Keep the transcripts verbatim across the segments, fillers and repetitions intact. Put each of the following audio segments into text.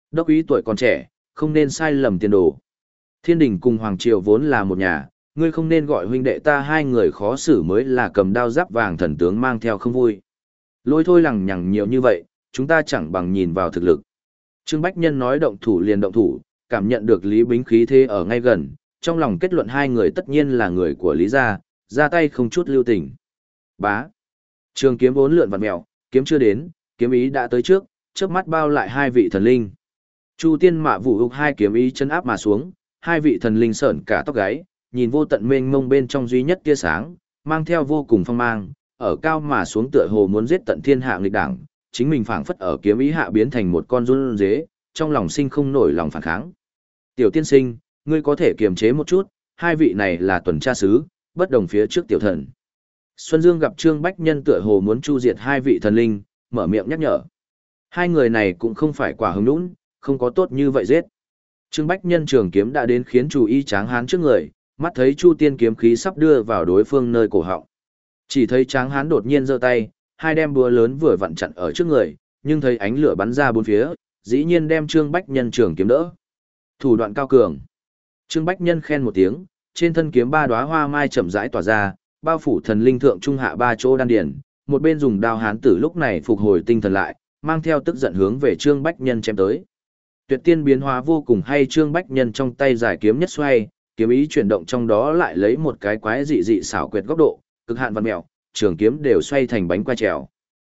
Đốc úy tuổi còn trẻ, không nên sai lầm tiền đồ. Thiên đình cùng Hoàng Triều vốn là một nhà, ngươi không nên gọi huynh đệ ta hai người khó xử mới là cầm đao giáp vàng thần tướng mang theo không vui. Lôi thôi lằng nhằng nhiều như vậy, chúng ta chẳng bằng nhìn vào thực lực. Trương Bách Nhân nói động thủ liền động thủ, cảm nhận được Lý Bính khí thế ở ngay gần, trong lòng kết luận hai người tất nhiên là người của Lý gia, ra tay không chút lưu tình. Bá. Trường kiếm vốn lượn vặn mèo, kiếm chưa đến, kiếm ý đã tới trước, chớp mắt bao lại hai vị thần linh. Chu Tiên Mạ Vũ Ục hai kiếm ý chân áp mà xuống, hai vị thần linh sởn cả tóc gáy, nhìn vô tận mênh mông bên trong duy nhất tia sáng, mang theo vô cùng phong mang, ở cao mà xuống tựa hồ muốn giết tận thiên hạ nghịch đảng, chính mình phảng phất ở kiếm ý hạ biến thành một con run dế, trong lòng sinh không nổi lòng phản kháng. Tiểu tiên sinh, ngươi có thể kiềm chế một chút, hai vị này là tuần tra sứ, bất đồng phía trước tiểu thần. Xuân Dương gặp Trương Bách Nhân tựa hồ muốn chu diệt hai vị thần linh, mở miệng nhắc nhở. Hai người này cũng không phải quả hứng nũng, không có tốt như vậy giết. Trương Bách Nhân trường kiếm đã đến khiến chủ y Tráng Hán trước người, mắt thấy Chu Tiên kiếm khí sắp đưa vào đối phương nơi cổ họng. Chỉ thấy Tráng Hán đột nhiên giơ tay, hai đem búa lớn vừa vặn chặn ở trước người, nhưng thấy ánh lửa bắn ra bốn phía, dĩ nhiên đem Trương Bách Nhân trường kiếm đỡ. Thủ đoạn cao cường. Trương Bách Nhân khen một tiếng, trên thân kiếm ba đóa hoa mai chậm rãi tỏa ra, bao phủ thần linh thượng trung hạ ba chỗ đan điển, một bên dùng đao hán tử lúc này phục hồi tinh thần lại, mang theo tức giận hướng về Trương Bách Nhân chém tới. Tuyệt tiên biến hóa vô cùng hay, Trương Bách Nhân trong tay giải kiếm nhất xoay, kiếm ý chuyển động trong đó lại lấy một cái quái dị dị xảo quyệt góc độ, cực hạn văn mèo, trường kiếm đều xoay thành bánh quay trèo.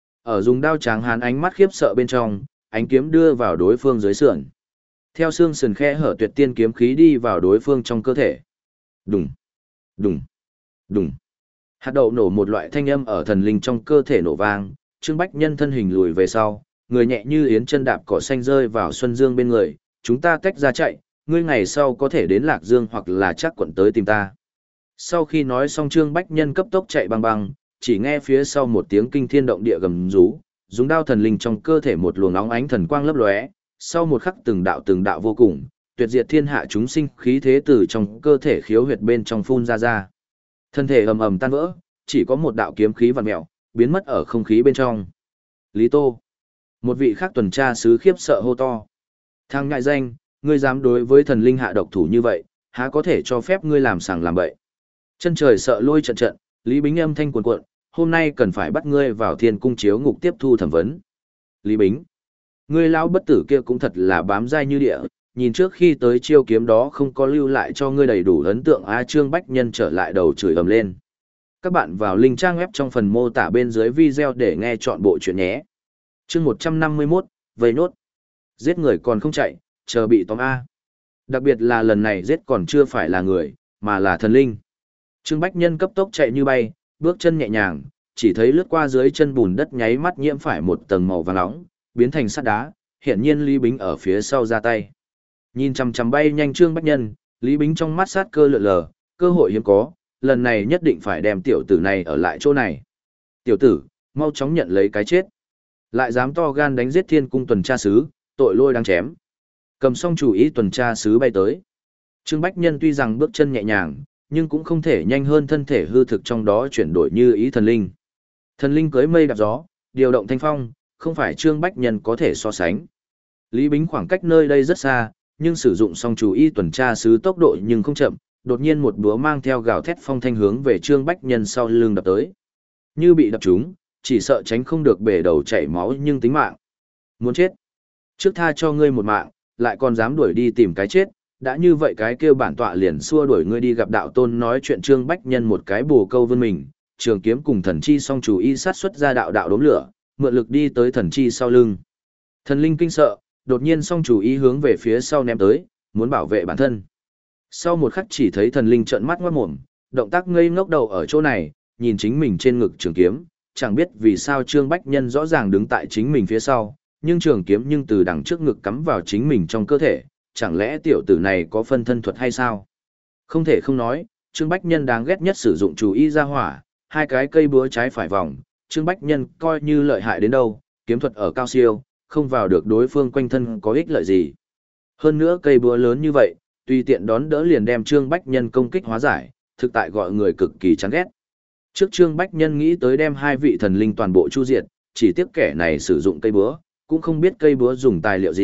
Ở dùng đao Tráng Hán ánh mắt khiếp sợ bên trong, ánh kiếm đưa vào đối phương dưới sườn. Theo xương sườn khe hở, tuyệt tiên kiếm khí đi vào đối phương trong cơ thể. Đùng, đùng, đùng. Hạt đậu nổ một loại thanh âm ở thần linh trong cơ thể nổ vang, Trương Bách Nhân thân hình lùi về sau, người nhẹ như yến chân đạp cỏ xanh rơi vào Xuân Dương bên người, chúng ta tách ra chạy, ngươi ngày sau có thể đến Lạc Dương hoặc là chắc quận tới tìm ta. Sau khi nói xong Trương Bách Nhân cấp tốc chạy băng băng, chỉ nghe phía sau một tiếng kinh thiên động địa gầm rú, dùng đao thần linh trong cơ thể một luồng óng ánh thần quang lấp lóe, sau một khắc từng đạo từng đạo vô cùng, tuyệt diệt thiên hạ chúng sinh khí thế từ trong cơ thể khiếu huyệt bên trong phun ra ra. Thân thể ầm ầm tan vỡ, chỉ có một đạo kiếm khí vằn mèo, biến mất ở không khí bên trong. Lý Tô. Một vị khác tuần tra sứ khiếp sợ hô to. Thằng ngại danh, ngươi dám đối với thần linh hạ độc thủ như vậy, há có thể cho phép ngươi làm sàng làm bậy. Chân trời sợ lôi trận trận, Lý Bính âm thanh cuồn cuộn, hôm nay cần phải bắt ngươi vào thiên cung chiếu ngục tiếp thu thẩm vấn. Lý Bính. Ngươi lão bất tử kia cũng thật là bám dai như địa, nhìn trước khi tới chiêu kiếm đó không có lưu lại cho ngươi đầy đủ ấn tượng. A Trương Bách Nhân trở lại đầu chửi ầm lên. Các bạn vào link trang web trong phần mô tả bên dưới video để nghe chọn bộ chuyện nhé. Chương một trăm năm mươi mốt, vây nốt. Giết người còn không chạy, chờ bị tóm A. Đặc biệt là lần này giết còn chưa phải là người, mà là thần linh. Trương Bách Nhân cấp tốc chạy như bay, bước chân nhẹ nhàng, chỉ thấy lướt qua dưới chân bùn đất nháy mắt nhiễm phải một tầng màu vàng nóng, biến thành sắt đá, hiển nhiên Lý Bính ở phía sau ra tay. Nhìn chằm chằm bay nhanh Trương Bách Nhân, Lý Bính trong mắt sát cơ lượn lờ, cơ hội hiếm có, lần này nhất định phải đem tiểu tử này ở lại chỗ này. Tiểu tử, mau chóng nhận lấy cái chết. Lại dám to gan đánh giết thiên cung tuần tra sứ, tội lôi đáng chém. Cầm xong chủ ý tuần tra sứ bay tới. Trương Bách Nhân tuy rằng bước chân nhẹ nhàng, nhưng cũng không thể nhanh hơn thân thể hư thực trong đó chuyển đổi như ý thần linh. Thần linh cưới mây đạp gió, điều động thanh phong, không phải Trương Bách Nhân có thể so sánh. Lý Bính khoảng cách nơi đây rất xa, nhưng sử dụng xong chủ y tuần tra sứ tốc độ nhưng không chậm, đột nhiên một búa mang theo gào thét phong thanh hướng về Trương Bách Nhân sau lưng đập tới. Như bị đập trúng, chỉ sợ tránh không được bể đầu chảy máu nhưng tính mạng. Muốn chết. Trước tha cho ngươi một mạng, lại còn dám đuổi đi tìm cái chết, đã như vậy cái kêu bản tọa liền xua đuổi ngươi đi gặp đạo tôn. Nói chuyện Trương Bách Nhân một cái bồ câu vươn mình, trường kiếm cùng thần chi song chủ y sát xuất ra đạo đạo đốm lửa, mượn lực đi tới thần chi sau lưng. Thần linh kinh sợ, đột nhiên song chủ y hướng về phía sau ném tới, muốn bảo vệ bản thân. Sau một khắc chỉ thấy thần linh trợn mắt ngoát mồm, động tác ngây ngốc đầu ở chỗ này, nhìn chính mình trên ngực trường kiếm, chẳng biết vì sao Trương Bách Nhân rõ ràng đứng tại chính mình phía sau, nhưng trường kiếm nhưng từ đằng trước ngực cắm vào chính mình trong cơ thể, chẳng lẽ tiểu tử này có phân thân thuật hay sao? Không thể không nói, Trương Bách Nhân đáng ghét nhất sử dụng chủ y ra hỏa, hai cái cây búa trái phải vòng, Trương Bách Nhân coi như lợi hại đến đâu, kiếm thuật ở cao siêu, không vào được đối phương quanh thân có ích lợi gì. Hơn nữa cây búa lớn như vậy, tùy tiện đón đỡ liền đem Trương Bách Nhân công kích hóa giải, thực tại gọi người cực kỳ chán ghét. Trước Trương Bách Nhân nghĩ tới đem hai vị thần linh toàn bộ chu diệt, chỉ tiếc kẻ này sử dụng cây búa, cũng không biết cây búa dùng tài liệu gì,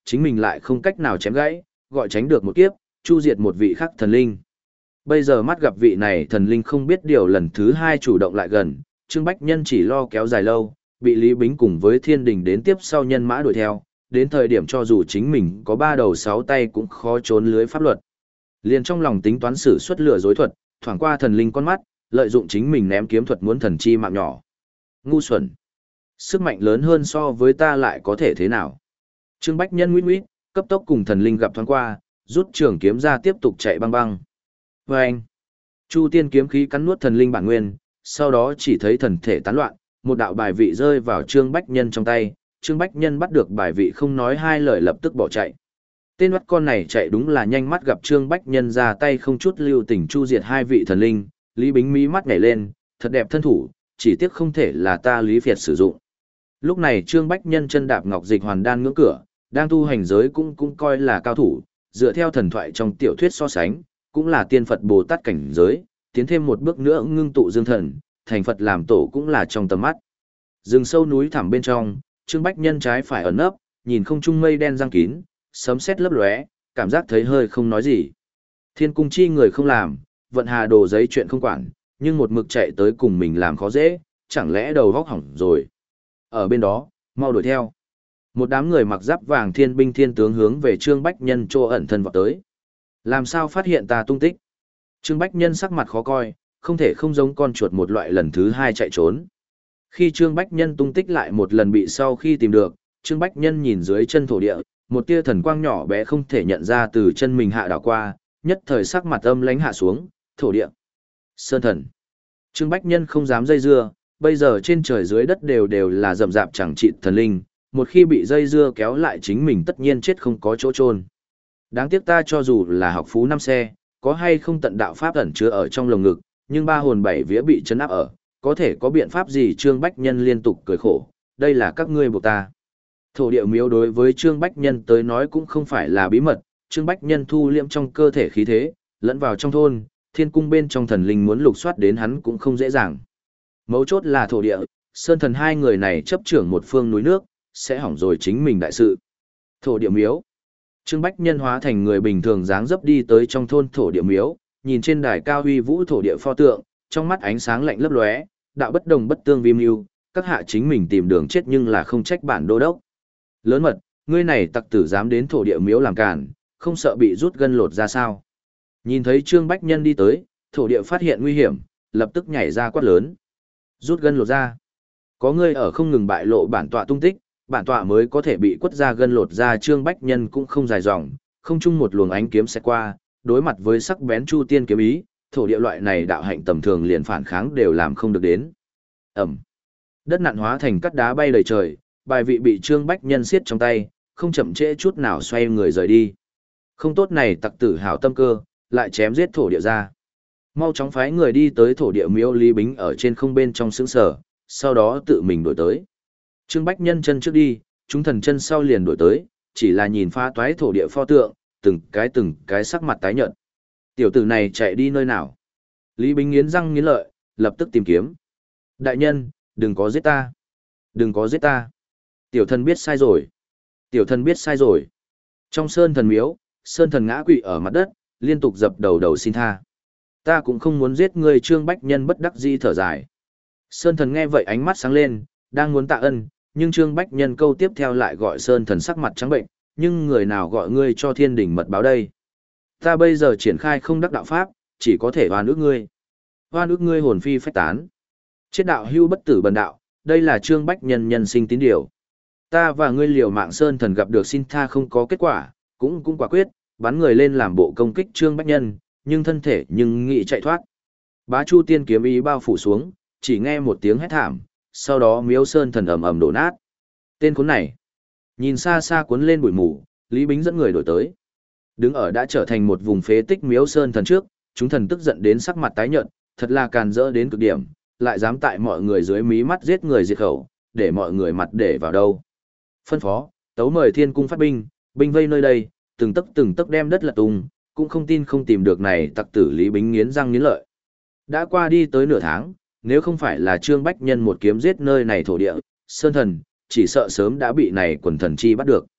chính mình lại không cách nào chém gãy, gọi tránh được một kiếp, chu diệt một vị khác thần linh. Bây giờ mắt gặp vị này thần linh không biết điều lần thứ hai chủ động lại gần, Trương Bách Nhân chỉ lo kéo dài lâu, bị Lý Bính cùng với Thiên Đình đến tiếp sau nhân mã đuổi theo, đến thời điểm cho dù chính mình có ba đầu sáu tay cũng khó trốn lưới pháp luật. Liền trong lòng tính toán sử xuất lửa dối thuật, thoảng qua thần linh con mắt, lợi dụng chính mình ném kiếm thuật muốn thần chi mạng nhỏ. Ngu xuẩn. Sức mạnh lớn hơn so với ta lại có thể thế nào? Trương Bách Nhân nguýt nguýt, cấp tốc cùng thần linh gặp thoáng qua, rút trường kiếm ra tiếp tục chạy băng băng. Và anh, Chu tiên kiếm khí cắn nuốt thần linh bản nguyên, sau đó chỉ thấy thần thể tán loạn, một đạo bài vị rơi vào Trương Bách Nhân trong tay, Trương Bách Nhân bắt được bài vị không nói hai lời lập tức bỏ chạy. Tên mắt con này chạy đúng là nhanh mắt gặp Trương Bách Nhân ra tay không chút lưu tình chu diệt hai vị thần linh, Lý Bính mí mắt nhảy lên, thật đẹp thân thủ, chỉ tiếc không thể là ta Lý Việt sử dụng. Lúc này Trương Bách Nhân chân đạp ngọc dịch hoàn đan ngưỡng cửa, đang tu hành giới cũng cũng coi là cao thủ, dựa theo thần thoại trong tiểu thuyết so sánh, cũng là tiên Phật Bồ Tát cảnh giới, tiến thêm một bước nữa ngưng tụ dương thần, thành Phật làm tổ cũng là trong tầm mắt. Rừng sâu núi thẳm bên trong, Trương Bách Nhân trái phải ẩn nấp, nhìn không trung mây đen giăng kín, sấm sét lấp lóe, cảm giác thấy hơi không nói gì. Thiên cung chi người không làm, vận hà đồ giấy chuyện không quản, nhưng một mực chạy tới cùng mình làm khó dễ, chẳng lẽ đầu góc hỏng rồi. Ở bên đó, mau đuổi theo. Một đám người mặc giáp vàng thiên binh thiên tướng hướng về Trương Bách Nhân chỗ ẩn thân vọt tới. Làm sao phát hiện ta tung tích? Trương Bách Nhân sắc mặt khó coi, không thể không giống con chuột một loại lần thứ hai chạy trốn. Khi Trương Bách Nhân tung tích lại một lần bị sau khi tìm được, Trương Bách Nhân nhìn dưới chân thổ địa, một tia thần quang nhỏ bé không thể nhận ra từ chân mình hạ đảo qua, nhất thời sắc mặt âm lãnh hạ xuống, thổ địa. Sơn thần. Trương Bách Nhân không dám dây dưa, bây giờ trên trời dưới đất đều đều là rậm rạp chẳng trị thần linh, một khi bị dây dưa kéo lại chính mình tất nhiên chết không có chỗ chôn. Đáng tiếc ta cho dù là học phú năm xe, có hay không tận đạo pháp ẩn chứa ở trong lồng ngực, nhưng ba hồn bảy vía bị chấn áp ở, có thể có biện pháp gì? Trương Bách Nhân liên tục cười khổ, đây là các ngươi buộc ta. Thổ địa miếu đối với Trương Bách Nhân tới nói cũng không phải là bí mật, Trương Bách Nhân thu liễm trong cơ thể khí thế, lẫn vào trong thôn, thiên cung bên trong thần linh muốn lục soát đến hắn cũng không dễ dàng. Mấu chốt là thổ địa, sơn thần hai người này chấp trưởng một phương núi nước, sẽ hỏng rồi chính mình đại sự. Thổ địa miếu. Trương Bách Nhân hóa thành người bình thường dáng dấp đi tới trong thôn thổ địa miếu, nhìn trên đài cao huy vũ thổ địa pho tượng, trong mắt ánh sáng lạnh lấp lóe, đạo bất đồng bất tương vi mưu, các hạ chính mình tìm đường chết nhưng là không trách bản đô đốc. Lớn mật, ngươi này tặc tử dám đến thổ địa miếu làm cản, không sợ bị rút gân lột ra sao? Nhìn thấy Trương Bách Nhân đi tới, thổ địa phát hiện nguy hiểm, lập tức nhảy ra quát lớn. Rút gân lột ra. Có ngươi ở không ngừng bại lộ bản tọa tung tích, bản tọa mới có thể bị quất ra gân lột ra. Trương Bách Nhân cũng không dài dòng, không chung một luồng ánh kiếm sẽ qua, đối mặt với sắc bén chu tiên kiếm ý, thổ địa loại này đạo hạnh tầm thường liền phản kháng đều làm không được đến. Ẩm. Đất nặn hóa thành cát đá bay đầy trời, bài vị bị Trương Bách Nhân siết trong tay, không chậm trễ chút nào xoay người rời đi. Không tốt này tặc tử hảo tâm cơ, lại chém giết thổ địa ra. Mau chóng phái người đi tới thổ địa miếu. Lý Bính ở trên không bên trong sững sở, sau đó tự mình đổi tới. Trương Bách Nhân chân trước đi, chúng thần chân sau liền đổi tới, chỉ là nhìn pha toái thổ địa pho tượng, từng cái từng cái sắc mặt tái nhợt. Tiểu tử này chạy đi nơi nào? Lý Bính nghiến răng nghiến lợi, lập tức tìm kiếm. Đại nhân, đừng có giết ta. Đừng có giết ta. Tiểu thần biết sai rồi. Tiểu thần biết sai rồi. Trong sơn thần miếu, sơn thần ngã quỵ ở mặt đất, liên tục dập đầu đầu xin tha. Ta cũng không muốn giết ngươi. Trương Bách Nhân bất đắc dĩ thở dài. Sơn thần nghe vậy ánh mắt sáng lên, đang muốn tạ ân, nhưng Trương Bách Nhân câu tiếp theo lại gọi sơn thần sắc mặt trắng bệnh, nhưng người nào gọi ngươi cho thiên đình mật báo đây? Ta bây giờ triển khai không đắc đạo pháp, chỉ có thể oan ức ngươi. Oan ức ngươi hồn phi phách tán. Chết đạo hưu bất tử bần đạo, đây là Trương Bách Nhân nhân sinh tín điều. Ta và ngươi liều mạng. Sơn thần gặp được xin tha không có kết quả, cũng cũng quả quyết, bắn người lên làm bộ công kích Trương Bách Nhân, nhưng thân thể nhưng nghị chạy thoát. Bá Chu tiên kiếm ý bao phủ xuống, chỉ nghe một tiếng hét thảm, sau đó miếu sơn thần ầm ầm đổ nát. Tên khốn này. Nhìn xa xa cuốn lên bụi mù, Lý Bính dẫn người đổi tới. Đứng ở đã trở thành một vùng phế tích miếu sơn thần trước, chúng thần tức giận đến sắc mặt tái nhợt, thật là càn rỡ đến cực điểm, lại dám tại mọi người dưới mí mắt giết người diệt khẩu, để mọi người mặt để vào đâu. Phân phó, tấu mời thiên cung phát binh, binh vây nơi đây, từng tấc từng tấc đem đất lật tung, cũng không tin không tìm được này tặc tử. Lý Bính nghiến răng nghiến lợi. Đã qua đi tới nửa tháng, nếu không phải là Trương Bách Nhân một kiếm giết nơi này thổ địa, sơn thần, chỉ sợ sớm đã bị này quần thần chi bắt được.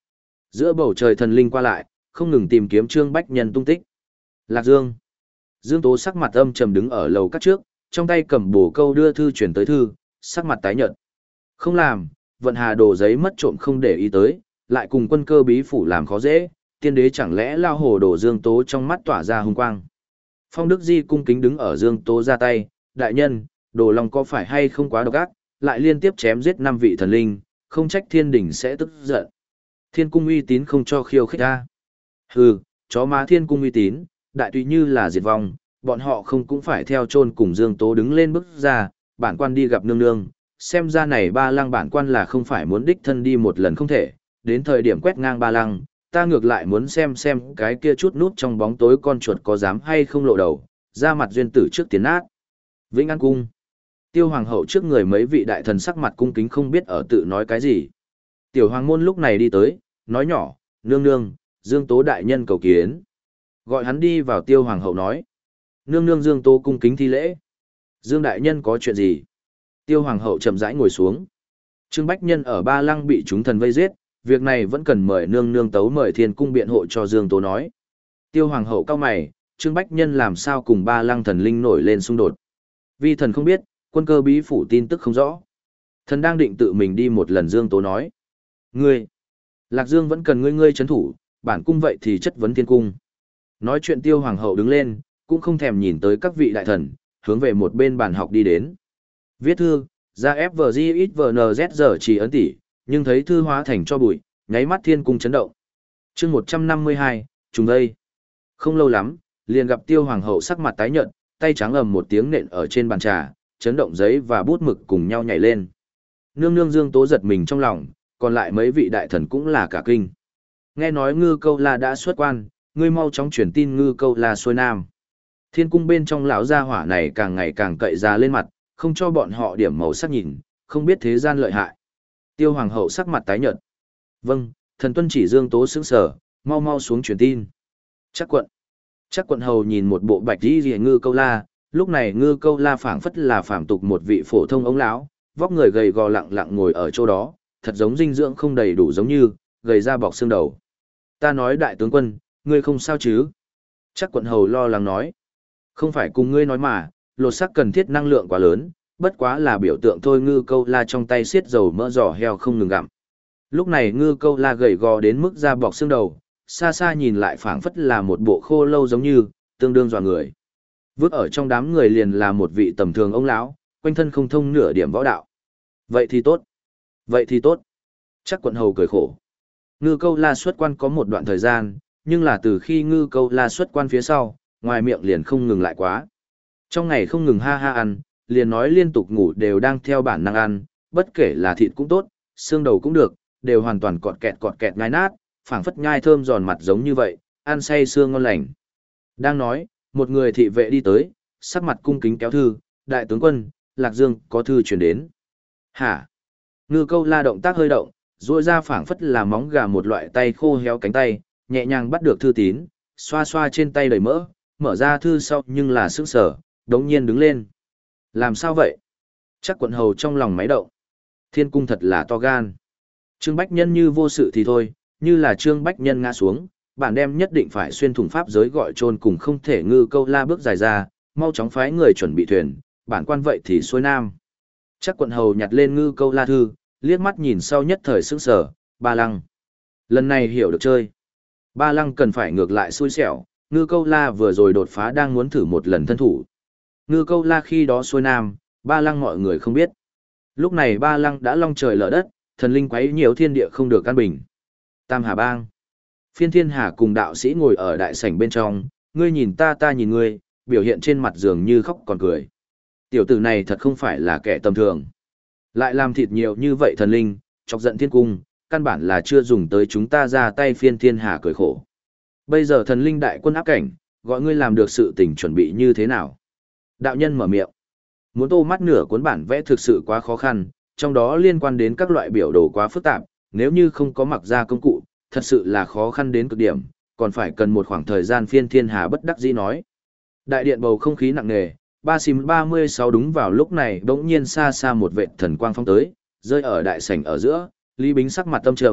Giữa bầu trời thần linh qua lại, không ngừng tìm kiếm Trương Bách Nhân tung tích. Lạc Dương. Dương Tố sắc mặt âm trầm đứng ở lầu các trước, trong tay cầm bổ câu đưa thư chuyển tới thư, sắc mặt tái nhợt. Không làm, vận hà đồ giấy mất trộm không để ý tới, lại cùng quân cơ bí phủ làm khó dễ, tiên đế chẳng lẽ lao hồ đồ Dương Tố trong mắt tỏa ra hung quang. Phong Đức Di cung kính đứng ở Dương Tố ra tay, đại nhân, đồ lòng có phải hay không quá độc ác, lại liên tiếp chém giết năm vị thần linh, không trách thiên đình sẽ tức giận. Thiên cung uy tín không cho khiêu khích ra. Hừ, chó má thiên cung uy tín, đại tùy như là diệt vong, bọn họ không cũng phải theo chôn cùng Dương Tố đứng lên bước ra, bản quan đi gặp nương nương, xem ra này ba lăng bản quan là không phải muốn đích thân đi một lần không thể, đến thời điểm quét ngang ba lăng, ta ngược lại muốn xem xem cái kia chút nút trong bóng tối con chuột có dám hay không lộ đầu, ra mặt duyên tử trước tiến át. Vĩnh An Cung. Tiêu Hoàng hậu trước người mấy vị đại thần sắc mặt cung kính không biết ở tự nói cái gì. Tiểu Hoàng môn lúc này đi tới, nói nhỏ, nương nương, Dương Tố đại nhân cầu kiến. Gọi hắn đi vào Tiêu Hoàng hậu nói. Nương nương Dương Tố cung kính thi lễ. Dương đại nhân có chuyện gì? Tiêu Hoàng hậu chậm rãi ngồi xuống. Trương Bách Nhân ở Ba Lăng bị chúng thần vây giết, việc này vẫn cần mời nương nương tấu mời Thiên cung biện hộ cho Dương Tố nói. Tiêu Hoàng hậu cao mày, Trương Bách Nhân làm sao cùng Ba Lăng thần linh nổi lên xung đột. Vi thần không biết, quân cơ bí phủ tin tức không rõ. Thần đang định tự mình đi một lần Dương Tố nói. Ngươi, Lạc Dương vẫn cần ngươi ngươi chấn thủ, bản cung vậy thì chất vấn Thiên cung. Nói chuyện Tiêu Hoàng hậu đứng lên, cũng không thèm nhìn tới các vị đại thần, hướng về một bên bàn học đi đến. Viết thư, ra ép vờ giê ít vờ en dét giờ chỉ ấn tỉ, nhưng thấy thư hóa thành cho bụi, nháy mắt Thiên cung chấn động. chương một trăm năm mươi hai, trùng đây. Không lâu lắm, liền gặp Tiêu Hoàng hậu sắc mặt tái nhợt, tay trắng ầm một tiếng nện ở trên bàn trà, chấn động giấy và bút mực cùng nhau nhảy lên. Nương nương Dương Tố giật mình trong lòng, còn lại mấy vị đại thần cũng là cả kinh. Nghe nói Ngư Câu La đã xuất quan, ngươi mau chóng truyền tin Ngư Câu La xuôi nam. Thiên cung bên trong lão gia hỏa này càng ngày càng cậy ra lên mặt, không cho bọn họ điểm màu sắc nhìn, không biết thế gian lợi hại. Tiêu Hoàng hậu sắc mặt tái nhợt. Vâng, thần tuân chỉ Dương Tố sững sờ, mau mau xuống truyền tin. Chắc quận. Chắc quận hầu nhìn một bộ bạch y liễu Ngư Câu La, lúc này Ngư Câu La phảng phất là phàm tục một vị phổ thông ống lão, vóc người gầy gò lặng lặng ngồi ở chỗ đó, thật giống dinh dưỡng không đầy đủ giống như, gầy ra bọc xương đầu. Ta nói đại tướng quân, ngươi không sao chứ? Chắc quận hầu lo lắng nói. Không phải cùng ngươi nói mà, lột xác cần thiết năng lượng quá lớn, bất quá là biểu tượng thôi. Ngư Câu La trong tay xiết dầu mỡ giò heo không ngừng gặm. Lúc này Ngư Câu La gầy gò đến mức da bọc xương đầu, xa xa nhìn lại phảng phất là một bộ khô lâu giống như, tương đương dọa người. Vước ở trong đám người liền là một vị tầm thường ông lão, quanh thân không thông nửa điểm võ đạo. Vậy thì tốt. Vậy thì tốt. Chắc quận hầu cười khổ. Ngư Câu La xuất quan có một đoạn thời gian, nhưng là từ khi Ngư Câu La xuất quan phía sau, ngoài miệng liền không ngừng lại quá. Trong ngày không ngừng ha ha ăn, liền nói liên tục ngủ đều đang theo bản năng ăn, bất kể là thịt cũng tốt, xương đầu cũng được, đều hoàn toàn cọt kẹt cọt kẹt nhai nát, phảng phất nhai thơm giòn mặt giống như vậy, ăn say xương ngon lành. Đang nói, một người thị vệ đi tới, sắc mặt cung kính kéo thư, đại tướng quân, Lạc Dương có thư chuyển đến. Hả? Ngư Câu La động tác hơi động, duỗi ra phảng phất là móng gà một loại tay khô héo cánh tay, nhẹ nhàng bắt được thư tín, xoa xoa trên tay đầy mỡ, mở ra thư sau nhưng là sững sờ, đống nhiên đứng lên. Làm sao vậy? Chắc quận hầu trong lòng máy động. Thiên cung thật là to gan. Trương Bách Nhân như vô sự thì thôi, như là Trương Bách Nhân ngã xuống, bản đem nhất định phải xuyên thủng pháp giới gọi trôn cùng không thể. Ngư Câu La bước dài ra, mau chóng phái người chuẩn bị thuyền, bản quan vậy thì xuôi nam. Chắc quận hầu nhặt lên Ngư Câu La thư, liếc mắt nhìn sau nhất thời sững sờ, Ba Lăng. Lần này hiểu được chơi. Ba Lăng cần phải ngược lại xui xẻo, Ngư Câu La vừa rồi đột phá đang muốn thử một lần thân thủ. Ngư Câu La khi đó xuôi nam, Ba Lăng mọi người không biết. Lúc này Ba Lăng đã long trời lở đất, thần linh quấy nhiều thiên địa không được an bình. Tam Hà Bang. Phiên Thiên Hà cùng đạo sĩ ngồi ở đại sảnh bên trong, ngươi nhìn ta ta nhìn ngươi, biểu hiện trên mặt dường như khóc còn cười. Tiểu tử này thật không phải là kẻ tầm thường. Lại làm thịt nhiều như vậy thần linh, chọc giận thiên cung, căn bản là chưa dùng tới chúng ta ra tay. Phiên Thiên Hà cười khổ. Bây giờ thần linh đại quân áp cảnh, gọi ngươi làm được sự tình chuẩn bị như thế nào? Đạo nhân mở miệng. Muốn tô mắt nửa cuốn bản vẽ thực sự quá khó khăn, trong đó liên quan đến các loại biểu đồ quá phức tạp, nếu như không có mặc ra công cụ, thật sự là khó khăn đến cực điểm, còn phải cần một khoảng thời gian. Phiên Thiên Hà bất đắc dĩ nói. Đại điện bầu không khí nặng nề, ba xìm ba mươi sáu đúng vào lúc này bỗng nhiên xa xa một vệt thần quang phong tới, rơi ở đại sảnh ở giữa, Lý Bính sắc mặt tâm trầm,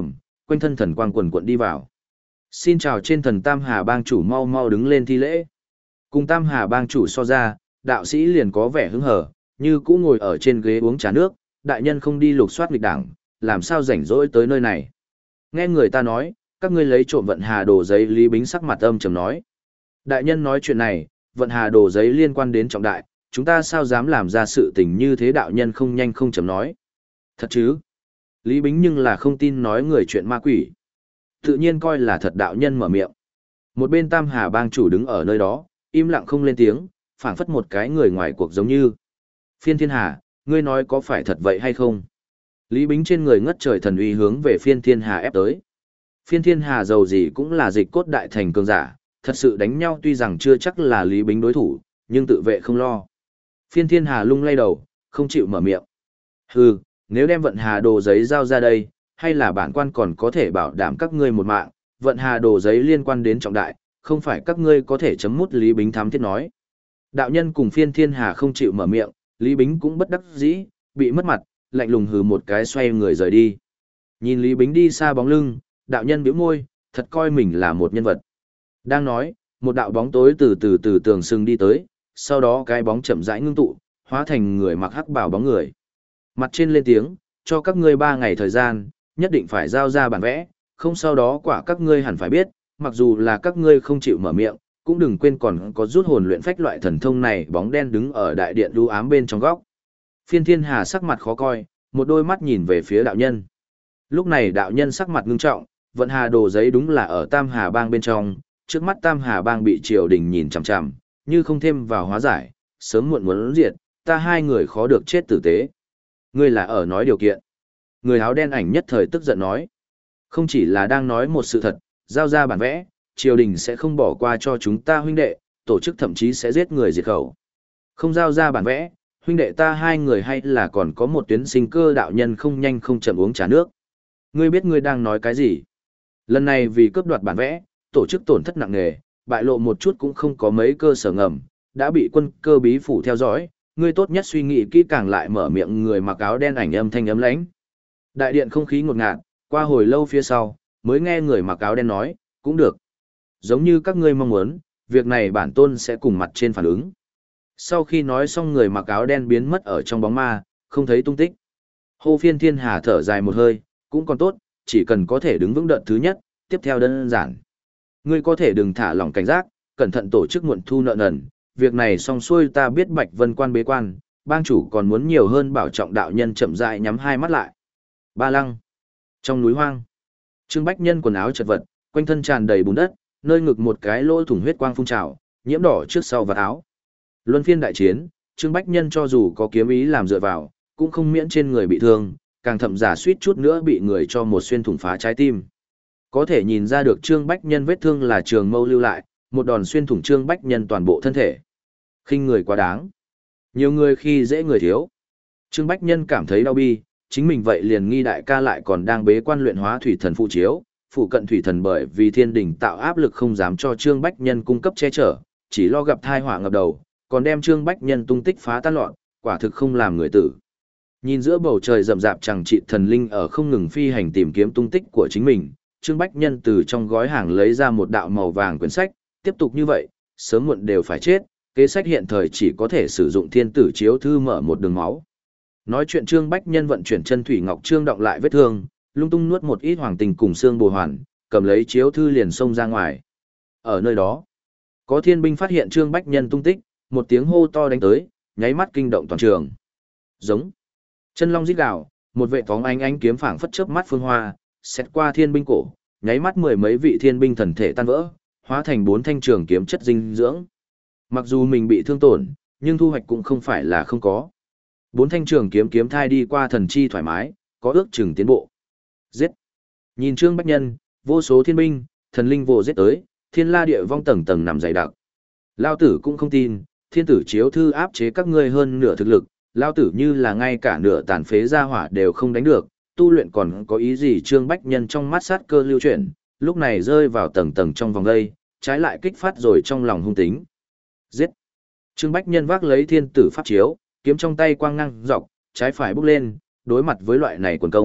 quanh thân thần quang quần quận đi vào. Xin chào trên thần Tam Hà bang chủ, mau mau đứng lên thi lễ. Cùng Tam Hà bang chủ so ra, đạo sĩ liền có vẻ hứng hở, như cũ ngồi ở trên ghế uống trà nước, đại nhân không đi lục soát nghịch đảng, làm sao rảnh rỗi tới nơi này. Nghe người ta nói, các ngươi lấy trộm vận hà đồ giấy, Lý Bính sắc mặt âm trầm nói. Đại nhân nói chuyện này, vận hà đồ giấy liên quan đến trọng đại, chúng ta sao dám làm ra sự tình như thế, đạo nhân không nhanh không chậm nói. Thật chứ? Lý Bính nhưng là không tin nói người chuyện ma quỷ. Tự nhiên coi là thật, đạo nhân mở miệng. Một bên Tam Hà bang chủ đứng ở nơi đó, im lặng không lên tiếng, phảng phất một cái người ngoài cuộc giống như. Phiên Thiên Hà, ngươi nói có phải thật vậy hay không? Lý Bính trên người ngất trời thần uy hướng về Phiên Thiên Hà ép tới. Phiên Thiên Hà giàu gì cũng là dịch cốt đại thành cường giả, thật sự đánh nhau tuy rằng chưa chắc là Lý Bính đối thủ, nhưng tự vệ không lo. Phiên Thiên Hà lung lay đầu, không chịu mở miệng. Hừ, nếu đem vận hà đồ giấy giao ra đây, hay là bản quan còn có thể bảo đảm các ngươi một mạng, vận hà đồ giấy liên quan đến trọng đại, không phải các ngươi có thể chấm mút, Lý Bính thám thiết nói. Đạo nhân cùng Phiên Thiên Hà không chịu mở miệng, Lý Bính cũng bất đắc dĩ, bị mất mặt, lạnh lùng hừ một cái xoay người rời đi. Nhìn Lý Bính đi xa bóng lưng, đạo nhân bĩu môi, thật coi mình là một nhân vật. Đang nói, một đạo bóng tối từ từ từ tường sừng đi tới, sau đó cái bóng chậm rãi ngưng tụ, hóa thành người mặc hắc bào bóng người. Mặt trên lên tiếng, cho các ngươi ba ngày thời gian, nhất định phải giao ra bản vẽ, không sau đó quả các ngươi hẳn phải biết, mặc dù là các ngươi không chịu mở miệng, cũng đừng quên còn có rút hồn luyện phách loại thần thông này. Bóng đen đứng ở đại điện u ám bên trong góc. Phiên Thiên Hà sắc mặt khó coi, một đôi mắt nhìn về phía đạo nhân. Lúc này đạo nhân sắc mặt ngưng trọng, vận hà đồ giấy đúng là ở Tam Hà bang bên trong, trước mắt Tam Hà bang bị triều đình nhìn chằm chằm, như không thêm vào hóa giải, sớm muộn muốn diệt, ta hai người khó được chết tử tế. Ngươi là ở nói điều kiện. Người áo đen ảnh nhất thời tức giận nói. Không chỉ là đang nói một sự thật, giao ra bản vẽ, triều đình sẽ không bỏ qua cho chúng ta huynh đệ, tổ chức thậm chí sẽ giết người diệt khẩu. Không giao ra bản vẽ, huynh đệ ta hai người hay là còn có một tuyến sinh cơ, đạo nhân không nhanh không chậm uống trà nước. Ngươi biết ngươi đang nói cái gì? Lần này vì cướp đoạt bản vẽ, tổ chức tổn thất nặng nề, bại lộ một chút cũng không có mấy cơ sở ngầm, đã bị quân cơ bí phủ theo dõi, ngươi tốt nhất suy nghĩ kỹ càng lại, mở miệng người mặc áo đen ảnh âm thanh ấm lãnh. Đại điện không khí ngột ngạt, qua hồi lâu phía sau, mới nghe người mặc áo đen nói, cũng được. Giống như các ngươi mong muốn, việc này bản tôn sẽ cùng mặt trên phản ứng. Sau khi nói xong, người mặc áo đen biến mất ở trong bóng ma, không thấy tung tích. Hô Phiên Thiên Hà thở dài một hơi, cũng còn tốt, chỉ cần có thể đứng vững đợt thứ nhất, tiếp theo đơn giản. Ngươi có thể đừng thả lỏng cảnh giác, cẩn thận tổ chức muộn thu nợ nần, việc này xong xuôi ta biết Bạch Vân quan bế quan, bang chủ còn muốn nhiều hơn bảo trọng. Đạo nhân chậm rãi nhắm hai mắt lại. Ba Lăng. Trong núi hoang, Trương Bách Nhân quần áo chật vật, quanh thân tràn đầy bùn đất, nơi ngực một cái lỗ thủng huyết quang phun trào, nhiễm đỏ trước sau vạt áo. Luân phiên đại chiến, Trương Bách Nhân cho dù có kiếm ý làm dựa vào, cũng không miễn trên người bị thương, càng thậm giả suýt chút nữa bị người cho một xuyên thủng phá trái tim. Có thể nhìn ra được Trương Bách Nhân vết thương là trường mâu lưu lại, một đòn xuyên thủng Trương Bách Nhân toàn bộ thân thể. Khinh người quá đáng. Nhiều người khi dễ người thiếu. Trương Bách Nhân cảm thấy đau bi, chính mình vậy liền nghi đại ca lại còn đang bế quan luyện hóa thủy thần phụ chiếu, phụ cận thủy thần bởi vì thiên đình tạo áp lực không dám cho Trương Bách Nhân cung cấp che chở, chỉ lo gặp thai họa ngập đầu, còn đem Trương Bách Nhân tung tích phá tan loạn, quả thực không làm người tử. Nhìn giữa bầu trời rậm rạp chẳng trị thần linh ở không ngừng phi hành tìm kiếm tung tích của chính mình, Trương Bách Nhân từ trong gói hàng lấy ra một đạo màu vàng quyển sách, tiếp tục như vậy, sớm muộn đều phải chết, kế sách hiện thời chỉ có thể sử dụng thiên tử chiếu thư mở một đường máu. Nói chuyện Trương Bách Nhân vận chuyển chân thủy ngọc trương động lại vết thương, lung tung nuốt một ít hoàng tình cùng xương bồ hoàn, cầm lấy chiếu thư liền xông ra ngoài. Ở nơi đó, có thiên binh phát hiện Trương Bách Nhân tung tích, một tiếng hô to đánh tới, nháy mắt kinh động toàn trường. Giống. Chân long rít gào, một vệ phóng ánh ánh kiếm phảng phất chớp mắt phương hoa, xét qua thiên binh cổ, nháy mắt mười mấy vị thiên binh thần thể tan vỡ, hóa thành bốn thanh trường kiếm chất dinh dưỡng. Mặc dù mình bị thương tổn, nhưng thu hoạch cũng không phải là không có. Bốn thanh trường kiếm kiếm thai đi qua thần chi thoải mái, có ước chừng tiến bộ. Giết. Nhìn Trương Bách Nhân, vô số thiên binh, thần linh vô giết tới, thiên la địa vong tầng tầng nằm dày đặc. Lao tử cũng không tin, thiên tử chiếu thư áp chế các ngươi hơn nửa thực lực, lao tử như là ngay cả nửa tàn phế ra hỏa đều không đánh được, tu luyện còn có ý gì? Trương Bách Nhân trong mắt sát cơ lưu chuyển, lúc này rơi vào tầng tầng trong vòng đây, trái lại kích phát rồi trong lòng hung tính. Giết! Trương Bách Nhân vác lấy thiên tử pháp chiếu, kiếm trong tay quang ngang dọc, trái phải bước lên, đối mặt với loại này quần công,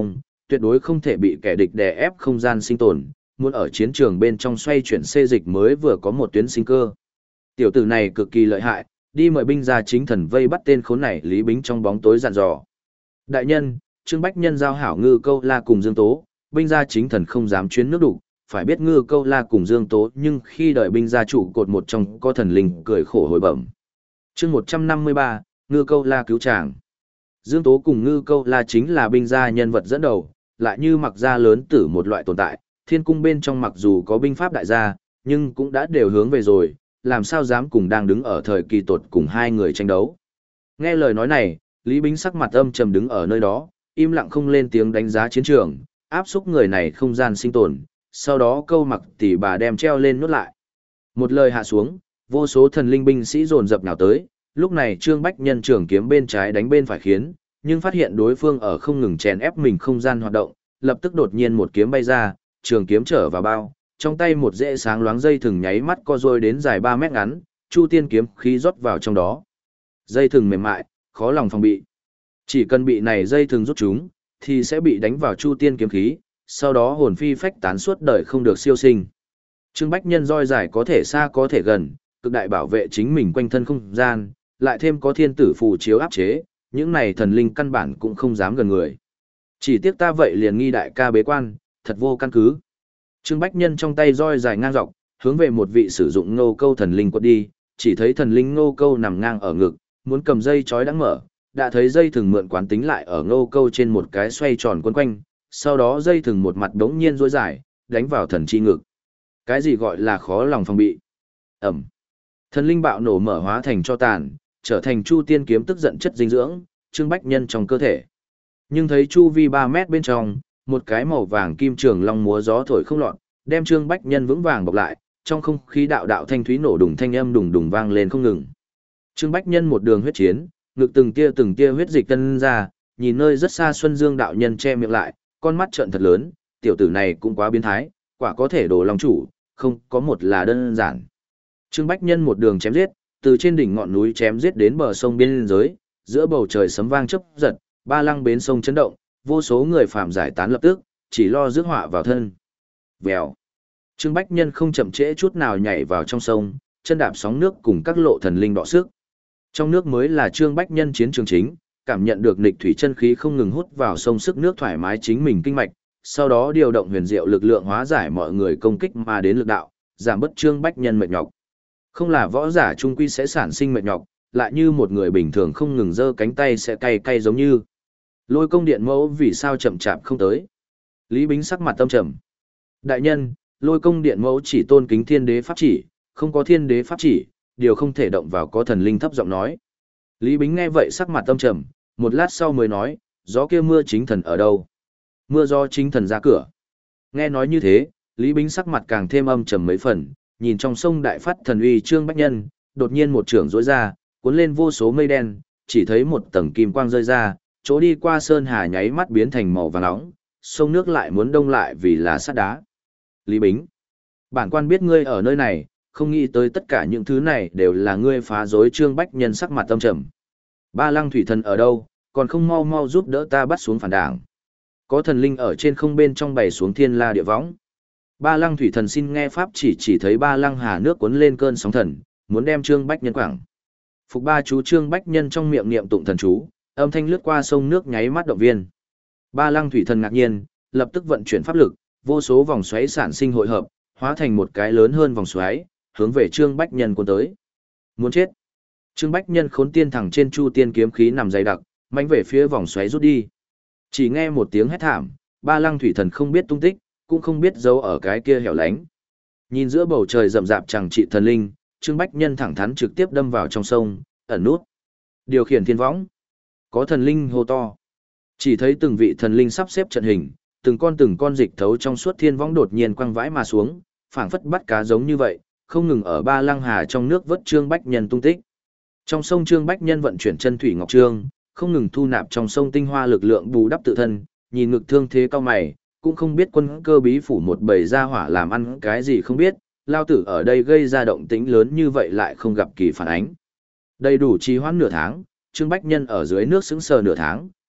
tuyệt đối không thể bị kẻ địch đè ép không gian sinh tồn, muốn ở chiến trường bên trong xoay chuyển xê dịch mới vừa có một tuyến sinh cơ. Tiểu tử này cực kỳ lợi hại, đi mời binh ra chính thần vây bắt tên khốn này Lý Bính trong bóng tối dặn dò. Đại nhân, Trương Bách Nhân giao hảo Ngư Câu La cùng Dương Tố, binh gia chính thần không dám chuyến nước đủ, phải biết Ngư Câu La cùng Dương Tố nhưng khi đợi binh gia chủ cột một trong có thần linh cười khổ hồi bẩm. Chương một trăm năm mươi ba, Ngư Câu La cứu chàng. Dương Tố cùng Ngư Câu La chính là binh gia nhân vật dẫn đầu, lại như mặc gia lớn tử một loại tồn tại, thiên cung bên trong mặc dù có binh pháp đại gia, nhưng cũng đã đều hướng về rồi, làm sao dám cùng đang đứng ở thời kỳ tột cùng hai người tranh đấu. Nghe lời nói này, Lý Bính sắc mặt âm trầm đứng ở nơi đó, im lặng không lên tiếng đánh giá chiến trường, áp xúc người này không gian sinh tồn, sau đó câu mặc tỷ bà đem treo lên nuốt lại. Một lời hạ xuống, vô số thần linh binh sĩ dồn dập nào tới, lúc này Trương Bách Nhân trường kiếm bên trái đánh bên phải khiến, nhưng phát hiện đối phương ở không ngừng chèn ép mình không gian hoạt động, lập tức đột nhiên một kiếm bay ra, trường kiếm trở vào bao, trong tay một rễ sáng loáng dây thừng nháy mắt co rôi đến dài ba mét ngắn, Chu Tiên kiếm khí rót vào trong đó. Dây thừng mềm mại, khó lòng phòng bị. Chỉ cần bị này dây thừng rút chúng, thì sẽ bị đánh vào Chu Tiên kiếm khí, sau đó hồn phi phách tán suốt đời không được siêu sinh. Trương Bách Nhân roi dài có thể xa có thể gần, cực đại bảo vệ chính mình quanh thân không gian, lại thêm có thiên tử phù chiếu áp chế, những này thần linh căn bản cũng không dám gần người. Chỉ tiếc ta vậy liền nghi đại ca bế quan, thật vô căn cứ. Trương Bách Nhân trong tay roi dài ngang dọc, hướng về một vị sử dụng ngô câu thần linh quật đi, chỉ thấy thần linh ngô câu nằm ngang ở ngực, muốn cầm dây chói đang mở, đã thấy dây thừng mượn quán tính lại ở ngô câu trên một cái xoay tròn quấn quanh, sau đó dây thừng một mặt đống nhiên rối dài, đánh vào thần chi ngực. Cái gì gọi là khó lòng phòng bị? Ẩm. Thần linh bạo nổ mở hóa thành cho tàn, trở thành Chu Tiên kiếm tức giận chất dinh dưỡng, Trương Bách Nhân trong cơ thể. Nhưng thấy chu vi ba mét bên trong, một cái màu vàng kim trường long múa gió thổi không lọt, đem Trương Bách Nhân vững vàng bọc lại, trong không khí đạo đạo thanh thúy nổ đùng thanh âm đùng đùng vang lên không ngừng. Trương Bách Nhân một đường huyết chiến, ngực từng tia từng tia huyết dịch tân ra, nhìn nơi rất xa Xuân Dương đạo nhân che miệng lại, con mắt trợn thật lớn, tiểu tử này cũng quá biến thái, quả có thể đổ lòng chủ, không có một là đơn giản. Trương Bách Nhân một đường chém giết, từ trên đỉnh ngọn núi chém giết đến bờ sông biên giới, giữa bầu trời sấm vang chớp giật, ba lăng bến sông chấn động, vô số người phạm giải tán lập tức, chỉ lo rước họa vào thân. Vèo. Trương Bách Nhân không chậm trễ chút nào nhảy vào trong sông, chân đạp sóng nước cùng các lộ thần linh đọ sức. Trong nước mới là Trương Bách Nhân chiến trường chính, cảm nhận được nghịch thủy chân khí không ngừng hút vào sông sức nước thoải mái chính mình kinh mạch, sau đó điều động huyền diệu lực lượng hóa giải mọi người công kích mà đến lực đạo, giảm bớt Trương Bách Nhân mệt nhọc. Không là võ giả trung quy sẽ sản sinh mệt nhọc, lại như một người bình thường không ngừng giơ cánh tay sẽ cay cay giống như. Lôi công điện mẫu vì sao chậm chạp không tới? Lý Bính sắc mặt tâm trầm. Đại nhân, lôi công điện mẫu chỉ tôn kính thiên đế pháp chỉ, không có thiên đế pháp chỉ, điều không thể động vào có thần linh thấp giọng nói. Lý Bính nghe vậy sắc mặt tâm trầm, một lát sau mới nói, gió kia mưa chính thần ở đâu? Mưa do chính thần ra cửa. Nghe nói như thế, Lý Bính sắc mặt càng thêm âm trầm mấy phần, nhìn trong sông đại phát thần uy Trương Bách Nhân, đột nhiên một trưởng rỗi ra, cuốn lên vô số mây đen, chỉ thấy một tầng kim quang rơi ra, chỗ đi qua sơn hà nháy mắt biến thành màu vàng nóng, sông nước lại muốn đông lại vì là sắt đá. Lý Bính, bản quan biết ngươi ở nơi này, không nghĩ tới tất cả những thứ này đều là ngươi phá rối. Trương Bách Nhân sắc mặt tâm trầm. Ba lăng thủy thần ở đâu, còn không mau mau giúp đỡ ta bắt xuống phản đảng. Có thần linh ở trên không bên trong bày xuống thiên la địa võng. Ba lăng thủy thần xin nghe pháp chỉ chỉ thấy ba lăng hà nước cuốn lên cơn sóng thần, muốn đem Trương Bách Nhân quảng. Phục ba chú Trương Bách Nhân trong miệng niệm tụng thần chú, âm thanh lướt qua sông nước nháy mắt động viên. Ba lăng thủy thần ngạc nhiên, lập tức vận chuyển pháp lực, vô số vòng xoáy sản sinh hội hợp, hóa thành một cái lớn hơn vòng xoáy, hướng về Trương Bách Nhân cuốn tới. Muốn chết. Trương Bách Nhân khốn tiên thẳng trên Chu Tiên kiếm khí nằm dày đặc, mạnh về phía vòng xoáy rút đi. Chỉ nghe một tiếng hét thảm, ba lăng thủy thần không biết tung tích, cũng không biết giấu ở cái kia hẻo lánh. Nhìn giữa bầu trời rậm rạp chẳng trị thần linh, Trương Bách Nhân thẳng thắn trực tiếp đâm vào trong sông, ẩn nút. Điều khiển thiên võng. Có thần linh hô to. Chỉ thấy từng vị thần linh sắp xếp trận hình, từng con từng con dịch thấu trong suốt thiên võng đột nhiên quăng vãi mà xuống, phảng phất bắt cá giống như vậy, không ngừng ở ba lăng hà trong nước vớt Trương Bách Nhân tung tích. Trong sông Trương Bách Nhân vận chuyển chân thủy ngọc trương, không ngừng thu nạp trong sông tinh hoa lực lượng bù đắp tự thân, nhìn ngực thương thế cao mày, cũng không biết quân cơ bí phủ một bầy gia hỏa làm ăn cái gì không biết, lao tử ở đây gây ra động tĩnh lớn như vậy lại không gặp kỳ phản ánh. Đầy đủ trì hoãn nửa tháng, Trương Bách Nhân ở dưới nước sững sờ nửa tháng,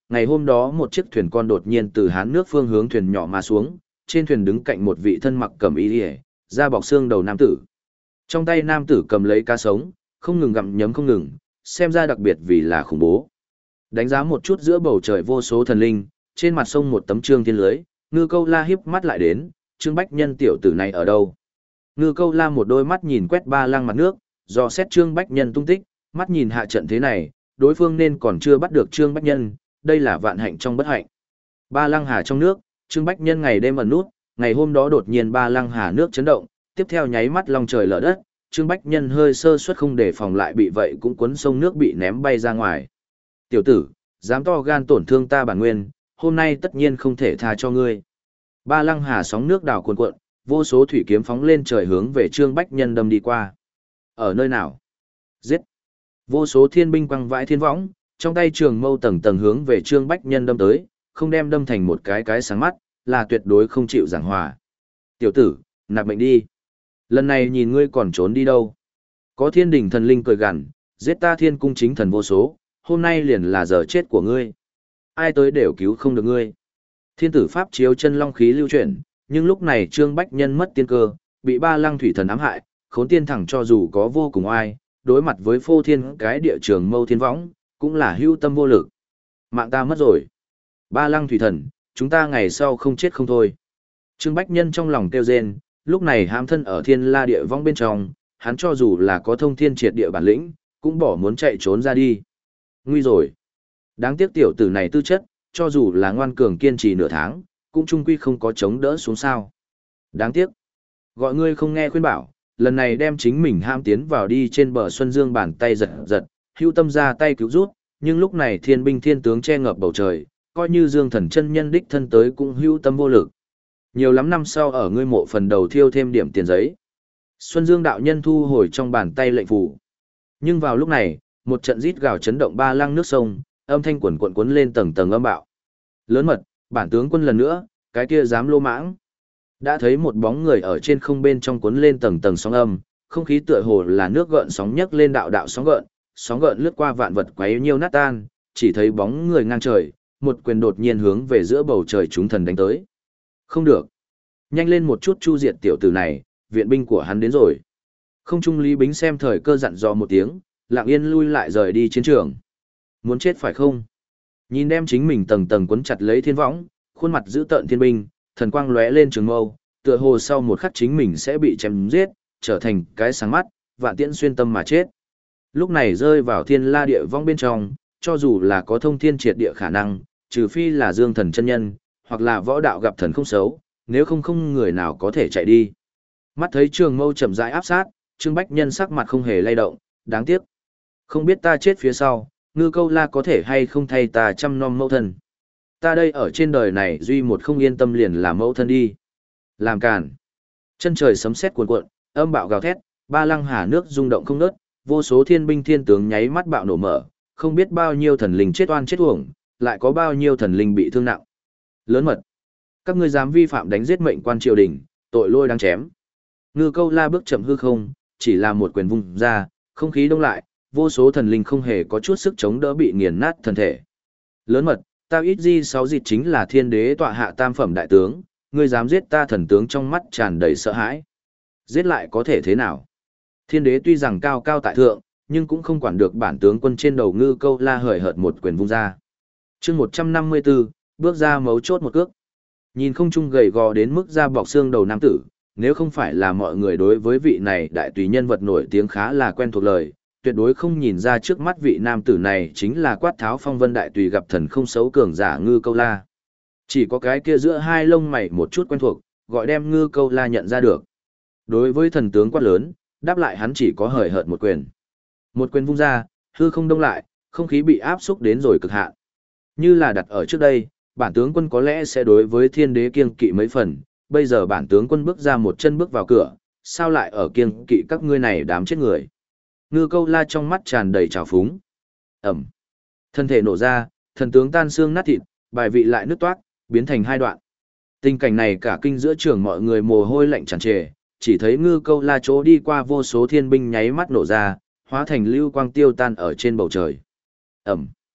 Ngày hôm đó một chiếc thuyền con đột nhiên từ hán nước phương hướng thuyền nhỏ mà xuống, trên thuyền đứng cạnh một vị thân mặc cẩm y liễu, da bọc xương đầu nam tử. Trong tay nam tử cầm lấy cá sống, không ngừng gặm nhấm không ngừng, xem ra đặc biệt vì là khủng bố. Đánh giá một chút giữa bầu trời vô số thần linh, trên mặt sông một tấm trương thiên lưới, Ngư Câu La hiếp mắt lại đến, Trương Bách Nhân tiểu tử này ở đâu? Ngư Câu La một đôi mắt nhìn quét ba lăng mặt nước, do xét Trương Bách Nhân tung tích, mắt nhìn hạ trận thế này, đối phương nên còn chưa bắt được Trương Bách Nhân, đây là vạn hạnh trong bất hạnh. Ba lăng hà trong nước, Trương Bách Nhân ngày đêm ẩn nút, ngày hôm đó đột nhiên ba lăng hà nước chấn động, tiếp theo nháy mắt long trời lở đất, Trương Bách Nhân hơi sơ suất không đề phòng lại bị vậy cũng cuốn sông nước bị ném bay ra ngoài. Tiểu tử, dám to gan tổn thương ta bản nguyên, hôm nay tất nhiên không thể tha cho ngươi. Ba lăng hà sóng nước đảo cuồn cuộn, vô số thủy kiếm phóng lên trời hướng về Trương Bách Nhân đâm đi qua. Ở nơi nào? Giết! Vô số thiên binh quăng vãi thiên võng, trong tay trường mâu tầng tầng hướng về Trương Bách Nhân đâm tới, không đem đâm thành một cái cái sáng mắt, là tuyệt đối không chịu giảng hòa. Tiểu tử, nạp mệnh đi. Lần này nhìn ngươi còn trốn đi đâu? Có thiên đình thần linh cười gằn, giết ta thiên cung chính thần vô số, hôm nay liền là giờ chết của ngươi. Ai tới đều cứu không được ngươi. Thiên tử pháp chiếu chân long khí lưu chuyển, nhưng lúc này Trương Bách Nhân mất tiên cơ, bị ba lăng thủy thần ám hại, khốn tiên thẳng cho dù có vô cùng oai, đối mặt với phô thiên cái địa trường mâu thiên võng, cũng là hưu tâm vô lực. Mạng ta mất rồi. Ba lăng thủy thần, chúng ta ngày sau không chết không thôi. Trương Bách Nhân trong lòng kêu rên, lúc này hãm thân ở thiên la địa vong bên trong, hắn cho dù là có thông thiên triệt địa bản lĩnh, cũng bỏ muốn chạy trốn ra đi. Nguy rồi. Đáng tiếc tiểu tử này tư chất, cho dù là ngoan cường kiên trì nửa tháng, cũng trung quy không có chống đỡ xuống sao. Đáng tiếc. Gọi ngươi không nghe khuyên bảo, lần này đem chính mình ham tiến vào đi trên bờ Xuân Dương bàn tay giật giật, hưu tâm ra tay cứu rút, nhưng lúc này thiên binh thiên tướng che ngập bầu trời, coi như Dương Thần chân nhân đích thân tới cũng hưu tâm vô lực. Nhiều lắm năm sau ở ngươi mộ phần đầu thiêu thêm điểm tiền giấy. Xuân Dương đạo nhân thu hồi trong bàn tay lệnh phù. Nhưng vào lúc này, một trận rít gào chấn động ba lăng nước sông, âm thanh quần quần cuốn lên tầng tầng âm bạo. Lớn mật, bản tướng quân lần nữa, cái kia dám lô mãng. Đã thấy một bóng người ở trên không bên trong cuốn lên tầng tầng sóng âm, không khí tựa hồ là nước gợn sóng nhấc lên đạo đạo sóng gợn, sóng gợn lướt qua vạn vật quấy nhiêu nát tan, chỉ thấy bóng người ngang trời, một quyền đột nhiên hướng về giữa bầu trời chúng thần đánh tới. Không được. Nhanh lên một chút chu diệt tiểu tử này, viện binh của hắn đến rồi. Không trung Lý Bính xem thời cơ dặn dò một tiếng, lặng yên lui lại rời đi chiến trường. Muốn chết phải không? Nhìn đem chính mình tầng tầng quấn chặt lấy thiên võng, khuôn mặt giữ tợn thiên binh, thần quang lóe lên trường mâu, tựa hồ sau một khắc chính mình sẽ bị chém giết, trở thành cái sáng mắt, vạn tiễn xuyên tâm mà chết. Lúc này rơi vào thiên la địa vong bên trong, cho dù là có thông thiên triệt địa khả năng, trừ phi là Dương Thần chân nhân, hoặc là võ đạo gặp thần không xấu, nếu không không người nào có thể chạy đi. Mắt thấy trường mâu chậm rãi áp sát, Trương Bách Nhân sắc mặt không hề lay động, đáng tiếc. Không biết ta chết phía sau, Ngư Câu La có thể hay không thay ta chăm nom mẫu thân. Ta đây ở trên đời này duy một không yên tâm liền là mẫu thân đi. Làm càn. Chân trời sấm sét cuồn cuộn, âm bạo gào thét, ba lăng hà nước rung động không ngớt, vô số thiên binh thiên tướng nháy mắt bạo nổ mở, không biết bao nhiêu thần linh chết oan chết uổng, lại có bao nhiêu thần linh bị thương nặng. Lớn mật. Các ngươi dám vi phạm đánh giết mệnh quan triều đình, tội lôi đáng chém. Ngư Câu La bước chậm hư không, chỉ là một quyền vung ra, không khí đông lại, vô số thần linh không hề có chút sức chống đỡ bị nghiền nát thân thể. Lớn mật, ta ít di sáu dịt chính là thiên đế tọa hạ tam phẩm đại tướng, ngươi dám giết ta thần tướng trong mắt tràn đầy sợ hãi. Giết lại có thể thế nào? Thiên đế tuy rằng cao cao tại thượng, nhưng cũng không quản được bản tướng quân trên đầu Ngư Câu La hời hợt một quyền vung ra. chương một trăm năm mươi tư, bước ra mấu chốt một cước. Nhìn không trung gầy gò đến mức da bọc xương đầu nam tử, nếu không phải là mọi người đối với vị này đại tùy nhân vật nổi tiếng khá là quen thuộc lời, tuyệt đối không nhìn ra trước mắt vị nam tử này chính là Quát Tháo Phong Vân đại tùy gặp thần không xấu cường giả Ngư Câu La. Chỉ có cái kia giữa hai lông mày một chút quen thuộc, gọi đem Ngư Câu La nhận ra được. Đối với thần tướng quát lớn, đáp lại hắn chỉ có hời hợt một quyền. Một quyền vung ra, hư không đông lại, không khí bị áp xúc đến rồi cực hạn. Như là đặt ở trước đây, bản tướng quân có lẽ sẽ đối với thiên đế kiêng kỵ mấy phần, bây giờ bản tướng quân bước ra một chân bước vào cửa, sao lại ở kiêng kỵ các ngươi này đám chết người. Ngư Câu La trong mắt tràn đầy trào phúng. Ẩm. Thân thể nổ ra, thần tướng tan xương nát thịt, bài vị lại nứt toát, biến thành hai đoạn. Tình cảnh này cả kinh giữa trường mọi người mồ hôi lạnh tràn trề, chỉ thấy Ngư Câu La chỗ đi qua vô số thiên binh nháy mắt nổ ra, hóa thành lưu quang tiêu tan ở trên bầu trời. Ẩm.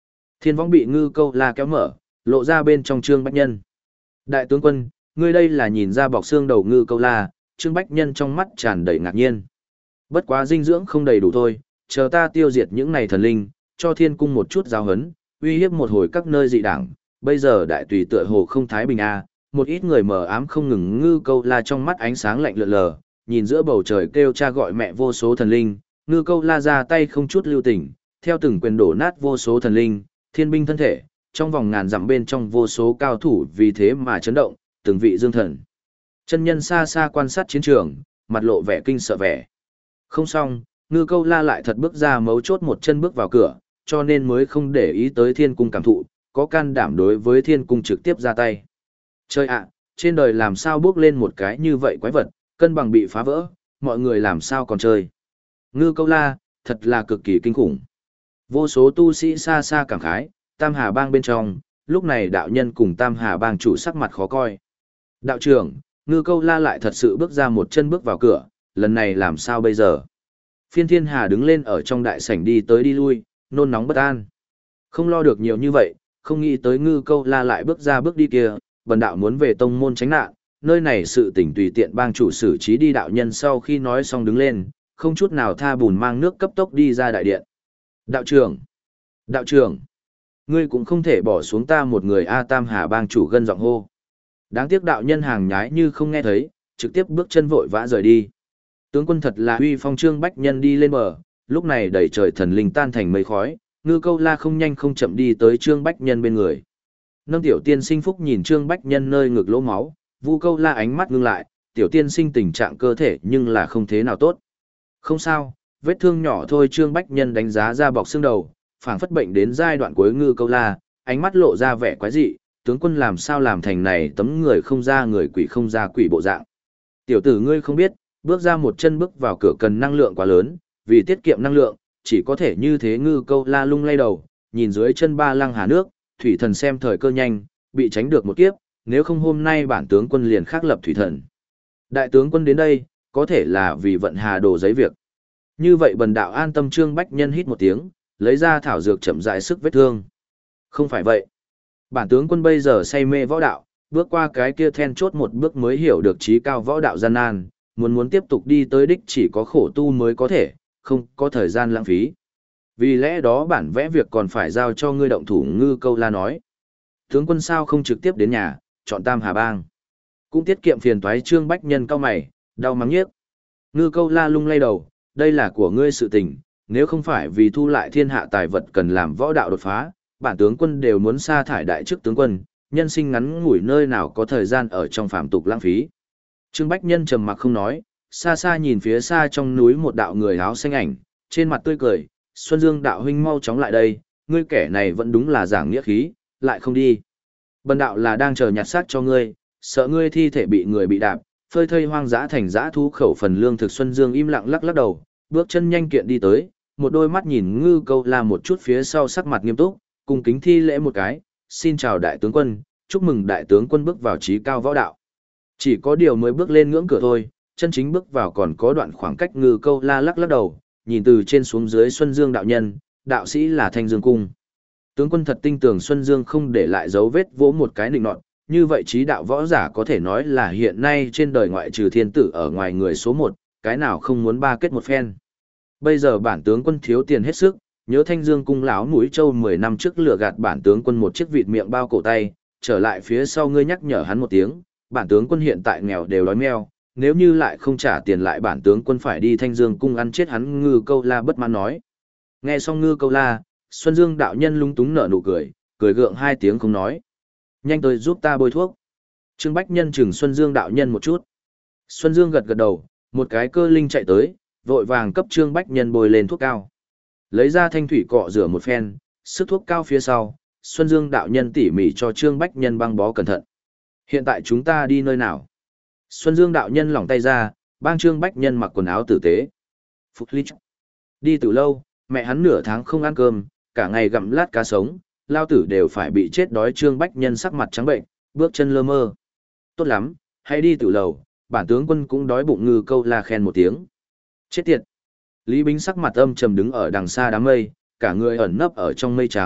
Thiên võng bị Ngư Câu La kéo mở, lộ ra bên trong Trương Bách Nhân. Đại tướng quân, ngươi đây là nhìn ra bọc xương đầu Ngư Câu La, Trương Bách Nhân trong mắt tràn đầy ngạc nhiên. Bất quá dinh dưỡng không đầy đủ thôi, chờ ta tiêu diệt những này thần linh, cho thiên cung một chút giáo hấn, uy hiếp một hồi các nơi dị đảng. Bây giờ đại tùy tựa hồ không thái bình a, một ít người mờ ám không ngừng. Ngư Câu La trong mắt ánh sáng lạnh lượn lờ, nhìn giữa bầu trời kêu cha gọi mẹ vô số thần linh, Ngư Câu La ra tay không chút lưu tình, theo từng quyền đổ nát vô số thần linh, thiên binh thân thể, trong vòng ngàn dặm bên trong vô số cao thủ vì thế mà chấn động, từng vị dương thần. Chân nhân xa xa quan sát chiến trường, mặt lộ vẻ kinh sợ vẻ. Không xong, Ngư Câu La lại thật bước ra mấu chốt một chân bước vào cửa, cho nên mới không để ý tới thiên cung cảm thụ, có can đảm đối với thiên cung trực tiếp ra tay. Chơi ạ, trên đời làm sao bước lên một cái như vậy quái vật, cân bằng bị phá vỡ, mọi người làm sao còn chơi. Ngư Câu La, thật là cực kỳ kinh khủng. Vô số tu sĩ xa xa cảm khái, Tam Hà Bang bên trong, lúc này đạo nhân cùng Tam Hà Bang chủ sắc mặt khó coi. Đạo trưởng, Ngư Câu La lại thật sự bước ra một chân bước vào cửa, lần này làm sao bây giờ? Phiên Thiên Hà đứng lên ở trong đại sảnh đi tới đi lui, nôn nóng bất an. Không lo được nhiều như vậy, không nghĩ tới Ngư Câu La lại bước ra bước đi kia, bần đạo muốn về tông môn tránh nạn, nơi này sự tình tùy tiện bang chủ xử trí đi. Đạo nhân sau khi nói xong đứng lên, không chút nào tha bùn mang nước cấp tốc đi ra đại điện. Đạo trưởng! Đạo trưởng! Ngươi cũng không thể bỏ xuống ta một người A. Tam Hà bang chủ gân giọng hô. Đáng tiếc đạo nhân hàng nhái như không nghe thấy, trực tiếp bước chân vội vã rời đi. Tướng quân thật là uy phong. Trương Bách Nhân đi lên bờ, lúc này đầy trời thần linh tan thành mây khói, Ngư Câu La không nhanh không chậm đi tới Trương Bách Nhân bên người. Nâng tiểu tiên sinh phúc nhìn Trương Bách Nhân nơi ngực lỗ máu, Vu Câu La ánh mắt ngưng lại, tiểu tiên sinh tình trạng cơ thể nhưng là không thế nào tốt. Không sao, vết thương nhỏ thôi. Trương Bách Nhân đánh giá ra bọc xương đầu, phảng phất bệnh đến giai đoạn cuối. Ngư Câu La, ánh mắt lộ ra vẻ quái dị, tướng quân làm sao làm thành này tấm người không ra người quỷ không ra quỷ bộ dạng. Tiểu tử ngươi không biết, bước ra một chân bước vào cửa cần năng lượng quá lớn, vì tiết kiệm năng lượng, chỉ có thể như thế. Ngư Câu La lung lay đầu, nhìn dưới chân ba lăng hà nước, thủy thần xem thời cơ nhanh, bị tránh được một kiếp, nếu không hôm nay bản tướng quân liền khắc lập thủy thần. Đại tướng quân đến đây, có thể là vì vận hà đồ giấy việc. Như vậy bần đạo an tâm. Trương Bách Nhân hít một tiếng, lấy ra thảo dược chậm rãi sức vết thương. Không phải vậy. Bản tướng quân bây giờ say mê võ đạo, bước qua cái kia then chốt một bước mới hiểu được trí cao võ đạo gian nan, muốn muốn tiếp tục đi tới đích chỉ có khổ tu mới có thể, không có thời gian lãng phí. Vì lẽ đó bản vẽ việc còn phải giao cho ngươi động thủ. Ngư Câu La nói. Tướng quân sao không trực tiếp đến nhà, chọn Tam Hà Bang. Cũng tiết kiệm phiền toái. Trương Bách Nhân cau mày, đau mắng nhiếc. Ngư Câu La lung lay đầu, đây là của ngươi sự tình, nếu không phải vì thu lại thiên hạ tài vật cần làm võ đạo đột phá, bản tướng quân đều muốn sa thải đại chức tướng quân, nhân sinh ngắn ngủi nơi nào có thời gian ở trong phàm tục lãng phí. Trương Bách Nhân trầm mặc không nói, xa xa nhìn phía xa trong núi một đạo người áo xanh ảnh, trên mặt tươi cười, Xuân Dương đạo huynh mau chóng lại đây, ngươi kẻ này vẫn đúng là giảng nghĩa khí, lại không đi. Bần đạo là đang chờ nhặt xác cho ngươi, sợ ngươi thi thể bị người bị đạp, phơi thây hoang dã thành dã thú khẩu phần lương thực. Xuân Dương im lặng lắc lắc đầu, bước chân nhanh kiện đi tới, một đôi mắt nhìn Ngư Câu La một chút phía sau, sắc mặt nghiêm túc, cung kính thi lễ một cái, xin chào đại tướng quân, chúc mừng đại tướng quân bước vào trí cao võ đạo. Chỉ có điều mới bước lên ngưỡng cửa thôi, chân chính bước vào còn có đoạn khoảng cách. Ngư Câu La lắc lắc đầu, nhìn từ trên xuống dưới Xuân Dương đạo nhân, đạo sĩ là Thanh Dương cung. Tướng quân thật tin tưởng Xuân Dương không để lại dấu vết, vỗ một cái nịnh nọt, như vậy trí đạo võ giả có thể nói là hiện nay trên đời ngoại trừ thiên tử ở ngoài người số một, cái nào không muốn ba kết một phen. Bây giờ bản tướng quân thiếu tiền hết sức, nhớ Thanh Dương cung lão mũi trâu mười năm trước lừa gạt bản tướng quân một chiếc vịt miệng bao cổ tay, trở lại phía sau ngươi nhắc nhở hắn một tiếng, bản tướng quân hiện tại nghèo đều đói meo, nếu như lại không trả tiền lại bản tướng quân phải đi Thanh Dương cung ăn chết hắn. Ngư Câu La bất mãn nói. Nghe xong Ngư Câu La, Xuân Dương đạo nhân lúng túng nở nụ cười, cười gượng hai tiếng không nói. Nhanh tới giúp ta bôi thuốc. Trương Bách Nhân chừng Xuân Dương đạo nhân một chút. Xuân Dương gật gật đầu, một cái cơ linh chạy tới, vội vàng cấp Trương Bách Nhân bôi lên thuốc cao. Lấy ra thanh thủy cọ rửa một phen, sức thuốc cao phía sau, Xuân Dương đạo nhân tỉ mỉ cho Trương Bách Nhân băng bó cẩn thận. Hiện tại chúng ta đi nơi nào? Xuân Dương đạo nhân lỏng tay ra, bang Trương Bách Nhân mặc quần áo tử tế. Phục Lý đi từ lâu, mẹ hắn nửa tháng không ăn cơm, cả ngày gặm lát cá sống, lao tử đều phải bị chết đói. Trương Bách Nhân sắc mặt trắng bệnh, bước chân lơ mơ. Tốt lắm, hãy đi từ lầu, bản tướng quân cũng đói bụng. Ngư Câu La khen một tiếng. Chết tiệt. Lý Bính sắc mặt âm trầm đứng ở đằng xa đám mây, cả người ẩn nấp ở trong mây trắng,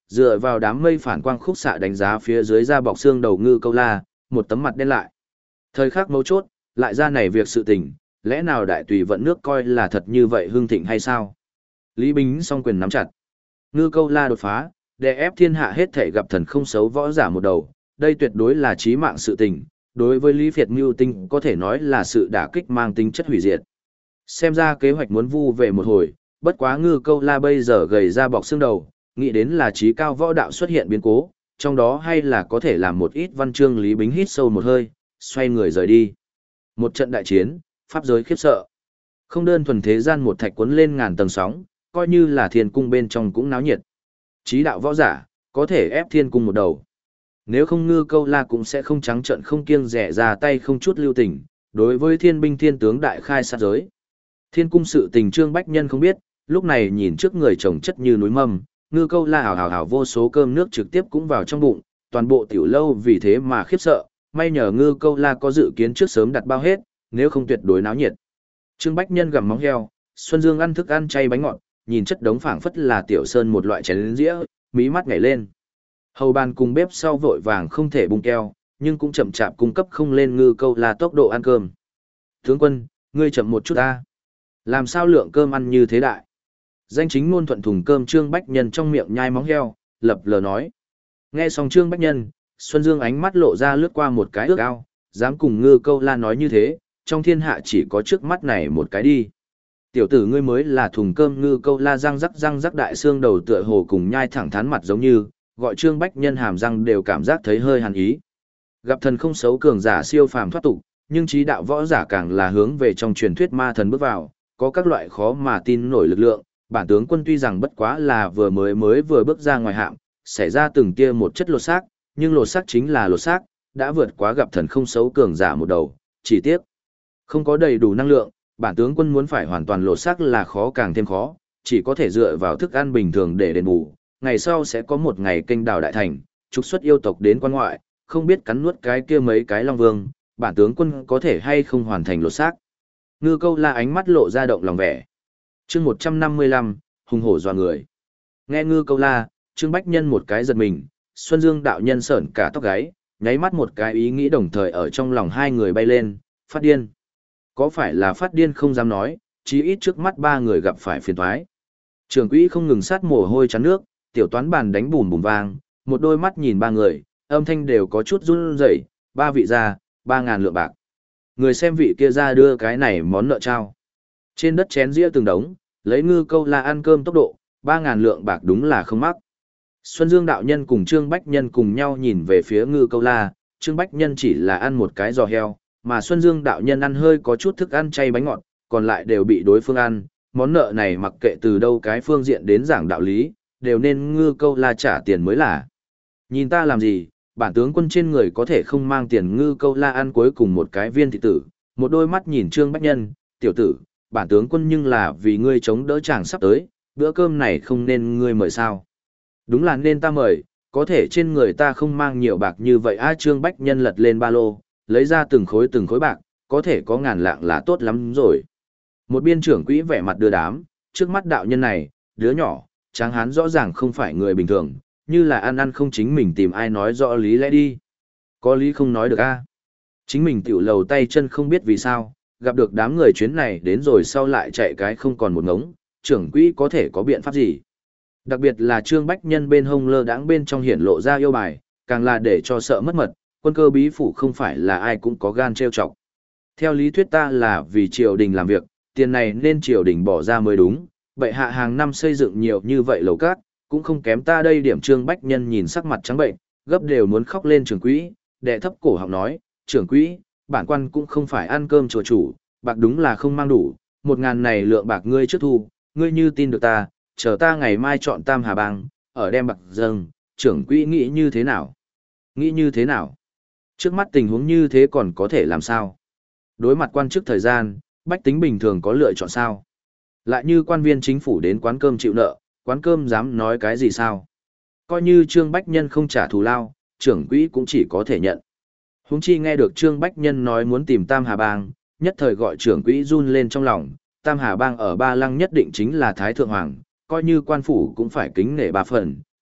Dựa vào đám mây phản quang khúc xạ đánh giá phía dưới da bọc xương đầu ngư câu la, một tấm mặt đen lại. Thời khắc mấu chốt, lại ra này việc sự tình, lẽ nào đại tùy vận nước coi là thật như vậy hương thịnh hay sao? Lý Bính song quyền nắm chặt. Ngư câu la đột phá, đè ép thiên hạ hết thể gặp thần không xấu võ giả một đầu, đây tuyệt đối là chí mạng sự tình, đối với Lý Việt Mưu Tinh có thể nói là sự đả kích mang tính chất hủy diệt. Xem ra kế hoạch muốn vu về một hồi, bất quá ngư câu la bây giờ gầy ra bọc xương đầu, nghĩ đến là trí cao võ đạo xuất hiện biến cố, trong đó hay là có thể làm một ít văn chương. Lý Bính hít sâu một hơi, xoay người rời đi. Một trận đại chiến, pháp giới khiếp sợ. Không đơn thuần thế gian một thạch cuốn lên ngàn tầng sóng, coi như là thiên cung bên trong cũng náo nhiệt. Trí đạo võ giả, có thể ép thiên cung một đầu. Nếu không ngư câu la cũng sẽ không trắng trợn không kiêng rẻ ra tay không chút lưu tình, đối với thiên binh thiên tướng đại khai sát giới. Thiên cung sự tình Trương Bách Nhân không biết, lúc này nhìn trước người chồng chất như núi mâm, ngư câu la hào hào hào vô số cơm nước trực tiếp cũng vào trong bụng, toàn bộ tiểu lâu vì thế mà khiếp sợ, may nhờ ngư câu la có dự kiến trước sớm đặt bao hết, nếu không tuyệt đối náo nhiệt. Trương Bách Nhân gặm móng heo, Xuân Dương ăn thức ăn chay bánh ngọt, nhìn chất đống phảng phất là tiểu sơn một loại chén dĩa, mí mắt nhảy lên. Hầu bàn cùng bếp sau vội vàng không thể bung keo, nhưng cũng chậm chạp cung cấp không lên ngư câu la tốc độ ăn cơm. Tướng quân, ngươi chậm một chút ta. Làm sao lượng cơm ăn như thế đại? Danh chính ngôn thuận thùng cơm Trương Bách Nhân trong miệng nhai móng heo, lập lờ nói. Nghe xong Trương Bách Nhân, Xuân Dương ánh mắt lộ ra lướt qua một cái ước ao, dám cùng ngư câu la nói như thế, trong thiên hạ chỉ có trước mắt này một cái đi. Tiểu tử ngươi mới là thùng cơm ngư câu la răng rắc răng rắc đại xương đầu tựa hồ cùng nhai thẳng thắn mặt giống như, gọi Trương Bách Nhân hàm răng đều cảm giác thấy hơi hàn ý. Gặp thần không xấu cường giả siêu phàm thoát tục, nhưng trí đạo võ giả càng là hướng về trong truyền thuyết ma thần bước vào, có các loại khó mà tin nổi lực lượng. Bản tướng quân tuy rằng bất quá là vừa mới mới vừa bước ra ngoài hạm, xảy ra từng tia một chất lột xác, nhưng lột xác chính là lột xác, đã vượt quá gặp thần không xấu cường giả một đầu, chỉ tiếc không có đầy đủ năng lượng, bản tướng quân muốn phải hoàn toàn lột xác là khó càng thêm khó, chỉ có thể dựa vào thức ăn bình thường để đền bù. Ngày sau sẽ có một ngày kênh đào đại thành, trục xuất yêu tộc đến quan ngoại, không biết cắn nuốt cái kia mấy cái long vương, bản tướng quân có thể hay không hoàn thành lột xác. Ngư câu la ánh mắt lộ ra động lòng vẻ. Chương một trăm năm mươi lăm, hùng hổ dọa người. Nghe ngư câu la, Trương Bách Nhân một cái giật mình, Xuân Dương đạo nhân sởn cả tóc gáy, nháy mắt một cái ý nghĩ đồng thời ở trong lòng hai người bay lên, phát điên. Có phải là phát điên không dám nói, chí ít trước mắt ba người gặp phải phiền toái. Trưởng quỹ không ngừng sát mồ hôi chắn nước, tiểu toán bàn đánh bùm bùm vang, một đôi mắt nhìn ba người, âm thanh đều có chút run rẩy, ba vị ra, ba ngàn lượng bạc. Người xem vị kia ra đưa cái này món nợ trao. Trên đất chén dĩa từng đống, lấy ngư câu la ăn cơm tốc độ, ba ngàn lượng bạc đúng là không mắc. Xuân Dương đạo nhân cùng Trương Bách Nhân cùng nhau nhìn về phía ngư câu la, Trương Bách Nhân chỉ là ăn một cái giò heo, mà Xuân Dương đạo nhân ăn hơi có chút thức ăn chay bánh ngọt, còn lại đều bị đối phương ăn, món nợ này mặc kệ từ đâu cái phương diện đến giảng đạo lý, đều nên ngư câu la trả tiền mới là. Nhìn ta làm gì, bản tướng quân trên người có thể không mang tiền. Ngư câu la ăn cuối cùng một cái viên thị tử, một đôi mắt nhìn Trương Bách Nhân, tiểu tử, bản tướng quân nhưng là vì ngươi chống đỡ chàng sắp tới, bữa cơm này không nên ngươi mời sao. Đúng là nên ta mời, có thể trên người ta không mang nhiều bạc như vậy. A Trương Bách Nhân lật lên ba lô, lấy ra từng khối từng khối bạc, có thể có ngàn lạng là tốt lắm rồi. Một biên trưởng quỹ vẻ mặt đưa đám, trước mắt đạo nhân này, đứa nhỏ, tráng hán rõ ràng không phải người bình thường, như là ăn ăn không chính mình tìm ai nói rõ lý lẽ đi. Có lý không nói được a. Chính mình tiểu lầu tay chân không biết vì sao, gặp được đám người chuyến này đến rồi sau lại chạy cái không còn một ngống, trưởng quỹ có thể có biện pháp gì. Đặc biệt là Trương Bách Nhân bên hông lơ đãng bên trong hiển lộ ra yêu bài, càng là để cho sợ mất mật, quân cơ bí phủ không phải là ai cũng có gan trêu chọc. Theo lý thuyết ta là vì triều đình làm việc, tiền này nên triều đình bỏ ra mới đúng, bệ hạ hàng năm xây dựng nhiều như vậy lầu cát, cũng không kém ta đây điểm. Trương Bách Nhân nhìn sắc mặt trắng bệnh, gấp đều muốn khóc lên. Trưởng quỹ, đệ thấp cổ họng nói, trưởng quỹ, bản quan cũng không phải ăn cơm chùa chủ, bạc đúng là không mang đủ, một ngàn này lượng bạc ngươi trước thu, ngươi như tin được ta, chờ ta ngày mai chọn Tam Hà Bang, ở đem bạc dâng, trưởng quỹ nghĩ như thế nào? Nghĩ như thế nào? Trước mắt tình huống như thế còn có thể làm sao? Đối mặt quan chức thời gian, bách tính bình thường có lựa chọn sao? Lại như quan viên chính phủ đến quán cơm chịu nợ, quán cơm dám nói cái gì sao? Coi như Trương Bách Nhân không trả thù lao, trưởng quỹ cũng chỉ có thể nhận. Huống chi nghe được Trương Bách Nhân nói muốn tìm Tam Hà Bang, nhất thời gọi trưởng quỹ run lên trong lòng. Tam Hà Bang ở Ba Lăng nhất định chính là Thái Thượng Hoàng, coi như quan phủ cũng phải kính nể ba phần.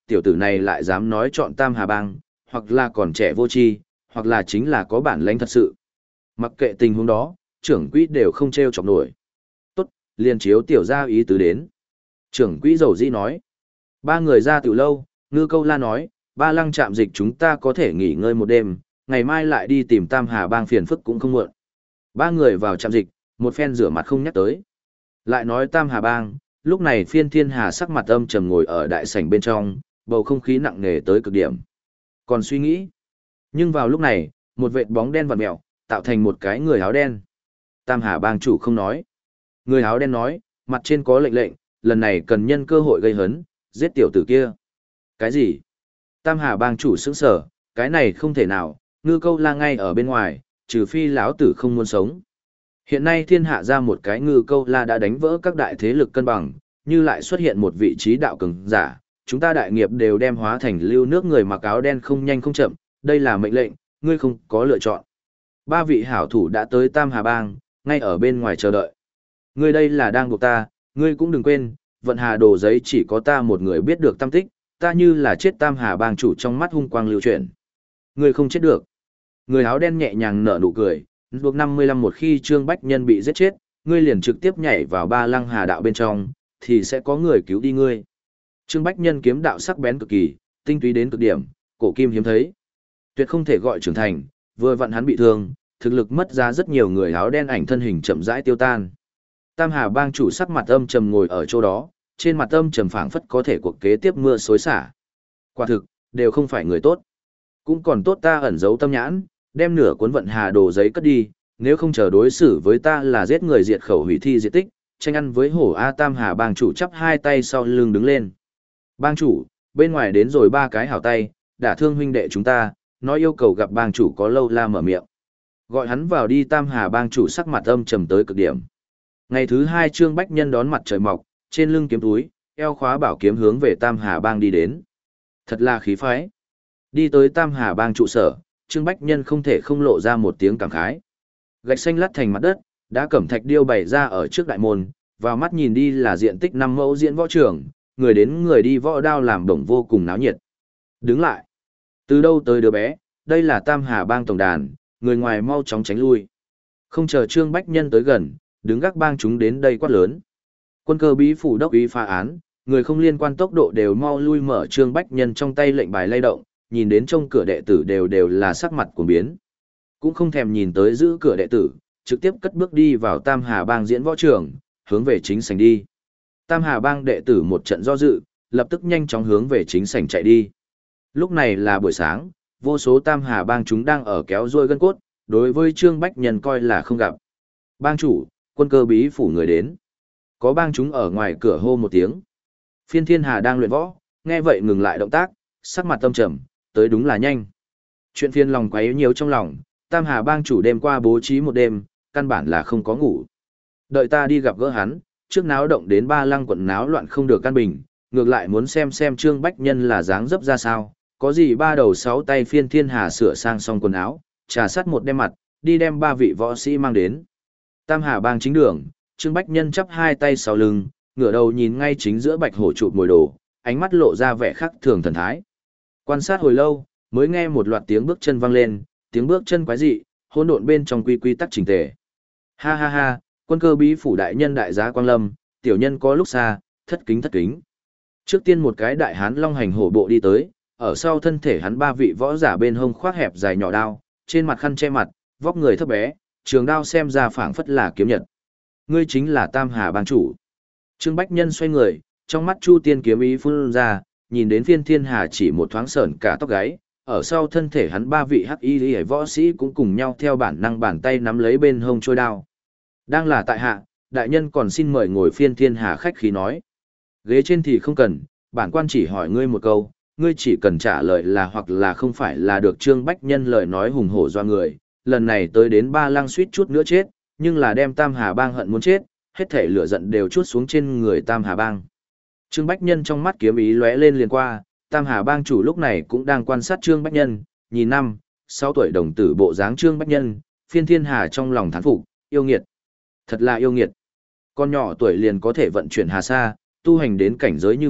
tiểu tử này lại dám nói chọn Tam Hà Bang, hoặc là còn trẻ vô tri, hoặc là chính là có bản lãnh thật sự. Mặc kệ tình huống đó, trưởng quỹ đều không treo chọc nổi. Tốt, liền chiếu tiểu gia ý tứ đến. Trưởng quỹ dầu dĩ nói. Ba người ra tiểu lâu, Ngư Câu La nói, ba lăng trạm dịch chúng ta có thể nghỉ ngơi một đêm, ngày mai lại đi tìm Tam Hà Bang phiền phức cũng không muộn. Ba người vào trạm dịch, một phen rửa mặt không nhắc tới. Lại nói Tam Hà Bang, lúc này Phiên Thiên Hà sắc mặt âm trầm ngồi ở đại sảnh bên trong, bầu không khí nặng nề tới cực điểm. Còn suy nghĩ. Nhưng vào lúc này, một vệt bóng đen vặn mèo, tạo thành một cái người áo đen. Tam Hà Bang chủ không nói. Người áo đen nói, mặt trên có lệnh lệnh, lần này cần nhân cơ hội gây hấn, giết tiểu tử kia. Cái gì? Tam Hà Bang chủ sững sờ, cái này không thể nào, Ngư Câu La ngay ở bên ngoài, trừ phi lão tử không muốn sống. Hiện nay thiên hạ ra một cái Ngư Câu La đã đánh vỡ các đại thế lực cân bằng, như lại xuất hiện một vị trí đạo cường giả, chúng ta đại nghiệp đều đem hóa thành lưu nước người mặc áo đen không nhanh không chậm, đây là mệnh lệnh, ngươi không có lựa chọn. Ba vị hảo thủ đã tới Tam Hà Bang, ngay ở bên ngoài chờ đợi. Ngươi đây là đang buộc ta, ngươi cũng đừng quên, vận hà đồ giấy chỉ có ta một người biết được tâm tích, ta như là chết Tam Hà Bang chủ trong mắt hung quang lưu chuyển. Ngươi không chết được. Người áo đen nhẹ nhàng nở nụ cười, buộc năm mươi lăm một khi Trương Bách Nhân bị giết chết, ngươi liền trực tiếp nhảy vào ba lăng hà đạo bên trong, thì sẽ có người cứu đi ngươi. Trương Bách Nhân kiếm đạo sắc bén cực kỳ, tinh túy đến cực điểm, cổ kim hiếm thấy. Tuyệt không thể gọi trưởng thành, vừa vặn hắn bị thương, thực lực mất ra rất nhiều người áo đen ảnh thân hình chậm rãi tiêu tan. Tam Hà Bang chủ sắc mặt âm trầm ngồi ở chỗ đó, trên mặt âm trầm phảng phất có thể cuộc kế tiếp mưa xối xả. Quả thực, đều không phải người tốt. Cũng còn tốt ta ẩn giấu tâm nhãn, đem nửa cuốn vận hà đồ giấy cất đi, nếu không chờ đối xử với ta là giết người diệt khẩu hủy thi diệt tích, tranh ăn với hổ A. Tam Hà Bang chủ chắp hai tay sau lưng đứng lên. Bang chủ, bên ngoài đến rồi ba cái hảo tay, đả thương huynh đệ chúng ta, nói yêu cầu gặp bang chủ có lâu la mở miệng. Gọi hắn vào đi. Tam Hà Bang chủ sắc mặt âm trầm tới cực điểm. Ngày thứ hai Trương Bách Nhân đón mặt trời mọc, trên lưng kiếm túi, eo khóa bảo kiếm hướng về Tam Hà Bang đi đến. Thật là khí phái. Đi tới Tam Hà Bang trụ sở, Trương Bách Nhân không thể không lộ ra một tiếng cảm khái. Gạch xanh lát thành mặt đất, đã cẩm thạch điêu bày ra ở trước đại môn, vào mắt nhìn đi là diện tích năm mẫu diễn võ trường, người đến người đi võ đao làm đồng vô cùng náo nhiệt. Đứng lại. Từ đâu tới đứa bé, đây là Tam Hà Bang tổng đàn, người ngoài mau chóng tránh lui. Không chờ Trương Bách Nhân tới gần, đứng gác bang chúng đến đây quát lớn. Quân cơ bí phủ đốc ý phá án, người không liên quan tốc độ đều mau lui mở. Trương Bách Nhân trong tay lệnh bài lay động, nhìn đến trong cửa đệ tử đều đều là sắc mặt của biến. Cũng không thèm nhìn tới giữ cửa đệ tử, trực tiếp cất bước đi vào Tam Hà Bang diễn võ trường, hướng về chính sảnh đi. Tam Hà Bang đệ tử một trận do dự, lập tức nhanh chóng hướng về chính sảnh chạy đi. Lúc này là buổi sáng, vô số Tam Hà Bang chúng đang ở kéo ruôi gân cốt, đối với Trương Bách Nhân coi là không gặp. Bang chủ, quân cơ bí phủ người đến. Có bang chúng ở ngoài cửa hô một tiếng. Phiên Thiên Hà đang luyện võ, nghe vậy ngừng lại động tác, sắc mặt tâm trầm, tới đúng là nhanh. Chuyện phiền lòng quấy nhiều trong lòng, Tam Hà Bang chủ đêm qua bố trí một đêm, căn bản là không có ngủ. Đợi ta đi gặp gỡ hắn, trước náo động đến ba lăng quận náo loạn không được căn bình, ngược lại muốn xem xem Trương Bách Nhân là dáng dấp ra sao, có gì ba đầu sáu tay. Phiên Thiên Hà sửa sang xong quần áo, trà sắt một đem mặt, đi đem ba vị võ sĩ mang đến. Tam Hà Bang chính đường, Trương Bách Nhân chắp hai tay sau lưng, ngửa đầu nhìn ngay chính giữa bạch hổ chụp mồi đồ, ánh mắt lộ ra vẻ khắc thường thần thái. Quan sát hồi lâu, mới nghe một loạt tiếng bước chân vang lên, tiếng bước chân quái dị, hỗn độn bên trong quy quy tắc chỉnh tề. Ha ha ha, quân cơ bí phủ đại nhân đại giá Quang Lâm, tiểu nhân có lúc xa, thất kính thất kính. Trước tiên một cái đại hán long hành hổ bộ đi tới, ở sau thân thể hắn ba vị võ giả bên hông khoác hẹp dài nhỏ đao, trên mặt khăn che mặt, vóc người thấp bé, trường đao xem ra phảng phất là kiếm nhật. Ngươi chính là Tam Hà Bang chủ. Trương Bách Nhân xoay người, trong mắt Chu Tiên kiếm ý phun ra, nhìn đến Phiên Thiên Hà chỉ một thoáng sởn cả tóc gáy, ở sau thân thể hắn ba vị hắc y liễu võ sĩ cũng cùng nhau theo bản năng bàn tay nắm lấy bên hông trôi đao. Đang là tại hạ, đại nhân còn xin mời ngồi. Phiên Thiên Hà khách khí nói. Ghế trên thì không cần, bản quan chỉ hỏi ngươi một câu, ngươi chỉ cần trả lời là hoặc là không phải là được. Trương Bách Nhân lời nói hùng hổ doa người, lần này tới đến ba lăng suýt chút nữa chết, nhưng là đem Tam Hà Bang hận muốn chết, hết thể lửa giận đều trút xuống trên người Tam Hà Bang. Trương Bách Nhân trong mắt kiếm ý lóe lên liền qua, Tam Hà Bang chủ lúc này cũng đang quan sát Trương Bách Nhân, nhìn năm, sáu tuổi đồng tử bộ dáng Trương Bách Nhân, Phiên Thiên Hà trong lòng thán phục, yêu nghiệt. Thật là yêu nghiệt. Con nhỏ tuổi liền có thể vận chuyển hà sa, tu hành đến cảnh giới như vậy,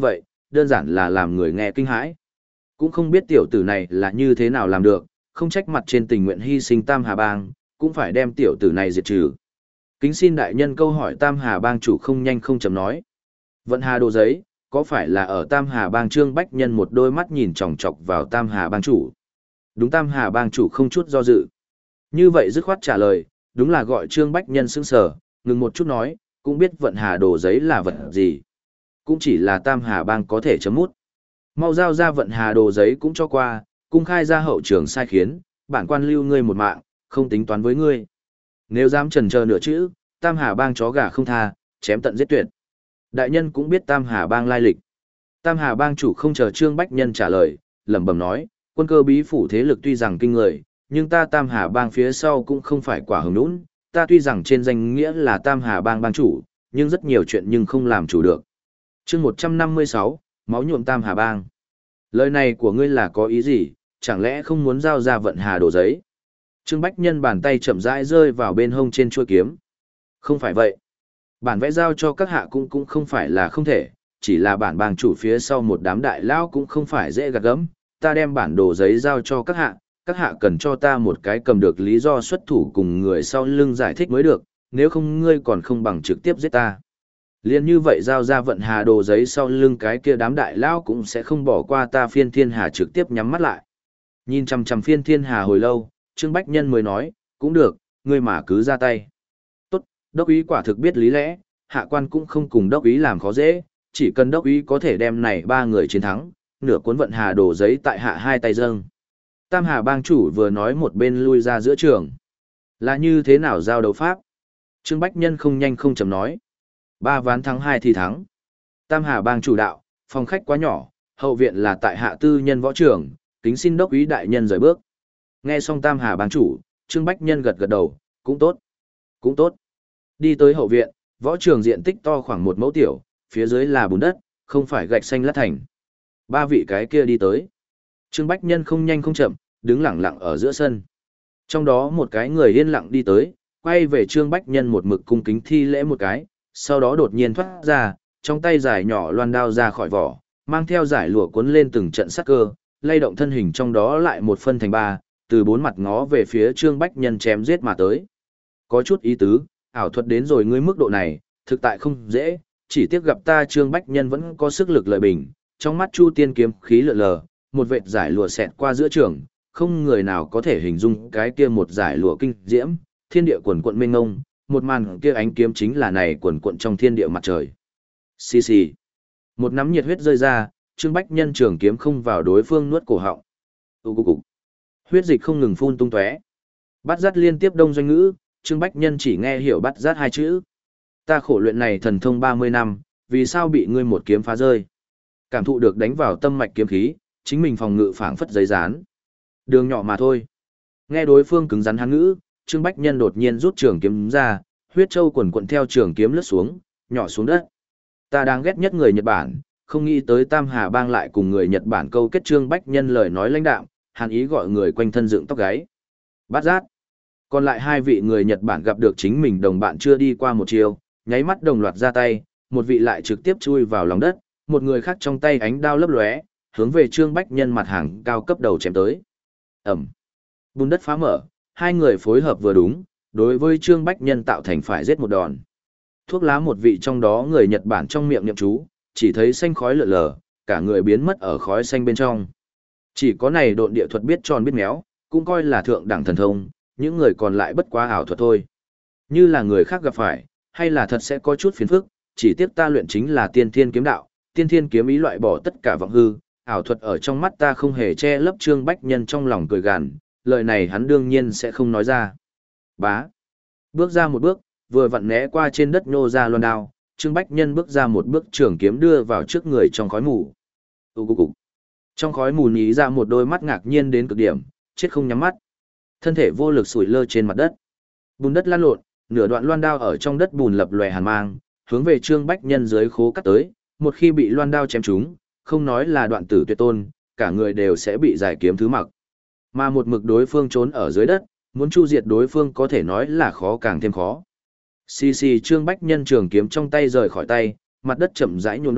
đơn giản là làm người nghe kinh hãi. Cũng không biết tiểu tử này là như thế nào làm được, không trách mặt trên tình nguyện hy sinh Tam Hà Bang, cũng phải đem tiểu tử này diệt trừ. Kính xin đại nhân câu hỏi Tam Hà Bang chủ không nhanh không chậm nói. Vận Hà đồ giấy, có phải là ở Tam Hà Bang Trương Bách Nhân một đôi mắt nhìn chòng chọc vào Tam Hà Bang chủ? Đúng, Tam Hà Bang chủ không chút do dự. Như vậy dứt khoát trả lời, đúng là gọi Trương Bách Nhân sững sờ, ngừng một chút nói, cũng biết Vận Hà đồ giấy là vật gì. Cũng chỉ là Tam Hà Bang có thể chấm mút. Mau giao ra Vận Hà đồ giấy cũng cho qua, cung khai ra hậu trường sai khiến, bản quan lưu ngươi một mạng, không tính toán với ngươi. Nếu dám chần chờ nửa chữ, Tam Hà Bang chó gà không tha, chém tận giết tuyệt. Đại nhân cũng biết Tam Hà Bang lai lịch. Tam Hà Bang chủ không chờ Trương Bách Nhân trả lời, lẩm bẩm nói, quân cơ bí phủ thế lực tuy rằng kinh người, nhưng ta Tam Hà Bang phía sau cũng không phải quả hồng nũng, ta tuy rằng trên danh nghĩa là Tam Hà Bang bang chủ, nhưng rất nhiều chuyện nhưng không làm chủ được. Chương một trăm năm mươi sáu, máu nhuộm Tam Hà Bang. Lời này của ngươi là có ý gì, chẳng lẽ không muốn giao ra Vận Hà đồ giấy? Trương Bách Nhân bàn tay chậm rãi rơi vào bên hông trên chuôi kiếm. Không phải vậy. Bản vẽ giao cho các hạ cũng cũng không phải là không thể, chỉ là bản bang chủ phía sau một đám đại lão cũng không phải dễ gạt gẫm. Ta đem bản đồ giấy giao cho các hạ, các hạ cần cho ta một cái cầm được lý do xuất thủ cùng người sau lưng giải thích mới được, nếu không ngươi còn không bằng trực tiếp giết ta. Liên như vậy giao ra Vận Hà đồ giấy sau lưng cái kia đám đại lão cũng sẽ không bỏ qua ta Phiên Thiên Hà trực tiếp nhắm mắt lại. Nhìn chằm chằm Phiên Thiên Hà hồi lâu, Trương Bách Nhân mới nói, cũng được, ngươi mà cứ ra tay. Tốt, đốc úy quả thực biết lý lẽ, hạ quan cũng không cùng đốc úy làm khó dễ, chỉ cần đốc úy có thể đem này ba người chiến thắng, nửa cuốn Vận Hà đồ giấy tại hạ hai tay dâng. Tam Hà Bang chủ vừa nói một bên lui ra giữa trường. Là như thế nào giao đấu pháp? Trương Bách Nhân không nhanh không chậm nói. Ba ván thắng hai thì thắng. Tam Hà Bang chủ đạo, phòng khách quá nhỏ, hậu viện là tại hạ tư nhân võ trường, kính xin đốc úy đại nhân rời bước. Nghe xong Tam Hà Bang chủ, Trương Bách Nhân gật gật đầu, cũng tốt, cũng tốt. Đi tới hậu viện, võ trường diện tích to khoảng một mẫu tiểu, phía dưới là bùn đất, không phải gạch xanh lát thành. Ba vị cái kia đi tới. Trương Bách Nhân không nhanh không chậm, đứng lặng lặng ở giữa sân. Trong đó một cái người yên lặng đi tới, quay về Trương Bách Nhân một mực cung kính thi lễ một cái, sau đó đột nhiên thoát ra, trong tay giải nhỏ loan đao ra khỏi vỏ, mang theo giải lụa cuốn lên từng trận sắc cơ, lay động thân hình trong đó lại một phân thành ba, từ bốn mặt ngó về phía Trương Bách Nhân chém giết mà tới. Có chút ý tứ, ảo thuật đến rồi ngươi mức độ này, thực tại không dễ, chỉ tiếc gặp ta Trương Bách Nhân vẫn có sức lực lợi bình, trong mắt Chu Tiên kiếm khí lượn lờ, một vệt giải lụa xẹt qua giữa trường, không người nào có thể hình dung cái kia một giải lụa kinh diễm, thiên địa quần quận mênh ngông, một màn kia ánh kiếm chính là này quần quận trong thiên địa mặt trời. Xì xì. Một nắm nhiệt huyết rơi ra, Trương Bách Nhân trường kiếm không vào đối phương nuốt cổ họng. Ù cục cục. Huyết dịch không ngừng phun tung tóe. Bắt rát liên tiếp đông doanh ngữ, Trương Bách Nhân chỉ nghe hiểu bắt rát hai chữ. Ta khổ luyện này thần thông ba mươi năm, vì sao bị ngươi một kiếm phá rơi? Cảm thụ được đánh vào tâm mạch kiếm khí, chính mình phòng ngự phảng phất giấy dán. Đường nhỏ mà thôi. Nghe đối phương cứng rắn hán ngữ, Trương Bách Nhân đột nhiên rút trường kiếm ra, huyết châu quần quận theo trường kiếm lướt xuống, nhỏ xuống đất. Ta đang ghét nhất người Nhật Bản, không nghĩ tới Tam Hà Bang lại cùng người Nhật Bản câu kết. Trương Bách Nhân lời nói lãnh đạm, hàn ý gọi người quanh thân dựng tóc gáy. Bát giác. Còn lại hai vị người Nhật Bản gặp được chính mình đồng bạn chưa đi qua một chiều, nháy mắt đồng loạt ra tay, một vị lại trực tiếp chui vào lòng đất, một người khác trong tay ánh đao lấp lóe, hướng về Trương Bách Nhân mặt hàng cao cấp đầu chém tới. Ẩm. Bùn đất phá mở, hai người phối hợp vừa đúng, đối với Trương Bách Nhân tạo thành phải giết một đòn. Thuốc lá một vị trong đó người Nhật Bản trong miệng niệm chú, chỉ thấy xanh khói lượn lờ, cả người biến mất ở khói xanh bên trong. Chỉ có này độn địa thuật biết tròn biết méo, cũng coi là thượng đẳng thần thông, những người còn lại bất quá ảo thuật thôi. Như là người khác gặp phải, hay là thật sẽ có chút phiền phức, chỉ tiếc ta luyện chính là tiên thiên kiếm đạo, tiên thiên kiếm ý loại bỏ tất cả vọng hư, ảo thuật ở trong mắt ta không hề che lấp. Trương Bách Nhân trong lòng cười gằn, lời này hắn đương nhiên sẽ không nói ra. Bá. Bước ra một bước, vừa vặn né qua trên đất nhô ra loan đao, Trương Bách Nhân bước ra một bước trường kiếm đưa vào trước người trong khói mù. Ù cục cục. Trong khói mù nhí ra một đôi mắt ngạc nhiên đến cực điểm, chết không nhắm mắt. Thân thể vô lực sủi lơ trên mặt đất. Bùn đất lăn lộn, nửa đoạn loan đao ở trong đất bùn lập lòe hàn mang, hướng về Trương Bách Nhân dưới khố cắt tới, một khi bị loan đao chém trúng, không nói là đoạn tử tuyệt tôn, cả người đều sẽ bị giải kiếm thứ mặc. Mà một mực đối phương trốn ở dưới đất, muốn chu diệt đối phương có thể nói là khó càng thêm khó. Xì xì Trương Bách Nhân trường kiếm trong tay rời khỏi tay, mặt đất chậm rãi nhuộm đỏ,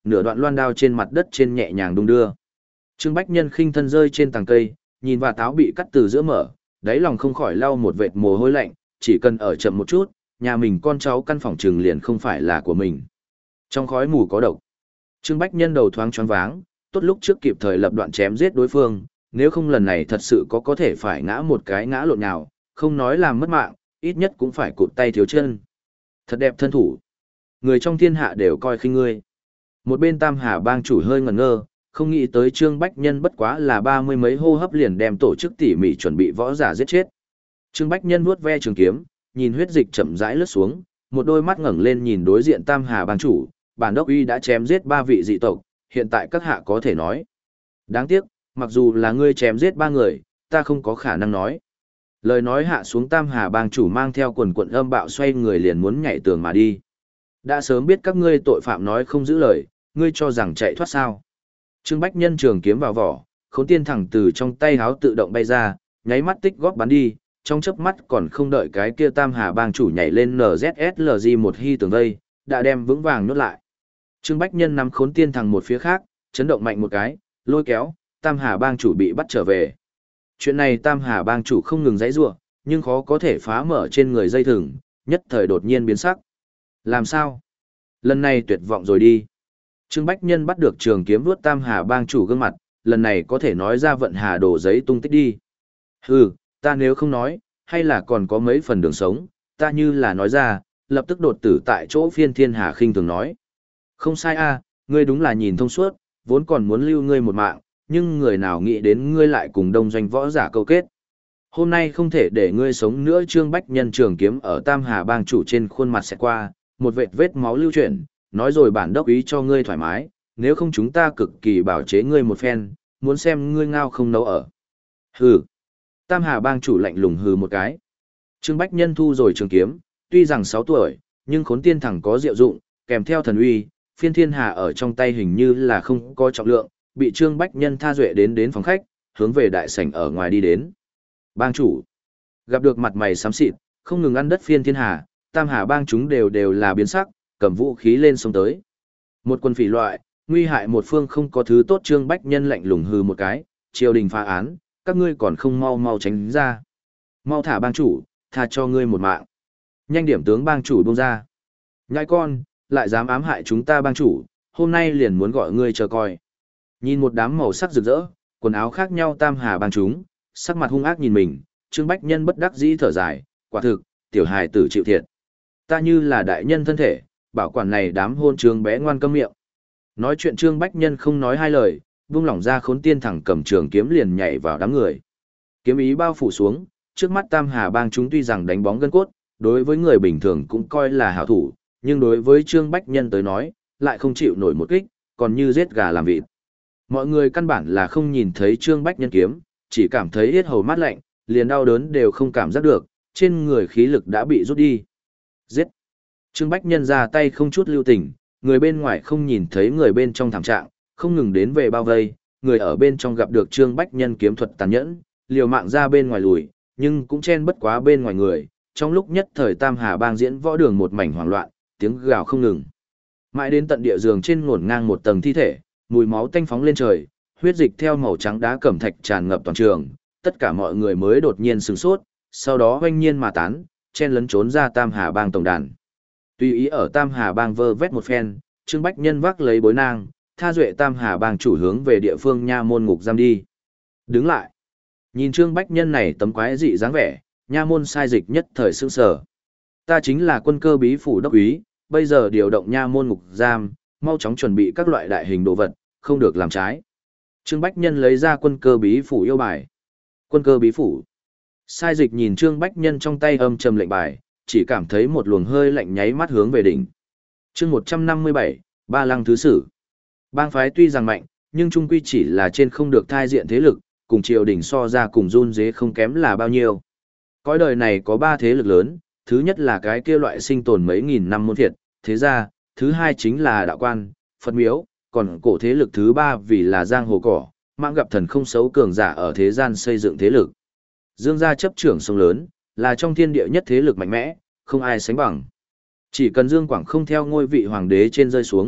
nửa đoạn loan đao trên mặt đất trên nhẹ nhàng đung đưa. Trương Bách Nhân khinh thân rơi trên tàng cây, nhìn và táo bị cắt từ giữa mở, đáy lòng không khỏi lau một vệt mồ hôi lạnh, chỉ cần ở chậm một chút, nhà mình con cháu căn phòng trường liền không phải là của mình. Trong khói mù có độc. Trương Bách Nhân đầu thoáng choáng váng, tốt lúc trước kịp thời lập đoạn chém giết đối phương, nếu không lần này thật sự có có thể phải ngã một cái ngã lộn nào, không nói làm mất mạng, ít nhất cũng phải cụt tay thiếu chân. Thật đẹp thân thủ. Người trong thiên hạ đều coi khinh ngươi. Một bên Tam Hà bang chủ hơi ngẩn ngơ, không nghĩ tới Trương Bách Nhân bất quá là ba mươi mấy hô hấp liền đem tổ chức tỉ mỉ chuẩn bị võ giả giết chết. Trương Bách Nhân vuốt ve trường kiếm, nhìn huyết dịch chậm rãi lướt xuống, một đôi mắt ngẩng lên nhìn đối diện Tam Hà bang chủ, bản đốc uy đã chém giết ba vị dị tộc, hiện tại các hạ có thể nói. Đáng tiếc, mặc dù là ngươi chém giết ba người, ta không có khả năng nói. Lời nói hạ xuống, Tam Hà bang chủ mang theo quần quận âm bạo xoay người liền muốn nhảy tường mà đi. Đã sớm biết các ngươi tội phạm nói không giữ lời, ngươi cho rằng chạy thoát sao. Trương Bách Nhân trường kiếm vào vỏ, Khốn Tiên thẳng từ trong tay háo tự động bay ra, nháy mắt tích góp bắn đi, trong chớp mắt còn không đợi cái kia Tam Hà bang chủ nhảy lên en dét ét lờ giê một hy tường vây, đã đem vững vàng nhốt lại. Trương Bách Nhân nắm Khốn Tiên thẳng một phía khác, chấn động mạnh một cái, lôi kéo, Tam Hà bang chủ bị bắt trở về. Chuyện này Tam Hà bang chủ không ngừng giãy giụa, nhưng khó có thể phá mở trên người dây thừng, nhất thời đột nhiên biến sắc. Làm sao? Lần này tuyệt vọng rồi đi. Trương Bách Nhân bắt được trường kiếm vuốt Tam Hà bang chủ gương mặt, lần này có thể nói ra vận hà đổ giấy tung tích đi. Hừ, ta nếu không nói, hay là còn có mấy phần đường sống, ta như là nói ra, lập tức đột tử tại chỗ. Phiên Thiên Hà khinh thường nói. Không sai a, ngươi đúng là nhìn thông suốt, vốn còn muốn lưu ngươi một mạng, nhưng người nào nghĩ đến ngươi lại cùng đông doanh võ giả câu kết. Hôm nay không thể để ngươi sống nữa. Trương Bách Nhân trường kiếm ở Tam Hà bang chủ trên khuôn mặt sẽ qua, một vệt vết máu lưu chuyển, nói rồi bản đốc ý cho ngươi thoải mái, nếu không chúng ta cực kỳ bảo chế ngươi một phen, muốn xem ngươi ngao không nấu ở. Hừ. Tam Hà bang chủ lạnh lùng hừ một cái. Trương Bách Nhân thu rồi trường kiếm, tuy rằng sáu tuổi, nhưng Khốn Tiên thẳng có diệu dụng, kèm theo thần uy, Phiên Thiên Hà ở trong tay hình như là không có trọng lượng, bị Trương Bách Nhân tha duệ đến đến phòng khách, hướng về đại sảnh ở ngoài đi đến. Bang chủ. Gặp được mặt mày xám xịt, không ngừng ăn đất Phiên Thiên Hà, Tam Hà bang chúng đều đều là biến sắc, cầm vũ khí lên xông tới. Một quân phỉ loại, nguy hại một phương không có thứ tốt. Trương Bách Nhân lạnh lùng hừ một cái, triều đình phá án, các ngươi còn không mau mau tránh ra. Mau thả bang chủ, tha cho ngươi một mạng. Nhanh điểm tướng bang chủ buông ra. Nhãi con, lại dám ám hại chúng ta bang chủ, hôm nay liền muốn gọi ngươi chờ coi. Nhìn một đám màu sắc rực rỡ, quần áo khác nhau Tam Hà bang chúng, sắc mặt hung ác nhìn mình, Trương Bách Nhân bất đắc dĩ thở dài, quả thực, tiểu hài tử chịu thiệt. Ta như là đại nhân thân thể, bảo quản này đám hôn trường bé ngoan câm miệng. Nói chuyện Trương Bách Nhân không nói hai lời, buông lỏng ra Khốn Tiên thẳng cầm trường kiếm liền nhảy vào đám người. Kiếm ý bao phủ xuống, trước mắt Tam Hà bang chúng tuy rằng đánh bóng gân cốt, đối với người bình thường cũng coi là hảo thủ, nhưng đối với Trương Bách Nhân tới nói, lại không chịu nổi một kích, còn như giết gà làm vịt. Mọi người căn bản là không nhìn thấy Trương Bách Nhân kiếm, chỉ cảm thấy yết hầu mát lạnh, liền đau đớn đều không cảm giác được, trên người khí lực đã bị rút đi. Giết! Trương Bách Nhân ra tay không chút lưu tình, người bên ngoài không nhìn thấy người bên trong thảm trạng, không ngừng đến về bao vây, người ở bên trong gặp được Trương Bách Nhân kiếm thuật tàn nhẫn, liều mạng ra bên ngoài lùi, nhưng cũng chen bất quá bên ngoài người. Trong lúc nhất thời Tam Hà bang diễn võ đường một mảnh hoảng loạn, tiếng gào không ngừng. Mãi đến tận địa giường trên ngổn ngang một tầng thi thể, mùi máu tanh phóng lên trời, huyết dịch theo màu trắng đá cẩm thạch tràn ngập toàn trường, tất cả mọi người mới đột nhiên sửng sốt, sau đó hoanh nhiên mà tán, chen lấn trốn ra Tam Hà bang tổng đàn. Tùy ý ở Tam Hà bang vơ vét một phen, Trương Bách Nhân vác lấy bối nang, tha duệ Tam Hà bang chủ hướng về địa phương nha môn ngục giam đi. Đứng lại. Nhìn Trương Bách Nhân này tấm quái dị dáng vẻ, nha môn sai dịch nhất thời sững sờ. Ta chính là quân cơ bí phủ đốc úy, bây giờ điều động nha môn ngục giam, mau chóng chuẩn bị các loại đại hình đồ vật, không được làm trái. Trương Bách Nhân lấy ra quân cơ bí phủ yêu bài. Quân cơ bí phủ. Sai dịch nhìn Trương Bách Nhân trong tay âm trầm lệnh bài, chỉ cảm thấy một luồng hơi lạnh nháy mắt hướng về đỉnh. Chương một trăm năm mươi bảy, Ba Lăng Thứ Sử. Bang phái tuy rằng mạnh, nhưng trung quy chỉ là trên không được thai diện thế lực, cùng triều đình so ra cùng run dế không kém là bao nhiêu. Cõi đời này có ba thế lực lớn, thứ nhất là cái kia loại sinh tồn mấy nghìn năm môn thiệt, thế ra, thứ hai chính là đạo quan, Phật miếu, còn cổ thế lực thứ ba vì là giang hồ cỏ, mạng gặp thần không xấu cường giả ở thế gian xây dựng thế lực. Dương gia chấp trưởng sông lớn, là trong thiên địa nhất thế lực mạnh mẽ, không ai sánh bằng. Chỉ cần Dương Quảng không theo ngôi vị hoàng đế trên rơi xuống,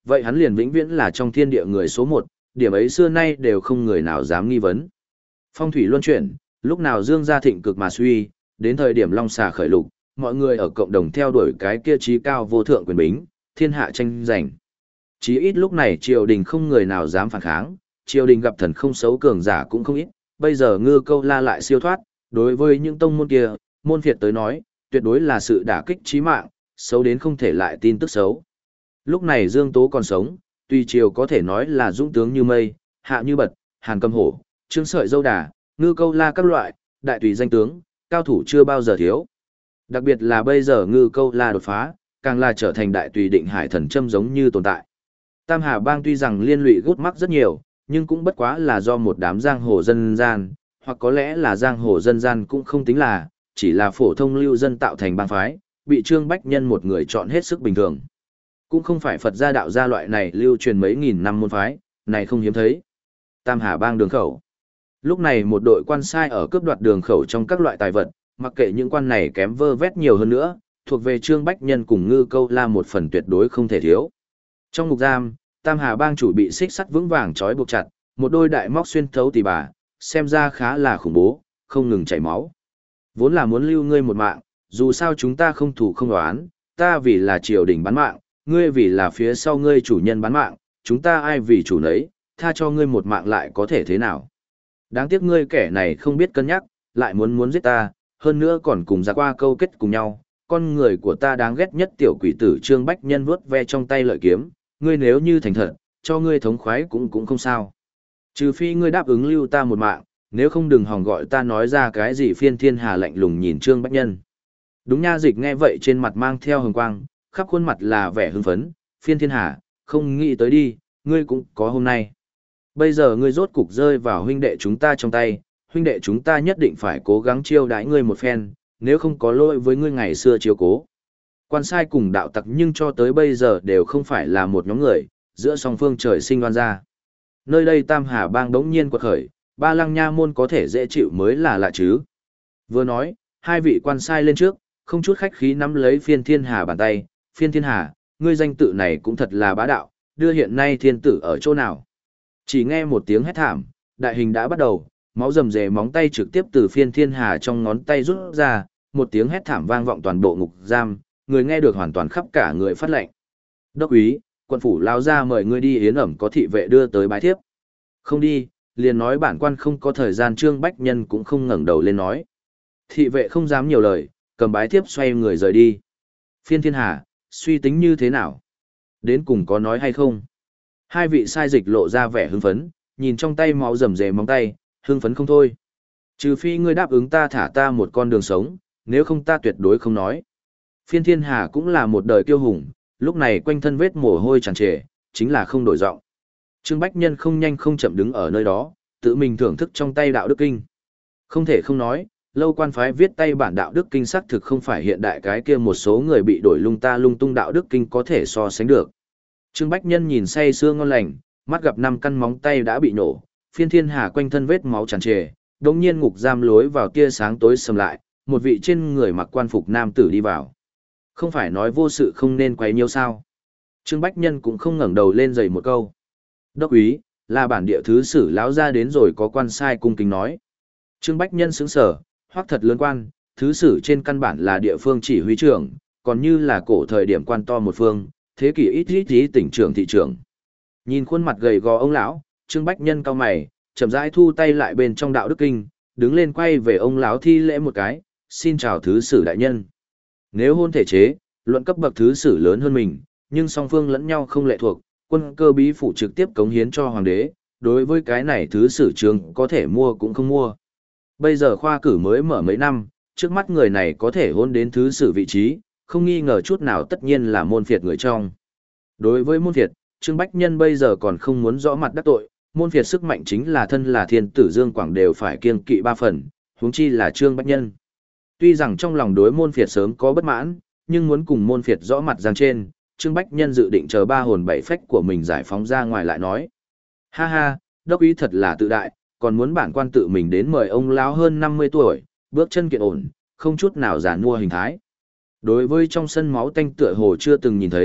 vậy hắn liền vĩnh viễn là trong thiên địa người số một, điểm ấy xưa nay đều không người nào dám nghi vấn. Phong thủy luân chuyển, lúc nào dương gia thịnh cực mà suy, đến thời điểm long xà khởi lục, mọi người ở cộng đồng theo đuổi cái kia trí cao vô thượng quyền bính, thiên hạ tranh giành. Chí ít lúc này triều đình không người nào dám phản kháng, triều đình gặp thần không xấu cường giả cũng không ít, bây giờ Ngư Câu La lại siêu thoát, đối với những tông môn kia, môn phiệt tới nói, tuyệt đối là sự đả kích chí mạng, xấu đến không thể lại tin tức xấu. Lúc này Dương Tố còn sống, tuy triều có thể nói là dũng tướng như mây, hạ như bật, hàn cầm hổ, trương sợi dâu đà, Ngư Câu La các loại, đại tùy danh tướng, cao thủ chưa bao giờ thiếu. Đặc biệt là bây giờ Ngư Câu La đột phá, càng là trở thành đại tùy định hải thần châm giống như tồn tại. Tam Hà Bang tuy rằng liên lụy gút mắc rất nhiều, nhưng cũng bất quá là do một đám giang hồ dân gian, hoặc có lẽ là giang hồ dân gian cũng không tính là, chỉ là phổ thông lưu dân tạo thành bang phái, bị Trương Bách Nhân một người chọn hết sức bình thường. Cũng không phải Phật gia đạo gia loại này lưu truyền mấy nghìn năm môn phái, này không hiếm thấy. Tam Hà Bang đường khẩu. Lúc này một đội quan sai ở cướp đoạt đường khẩu trong các loại tài vật, mặc kệ những quan này kém vơ vét nhiều hơn nữa, thuộc về Trương Bách Nhân cùng Ngư Câu La một phần tuyệt đối không thể thiếu. Trong ngục giam, Tam Hà Bang chủ bị xích sắt vững vàng trói buộc chặt, một đôi đại móc xuyên thấu tỉ bà, xem ra khá là khủng bố, không ngừng chảy máu. Vốn là muốn lưu ngươi một mạng, dù sao chúng ta không thủ không đoán, ta vì là triều đình bán mạng, ngươi vì là phía sau ngươi chủ nhân bán mạng, chúng ta ai vì chủ nấy, tha cho ngươi một mạng lại có thể thế nào. Đáng tiếc ngươi kẻ này không biết cân nhắc, lại muốn muốn giết ta, hơn nữa còn cùng ra qua câu kết cùng nhau. Con người của ta đáng ghét nhất tiểu quỷ tử Trương Bách Nhân vuốt ve trong tay lợi kiếm, ngươi nếu như thành thật, cho ngươi thống khoái cũng cũng không sao. Trừ phi ngươi đáp ứng lưu ta một mạng, nếu không đừng hòng gọi ta nói ra cái gì phiên thiên hà lạnh lùng nhìn Trương Bách Nhân. Đúng nha, Dịch nghe vậy trên mặt mang theo hừng quang, khắp khuôn mặt là vẻ hưng phấn, phiên thiên hà, không nghĩ tới đi, ngươi cũng có hôm nay. Bây giờ ngươi rốt cục rơi vào huynh đệ chúng ta trong tay, huynh đệ chúng ta nhất định phải cố gắng chiêu đãi ngươi một phen, nếu không có lỗi với ngươi ngày xưa chiếu cố. Quan sai cùng đạo tặc nhưng cho tới bây giờ đều không phải là một nhóm người, giữa song phương trời sinh đoan ra. Nơi đây Tam Hà Bang đống nhiên quật khởi, Ba Lăng Nha môn có thể dễ chịu mới là lạ chứ. Vừa nói, hai vị quan sai lên trước, không chút khách khí nắm lấy phiên thiên hà bàn tay, phiên thiên hà, ngươi danh tự này cũng thật là bá đạo, đưa hiện nay thiên tử ở chỗ nào. Chỉ nghe một tiếng hét thảm, đại hình đã bắt đầu, máu rầm rề móng tay trực tiếp từ phiên thiên hà trong ngón tay rút ra, một tiếng hét thảm vang vọng toàn bộ ngục giam, người nghe được hoàn toàn khắp cả người phát lệnh. Đốc úy, quân phủ lao ra mời ngươi đi yến ẩm có thị vệ đưa tới bái thiếp. Không đi, liền nói bản quan không có thời gian. Trương Bách Nhân cũng không ngẩng đầu lên nói. Thị vệ không dám nhiều lời, cầm bái thiếp xoay người rời đi. Phiên thiên hà, suy tính như thế nào? Đến cùng có nói hay không? Hai vị sai dịch lộ ra vẻ hưng phấn, nhìn trong tay máu rầm rề móng tay, hưng phấn không thôi. Trừ phi ngươi đáp ứng ta thả ta một con đường sống, nếu không ta tuyệt đối không nói. Phiên thiên hà cũng là một đời kiêu hùng, lúc này quanh thân vết mồ hôi tràn trề, chính là không đổi giọng. Trương Bách Nhân không nhanh không chậm đứng ở nơi đó, tự mình thưởng thức trong tay đạo đức kinh. Không thể không nói, lâu quan phái viết tay bản đạo đức kinh xác thực không phải hiện đại cái kia một số người bị đổi lung ta lung tung đạo đức kinh có thể so sánh được. Trương Bách Nhân nhìn say sưa ngon lành, mắt gặp năm căn móng tay đã bị nổ, phiên thiên hà quanh thân vết máu tràn trề, đống nhiên ngục giam lối vào tia sáng tối sầm lại, một vị trên người mặc quan phục nam tử đi vào. Không phải nói vô sự không nên quấy nhiêu sao? Trương Bách Nhân cũng không ngẩng đầu lên dày một câu. Đốc úy, là bản địa thứ sử lão ra đến rồi, có quan sai cung kính nói. Trương Bách Nhân sững sờ, hoắc thật lớn quan, thứ sử trên căn bản là địa phương chỉ huy trưởng, còn như là cổ thời điểm quan to một phương, thế kỷ ít ít tí tỉnh trưởng thị trưởng. Nhìn khuôn mặt gầy gò ông lão, Trương Bách Nhân cau mày, chậm rãi thu tay lại bên trong đạo đức kinh, đứng lên quay về ông lão thi lễ một cái, xin chào thứ sử đại nhân. Nếu hôn thể chế, luận cấp bậc thứ sử lớn hơn mình, nhưng song phương lẫn nhau không lệ thuộc, quân cơ bí phủ trực tiếp cống hiến cho hoàng đế, đối với cái này thứ sử trường có thể mua cũng không mua. Bây giờ khoa cử mới mở mấy năm, trước mắt người này có thể hôn đến thứ sử vị trí, không nghi ngờ chút nào tất nhiên là môn phiệt người trong. Đối với môn phiệt, Trương Bách Nhân bây giờ còn không muốn rõ mặt đắc tội, môn phiệt sức mạnh chính là thân là thiên tử Dương Quảng đều phải kiêng kỵ ba phần, huống chi là Trương Bách Nhân. Tuy rằng trong lòng đối môn phiệt sớm có bất mãn, nhưng muốn cùng môn phiệt rõ mặt giang trên, Trương Bách Nhân dự định chờ ba hồn bảy phách của mình giải phóng ra ngoài lại nói. Ha ha, đốc ý thật là tự đại, còn muốn bản quan tự mình đến mời ông lão hơn năm mươi tuổi, bước chân kiện ổn, không chút nào giàn mua hình thái. Đối với trong sân máu tanh tựa hồ chưa từng nhìn thấy,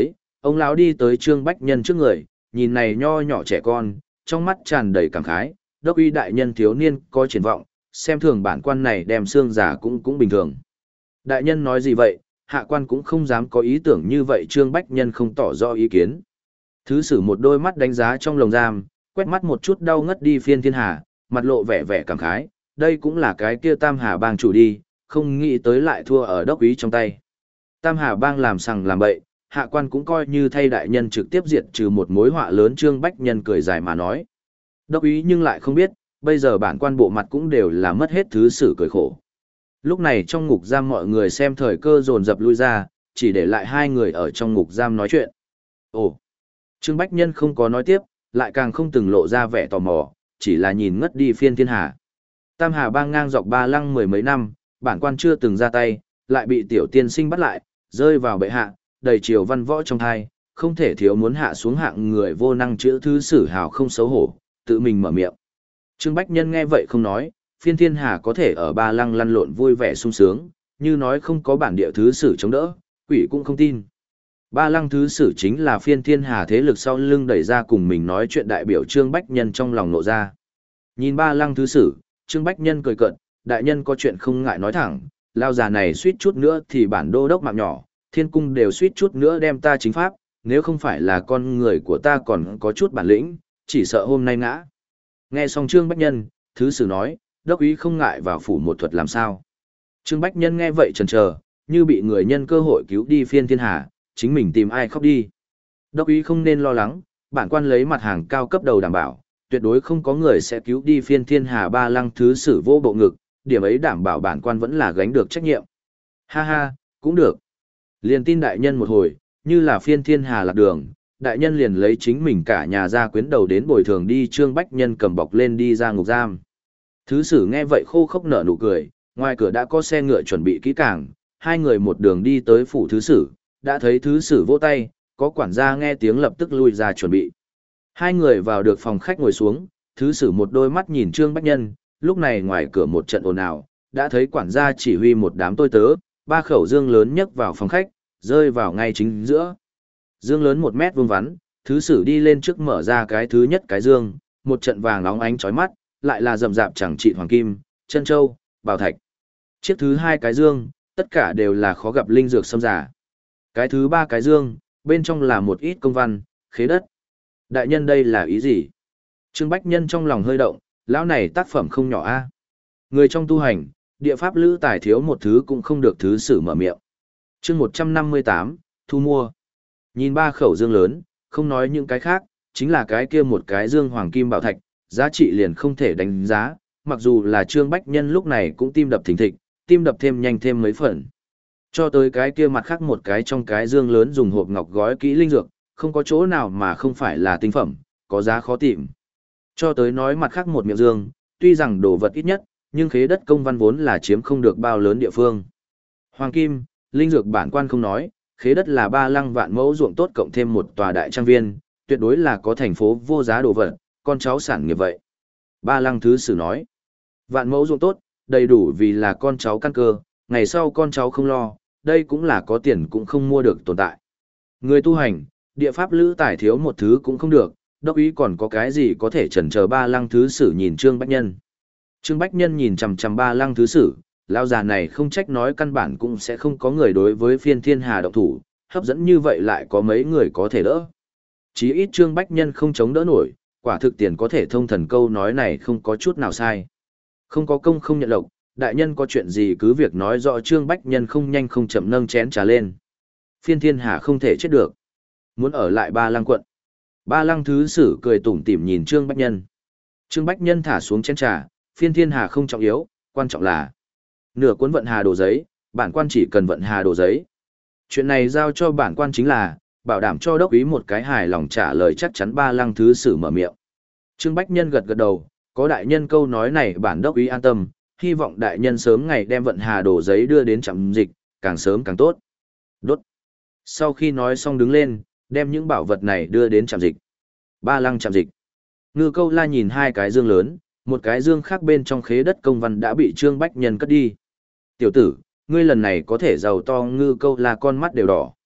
Ông lão đi tới Trương Bách Nhân trước người, nhìn này nho nhỏ trẻ con, trong mắt tràn đầy cảm khái, đốc uy đại nhân thiếu niên có triển vọng, xem thường bản quan này đem xương giả cũng cũng bình thường. Đại nhân nói gì vậy, hạ quan cũng không dám có ý tưởng như vậy. Trương Bách Nhân không tỏ rõ ý kiến. Thứ sử một đôi mắt đánh giá trong lồng giam, quét mắt một chút đau ngất đi Phiên Thiên Hà, mặt lộ vẻ vẻ cảm khái, đây cũng là cái kia Tam Hà bang chủ đi, không nghĩ tới lại thua ở đốc úy trong tay. Tam Hà bang làm sằng làm bậy, hạ quan cũng coi như thay đại nhân trực tiếp diệt trừ một mối họa lớn. Trương Bách Nhân cười dài mà nói. Đốc úy nhưng lại không biết, bây giờ bản quan bộ mặt cũng đều là mất hết. Thứ sử cười khổ. Lúc này trong ngục giam mọi người xem thời cơ dồn dập lui ra, chỉ để lại hai người ở trong ngục giam nói chuyện. Ồ! Trương Bách Nhân không có nói tiếp, lại càng không từng lộ ra vẻ tò mò, chỉ là nhìn ngất đi Phiên Thiên Hà. Tam Hà bang ngang dọc Ba Lăng mười mấy năm, bản quan chưa từng ra tay, lại bị tiểu tiên sinh bắt lại, rơi vào bệ hạ, đầy triều văn võ trong thai, không thể thiếu muốn hạ xuống hạng người vô năng chữ. Thứ sử hào không xấu hổ, tự mình mở miệng. Trương Bách Nhân nghe vậy không nói, Phiên Thiên Hà có thể ở Ba Lăng lăn lộn vui vẻ sung sướng, như nói không có bản địa thứ sử chống đỡ, quỷ cũng không tin. Ba Lăng thứ sử chính là Phiên Thiên Hà thế lực sau lưng đẩy ra cùng mình nói chuyện đại biểu. Trương Bách Nhân trong lòng nộ ra. Nhìn Ba Lăng thứ sử, Trương Bách Nhân cười cợt, đại nhân có chuyện không ngại nói thẳng, lao già này suýt chút nữa thì bản đô đốc mạng nhỏ, thiên cung đều suýt chút nữa đem ta chính pháp, nếu không phải là con người của ta còn có chút bản lĩnh, chỉ sợ hôm nay ngã. Nghe xong Trương Bách Nhân, thứ sử nói, đốc úy không ngại vào phủ một thuật làm sao. Trương Bách Nhân nghe vậy chần chờ, như bị người nhân cơ hội cứu đi Phiên Thiên Hà, chính mình tìm ai khóc đi. Đốc úy không nên lo lắng, bản quan lấy mặt hàng cao cấp đầu đảm bảo, tuyệt đối không có người sẽ cứu đi Phiên Thiên Hà. Ba Lăng thứ sử vô bộ ngực, điểm ấy đảm bảo bản quan vẫn là gánh được trách nhiệm. Ha ha, cũng được. Liền tin đại nhân một hồi, như là Phiên Thiên Hà lạc đường, đại nhân liền lấy chính mình cả nhà ra quyến đầu đến bồi thường đi. Trương Bách Nhân cầm bọc lên đi ra ngục giam. Thứ sử nghe vậy khô khốc nở nụ cười, ngoài cửa đã có xe ngựa chuẩn bị kỹ càng, hai người một đường đi tới phủ thứ sử, đã thấy thứ sử vỗ tay, có quản gia nghe tiếng lập tức lui ra chuẩn bị. Hai người vào được phòng khách ngồi xuống, thứ sử một đôi mắt nhìn Trương Bách Nhân, lúc này ngoài cửa một trận ồn ào, đã thấy quản gia chỉ huy một đám tôi tớ, ba khẩu dương lớn nhấc vào phòng khách, rơi vào ngay chính giữa. Dương lớn một mét vuông vắn, thứ sử đi lên trước mở ra cái thứ nhất cái dương, một trận vàng óng ánh chói mắt, lại là rậm rạp chẳng trị hoàng kim, chân châu, bảo thạch. Chiếc thứ hai cái dương, tất cả đều là khó gặp linh dược xâm giả. Cái thứ ba cái dương, bên trong là một ít công văn, khế đất. Đại nhân đây là ý gì? Trương Bách Nhân trong lòng hơi động, lão này tác phẩm không nhỏ a. Người trong tu hành, địa pháp lữ tài thiếu một thứ cũng không được. Thứ sử mở miệng. Chương một trăm năm mươi tám, thu mua. Nhìn ba khẩu dương lớn, không nói những cái khác, chính là cái kia một cái dương hoàng kim bảo thạch, giá trị liền không thể đánh giá, mặc dù là Trương Bách Nhân lúc này cũng tim đập thình thịch, tim đập thêm nhanh thêm mấy phần. Cho tới cái kia mặt khác một cái trong cái dương lớn dùng hộp ngọc gói kỹ linh dược, không có chỗ nào mà không phải là tinh phẩm, có giá khó tìm. Cho tới nói mặt khác một miệng dương, tuy rằng đồ vật ít nhất, nhưng khế đất công văn vốn là chiếm không được bao lớn địa phương. Hoàng kim, linh dược bản quan không nói, khế đất là Ba Lăng vạn mẫu ruộng tốt cộng thêm một tòa đại trang viên, tuyệt đối là có thành phố vô giá đồ vật, con cháu sản nghiệp vậy. Ba Lăng thứ sử nói, vạn mẫu ruộng tốt, đầy đủ vì là con cháu căn cơ, ngày sau con cháu không lo, đây cũng là có tiền cũng không mua được tồn tại. Người tu hành, địa pháp lữ tài thiếu một thứ cũng không được, đốc ý còn có cái gì có thể chần chờ. Ba Lăng thứ sử nhìn Trương Bách Nhân. Trương Bách Nhân nhìn chằm chằm Ba Lăng thứ sử, lão già này không trách nói căn bản cũng sẽ không có người đối với Phiên Thiên Hà động thủ, hấp dẫn như vậy lại có mấy người có thể đỡ. Chí ít Trương Bách Nhân không chống đỡ nổi, quả thực tiền có thể thông thần, câu nói này không có chút nào sai. Không có công không nhận lộc, đại nhân có chuyện gì cứ việc nói rõ. Trương Bách Nhân không nhanh không chậm nâng chén trà lên. Phiên Thiên Hà không thể chết được, muốn ở lại Ba Lăng quận. Ba Lăng thứ sử cười tủm tỉm nhìn Trương Bách Nhân. Trương Bách Nhân thả xuống chén trà, Phiên Thiên Hà không trọng yếu, quan trọng là nửa cuốn vận hà đồ giấy, bản quan chỉ cần vận hà đồ giấy. Chuyện này giao cho bản quan chính là bảo đảm cho đốc ý một cái hài lòng trả lời chắc chắn. Ba Lăng thứ sử mở miệng. Trương Bách Nhân gật gật đầu, có đại nhân câu nói này bản đốc ý an tâm, hy vọng đại nhân sớm ngày đem vận hà đồ giấy đưa đến trạm dịch, càng sớm càng tốt. Đốt. Sau khi nói xong đứng lên, đem những bảo vật này đưa đến trạm dịch. Ba Lăng trạm dịch. Ngư Câu La nhìn hai cái dương lớn, một cái dương khác bên trong khế đất công văn đã bị Trương Bách Nhân cất đi. Tiểu tử, ngươi lần này có thể giàu to. Ngư Câu La con mắt đều đỏ.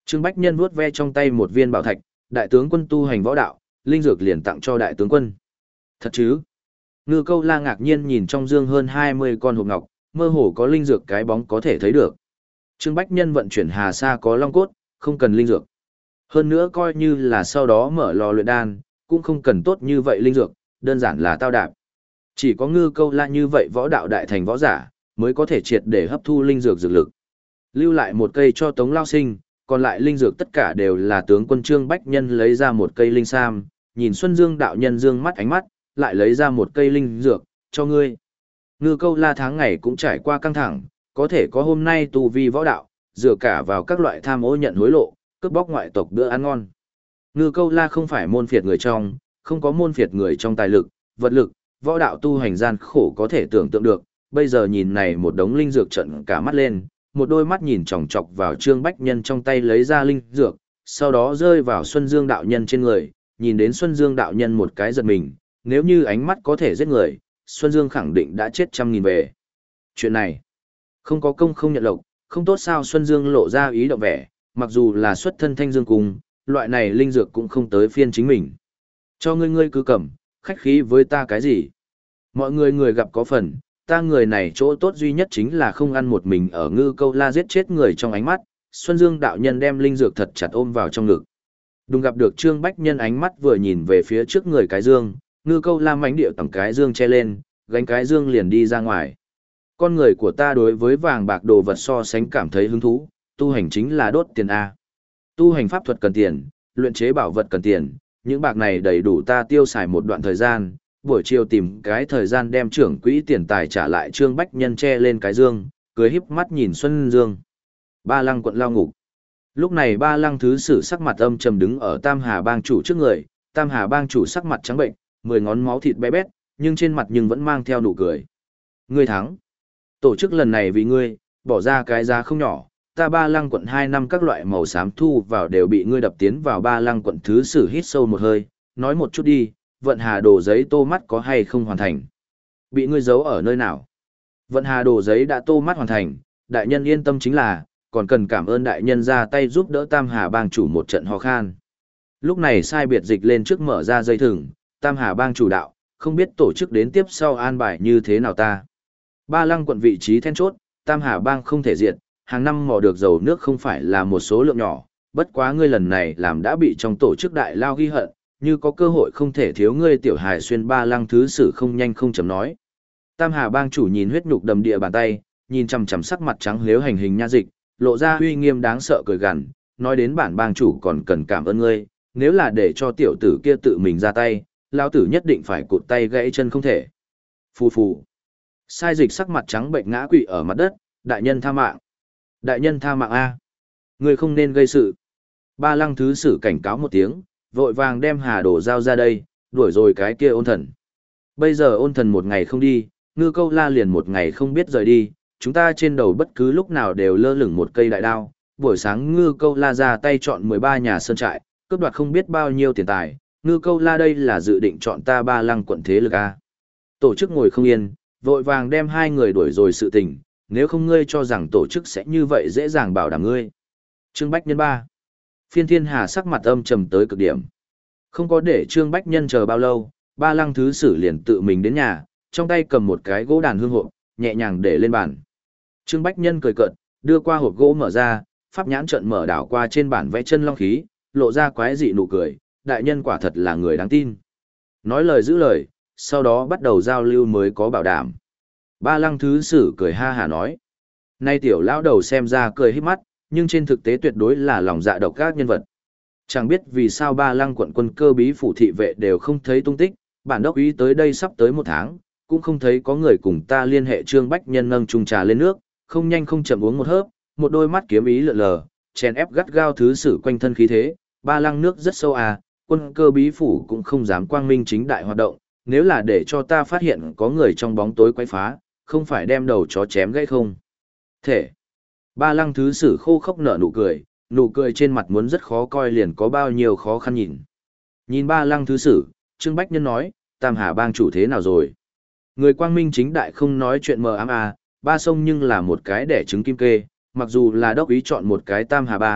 Trương Bách Nhân vuốt ve trong tay một viên bảo thạch, đại tướng quân tu hành võ đạo, linh dược liền tặng cho đại tướng quân. Thật chứ? Ngư Câu La ngạc nhiên nhìn trong dương hơn hai mươi con hộp ngọc, mơ hồ có linh dược cái bóng có thể thấy được. Trương Bách Nhân vận chuyển Hà Sa có long cốt, không cần linh dược. Hơn nữa coi như là sau đó mở lò luyện đan, cũng không cần tốt như vậy linh dược, đơn giản là tao đạp. Chỉ có Ngư Câu La như vậy võ đạo đại thành võ giả, mới có thể triệt để hấp thu linh dược dược lực. Lưu lại một cây cho Tống Lao Sinh, còn lại linh dược tất cả đều là tướng quân Trương Bách Nhân lấy ra một cây linh sam, nhìn Xuân Dương đạo nhân dương mắt ánh mắt, lại lấy ra một cây linh dược, cho ngươi. Ngư Câu La tháng ngày cũng trải qua căng thẳng, có thể có hôm nay tu vi võ đạo, dựa cả vào các loại tham ô nhận hối lộ, cướp bóc ngoại tộc bữa ăn ngon. Ngư Câu La không phải môn phiệt người trong, không có môn phiệt người trong tài lực, vật lực, võ đạo tu hành gian khổ có thể tưởng tượng được, bây giờ nhìn này một đống linh dược trận cả mắt lên, một đôi mắt nhìn chòng chọc vào Trương Bách Nhân trong tay lấy ra linh dược, sau đó rơi vào Xuân Dương đạo nhân trên người, nhìn đến Xuân Dương đạo nhân một cái giật mình, nếu như ánh mắt có thể giết người, Xuân Dương khẳng định đã chết trăm nghìn về. Chuyện này, không có công không nhận lộc, không tốt sao? Xuân Dương lộ ra ý động vẻ, mặc dù là xuất thân Thanh Dương cung, loại này linh dược cũng không tới phiên chính mình. Cho ngươi ngươi cứ cầm, khách khí với ta cái gì? Mọi người người gặp có phần, ta người này chỗ tốt duy nhất chính là không ăn một mình ở Ngư Câu La giết chết người trong ánh mắt. Xuân Dương đạo nhân đem linh dược thật chặt ôm vào trong ngực. Đùng gặp được Trương Bách Nhân ánh mắt vừa nhìn về phía trước người cái dương, Ngư Câu La mánh điệu tầm cái dương che lên, gánh cái dương liền đi ra ngoài. Con người của ta đối với vàng bạc đồ vật so sánh cảm thấy hứng thú, tu hành chính là đốt tiền A. Tu hành pháp thuật cần tiền, luyện chế bảo vật cần tiền, những bạc này đầy đủ ta tiêu xài một đoạn thời gian, buổi chiều tìm cái thời gian đem trưởng quỹ tiền tài trả lại. Trương Bách Nhân che lên cái dương, cười híp mắt nhìn Xuân Dương. Ba Lăng quận lao ngục. Lúc này Ba Lăng thứ sử sắc mặt âm trầm đứng ở Tam Hà bang chủ trước người, Tam Hà bang chủ sắc mặt trắng bệnh, mười ngón máu thịt bé bét, nhưng trên mặt nhưng vẫn mang theo nụ cười. Ngươi thắng. Tổ chức lần này vì ngươi, bỏ ra cái giá không nhỏ, ta Ba Lăng quận hai năm các loại màu xám thu vào đều bị ngươi đập tiến vào. Ba Lăng quận thứ sử hít sâu một hơi, nói một chút đi, vận hà đồ giấy tô mắt có hay không hoàn thành? Bị ngươi giấu ở nơi nào? Vận hà đồ giấy đã tô mắt hoàn thành, đại nhân yên tâm chính là, còn cần cảm ơn đại nhân ra tay giúp đỡ Tam Hà bang chủ một trận ho khan. Lúc này sai biệt dịch lên trước mở ra dây thừng, Tam Hà bang chủ đạo, không biết tổ chức đến tiếp sau an bài như thế nào ta. Ba Lăng quận vị trí then chốt, Tam Hà bang không thể diệt, hàng năm mò được dầu nước không phải là một số lượng nhỏ, bất quá ngươi lần này làm đã bị trong tổ chức đại lao ghi hận, như có cơ hội không thể thiếu ngươi. Tiểu hài xuyên Ba Lăng thứ sử không nhanh không chậm nói. Tam Hà bang chủ nhìn huyết nhục đầm địa bàn tay, nhìn chằm chằm sắc mặt trắng lếu hành hình nha dịch, lộ ra uy nghiêm đáng sợ cười gằn, nói đến bản bang chủ còn cần cảm ơn ngươi, nếu là để cho tiểu tử kia tự mình ra tay, lão tử nhất định phải cụt tay gãy chân không thể. Phù phù. Sai dịch sắc mặt trắng bệnh ngã quỵ ở mặt đất, đại nhân tha mạng. Đại nhân tha mạng a. Ngươi không nên gây sự. Ba Lăng thứ sử cảnh cáo một tiếng, vội vàng đem Hà Đồ giao ra đây, đuổi rồi cái kia Ôn Thần. Bây giờ Ôn Thần một ngày không đi, Ngư Câu La liền một ngày không biết rời đi, chúng ta trên đầu bất cứ lúc nào đều lơ lửng một cây đại đao. Buổi sáng Ngư Câu La ra tay chọn mười ba nhà sơn trại, cướp đoạt không biết bao nhiêu tiền tài. Ngư Câu La đây là dự định chọn ta Ba Lăng quận thế lực a. Tổ chức ngồi không yên, vội vàng đem hai người đuổi rồi sự tình, nếu không ngươi cho rằng tổ chức sẽ như vậy dễ dàng bảo đảm ngươi. Trương Bách Nhân ba. Phiên Thiên Hà sắc mặt âm trầm tới cực điểm. Không có để Trương Bách Nhân chờ bao lâu, Ba Lăng thứ sử liền tự mình đến nhà, trong tay cầm một cái gỗ đàn hương hộp, nhẹ nhàng để lên bàn. Trương Bách Nhân cười cợt, đưa qua hộp gỗ mở ra, pháp nhãn trợn mở đảo qua trên bản vẽ chân long khí, lộ ra quái dị nụ cười, đại nhân quả thật là người đáng tin. Nói lời giữ lời, sau đó bắt đầu giao lưu mới có bảo đảm. Ba Lăng thứ sử cười ha hả nói. Nay tiểu lão đầu xem ra cười híp mắt, nhưng trên thực tế tuyệt đối là lòng dạ độc các nhân vật. Chẳng biết vì sao Ba Lăng quận quân cơ bí phủ thị vệ đều không thấy tung tích, bản đốc ý tới đây sắp tới một tháng, cũng không thấy có người cùng ta liên hệ. Trương Bách Nhân nâng chung trà lên nước, không nhanh không chậm uống một hớp, một đôi mắt kiếm ý lượn lờ, chèn ép gắt gao thứ sử quanh thân khí thế. Ba Lăng nước rất sâu à, quân cơ bí phủ cũng không dám quang minh chính đại hoạt động, nếu là để cho ta phát hiện có người trong bóng tối quấy phá, không phải đem đầu chó chém gãy không? Thể. Ba Lăng thứ sử khô khốc nở nụ cười, nụ cười trên mặt muốn rất khó coi liền có bao nhiêu khó khăn nhìn. Nhìn Ba Lăng thứ sử, Trương Bách Nhân nói, Tam Hà bang chủ thế nào rồi? Người quang minh chính đại không nói chuyện mờ ám à, ba sông nhưng là một cái đẻ trứng kim kê, mặc dù là đốc ý chọn một cái Tam Hà bang,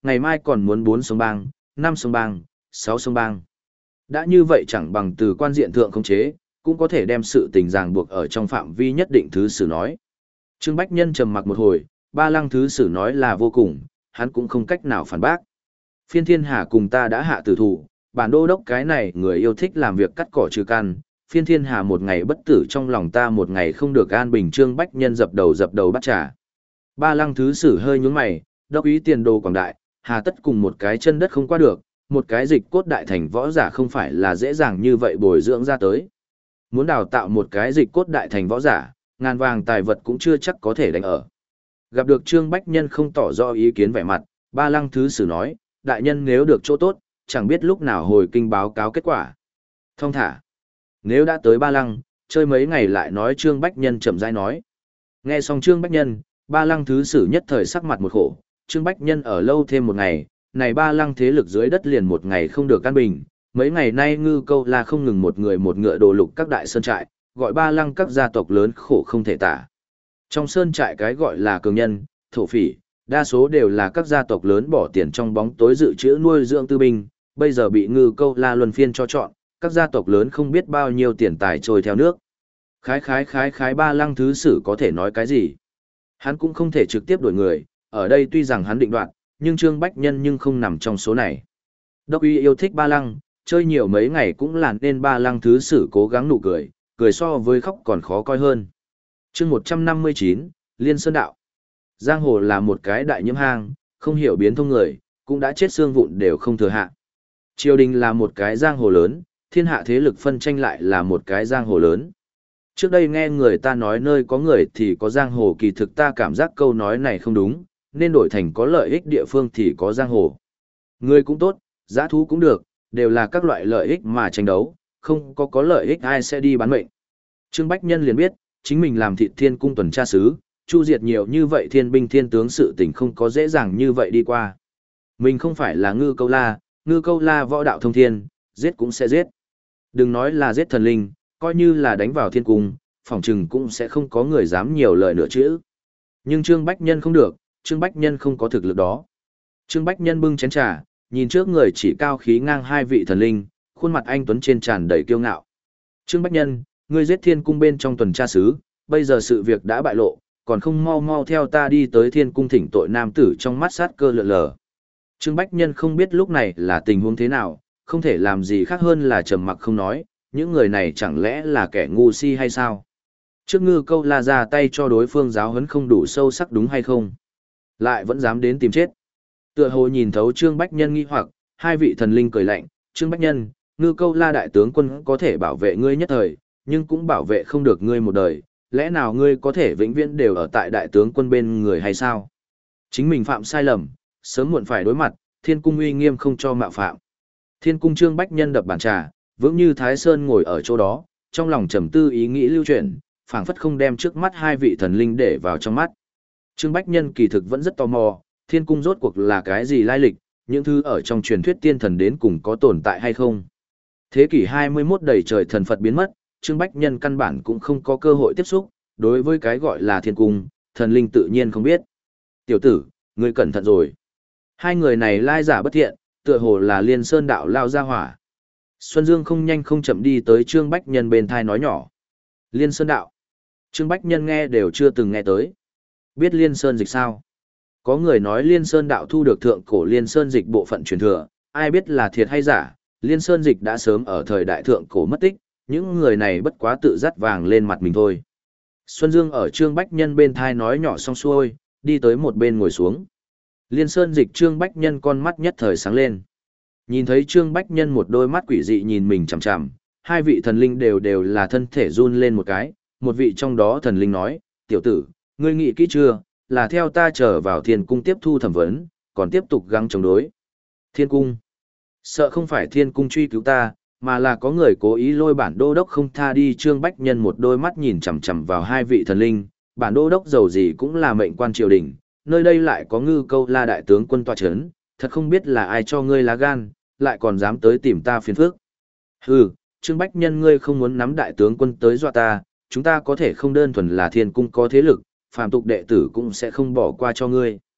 ngày mai còn muốn bốn sông bang, năm sông bang, sáu sông bang. Đã như vậy chẳng bằng từ quan diện thượng khống chế, cũng có thể đem sự tình ràng buộc ở trong phạm vi nhất định thứ sử nói. Trương Bách Nhân trầm mặc một hồi, Ba Lăng thứ sử nói là vô cùng, hắn cũng không cách nào phản bác. Phiên Thiên Hà cùng ta đã hạ tử thủ, bản đô đốc cái này người yêu thích làm việc cắt cỏ trừ căn, Phiên Thiên Hà một ngày bất tử trong lòng ta một ngày không được an bình. Trương Bách Nhân dập đầu dập đầu bắt trả. Ba Lăng thứ sử hơi nhướng mày, đốc ý tiền đồ quảng đại, hà tất cùng một cái chân đất không qua được, một cái dịch cốt đại thành võ giả không phải là dễ dàng như vậy bồi dưỡng ra tới. Muốn đào tạo một cái dịch cốt đại thành võ giả, ngàn vàng tài vật cũng chưa chắc có thể đánh ở. Gặp được Trương Bách Nhân không tỏ rõ ý kiến vẻ mặt, Ba Lăng thứ sử nói, đại nhân nếu được chỗ tốt, chẳng biết lúc nào hồi kinh báo cáo kết quả. Thông thả. Nếu đã tới Ba Lăng, chơi mấy ngày lại nói. Trương Bách Nhân chậm rãi nói. Nghe xong Trương Bách Nhân, Ba Lăng thứ sử nhất thời sắc mặt một khổ. Trương Bách Nhân ở lâu thêm một ngày, này Ba Lăng thế lực dưới đất liền một ngày không được căn bình. Mấy ngày nay Ngư Câu là không ngừng một người một ngựa đồ lục các đại sơn trại, gọi Ba Lăng các gia tộc lớn khổ không thể tả. Trong sơn trại cái gọi là cường nhân, thổ phỉ, đa số đều là các gia tộc lớn bỏ tiền trong bóng tối dự trữ nuôi dưỡng tư binh, bây giờ bị Ngư Câu La luân phiên cho chọn, các gia tộc lớn không biết bao nhiêu tiền tài trôi theo nước. Khái khái khái khái Ba Lăng thứ sử có thể nói cái gì? Hắn cũng không thể trực tiếp đuổi người, ở đây tuy rằng hắn định đoạt, nhưng Trương Bách Nhân nhưng không nằm trong số này. Đốc uy yêu thích Ba Lăng, chơi nhiều mấy ngày cũng là nên Ba Lăng thứ sử cố gắng nụ cười, cười so với khóc còn khó coi hơn. Chương một trăm năm mươi chín, Liên Sơn Đạo. Giang hồ là một cái đại nhiễm hang, không hiểu biến thông người, cũng đã chết xương vụn đều không thừa hạ. Triều đình là một cái giang hồ lớn, thiên hạ thế lực phân tranh lại là một cái giang hồ lớn. Trước đây nghe người ta nói nơi có người thì có giang hồ, kỳ thực ta cảm giác câu nói này không đúng, nên đổi thành có lợi ích địa phương thì có giang hồ. Người cũng tốt, giã thú cũng được, đều là các loại lợi ích mà tranh đấu, không có có lợi ích ai sẽ đi bán mệnh. Trương Bách Nhân liền biết, chính mình làm Thị Thiên cung tuần tra sứ, chu diệt nhiều như vậy thiên binh thiên tướng, sự tình không có dễ dàng như vậy đi qua. Mình không phải là Ngư Câu La, Ngư Câu La võ đạo thông thiên, giết cũng sẽ giết. Đừng nói là giết thần linh, coi như là đánh vào thiên cung, phỏng chừng cũng sẽ không có người dám nhiều lời nữa chứ. Nhưng Trương Bách Nhân không được, Trương Bách Nhân không có thực lực đó. Trương Bách Nhân bưng chén trà, nhìn trước người chỉ cao khí ngang hai vị thần linh, khuôn mặt anh tuấn trên tràn đầy kiêu ngạo. Trương Bách Nhân, ngươi giết thiên cung bên trong tuần tra sứ, bây giờ sự việc đã bại lộ, còn không mau mau theo ta đi tới thiên cung thỉnh tội. Nam tử trong mắt sát cơ lượn lờ. Trương Bách Nhân không biết lúc này là tình huống thế nào, không thể làm gì khác hơn là trầm mặc không nói, những người này chẳng lẽ là kẻ ngu si hay sao? Trước Ngư Câu La ra tay cho đối phương giáo huấn không đủ sâu sắc đúng hay không? Lại vẫn dám đến tìm chết. Tựa hồ nhìn thấu Trương Bách Nhân nghi hoặc, hai vị thần linh cười lạnh, Trương Bách Nhân, Ngư Câu La đại tướng quân có thể bảo vệ ngươi nhất thời, nhưng cũng bảo vệ không được ngươi một đời, lẽ nào ngươi có thể vĩnh viễn đều ở tại đại tướng quân bên người hay sao? Chính mình phạm sai lầm, sớm muộn phải đối mặt, thiên cung uy nghiêm không cho mạo phạm. Thiên cung Trương Bách Nhân đập bàn trà, vững như Thái Sơn ngồi ở chỗ đó, trong lòng trầm tư ý nghĩ lưu chuyển, phảng phất không đem trước mắt hai vị thần linh để vào trong mắt. Trương Bách Nhân kỳ thực vẫn rất tò mò, thiên cung rốt cuộc là cái gì lai lịch, những thứ ở trong truyền thuyết tiên thần đến cùng có tồn tại hay không. Thế kỷ hai mươi mốt đầy trời thần Phật biến mất, Trương Bách Nhân căn bản cũng không có cơ hội tiếp xúc, đối với cái gọi là thiên cung, thần linh tự nhiên không biết. Tiểu tử, ngươi cẩn thận rồi. Hai người này lai giả bất thiện, tựa hồ là Liên Sơn đạo lao ra hỏa. Xuân Dương không nhanh không chậm đi tới Trương Bách Nhân bên thai nói nhỏ. Liên Sơn đạo. Trương Bách Nhân nghe đều chưa từng nghe tới. Biết Liên Sơn dịch sao? Có người nói Liên Sơn đạo thu được thượng cổ Liên Sơn dịch bộ phận truyền thừa, ai biết là thiệt hay giả, Liên Sơn dịch đã sớm ở thời đại thượng cổ mất tích, những người này bất quá tự dắt vàng lên mặt mình thôi. Xuân Dương ở Trương Bách Nhân bên thai nói nhỏ xong xuôi, đi tới một bên ngồi xuống. Liên Sơn dịch Trương Bách Nhân con mắt nhất thời sáng lên. Nhìn thấy Trương Bách Nhân một đôi mắt quỷ dị nhìn mình chằm chằm, hai vị thần linh đều đều là thân thể run lên một cái, một vị trong đó thần linh nói, tiểu tử, ngươi nghĩ kỹ chưa, là theo ta trở vào thiên cung tiếp thu thẩm vấn, còn tiếp tục gắng chống đối. Thiên cung. Sợ không phải thiên cung truy cứu ta, mà là có người cố ý lôi bản đô đốc không tha đi. Trương Bách Nhân một đôi mắt nhìn chằm chằm vào hai vị thần linh, bản đô đốc giàu gì cũng là mệnh quan triều đình, nơi đây lại có Ngư Câu La đại tướng quân tọa chấn, thật không biết là ai cho ngươi lá gan, lại còn dám tới tìm ta phiền phức. Hừ, Trương Bách Nhân ngươi không muốn nắm đại tướng quân tới dọa ta, chúng ta có thể không đơn thuần là thiên cung có thế lực, phàm tục đệ tử cũng sẽ không bỏ qua cho ngươi.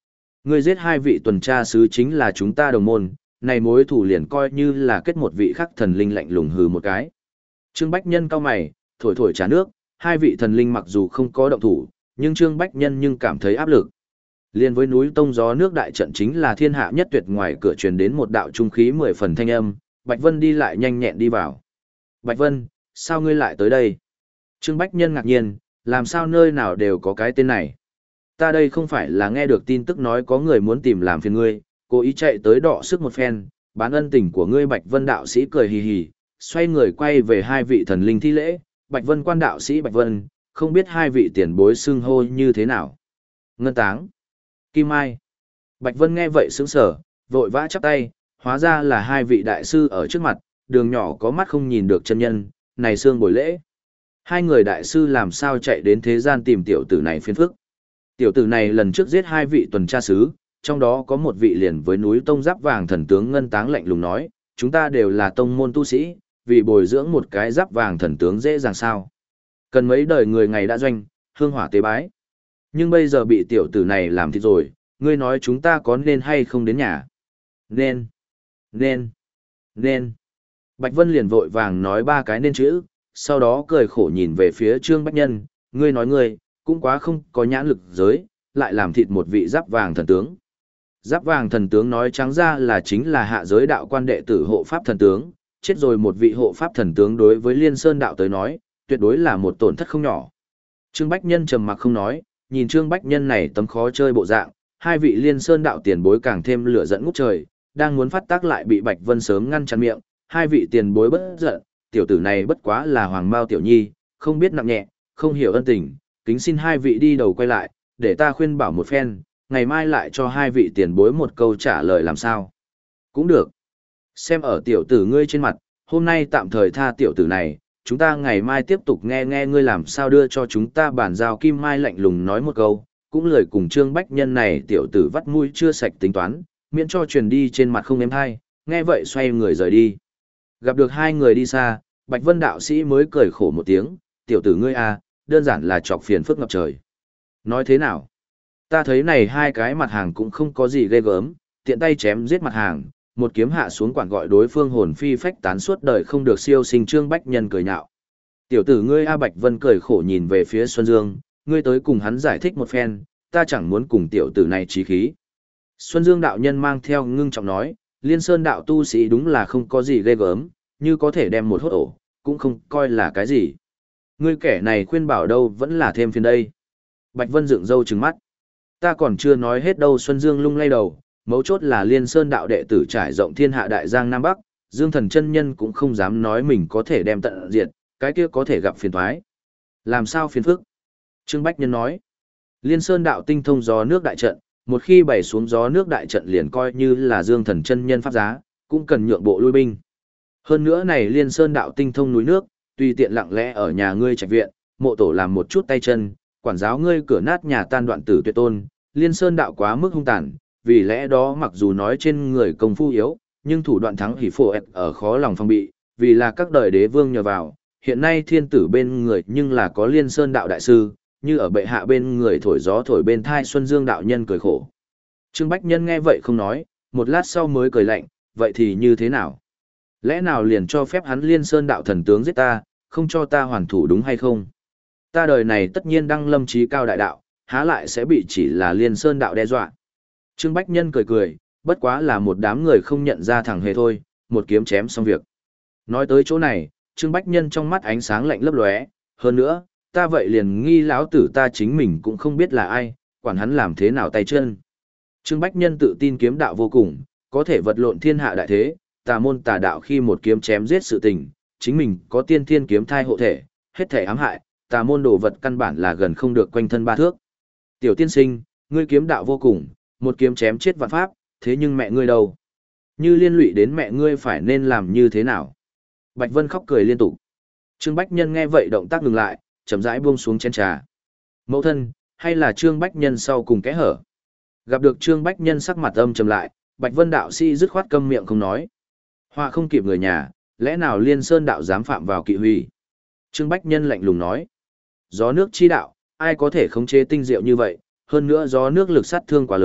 Ngươi giết hai vị tuần tra sứ chính là chúng ta đồng môn, này mối thủ liền coi như là kết một vị khắc thần linh lạnh lùng hừ một cái. Trương Bách Nhân cau mày, thổi thổi trà nước, hai vị thần linh mặc dù không có động thủ, nhưng Trương Bách Nhân nhưng cảm thấy áp lực. Liên với núi tông gió nước đại trận chính là thiên hạ nhất tuyệt, ngoài cửa truyền đến một đạo trung khí mười phần thanh âm, Bạch Vân đi lại nhanh nhẹn đi vào. Bạch Vân, sao ngươi lại tới đây? Trương Bách Nhân ngạc nhiên, làm sao nơi nào đều có cái tên này? Ta đây không phải là nghe được tin tức nói có người muốn tìm làm phiền ngươi, cố ý chạy tới đọ sức một phen, bán ân tình của ngươi. Bạch Vân đạo sĩ cười hì hì, xoay người quay về hai vị thần linh thi lễ, Bạch Vân quan đạo sĩ Bạch Vân, không biết hai vị tiền bối xưng hô như thế nào? Ngân Táng, Kim Mai. Bạch Vân nghe vậy sững sờ, vội vã chắp tay, hóa ra là hai vị đại sư ở trước mặt, đường nhỏ có mắt không nhìn được chân nhân, này xương bồi lễ. Hai người đại sư làm sao chạy đến thế gian tìm tiểu tử này phiền phức? Tiểu tử này lần trước giết hai vị tuần tra sứ, trong đó có một vị liền với núi tông giáp vàng thần tướng Ngân Táng lạnh lùng nói, chúng ta đều là tông môn tu sĩ, vì bồi dưỡng một cái giáp vàng thần tướng dễ dàng sao? Cần mấy đời người ngày đã doanh, hương hỏa tế bái. Nhưng bây giờ bị tiểu tử này làm thịt rồi, ngươi nói chúng ta có nên hay không đến nhà? Nên, nên, nên. Bạch Vân liền vội vàng nói ba cái nên chữ, sau đó cười khổ nhìn về phía Trương Bách Nhân, ngươi nói ngươi, cũng quá không có nhãn lực giới, lại làm thịt một vị giáp vàng thần tướng. Giáp vàng thần tướng nói trắng ra là chính là hạ giới đạo quan đệ tử hộ pháp thần tướng, chết rồi một vị hộ pháp thần tướng đối với Liên Sơn đạo tới nói, tuyệt đối là một tổn thất không nhỏ. Trương Bách Nhân trầm mặc không nói, nhìn Trương Bách Nhân này tấm khó chơi bộ dạng, hai vị Liên Sơn đạo tiền bối càng thêm lửa giận ngút trời, đang muốn phát tác lại bị Bạch Vân sớm ngăn chặn miệng, hai vị tiền bối bất giận, tiểu tử này bất quá là hoàng mao tiểu nhi, không biết nặng nhẹ, không hiểu ân tình, kính xin hai vị đi đầu quay lại, để ta khuyên bảo một phen, ngày mai lại cho hai vị tiền bối một câu trả lời làm sao. Cũng được. Xem ở tiểu tử ngươi trên mặt, hôm nay tạm thời tha tiểu tử này, chúng ta ngày mai tiếp tục nghe nghe ngươi làm sao đưa cho chúng ta bản giao. Kim Mai lạnh lùng nói một câu, cũng lời cùng Trương Bách Nhân này tiểu tử vắt mũi chưa sạch tính toán, miễn cho truyền đi trên mặt không êm hay, nghe vậy xoay người rời đi. Gặp được hai người đi xa, Bạch Vân đạo sĩ mới cười khổ một tiếng, tiểu tử ngươi à, đơn giản là chọc phiền phức ngập trời. Nói thế nào? Ta thấy này hai cái mặt hàng cũng không có gì ghê gớm, tiện tay chém giết mặt hàng, một kiếm hạ xuống quản gọi đối phương hồn phi phách tán suốt đời không được siêu sinh. Trương Bách Nhân cười nhạo. Tiểu tử ngươi a. Bạch Vân cười khổ nhìn về phía Xuân Dương, ngươi tới cùng hắn giải thích một phen, ta chẳng muốn cùng tiểu tử này chí khí. Xuân Dương đạo nhân mang theo ngưng trọng nói, Liên Sơn đạo tu sĩ đúng là không có gì ghê gớm, như có thể đem một hốt ổ, cũng không coi là cái gì. Ngươi kẻ này khuyên bảo đâu vẫn là thêm phiền đây. Bạch Vân dựng râu trừng mắt. Ta còn chưa nói hết đâu. Xuân Dương lung lay đầu, mấu chốt là Liên Sơn đạo đệ tử trải rộng thiên hạ đại giang Nam Bắc, Dương Thần chân nhân cũng không dám nói mình có thể đem tận diệt, cái kia có thể gặp phiền toái. Làm sao phiền phức? Trương Bách Nhân nói, Liên Sơn đạo tinh thông gió nước đại trận, một khi bày xuống gió nước đại trận liền coi như là Dương Thần chân nhân pháp giá, cũng cần nhượng bộ lui binh. Hơn nữa này Liên Sơn đạo tinh thông núi nước, tùy tiện lặng lẽ ở nhà ngươi trạch viện, mộ tổ làm một chút tay chân, quản giáo ngươi cửa nát nhà tan đoạn tử tuyệt tôn, Liên Sơn đạo quá mức hung tàn, vì lẽ đó mặc dù nói trên người công phu yếu, nhưng thủ đoạn thắng hỉ phổ ở khó lòng phòng bị, vì là các đời đế vương nhờ vào, hiện nay thiên tử bên người nhưng là có Liên Sơn đạo đại sư, như ở bệ hạ bên người thổi gió thổi bên thai. Xuân Dương đạo nhân cười khổ. Trương Bách Nhân nghe vậy không nói, một lát sau mới cười lạnh, vậy thì như thế nào? Lẽ nào liền cho phép hắn Liên Sơn đạo thần tướng giết ta, không cho ta hoàn thủ đúng hay không? Ta đời này tất nhiên đăng lâm trí cao đại đạo, há lại sẽ bị chỉ là Liên Sơn đạo đe dọa. Trương Bách Nhân cười cười, bất quá là một đám người không nhận ra thẳng hề thôi, một kiếm chém xong việc. Nói tới chỗ này, Trương Bách Nhân trong mắt ánh sáng lạnh lấp lóe, hơn nữa, ta vậy liền nghi lão tử ta chính mình cũng không biết là ai, quản hắn làm thế nào tay chân. Trương Bách Nhân tự tin kiếm đạo vô cùng, có thể vật lộn thiên hạ đại thế, tà môn tà đạo khi một kiếm chém giết sự tình, chính mình có tiên thiên kiếm thai hộ thể, hết thể ám hại, tà môn đồ vật căn bản là gần không được quanh thân ba thước. Tiểu tiên sinh, ngươi kiếm đạo vô cùng, một kiếm chém chết vạn pháp, thế nhưng mẹ ngươi đâu? Như liên lụy đến mẹ ngươi phải nên làm như thế nào? Bạch Vân khóc cười liên tục. Trương Bách Nhân nghe vậy động tác ngừng lại, chậm rãi buông xuống chén trà. Mẫu thân, hay là Trương Bách Nhân sau cùng kẽ hở? Gặp được Trương Bách Nhân sắc mặt âm trầm lại, Bạch Vân đạo sĩ dứt khoát câm miệng không nói. Họa không kịp người nhà, lẽ nào Liên Sơn đạo dám phạm vào kỵ huy? Trương Bách Nhân lạnh lùng nói. Gió nước chi đạo, ai có thể khống chế tinh diệu như vậy, hơn nữa gió nước lực sát thương quá lớn,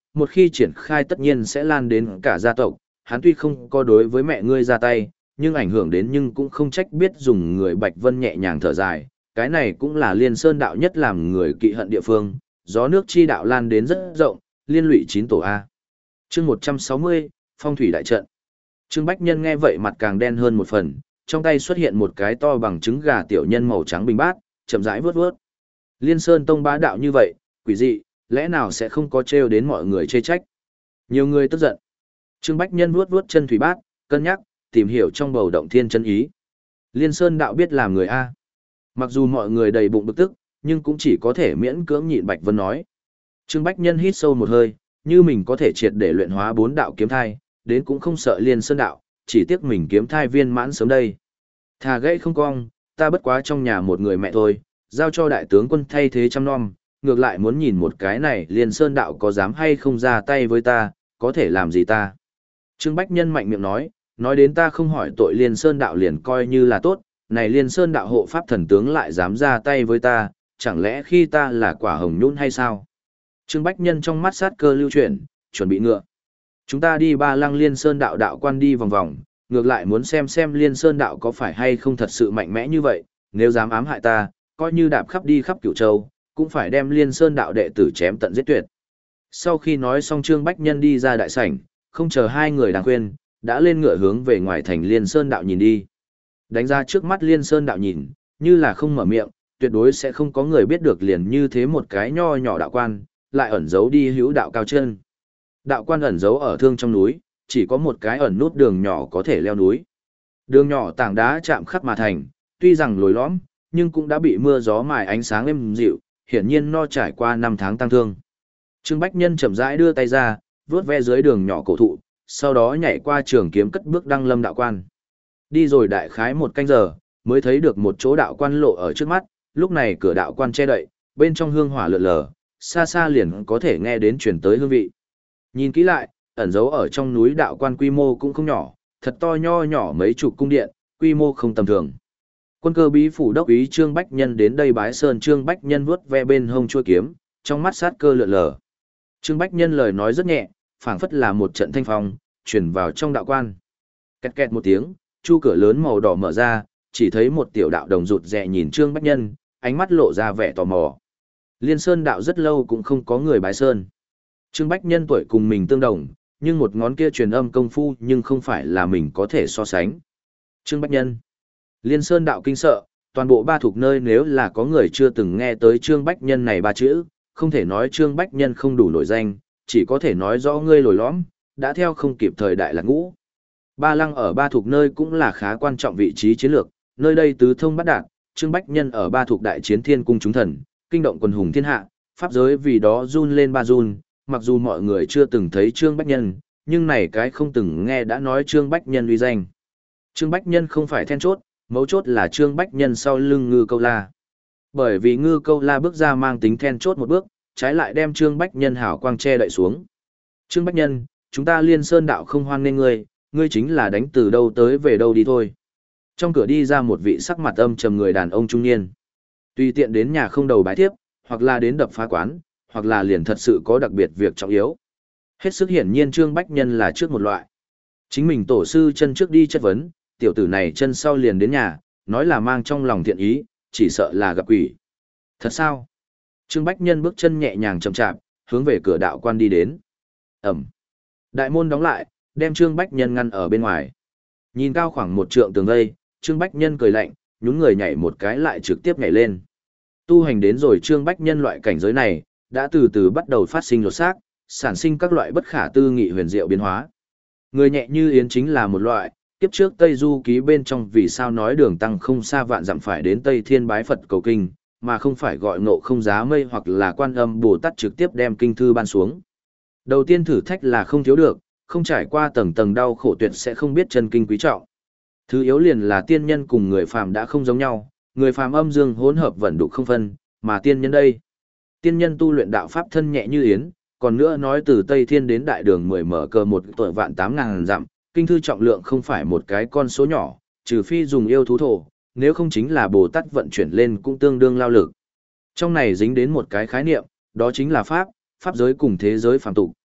một khi triển khai tất nhiên sẽ lan đến cả gia tộc, hắn tuy không có đối với mẹ ngươi ra tay, nhưng ảnh hưởng đến nhưng cũng không trách biết dùng người Bạch Vân nhẹ nhàng thở dài, cái này cũng là Liên Sơn đạo nhất làm người kỵ hận địa phương, gió nước chi đạo lan đến rất rộng, liên lụy chín tổ A. Chương một trăm sáu mươi, Phong thủy đại trận. Trương Bách Nhân nghe vậy mặt càng đen hơn một phần, trong tay xuất hiện một cái to bằng trứng gà tiểu nhân màu trắng bình bát, chậm rãi vớt vớt. Liên Sơn tông bá đạo như vậy, quỷ dị, lẽ nào sẽ không có trêu đến mọi người chê trách. Nhiều người tức giận. Trương Bách Nhân vuốt vuốt chân thủy bát, cân nhắc, tìm hiểu trong bầu động thiên chân ý. Liên Sơn đạo biết làm người A. Mặc dù mọi người đầy bụng bực tức, nhưng cũng chỉ có thể miễn cưỡng nhịn Bạch Vân nói. Trương Bách Nhân hít sâu một hơi, như mình có thể triệt để luyện hóa bốn đạo kiếm thai, đến cũng không sợ Liên Sơn đạo, chỉ tiếc mình kiếm thai viên mãn sớm đây. Thà gãy không cong, ta bất quá trong nhà một người mẹ thôi, giao cho đại tướng quân thay thế chăm nom, ngược lại muốn nhìn một cái này Liên Sơn đạo có dám hay không ra tay với ta, có thể làm gì ta. Trương Bách Nhân mạnh miệng nói, nói đến ta không hỏi tội Liên Sơn đạo liền coi như là tốt, này Liên Sơn đạo hộ pháp thần tướng lại dám ra tay với ta, chẳng lẽ khi ta là quả hồng nhũn hay sao? Trương Bách Nhân trong mắt sát cơ lưu chuyển, chuẩn bị ngựa. Chúng ta đi ba lăng Liên Sơn đạo đạo quan đi vòng vòng, ngược lại muốn xem xem Liên Sơn đạo có phải hay không thật sự mạnh mẽ như vậy, nếu dám ám hại ta, coi như đạp khắp đi khắp Cửu Châu, cũng phải đem Liên Sơn đạo đệ tử chém tận giết tuyệt. Sau khi nói xong Trương Bách Nhân đi ra đại sảnh, không chờ hai người đang khuyên, đã lên ngựa hướng về ngoài thành Liên Sơn đạo nhìn đi. Đánh ra trước mắt Liên Sơn đạo nhìn, như là không mở miệng, tuyệt đối sẽ không có người biết được liền như thế một cái nho nhỏ đạo quan, lại ẩn giấu đi hữu đạo cao chân. Đạo quan ẩn giấu ở thương trong núi, chỉ có một cái ẩn nút đường nhỏ có thể leo núi. Đường nhỏ tảng đá chạm khắc mà thành, tuy rằng lồi lõm, nhưng cũng đã bị mưa gió mài ánh sáng êm dịu, hiển nhiên no trải qua năm tháng tăng thương. Trương Bách Nhân chậm rãi đưa tay ra, vuốt ve dưới đường nhỏ cổ thụ, sau đó nhảy qua trường kiếm cất bước đăng lâm đạo quan. Đi rồi đại khái một canh giờ, mới thấy được một chỗ đạo quan lộ ở trước mắt, lúc này cửa đạo quan che đậy, bên trong hương hỏa lượn lờ, xa xa liền có thể nghe đến truyền tới hương vị. Nhìn kỹ lại, ẩn giấu ở trong núi đạo quan quy mô cũng không nhỏ, thật to nho nhỏ mấy chục cung điện, quy mô không tầm thường. Quân cơ bí phủ đốc ý Trương Bách Nhân đến đây bái sơn. Trương Bách Nhân vuốt ve bên hông chuôi kiếm, trong mắt sát cơ lượn lờ. Trương Bách Nhân lời nói rất nhẹ, phảng phất là một trận thanh phong, truyền vào trong đạo quan. Kẹt kẹt một tiếng, chu cửa lớn màu đỏ mở ra, chỉ thấy một tiểu đạo đồng rụt rè nhìn Trương Bách Nhân, ánh mắt lộ ra vẻ tò mò. Liên Sơn đạo rất lâu cũng không có người bái sơn. Trương Bách Nhân tuổi cùng mình tương đồng, nhưng một ngón kia truyền âm công phu nhưng không phải là mình có thể so sánh. Trương Bách Nhân. Liên Sơn đạo kinh sợ, toàn bộ ba thuộc nơi nếu là có người chưa từng nghe tới Trương Bách Nhân này ba chữ, không thể nói Trương Bách Nhân không đủ nổi danh, chỉ có thể nói rõ ngươi lồi lõm, đã theo không kịp thời đại lạc ngũ. Ba lăng ở ba thuộc nơi cũng là khá quan trọng vị trí chiến lược, nơi đây tứ thông bát đạt, Trương Bách Nhân ở ba thuộc đại chiến thiên cung chúng thần, kinh động quần hùng thiên hạ, pháp giới vì đó run lên ba run, mặc dù mọi người chưa từng thấy Trương Bách Nhân, nhưng này cái không từng nghe đã nói Trương Bách Nhân uy danh. Trương Bách Nhân không phải then chốt, mấu chốt là Trương Bách Nhân sau lưng Ngư Câu La. Bởi vì Ngư Câu La bước ra mang tính then chốt một bước, trái lại đem Trương Bách Nhân hảo quang che đậy xuống. Trương Bách Nhân, chúng ta Liên Sơn đạo không hoan nên ngươi, ngươi chính là đánh từ đâu tới về đâu đi thôi. Trong cửa đi ra một vị sắc mặt âm trầm người đàn ông trung niên. Tùy tiện đến nhà không đầu bái tiếp, hoặc là đến đập phá quán, hoặc là liền thật sự có đặc biệt việc trọng yếu. Hết sức hiển nhiên Trương Bách Nhân là trước một loại. Chính mình tổ sư chân trước đi chất vấn, tiểu tử này chân sau liền đến nhà, nói là mang trong lòng thiện ý, chỉ sợ là gặp quỷ. Thật sao? Trương Bách Nhân bước chân nhẹ nhàng chậm chạp, hướng về cửa đạo quan đi đến. Ẩm. Đại môn đóng lại, đem Trương Bách Nhân ngăn ở bên ngoài. Nhìn cao khoảng một trượng tường vây, Trương Bách Nhân cười lạnh, nhún người nhảy một cái lại trực tiếp nhảy lên. Tu hành đến rồi Trương Bách Nhân loại cảnh giới này, đã từ từ bắt đầu phát sinh lột xác, sản sinh các loại bất khả tư nghị huyền diệu biến hóa. Người nhẹ như yến chính là một loại, kiếp trước Tây Du ký bên trong vì sao nói đường tăng không xa vạn dặm phải đến Tây Thiên bái Phật cầu kinh, mà không phải gọi ngộ không giá mây hoặc là Quan Âm Bồ Tát trực tiếp đem kinh thư ban xuống. Đầu tiên thử thách là không thiếu được, không trải qua tầng tầng đau khổ tuyệt sẽ không biết chân kinh quý trọng. Thứ yếu liền là tiên nhân cùng người phàm đã không giống nhau, người phàm âm dương hỗn hợp vận đục không phân, mà tiên nhân đây. Tiên nhân tu luyện đạo pháp thân nhẹ như yến, còn nữa nói từ Tây Thiên đến Đại Đường mười mở cờ một tuổi vạn tám ngàn dặm, kinh thư trọng lượng không phải một cái con số nhỏ, trừ phi dùng yêu thú thổ, nếu không chính là Bồ Tát vận chuyển lên cũng tương đương lao lực. Trong này dính đến một cái khái niệm, đó chính là pháp, pháp giới cùng thế giới phàm tục,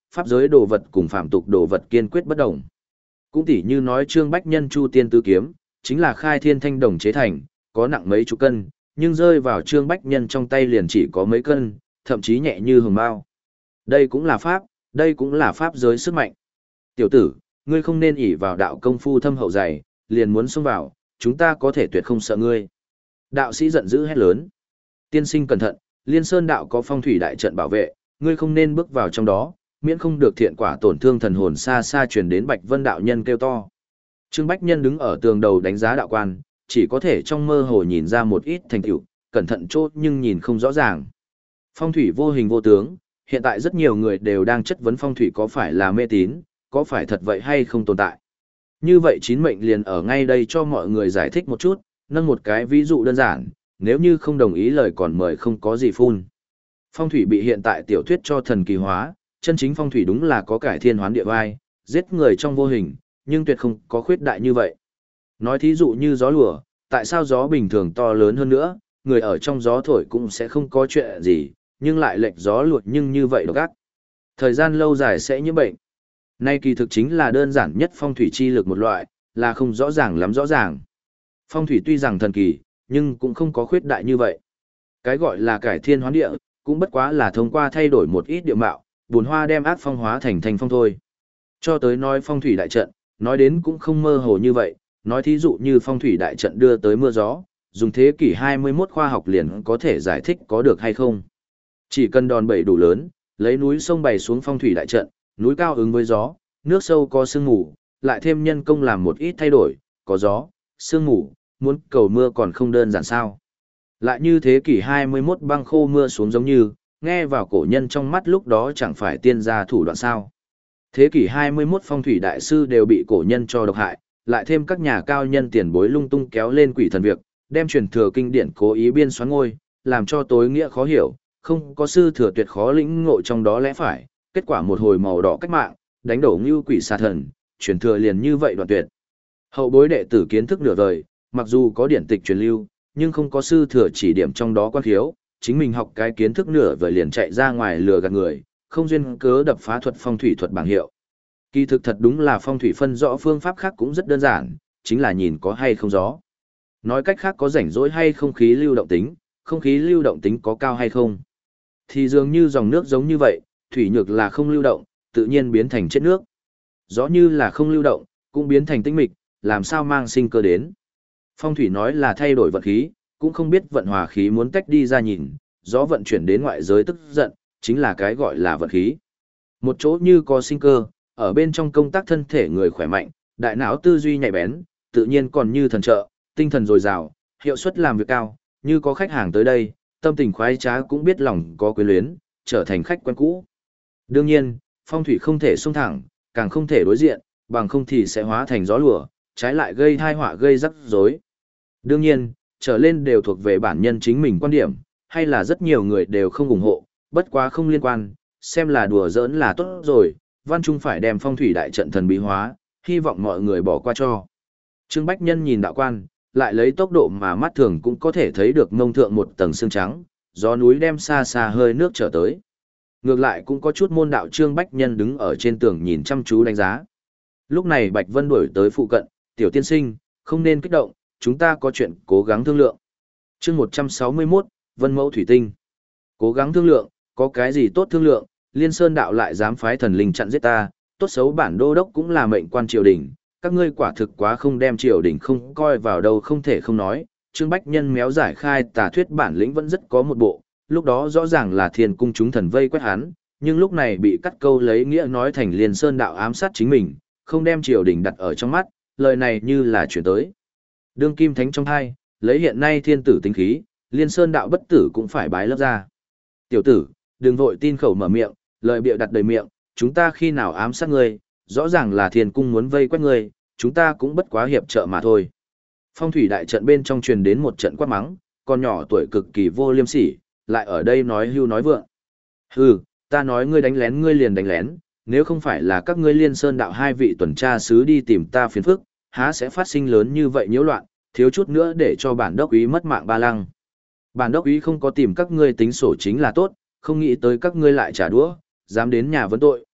pháp giới đồ vật cùng phạm tục đồ vật kiên quyết bất đồng. Cũng tỉ như nói Trương Bách Nhân Chu Tiên Tứ Kiếm, chính là khai thiên thanh đồng chế thành, có nặng mấy chục cân, nhưng rơi vào Trương Bách Nhân trong tay liền chỉ có mấy cân, thậm chí nhẹ như hồng bao. Đây cũng là pháp, đây cũng là pháp giới sức mạnh. Tiểu tử, ngươi không nên ỷ vào đạo công phu thâm hậu dày, liền muốn xông vào, chúng ta có thể tuyệt không sợ ngươi. Đạo sĩ giận dữ hét lớn. Tiên sinh cẩn thận, Liên Sơn đạo có phong thủy đại trận bảo vệ, ngươi không nên bước vào trong đó, miễn không được thiện quả tổn thương thần hồn xa xa truyền đến Bạch Vân đạo nhân kêu to. Trương Bách Nhân đứng ở tường đầu đánh giá đạo quan, chỉ có thể trong mơ hồ nhìn ra một ít thành tựu, cẩn thận chốt nhưng nhìn không rõ ràng. Phong thủy vô hình vô tướng, hiện tại rất nhiều người đều đang chất vấn phong thủy có phải là mê tín, có phải thật vậy hay không tồn tại. Như vậy chín mệnh liền ở ngay đây cho mọi người giải thích một chút, nâng một cái ví dụ đơn giản, nếu như không đồng ý lời còn mời không có gì phun. Phong thủy bị hiện tại tiểu thuyết cho thần kỳ hóa, chân chính phong thủy đúng là có cải thiên hoán địa vai, giết người trong vô hình, nhưng tuyệt không có khuyết đại như vậy. Nói thí dụ như gió lùa, tại sao gió bình thường to lớn hơn nữa, người ở trong gió thổi cũng sẽ không có chuyện gì, nhưng lại lệch gió luột nhưng như vậy độc ác. Thời gian lâu dài sẽ nhiễm bệnh. Nay kỳ thực chính là đơn giản nhất phong thủy chi lực một loại, là không rõ ràng lắm rõ ràng. Phong thủy tuy rằng thần kỳ, nhưng cũng không có khuyết đại như vậy. Cái gọi là cải thiên hoán địa, cũng bất quá là thông qua thay đổi một ít địa mạo, bùn hoa đem ác phong hóa thành thành phong thôi. Cho tới nói phong thủy đại trận, nói đến cũng không mơ hồ như vậy, nói thí dụ như phong thủy đại trận đưa tới mưa gió, dùng thế kỷ hai mươi mốt khoa học liền có thể giải thích có được hay không. Chỉ cần đòn bẩy đủ lớn, lấy núi sông bày xuống phong thủy đại trận, núi cao ứng với gió, nước sâu có sương mù, lại thêm nhân công làm một ít thay đổi, có gió, sương mù, muốn cầu mưa còn không đơn giản sao. Lại như thế kỷ hai mươi mốt băng khô mưa xuống giống như, nghe vào cổ nhân trong mắt lúc đó chẳng phải tiên gia thủ đoạn sao. Thế kỷ hai mươi mốt phong thủy đại sư đều bị cổ nhân cho độc hại, lại thêm các nhà cao nhân tiền bối lung tung kéo lên quỷ thần việc, đem truyền thừa kinh điển cố ý biên xoắn ngôi, làm cho tối nghĩa khó hiểu, không có sư thừa tuyệt khó lĩnh ngộ trong đó lẽ phải, kết quả một hồi màu đỏ cách mạng, đánh đổ ngưu quỷ xà thần, truyền thừa liền như vậy đoạn tuyệt. Hậu bối đệ tử kiến thức nửa vời, mặc dù có điển tịch truyền lưu, nhưng không có sư thừa chỉ điểm trong đó quan khiếu, chính mình học cái kiến thức nửa vời liền chạy ra ngoài lừa gạt người, không duyên cớ đập phá thuật phong thủy thuật bảng hiệu. Kỳ thực thật đúng là phong thủy phân rõ phương pháp khác cũng rất đơn giản, chính là nhìn có hay không gió. Nói cách khác có rảnh rỗi hay không khí lưu động tính, không khí lưu động tính có cao hay không. Thì dường như dòng nước giống như vậy, thủy nhược là không lưu động, tự nhiên biến thành chết nước. Gió như là không lưu động, cũng biến thành tĩnh mịch, làm sao mang sinh cơ đến. Phong thủy nói là thay đổi vận khí, cũng không biết vận hòa khí muốn tách đi ra nhìn, gió vận chuyển đến ngoại giới tức giận, chính là cái gọi là vận khí. Một chỗ như có sinh cơ, ở bên trong công tác thân thể người khỏe mạnh, đại não tư duy nhạy bén, tự nhiên còn như thần trợ, tinh thần dồi dào, hiệu suất làm việc cao, như có khách hàng tới đây, tâm tình khoái trá cũng biết lòng có quyến luyến, trở thành khách quen cũ. Đương nhiên, phong thủy không thể xông thẳng, càng không thể đối diện, bằng không thì sẽ hóa thành gió lùa, trái lại gây tai họa gây rắc rối. Đương nhiên, trở lên đều thuộc về bản nhân chính mình quan điểm, hay là rất nhiều người đều không ủng hộ, bất quá không liên quan, xem là đùa giỡn là tốt rồi, Văn Trung phải đem phong thủy đại trận thần bí hóa, hy vọng mọi người bỏ qua cho. Trương Bách Nhân nhìn đạo quan, lại lấy tốc độ mà mắt thường cũng có thể thấy được mông thượng một tầng sương trắng, gió núi đem xa xa hơi nước trở tới. Ngược lại cũng có chút môn đạo Trương Bách Nhân đứng ở trên tường nhìn chăm chú đánh giá. Lúc này Bạch Vân đuổi tới phụ cận, tiểu tiên sinh, không nên kích động, chúng ta có chuyện cố gắng thương lượng. Chương một trăm sáu mươi mốt, Vân Mẫu Thủy Tinh. Cố gắng thương lượng, có cái gì tốt thương lượng, Liên Sơn đạo lại dám phái thần linh chặn giết ta, tốt xấu bản đô đốc cũng là mệnh quan triều đình, các ngươi quả thực quá không đem triều đình không coi vào đâu không thể không nói. Trương Bách Nhân méo giải khai tà thuyết bản lĩnh vẫn rất có một bộ, lúc đó rõ ràng là thiên cung chúng thần vây quét hắn, nhưng lúc này bị cắt câu lấy nghĩa nói thành Liên Sơn đạo ám sát chính mình, không đem triều đình đặt ở trong mắt, lời này như là chuyển tới. Đương kim thánh trong hai, lấy hiện nay thiên tử tính khí, Liên Sơn đạo bất tử cũng phải bái lớp ra. Tiểu tử, đừng vội tin khẩu mở miệng, lời bịa đặt đầy miệng, chúng ta khi nào ám sát ngươi, rõ ràng là thiên cung muốn vây quét ngươi, chúng ta cũng bất quá hiệp trợ mà thôi. Phong thủy đại trận bên trong truyền đến một trận quát mắng, con nhỏ tuổi cực kỳ vô liêm sỉ, lại ở đây nói hưu nói vượng. Hừ, ta nói ngươi đánh lén ngươi liền đánh lén, nếu không phải là các ngươi Liên Sơn đạo hai vị tuần tra sứ đi tìm ta phiền phức, há sẽ phát sinh lớn như vậy nhiễu loạn, thiếu chút nữa để cho bản đốc úy mất mạng ba lăng. Bản đốc úy không có tìm các ngươi tính sổ chính là tốt, không nghĩ tới các ngươi lại trả đũa, dám đến nhà vấn tội,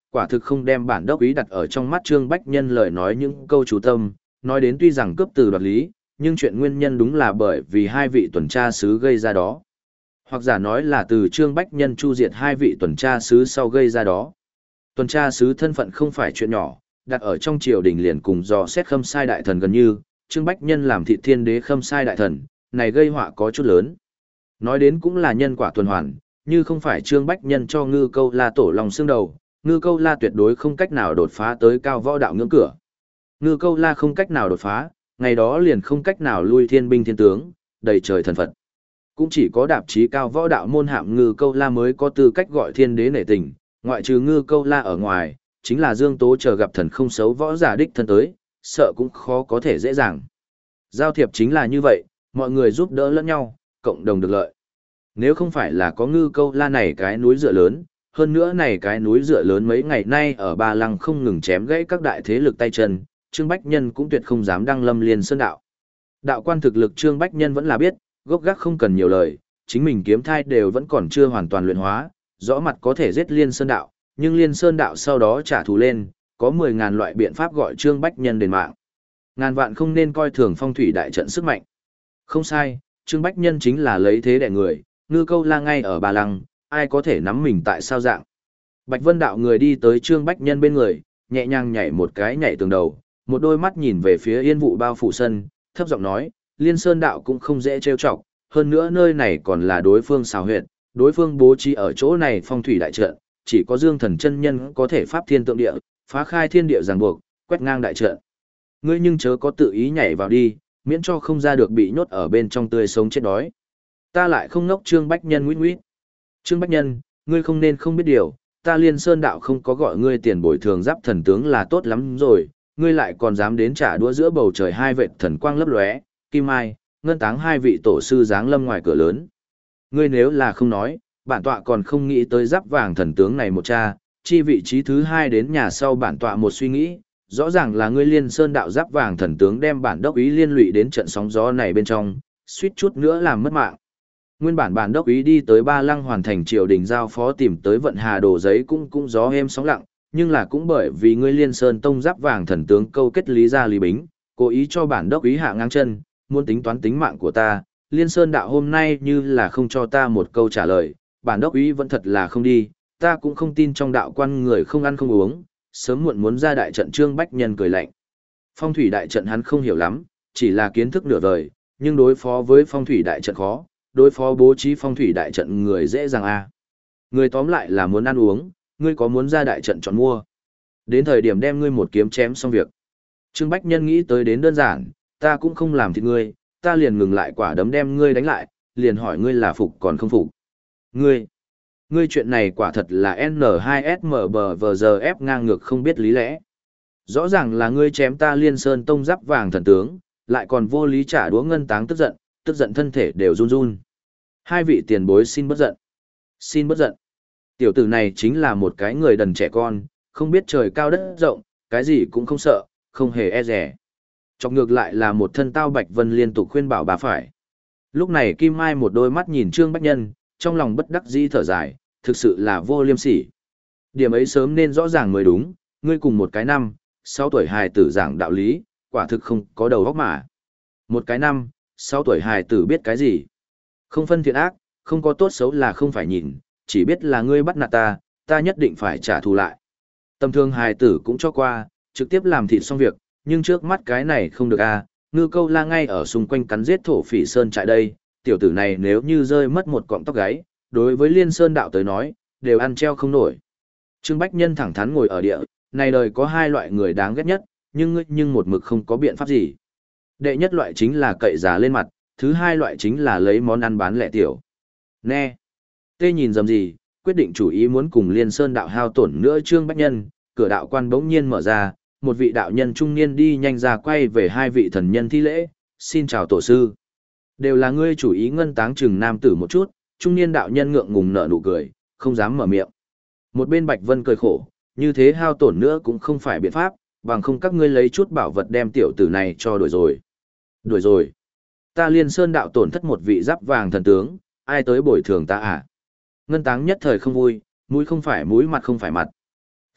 quả thực không đem bản đốc ý đặt ở trong mắt Trương Bách Nhân lời nói những câu chú tâm, nói đến tuy rằng cướp từ đoạt lý, nhưng chuyện nguyên nhân đúng là bởi vì hai vị tuần tra sứ gây ra đó. Hoặc giả nói là từ Trương Bách Nhân chu diệt hai vị tuần tra sứ sau gây ra đó. Tuần tra sứ thân phận không phải chuyện nhỏ, đặt ở trong triều đình liền cùng dò xét khâm sai đại thần gần như, Trương Bách Nhân làm thị thiên đế khâm sai đại thần, này gây họa có chút lớn. Nói đến cũng là nhân quả tuần hoàn, như không phải Trương Bách Nhân cho Ngư Câu La tổ lòng xương đầu, Ngư Câu La tuyệt đối không cách nào đột phá tới cao võ đạo ngưỡng cửa. Ngư Câu La không cách nào đột phá, ngày đó liền không cách nào lui thiên binh thiên tướng, đầy trời thần Phật. Cũng chỉ có đạp chí cao võ đạo môn hạm Ngư Câu La mới có tư cách gọi thiên đế nể tình, ngoại trừ Ngư Câu La ở ngoài, chính là Dương Tố chờ gặp thần không xấu võ giả đích thân tới, sợ cũng khó có thể dễ dàng. Giao thiệp chính là như vậy, mọi người giúp đỡ lẫn nhau, cộng đồng được lợi. Nếu không phải là có Ngư Câu La này cái núi dựa lớn, hơn nữa này cái núi dựa lớn mấy ngày nay ở Ba Lăng không ngừng chém gãy các đại thế lực tay chân, Trương Bách Nhân cũng tuyệt không dám đăng lâm Liên Sơn đạo. Đạo quan thực lực Trương Bách Nhân vẫn là biết, gốc gác không cần nhiều lời, chính mình kiếm thai đều vẫn còn chưa hoàn toàn luyện hóa, rõ mặt có thể giết Liên Sơn đạo, nhưng Liên Sơn đạo sau đó trả thù lên, có mười ngàn loại biện pháp gọi Trương Bách Nhân đền mạng. Ngàn vạn không nên coi thường phong thủy đại trận sức mạnh. Không sai, Trương Bách Nhân chính là lấy thế đẻ người, Ngư Câu La ngay ở Ba Lăng, ai có thể nắm mình tại sao dạng. Bạch Vân đạo người đi tới Trương Bách Nhân bên người, nhẹ nhàng nhảy một cái nhảy tường đầu, một đôi mắt nhìn về phía yên vụ bao phủ sân, thấp giọng nói, Liên Sơn đạo cũng không dễ trêu chọc, hơn nữa nơi này còn là đối phương xào huyệt, đối phương bố trí ở chỗ này phong thủy đại trận, chỉ có Dương Thần chân nhân có thể pháp thiên tượng địa, phá khai thiên địa ràng buộc, quét ngang đại trận. Ngươi nhưng chớ có tự ý nhảy vào đi, miễn cho không ra được bị nhốt ở bên trong tươi sống chết đói. Ta lại không ngốc. Trương Bách Nhân nguyết nguyết. Trương Bách Nhân, ngươi không nên không biết điều, ta Liên Sơn đạo không có gọi ngươi tiền bồi thường giáp thần tướng là tốt lắm rồi, ngươi lại còn dám đến trả đũa giữa bầu trời hai vệt thần quang lấp lóe, Kim Mai, Ngân Táng hai vị tổ sư giáng lâm ngoài cửa lớn. Ngươi nếu là không nói, bản tọa còn không nghĩ tới giáp vàng thần tướng này một cha, chi vị trí thứ hai đến nhà sau bản tọa một suy nghĩ, rõ ràng là ngươi Liên Sơn đạo giáp vàng thần tướng đem bản đốc ý liên lụy đến trận sóng gió này bên trong, suýt chút nữa làm mất mạng. Nguyên bản bản đốc ý đi tới Ba Lăng hoàn thành triều đình giao phó tìm tới vận hà đồ giấy cũng cũng gió êm sóng lặng, nhưng là cũng bởi vì ngươi Liên Sơn tông giáp vàng thần tướng câu kết lý gia lý bính, cố ý cho bản đốc ý hạ ngang chân, muốn tính toán tính mạng của ta. Liên Sơn đạo hôm nay như là không cho ta một câu trả lời, bản đốc ý vẫn thật là không đi, ta cũng không tin trong đạo quan người không ăn không uống, sớm muộn muốn ra đại trận. Trương Bách Nhân cười lạnh. Phong thủy đại trận hắn không hiểu lắm, chỉ là kiến thức nửa vời, nhưng đối phó với phong thủy đại trận khó, đối phó bố trí phong thủy đại trận người dễ dàng a. À. Người tóm lại là muốn ăn uống, ngươi có muốn ra đại trận chọn mua. Đến thời điểm đem ngươi một kiếm chém xong việc. Trương Bách Nhân nghĩ tới đến đơn giản, ta cũng không làm thịt ngươi, ta liền ngừng lại quả đấm đem ngươi đánh lại, liền hỏi ngươi là phục còn không phục. Ngươi, ngươi chuyện này quả thật là N hai S M B V G F ngang ngược không biết lý lẽ. Rõ ràng là ngươi chém ta Liên Sơn tông giáp vàng thần tướng, lại còn vô lý trả đũa Ngân Táng tức giận, tức giận thân thể đều run run. Hai vị tiền bối xin bất giận. Xin bất giận. Tiểu tử này chính là một cái người đần trẻ con, không biết trời cao đất rộng, cái gì cũng không sợ, không hề e dè. Chọc ngược lại là một thân Tao Bạch Vân liên tục khuyên bảo bà phải. Lúc này Kim Mai một đôi mắt nhìn Trương Bách Nhân, trong lòng bất đắc dĩ thở dài, thực sự là vô liêm sỉ. Điểm ấy sớm nên rõ ràng mới đúng, ngươi cùng một cái năm, sáu tuổi hài tử giảng đạo lý, quả thực không có đầu óc mà. Một cái năm, sáu tuổi hài tử biết cái gì? Không phân thiện ác, không có tốt xấu là không phải nhìn, chỉ biết là ngươi bắt nạt ta, ta nhất định phải trả thù lại. Tầm thường hài tử cũng cho qua, trực tiếp làm thịt xong việc, nhưng trước mắt cái này không được à, Ngư Câu La ngay ở xung quanh cắn giết thổ phỉ sơn trại đây, tiểu tử này nếu như rơi mất một cọng tóc gáy, đối với Liên Sơn đạo tới nói, đều ăn treo không nổi. Trương Bách Nhân thẳng thắn ngồi ở địa, này đời có hai loại người đáng ghét nhất, nhưng ngươi nhưng một mực không có biện pháp gì. Đệ nhất loại chính là cậy giá lên mặt, thứ hai loại chính là lấy món ăn bán lẻ tiểu. Nè, tê nhìn dầm gì, quyết định chủ ý muốn cùng Liên Sơn đạo hao tổn nữa. Trương Bách Nhân, cửa đạo quan bỗng nhiên mở ra, một vị đạo nhân trung niên đi nhanh ra quay về hai vị thần nhân thi lễ, xin chào tổ sư. Đều là ngươi chủ ý. Ngân Táng chừng nam tử một chút, trung niên đạo nhân ngượng ngùng nở nụ cười, không dám mở miệng. Một bên Bạch Vân cười khổ, như thế hao tổn nữa cũng không phải biện pháp, bằng không các ngươi lấy chút bảo vật đem tiểu tử này cho đuổi rồi. Đuổi rồi. Ta Liên Sơn đạo tổn thất một vị giáp vàng thần tướng, ai tới bồi thường ta à? Ngân Táng nhất thời không vui, mũi không phải mũi mặt không phải mặt.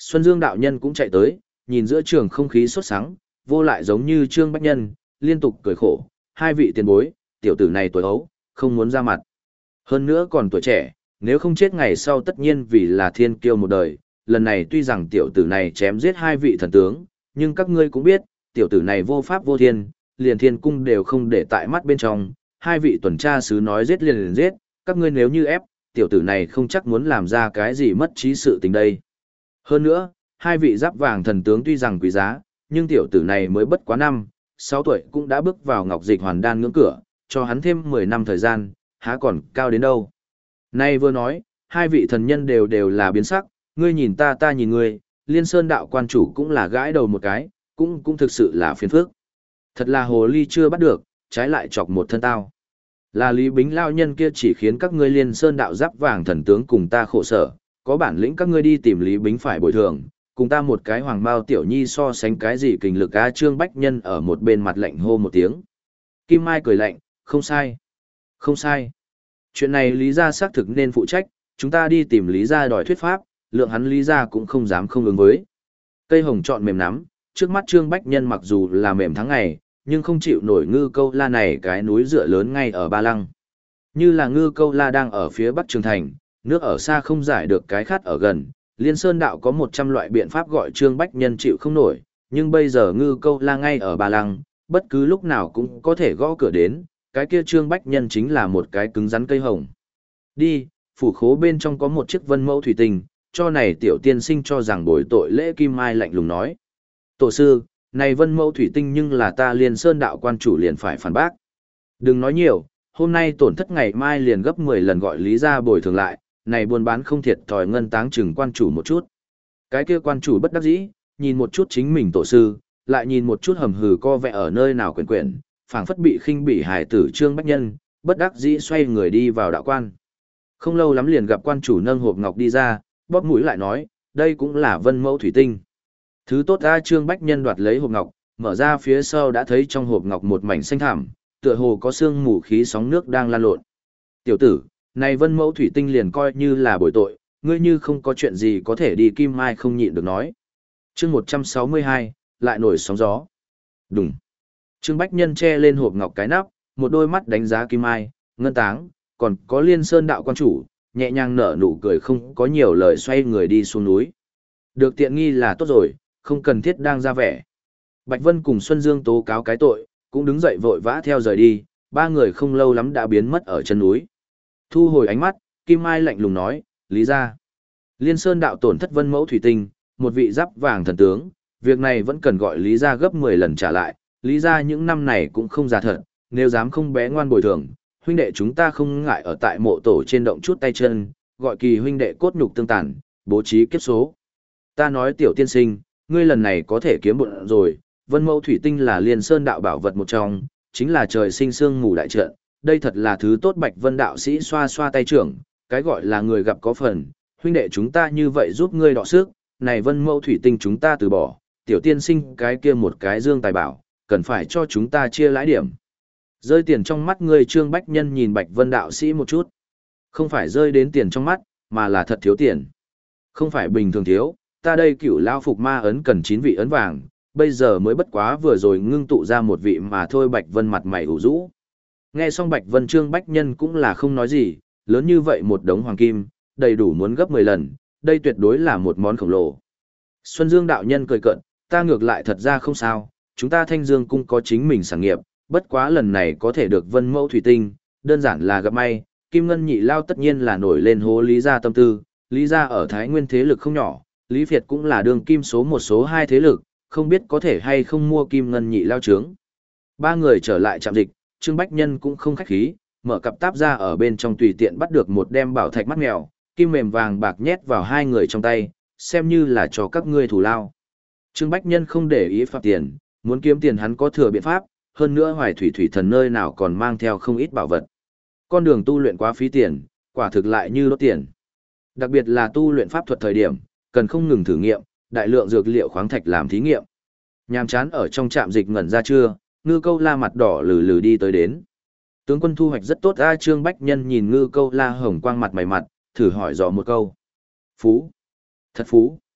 Xuân Dương đạo nhân cũng chạy tới, nhìn giữa trường không khí sốt sắng, vô lại giống như Trương Bách Nhân, liên tục cười khổ, hai vị tiền bối, tiểu tử này tuổi ấu, không muốn ra mặt. Hơn nữa còn tuổi trẻ, nếu không chết ngày sau tất nhiên vì là thiên kiêu một đời, lần này tuy rằng tiểu tử này chém giết hai vị thần tướng, nhưng các ngươi cũng biết, tiểu tử này vô pháp vô thiên, liền thiên cung đều không để tại mắt bên trong, hai vị tuần tra sứ nói giết liền liền giết, các ngươi nếu như ép, tiểu tử này không chắc muốn làm ra cái gì mất trí sự tình đây. Hơn nữa, hai vị giáp vàng thần tướng tuy rằng quý giá, nhưng tiểu tử này mới bất quá năm, sáu tuổi cũng đã bước vào ngọc dịch hoàn đan ngưỡng cửa, cho hắn thêm mười năm thời gian, há còn cao đến đâu. Nay vừa nói, hai vị thần nhân đều đều là biến sắc, ngươi nhìn ta ta nhìn ngươi, Liên Sơn đạo quan chủ cũng là gãi đầu một cái, cũng cũng thực sự là phiền phức. Thật là hồ ly chưa bắt được, trái lại chọc một thân tao. Là Lý Bính lao nhân kia chỉ khiến các ngươi Liên Sơn đạo giáp vàng thần tướng cùng ta khổ sở, có bản lĩnh các ngươi đi tìm Lý Bính phải bồi thường, cùng ta một cái hoàng bao tiểu nhi so sánh cái gì kình lực a. Trương Bách Nhân ở một bên mặt lạnh hô một tiếng. Kim Mai cười lạnh, không sai, không sai. Chuyện này Lý gia xác thực nên phụ trách, chúng ta đi tìm Lý gia đòi thuyết pháp, lượng hắn Lý gia cũng không dám không ứng với. Cây hồng chọn mềm nắm, trước mắt Trương Bách Nhân mặc dù là mềm tháng ngày, nhưng không chịu nổi Ngư Câu La này cái núi dựa lớn ngay ở Ba Lăng. Như là Ngư Câu La đang ở phía Bắc Trường Thành, nước ở xa không giải được cái khát ở gần, Liên Sơn đạo có một trăm loại biện pháp gọi Trương Bách Nhân chịu không nổi, nhưng bây giờ Ngư Câu La ngay ở Ba Lăng, bất cứ lúc nào cũng có thể gõ cửa đến, cái kia Trương Bách Nhân chính là một cái cứng rắn cây hồng. Đi, phủ khố bên trong có một chiếc vân mẫu thủy tinh, cho này tiểu tiên sinh cho rằng bồi tội lễ. Kim Mai lạnh lùng nói. Tổ sư, này vân mẫu thủy tinh nhưng là ta Liên Sơn đạo quan chủ liền phải phản bác. Đừng nói nhiều, hôm nay tổn thất ngày mai liền gấp mười lần gọi Lý gia bồi thường lại, này buôn bán không thiệt thòi ngân táng chừng quan chủ một chút. Cái kia quan chủ bất đắc dĩ, nhìn một chút chính mình tổ sư, lại nhìn một chút hầm hừ co vẽ ở nơi nào quyển quyển, phảng phất bị khinh bỉ hải tử Trương Bách Nhân, bất đắc dĩ xoay người đi vào đạo quan. Không lâu lắm liền gặp quan chủ nâng hộp ngọc đi ra, bóp mũi lại nói, đây cũng là vân mẫu thủy tinh. Thứ tốt ra. Trương Bách Nhân đoạt lấy hộp ngọc, mở ra phía sau đã thấy trong hộp ngọc một mảnh xanh thảm, tựa hồ có sương mù khí sóng nước đang lan lộn. Tiểu tử, này vân mẫu thủy tinh liền coi như là bồi tội, ngươi như không có chuyện gì có thể đi. Kim Mai không nhịn được nói. Chương một trăm sáu mươi hai, lại nổi sóng gió. Đùng. Trương Bách Nhân che lên hộp ngọc cái nắp, một đôi mắt đánh giá Kim Mai, ngân táng, còn có Liên Sơn đạo quan chủ, nhẹ nhàng nở nụ cười không có nhiều lời xoay người đi xuống núi. Được tiện nghi là tốt rồi, không cần thiết đang ra vẻ. Bạch Vân cùng Xuân Dương tố cáo cái tội, cũng đứng dậy vội vã theo rời đi, ba người không lâu lắm đã biến mất ở chân núi. Thu hồi ánh mắt, Kim Mai lạnh lùng nói, Lý gia. Liên Sơn đạo tổn thất vân mẫu thủy tinh, một vị giáp vàng thần tướng, việc này vẫn cần gọi Lý gia gấp mười lần trả lại, Lý gia những năm này cũng không già thật, nếu dám không bé ngoan bồi thường, huynh đệ chúng ta không ngại ở tại mộ tổ trên động chút tay chân, gọi kỳ huynh đệ cốt nhục tương tàn, bố trí kiếp số. Ta nói tiểu tiên sinh, ngươi lần này có thể kiếm bộn rồi, vân mẫu thủy tinh là Liên Sơn đạo bảo vật một trong, chính là trời sinh sương mù đại trận, đây thật là thứ tốt. Bạch Vân đạo sĩ xoa xoa tay trưởng, cái gọi là người gặp có phần, huynh đệ chúng ta như vậy giúp ngươi đọ sức, này vân mẫu thủy tinh chúng ta từ bỏ, tiểu tiên sinh cái kia một cái dương tài bảo, cần phải cho chúng ta chia lãi điểm. Rơi tiền trong mắt ngươi. Trương Bách Nhân nhìn Bạch Vân đạo sĩ một chút. Không phải rơi đến tiền trong mắt, mà là thật thiếu tiền. Không phải bình thường thiếu, ta đây cửu lao phục ma ấn cần chín vị ấn vàng, bây giờ mới bất quá vừa rồi ngưng tụ ra một vị mà thôi. Bạch Vân mặt mày ủ rũ. Nghe xong Bạch Vân, Trương Bách Nhân cũng là không nói gì, lớn như vậy một đống hoàng kim, đầy đủ muốn gấp mười lần, đây tuyệt đối là một món khổng lồ. Xuân Dương đạo nhân cười cợt, ta ngược lại thật ra không sao, chúng ta Thanh Dương cung có chính mình sản nghiệp, bất quá lần này có thể được vân mẫu thủy tinh, đơn giản là gặp may. Kim Ngân nhị lao tất nhiên là nổi lên hố Lý gia tâm tư, Lý gia ở Thái Nguyên thế lực không nhỏ, Lý Việt cũng là đường kim số một số hai thế lực, không biết có thể hay không mua Kim Ngân nhị lao trướng. Ba người trở lại trạm dịch, Trương Bách Nhân cũng không khách khí, mở cặp táp ra ở bên trong tùy tiện bắt được một đem bảo thạch mắt mèo, kim mềm vàng bạc nhét vào hai người trong tay, xem như là cho các ngươi thủ lao. Trương Bách Nhân không để ý phạt tiền, muốn kiếm tiền hắn có thừa biện pháp, hơn nữa Hoài Thủy Thủy Thần nơi nào còn mang theo không ít bảo vật. Con đường tu luyện quá phí tiền, quả thực lại như đốt tiền. Đặc biệt là tu luyện pháp thuật thời điểm, cần không ngừng thử nghiệm, đại lượng dược liệu khoáng thạch làm thí nghiệm. Nhàm chán ở trong trạm dịch ngẩn ra trưa, Ngư Câu La mặt đỏ lừ lừ đi tới đến. Tướng quân thu hoạch rất tốt a. Trương Bách Nhân nhìn Ngư Câu La hồng quang mặt mày mặt, thử hỏi dò một câu. Phú. Thật phú.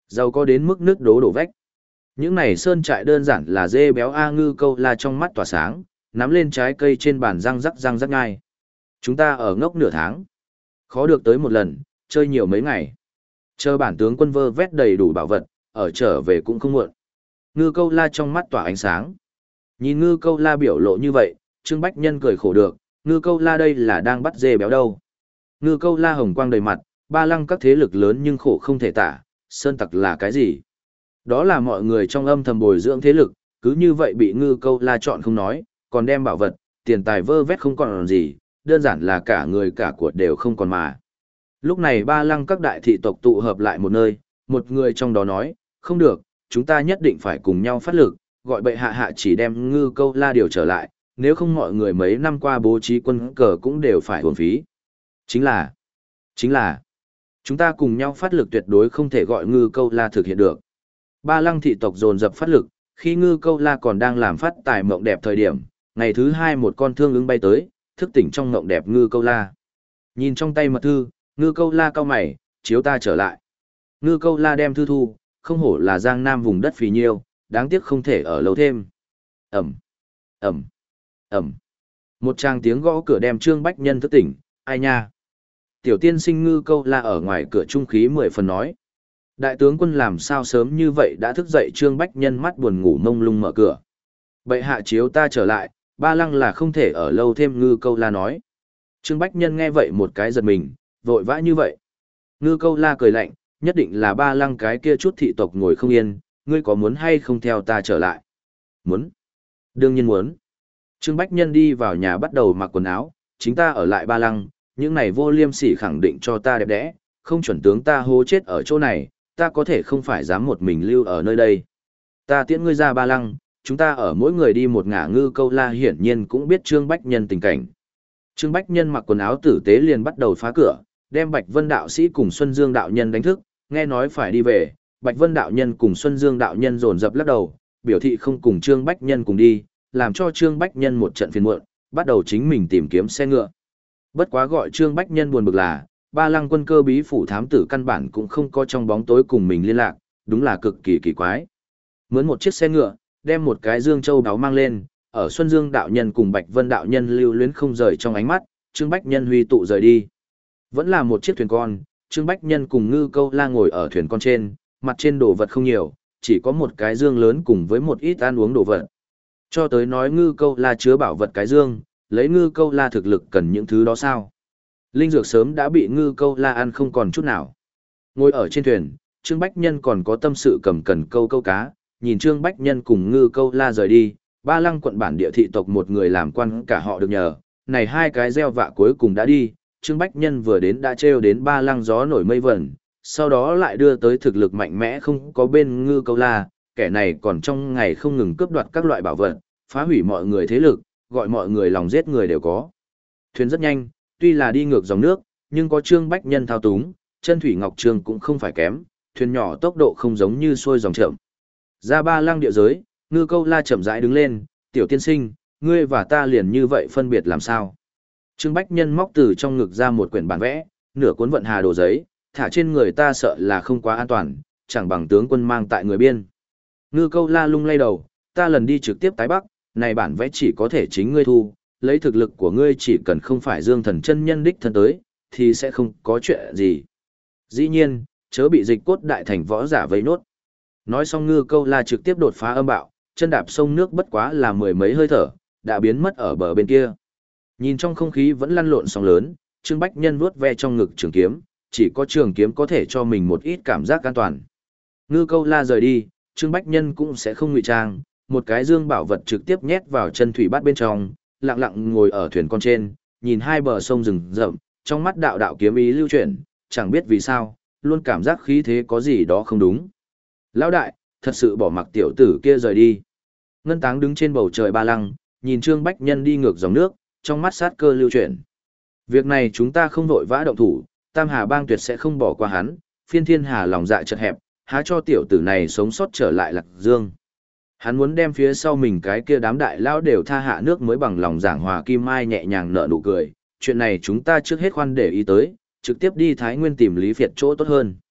Giàu có đến mức nước đố đổ vách. Những này sơn trại đơn giản là dê béo A Ngư Câu La trong mắt tỏa sáng, nắm lên trái cây trên bàn răng rắc răng rắc ngay. Chúng ta ở ngốc nửa tháng. Khó được tới một lần, chơi nhiều mấy ngày. Chờ bản tướng quân vơ vét đầy đủ bảo vật, ở trở về cũng không muộn. Ngư Câu La trong mắt tỏa ánh sáng. Nhìn Ngư Câu La biểu lộ như vậy, Trương Bách Nhân cười khổ được, Ngư Câu La đây là đang bắt dê béo đâu. Ngư Câu La hồng quang đầy mặt, ba lăng các thế lực lớn nhưng khổ không thể tả, sơn tặc là cái gì? Đó là mọi người trong âm thầm bồi dưỡng thế lực, cứ như vậy bị Ngư Câu La chọn không nói, còn đem bảo vật, tiền tài vơ vét không còn gì, đơn giản là cả người cả của đều không còn mà. Lúc này ba lăng các đại thị tộc tụ hợp lại một nơi, một người trong đó nói, không được, chúng ta nhất định phải cùng nhau phát lực, gọi bệ hạ hạ chỉ đem Ngư Câu La điều trở lại, nếu không mọi người mấy năm qua bố trí quân cờ cũng đều phải uổng phí. Chính là, chính là, chúng ta cùng nhau phát lực tuyệt đối không thể gọi Ngư Câu La thực hiện được. Ba lăng thị tộc dồn dập phát lực, khi Ngư Câu La còn đang làm phát tài mộng đẹp thời điểm, ngày thứ hai một con thương ứng bay tới, thức tỉnh trong mộng đẹp Ngư Câu La. Nhìn trong tay mật thư, Ngư Câu La cau mày, chiếu ta trở lại. Ngư Câu La đem thư thu, không hổ là Giang Nam vùng đất phì nhiêu, đáng tiếc không thể ở lâu thêm. Ẩm, Ẩm, Ẩm. Một tràng tiếng gõ cửa đem Trương Bách Nhân thức tỉnh, ai nha. Tiểu tiên sinh Ngư Câu La ở ngoài cửa trung khí mười phần nói. Đại tướng quân làm sao sớm như vậy đã thức dậy. Trương Bách Nhân mắt buồn ngủ mông lung mở cửa. Bệ hạ chiếu ta trở lại, ba lăng là không thể ở lâu thêm. Ngư Câu La nói. Trương Bách Nhân nghe vậy một cái giật mình, vội vã như vậy. Ngư Câu La cười lạnh, nhất định là ba lăng cái kia chút thị tộc ngồi không yên, ngươi có muốn hay không theo ta trở lại? Muốn. Đương nhiên muốn. Trương Bách Nhân đi vào nhà bắt đầu mặc quần áo, chính ta ở lại ba lăng, những này vô liêm sỉ khẳng định cho ta đẹp đẽ, không chuẩn tướng ta hố chết ở chỗ này, ta có thể không phải dám một mình lưu ở nơi đây. Ta tiễn ngươi ra ba lăng, chúng ta ở mỗi người đi một ngả. Ngư Câu La hiển nhiên cũng biết Trương Bách Nhân tình cảnh. Trương Bách Nhân mặc quần áo tử tế liền bắt đầu phá cửa, đem Bạch Vân đạo sĩ cùng Xuân Dương đạo nhân đánh thức, nghe nói phải đi về, Bạch Vân đạo nhân cùng Xuân Dương đạo nhân dồn dập lắc đầu, biểu thị không cùng Trương Bách Nhân cùng đi, làm cho Trương Bách Nhân một trận phiền muộn, bắt đầu chính mình tìm kiếm xe ngựa. Bất quá gọi Trương Bách Nhân buồn bực là, ba lăng quân cơ bí phủ thám tử căn bản cũng không có trong bóng tối cùng mình liên lạc, đúng là cực kỳ kỳ quái. Mướn một chiếc xe ngựa, đem một cái dương châu đáo mang lên, ở Xuân Dương đạo nhân cùng Bạch Vân đạo nhân lưu luyến không rời trong ánh mắt, Trương Bách Nhân huy tụ rời đi. Vẫn là một chiếc thuyền con, Trương Bách Nhân cùng Ngư Câu La ngồi ở thuyền con trên, mặt trên đồ vật không nhiều, chỉ có một cái dương lớn cùng với một ít ăn uống đồ vật. Cho tới nói Ngư Câu La chứa bảo vật cái dương, lấy Ngư Câu La thực lực cần những thứ đó sao? Linh dược sớm đã bị Ngư Câu La ăn không còn chút nào. Ngồi ở trên thuyền, Trương Bách Nhân còn có tâm sự cầm cần câu câu cá, nhìn Trương Bách Nhân cùng Ngư Câu La rời đi, ba lăng quận bản địa thị tộc một người làm quan cả họ được nhờ, này hai cái gieo vạ cuối cùng đã đi, Trương Bách Nhân vừa đến đã trêu đến ba lăng gió nổi mây vẩn, sau đó lại đưa tới thực lực mạnh mẽ không có bên Ngư Câu La, kẻ này còn trong ngày không ngừng cướp đoạt các loại bảo vật, phá hủy mọi người thế lực, gọi mọi người lòng giết người đều có. Thuyền rất nhanh, tuy là đi ngược dòng nước, nhưng có Trương Bách Nhân thao túng, chân thủy ngọc trường cũng không phải kém, thuyền nhỏ tốc độ không giống như xuôi dòng chậm. Ra ba lăng địa giới, Ngư Câu La chậm rãi đứng lên, tiểu tiên sinh, ngươi và ta liền như vậy phân biệt làm sao? Trương Bách Nhân móc từ trong ngực ra một quyển bản vẽ, nửa cuốn vận hà đồ giấy, thả trên người ta sợ là không quá an toàn, chẳng bằng tướng quân mang tại người biên. Ngư Câu La lung lay đầu, ta lần đi trực tiếp tái bắc, này bản vẽ chỉ có thể chính ngươi thu, lấy thực lực của ngươi chỉ cần không phải Dương Thần chân nhân đích thân tới, thì sẽ không có chuyện gì. Dĩ nhiên, chớ bị dịch cốt đại thành võ giả vây nốt. Nói xong Ngư Câu La trực tiếp đột phá âm bạo, chân đạp sông nước bất quá là mười mấy hơi thở, đã biến mất ở bờ bên kia. Nhìn trong không khí vẫn lăn lộn sóng lớn, Trương Bách Nhân vuốt ve trong ngực trường kiếm, chỉ có trường kiếm có thể cho mình một ít cảm giác an toàn. Ngư Câu La rời đi, Trương Bách Nhân cũng sẽ không ngụy trang, một cái dương bảo vật trực tiếp nhét vào chân thủy bát bên trong, lặng lặng ngồi ở thuyền con trên, nhìn hai bờ sông rừng rậm, trong mắt đạo đạo kiếm ý lưu chuyển, chẳng biết vì sao, luôn cảm giác khí thế có gì đó không đúng. Lão đại, thật sự bỏ mặc tiểu tử kia rời đi. Ngân Táng đứng trên bầu trời ba lăng, nhìn Trương Bách Nhân đi ngược dòng nước, trong mắt sát cơ lưu chuyển. Việc này chúng ta không vội vã động thủ, Tam Hà Bang tuyệt sẽ không bỏ qua hắn, Phiên Thiên Hà lòng dạ chật hẹp, há cho tiểu tử này sống sót trở lại Lạc Dương. Hắn muốn đem phía sau mình cái kia đám đại lao đều tha hạ nước mới bằng lòng giảng hòa. Kim Mai nhẹ nhàng nở nụ cười, chuyện này chúng ta trước hết khoan để ý tới, trực tiếp đi Thái Nguyên tìm Lý Việt chỗ tốt hơn.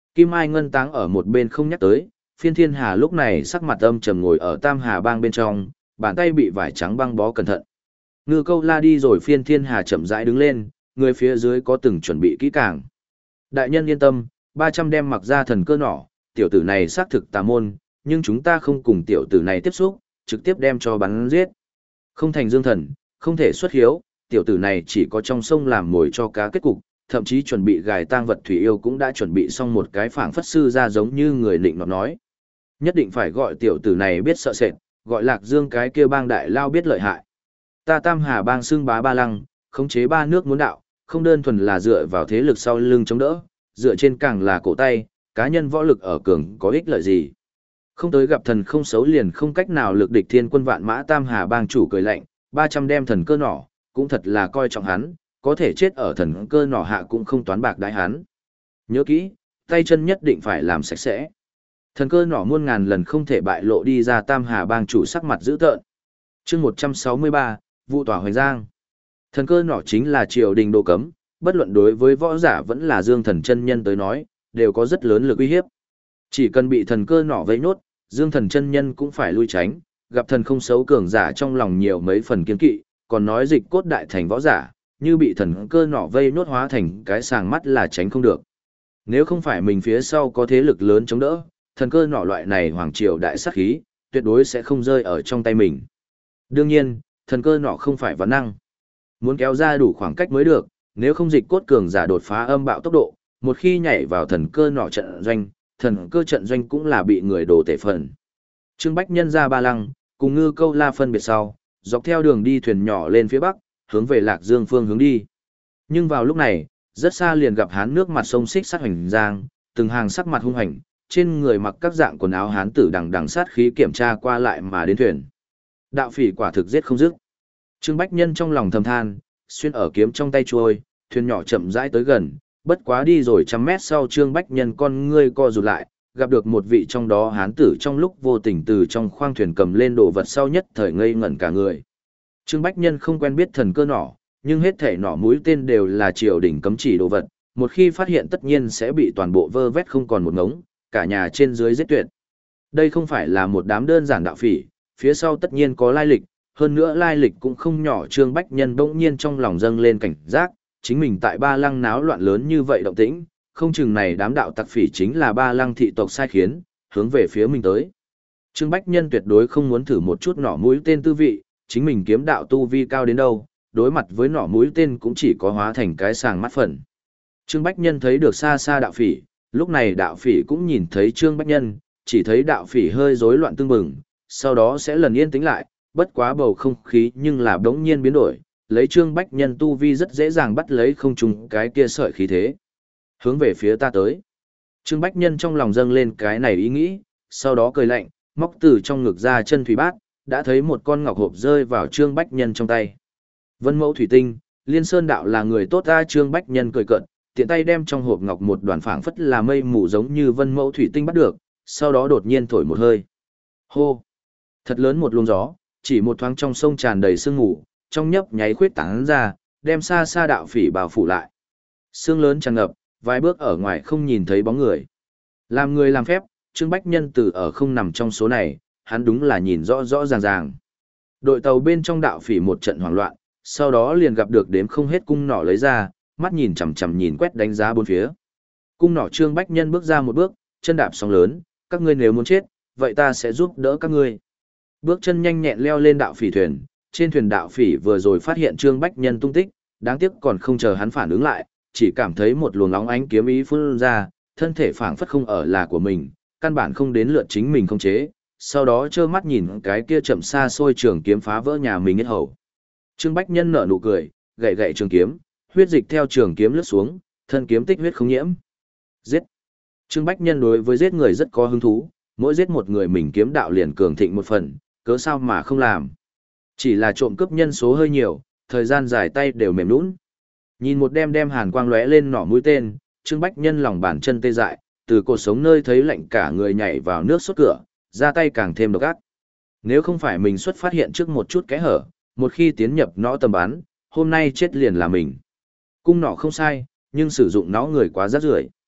Kim Ai Ngân Táng ở một bên không nhắc tới, Phiên Thiên Hà lúc này sắc mặt âm trầm ngồi ở Tam Hà bang bên trong, bàn tay bị vải trắng băng bó cẩn thận. Ngư Câu La đi rồi Phiên Thiên Hà chậm rãi đứng lên, người phía dưới có từng chuẩn bị kỹ càng. Đại nhân yên tâm, ba trăm đem mặc ra thần cơ nỏ, tiểu tử này xác thực tà môn, nhưng chúng ta không cùng tiểu tử này tiếp xúc, trực tiếp đem cho bắn giết. Không thành dương thần, không thể xuất hiếu, tiểu tử này chỉ có trong sông làm mồi cho cá kết cục, thậm chí chuẩn bị gài tang vật thủy yêu cũng đã chuẩn bị xong một cái phảng phất sư ra giống như người định nó nói. Nhất định phải gọi tiểu tử này biết sợ sệt, gọi Lạc Dương cái kia bang đại lao biết lợi hại. Ta Tam Hà bang xưng bá ba lăng, khống chế ba nước muốn đạo, không đơn thuần là dựa vào thế lực sau lưng chống đỡ, dựa trên càng là cổ tay, cá nhân võ lực ở cường có ích lợi gì. Không tới gặp thần không xấu liền không cách nào lực địch thiên quân vạn mã. Tam Hà bang chủ cười lạnh, ba trăm đem thần cơ nỏ, cũng thật là coi trọng hắn, có thể chết ở thần cơ nỏ hạ cũng không toán bạc đái hắn. Nhớ kỹ, tay chân nhất định phải làm sạch sẽ. Thần cơ nỏ muôn ngàn lần không thể bại lộ đi ra. Tam Hà bang chủ sắc mặt dữ tợn. Chương một trăm sáu mươi ba, vụ tỏa hoành giang. Thần cơ nỏ chính là triều đình đồ cấm, bất luận đối với võ giả vẫn là Dương Thần chân nhân tới nói, đều có rất lớn lực uy hiếp. Chỉ cần bị thần cơ nỏ vây nốt, Dương Thần chân nhân cũng phải lui tránh, gặp thần không xấu cường giả trong lòng nhiều mấy phần kiên kỵ, còn nói dịch cốt đại thành võ giả, như bị thần cơ nỏ vây nốt hóa thành cái sàng mắt là tránh không được. Nếu không phải mình phía sau có thế lực lớn chống đỡ, thần cơ nỏ loại này hoàng triều đại sát khí, tuyệt đối sẽ không rơi ở trong tay mình. Đương nhiên, thần cơ nỏ không phải vấn năng. Muốn kéo ra đủ khoảng cách mới được, nếu không dịch cốt cường giả đột phá âm bạo tốc độ, một khi nhảy vào thần cơ nỏ trận doanh, thần cơ trận doanh cũng là bị người đổ tể phần. Trương Bách Nhân ra ba lăng, cùng Ngư Câu La phân biệt sau, dọc theo đường đi thuyền nhỏ lên phía bắc, hướng về Lạc Dương phương hướng đi. Nhưng vào lúc này, rất xa liền gặp hán nước mặt sông xích sát hoành giang, từng hàng sắc mặt hung hành, trên người mặc các dạng quần áo hán tử đằng đằng sát khí kiểm tra qua lại mà đến thuyền. Đạo phỉ quả thực giết không dứt. Trương Bách Nhân trong lòng thầm than, xuyên ở kiếm trong tay trôi, thuyền nhỏ chậm rãi tới gần, bất quá đi rồi trăm mét sau Trương Bách Nhân con ngươi co rụt lại, gặp được một vị trong đó hán tử trong lúc vô tình từ trong khoang thuyền cầm lên đồ vật sau nhất thời ngây ngẩn cả người. Trương Bách Nhân không quen biết thần cơ nỏ, nhưng hết thể nỏ mũi tên đều là triều đình cấm chỉ đồ vật, một khi phát hiện tất nhiên sẽ bị toàn bộ vơ vét không còn một ngống, cả nhà trên dưới giết tuyệt. Đây không phải là một đám đơn giản đạo phỉ, phía sau tất nhiên có lai lịch, hơn nữa lai lịch cũng không nhỏ. Trương Bách Nhân bỗng nhiên trong lòng dâng lên cảnh giác, chính mình tại ba lăng náo loạn lớn như vậy động tĩnh, không chừng này đám đạo tặc phỉ chính là ba lăng thị tộc sai khiến, hướng về phía mình tới. Trương Bách Nhân tuyệt đối không muốn thử một chút nỏ mũi tên tư vị, chính mình kiếm đạo tu vi cao đến đâu, đối mặt với nỏ mũi tên cũng chỉ có hóa thành cái sàng mắt phần. Trương Bách Nhân thấy được xa xa đạo phỉ, lúc này đạo phỉ cũng nhìn thấy Trương Bách Nhân, chỉ thấy đạo phỉ hơi rối loạn tương bừng, sau đó sẽ lần yên tĩnh lại, bất quá bầu không khí nhưng là đống nhiên biến đổi, lấy Trương Bách Nhân tu vi rất dễ dàng bắt lấy không trùng cái kia sợi khí thế. Hướng về phía ta tới. Trương Bách Nhân trong lòng dâng lên cái này ý nghĩ, sau đó cười lạnh, móc từ trong ngực ra chân thủy bát, đã thấy một con ngọc hộp rơi vào Trương Bách Nhân trong tay. Vân Mẫu Thủy Tinh, Liên Sơn đạo là người tốt ra. Trương Bách Nhân cười cợt, tiện tay đem trong hộp ngọc một đoàn phảng phất là mây mù giống như Vân Mẫu Thủy Tinh bắt được, sau đó đột nhiên thổi một hơi. Hô! Thật lớn một luồng gió, chỉ một thoáng trong sông tràn đầy sương mù, trong nhấp nháy khuyết tán ra, đem xa xa đạo phỉ bao phủ lại. Sương lớn tràn ngập, vài bước ở ngoài không nhìn thấy bóng người. Làm người làm phép, Trương Bách Nhân từ ở không nằm trong số này, hắn đúng là nhìn rõ rõ ràng ràng. Đội tàu bên trong đạo phỉ một trận hoảng loạn, sau đó liền gặp được đếm không hết cung nỏ lấy ra, mắt nhìn chằm chằm nhìn quét đánh giá bốn phía. Cung nỏ Trương Bách Nhân bước ra một bước, chân đạp sóng lớn, các ngươi nếu muốn chết, vậy ta sẽ giúp đỡ các ngươi. Bước chân nhanh nhẹn leo lên đạo phỉ thuyền, trên thuyền đạo phỉ vừa rồi phát hiện Trương Bách Nhân tung tích, đáng tiếc còn không chờ hắn phản ứng lại, chỉ cảm thấy một luồng nóng ánh kiếm ý phun ra, thân thể phảng phất không ở là của mình, căn bản không đến lượt chính mình không chế, sau đó trơ mắt nhìn cái kia chậm xa xôi trường kiếm phá vỡ nhà mình hết hầu. Trương Bách Nhân nở nụ cười, gậy gậy trường kiếm, huyết dịch theo trường kiếm lướt xuống, thân kiếm tích huyết không nhiễm. Giết! Trương Bách Nhân đối với giết người rất có hứng thú, mỗi giết một người mình kiếm đạo liền cường thịnh một phần, cớ sao mà không làm. Chỉ là trộm cướp nhân số hơi nhiều, thời gian dài tay đều mềm nhũn. Nhìn một đem đem hàn quang lóe lên nỏ mũi tên, Trương Bách Nhân lòng bàn chân tê dại, từ cột sống nơi thấy lạnh cả người nhảy vào nước sốt cửa, ra tay càng thêm độc ác. Nếu không phải mình xuất phát hiện trước một chút kẽ hở, một khi tiến nhập nõ tầm bắn, hôm nay chết liền là mình. Cung nỏ không sai, nhưng sử dụng nó người quá rác rưởi.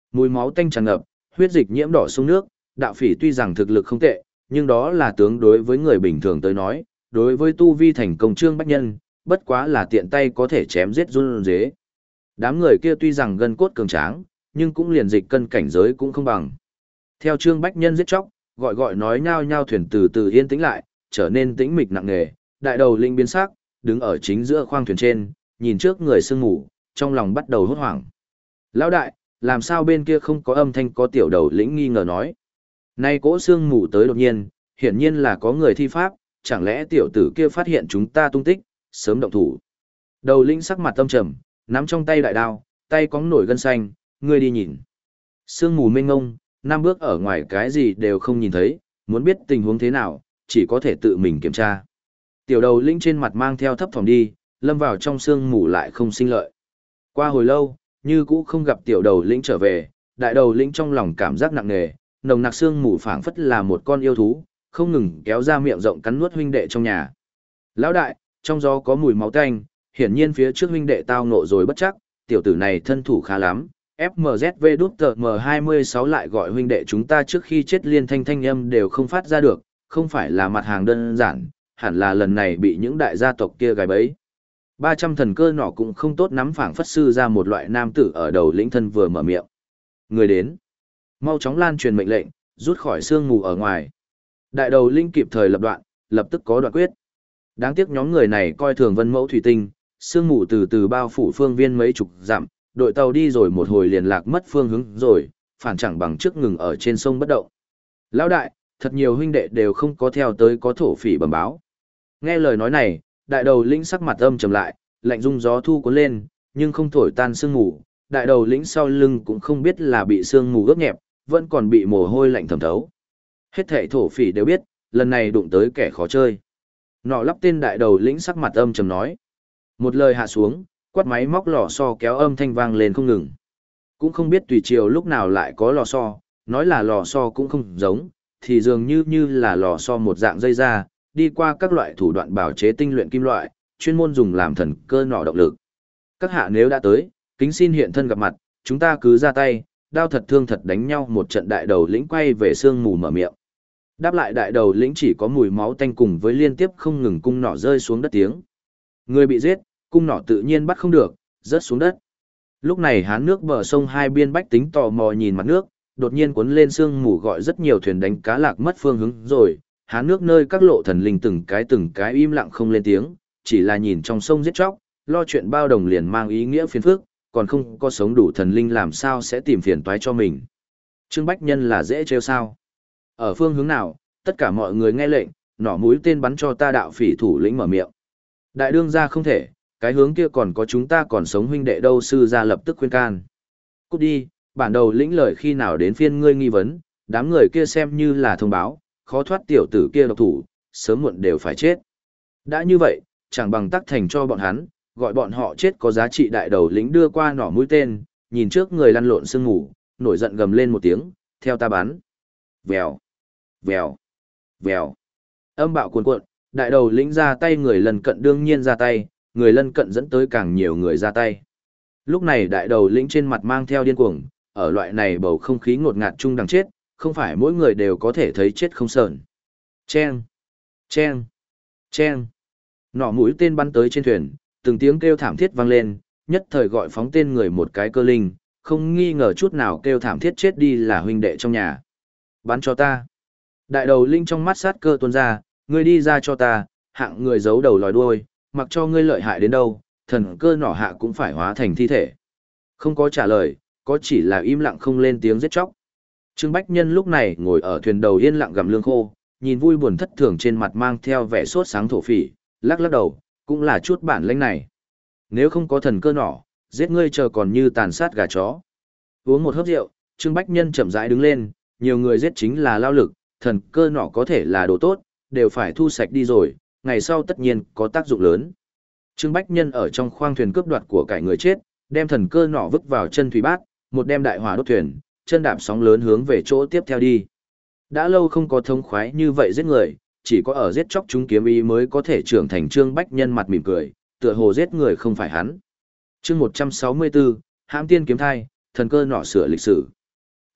Mùi máu tanh tràn ngập, huyết dịch nhiễm đỏ sông nước, đạo phỉ tuy rằng thực lực không tệ, nhưng đó là tướng đối với người bình thường tới nói, đối với tu vi thành công Trương Bách Nhân, bất quá là tiện tay có thể chém giết run dế. Đám người kia tuy rằng gân cốt cường tráng, nhưng cũng liền dịch cân cảnh giới cũng không bằng. Theo Trương Bách Nhân giết chóc, gọi gọi nói nhao nhao thuyền từ từ yên tĩnh lại, trở nên tĩnh mịch nặng nề, đại đầu linh biến sắc, đứng ở chính giữa khoang thuyền trên, nhìn trước người sương mù, trong lòng bắt đầu hốt hoảng. Lão đại, làm sao bên kia không có âm thanh, có tiểu đầu lĩnh nghi ngờ nói. Nay cỗ sương mù tới đột nhiên, hiển nhiên là có người thi pháp, chẳng lẽ tiểu tử kia phát hiện chúng ta tung tích, sớm động thủ. Đầu lĩnh sắc mặt tâm trầm, nắm trong tay đại đao, tay cóng nổi gân xanh, ngươi đi nhìn. Sương mù mênh ngông, năm bước ở ngoài cái gì đều không nhìn thấy, muốn biết tình huống thế nào, chỉ có thể tự mình kiểm tra. Tiểu đầu lĩnh trên mặt mang theo thấp thỏm đi, lâm vào trong sương mù lại không sinh lợi. Qua hồi lâu, như cũ không gặp tiểu đầu lĩnh trở về, đại đầu lĩnh trong lòng cảm giác nặng nề, nồng nặc sương mù phảng phất là một con yêu thú, không ngừng kéo ra miệng rộng cắn nuốt huynh đệ trong nhà. Lão đại, trong gió có mùi máu tanh, hiển nhiên phía trước huynh đệ tao nộ rồi bất chắc, tiểu tử này thân thủ khá lắm. ép em dét vê đút tờ em hai mươi sáu lại gọi huynh đệ chúng ta trước khi chết liên thanh thanh âm đều không phát ra được, không phải là mặt hàng đơn giản, hẳn là lần này bị những đại gia tộc kia gài bẫy. ba trăm thần cơ nỏ cũng không tốt nắm, phảng phất sư ra một loại nam tử ở đầu lĩnh thân vừa mở miệng. Người đến. Mau chóng lan truyền mệnh lệnh, rút khỏi sương mù ở ngoài. Đại đầu lĩnh kịp thời lập đoạn, lập tức có đoạn quyết. Đáng tiếc nhóm người này coi thường vân mẫu thủy tinh, sương mù từ từ bao phủ phương viên mấy chục dặm, đội tàu đi rồi một hồi liền lạc mất phương hướng rồi, phản chẳng bằng trước ngừng ở trên sông bất động. Lão đại, thật nhiều huynh đệ đều không có theo tới, có thổ phỉ bẩm báo. Nghe lời nói này, đại đầu lĩnh sắc mặt âm trầm lại, lạnh rung gió thu cuốn lên, nhưng không thổi tan sương mù. Đại đầu lĩnh sau lưng cũng không biết là bị sương mù ướt nhẹp, vẫn còn bị mồ hôi lạnh thấm thấu. Hết thảy thổ phỉ đều biết, lần này đụng tới kẻ khó chơi. Nọ lắp tên đại đầu lĩnh sắc mặt âm trầm nói. Một lời hạ xuống, quát máy móc lò xo kéo âm thanh vang lên không ngừng. Cũng không biết tùy chiều lúc nào lại có lò xo, nói là lò xo cũng không giống, thì dường như như là lò xo một dạng dây da, đi qua các loại thủ đoạn bảo chế tinh luyện kim loại, chuyên môn dùng làm thần cơ nỏ động lực. Các hạ nếu đã tới, kính xin hiện thân gặp mặt, chúng ta cứ ra tay, đao thật thương thật đánh nhau một trận. Đại đầu lĩnh quay về sương mù mở miệng. Đáp lại đại đầu lĩnh chỉ có mùi máu tanh cùng với liên tiếp không ngừng cung nỏ rơi xuống đất tiếng. Người bị giết, cung nỏ tự nhiên bắt không được, rớt xuống đất. Lúc này hán nước bờ sông hai biên bách tính tò mò nhìn mặt nước, đột nhiên cuốn lên sương mù gọi rất nhiều thuyền đánh cá lạc mất phương hướng rồi. Hán nước nơi các lộ thần linh từng cái từng cái im lặng không lên tiếng, chỉ là nhìn trong sông giết chóc, lo chuyện bao đồng liền mang ý nghĩa phiền phức, còn không có sống đủ thần linh làm sao sẽ tìm phiền toái cho mình. Trương Bách Nhân là dễ trêu sao? Ở phương hướng nào, tất cả mọi người nghe lệnh, nỏ mũi tên bắn cho ta. Đạo phỉ thủ lĩnh mở miệng. Đại đương gia không thể, cái hướng kia còn có chúng ta còn sống huynh đệ đâu. Sư gia lập tức khuyên can. Cút đi, bản đầu lĩnh lời khi nào đến phiên ngươi nghi vấn, đám người kia xem như là thông báo, khó thoát tiểu tử kia độc thủ, sớm muộn đều phải chết. Đã như vậy, chẳng bằng tắc thành cho bọn hắn, gọi bọn họ chết có giá trị. Đại đầu lĩnh đưa qua nỏ mũi tên, nhìn trước người lăn lộn sương mù, nổi giận gầm lên một tiếng, theo ta bắn. Vèo, vèo, vèo. Âm bạo cuồn cuộn, đại đầu lĩnh ra tay, người lân cận đương nhiên ra tay, người lân cận dẫn tới càng nhiều người ra tay. Lúc này đại đầu lĩnh trên mặt mang theo điên cuồng, ở loại này bầu không khí ngột ngạt chung đằng chết, không phải mỗi người đều có thể thấy chết không sờn. Chen, chen, chen. Nỏ mũi tên bắn tới trên thuyền, từng tiếng kêu thảm thiết vang lên, nhất thời gọi phóng tên người một cái cơ linh, không nghi ngờ chút nào kêu thảm thiết chết đi là huynh đệ trong nhà. Bắn cho ta. Đại đầu linh trong mắt sát cơ tuôn ra, ngươi đi ra cho ta, hạng người giấu đầu lòi đuôi, mặc cho ngươi lợi hại đến đâu, thần cơ nỏ hạ cũng phải hóa thành thi thể. Không có trả lời, có chỉ là im lặng không lên tiếng giết chóc. Trương Bách Nhân lúc này ngồi ở thuyền đầu yên lặng gặm lương khô, nhìn vui buồn thất thường trên mặt mang theo vẻ sốt sáng thổ phỉ, lắc lắc đầu, cũng là chút bản lĩnh này. Nếu không có thần cơ nỏ, giết ngươi chờ còn như tàn sát gà chó. Uống một hớp rượu, Trương Bách Nhân chậm rãi đứng lên, nhiều người giết chính là lao lực, thần cơ nỏ có thể là đồ tốt, đều phải thu sạch đi rồi, ngày sau tất nhiên có tác dụng lớn. Trương Bách Nhân ở trong khoang thuyền cướp đoạt của cải người chết, đem thần cơ nỏ vứt vào chân thủy bát, một đem đại hỏa đốt thuyền, chân đạp sóng lớn hướng về chỗ tiếp theo đi. Đã lâu không có thông khoái như vậy giết người, chỉ có ở giết chóc chúng kiếm ý mới có thể trưởng thành. Trương Bách Nhân mặt mỉm cười, tựa hồ giết người không phải hắn. Chương một trăm sáu mươi tư, Hãm Tiên kiếm thai, thần cơ nỏ sửa lịch sử.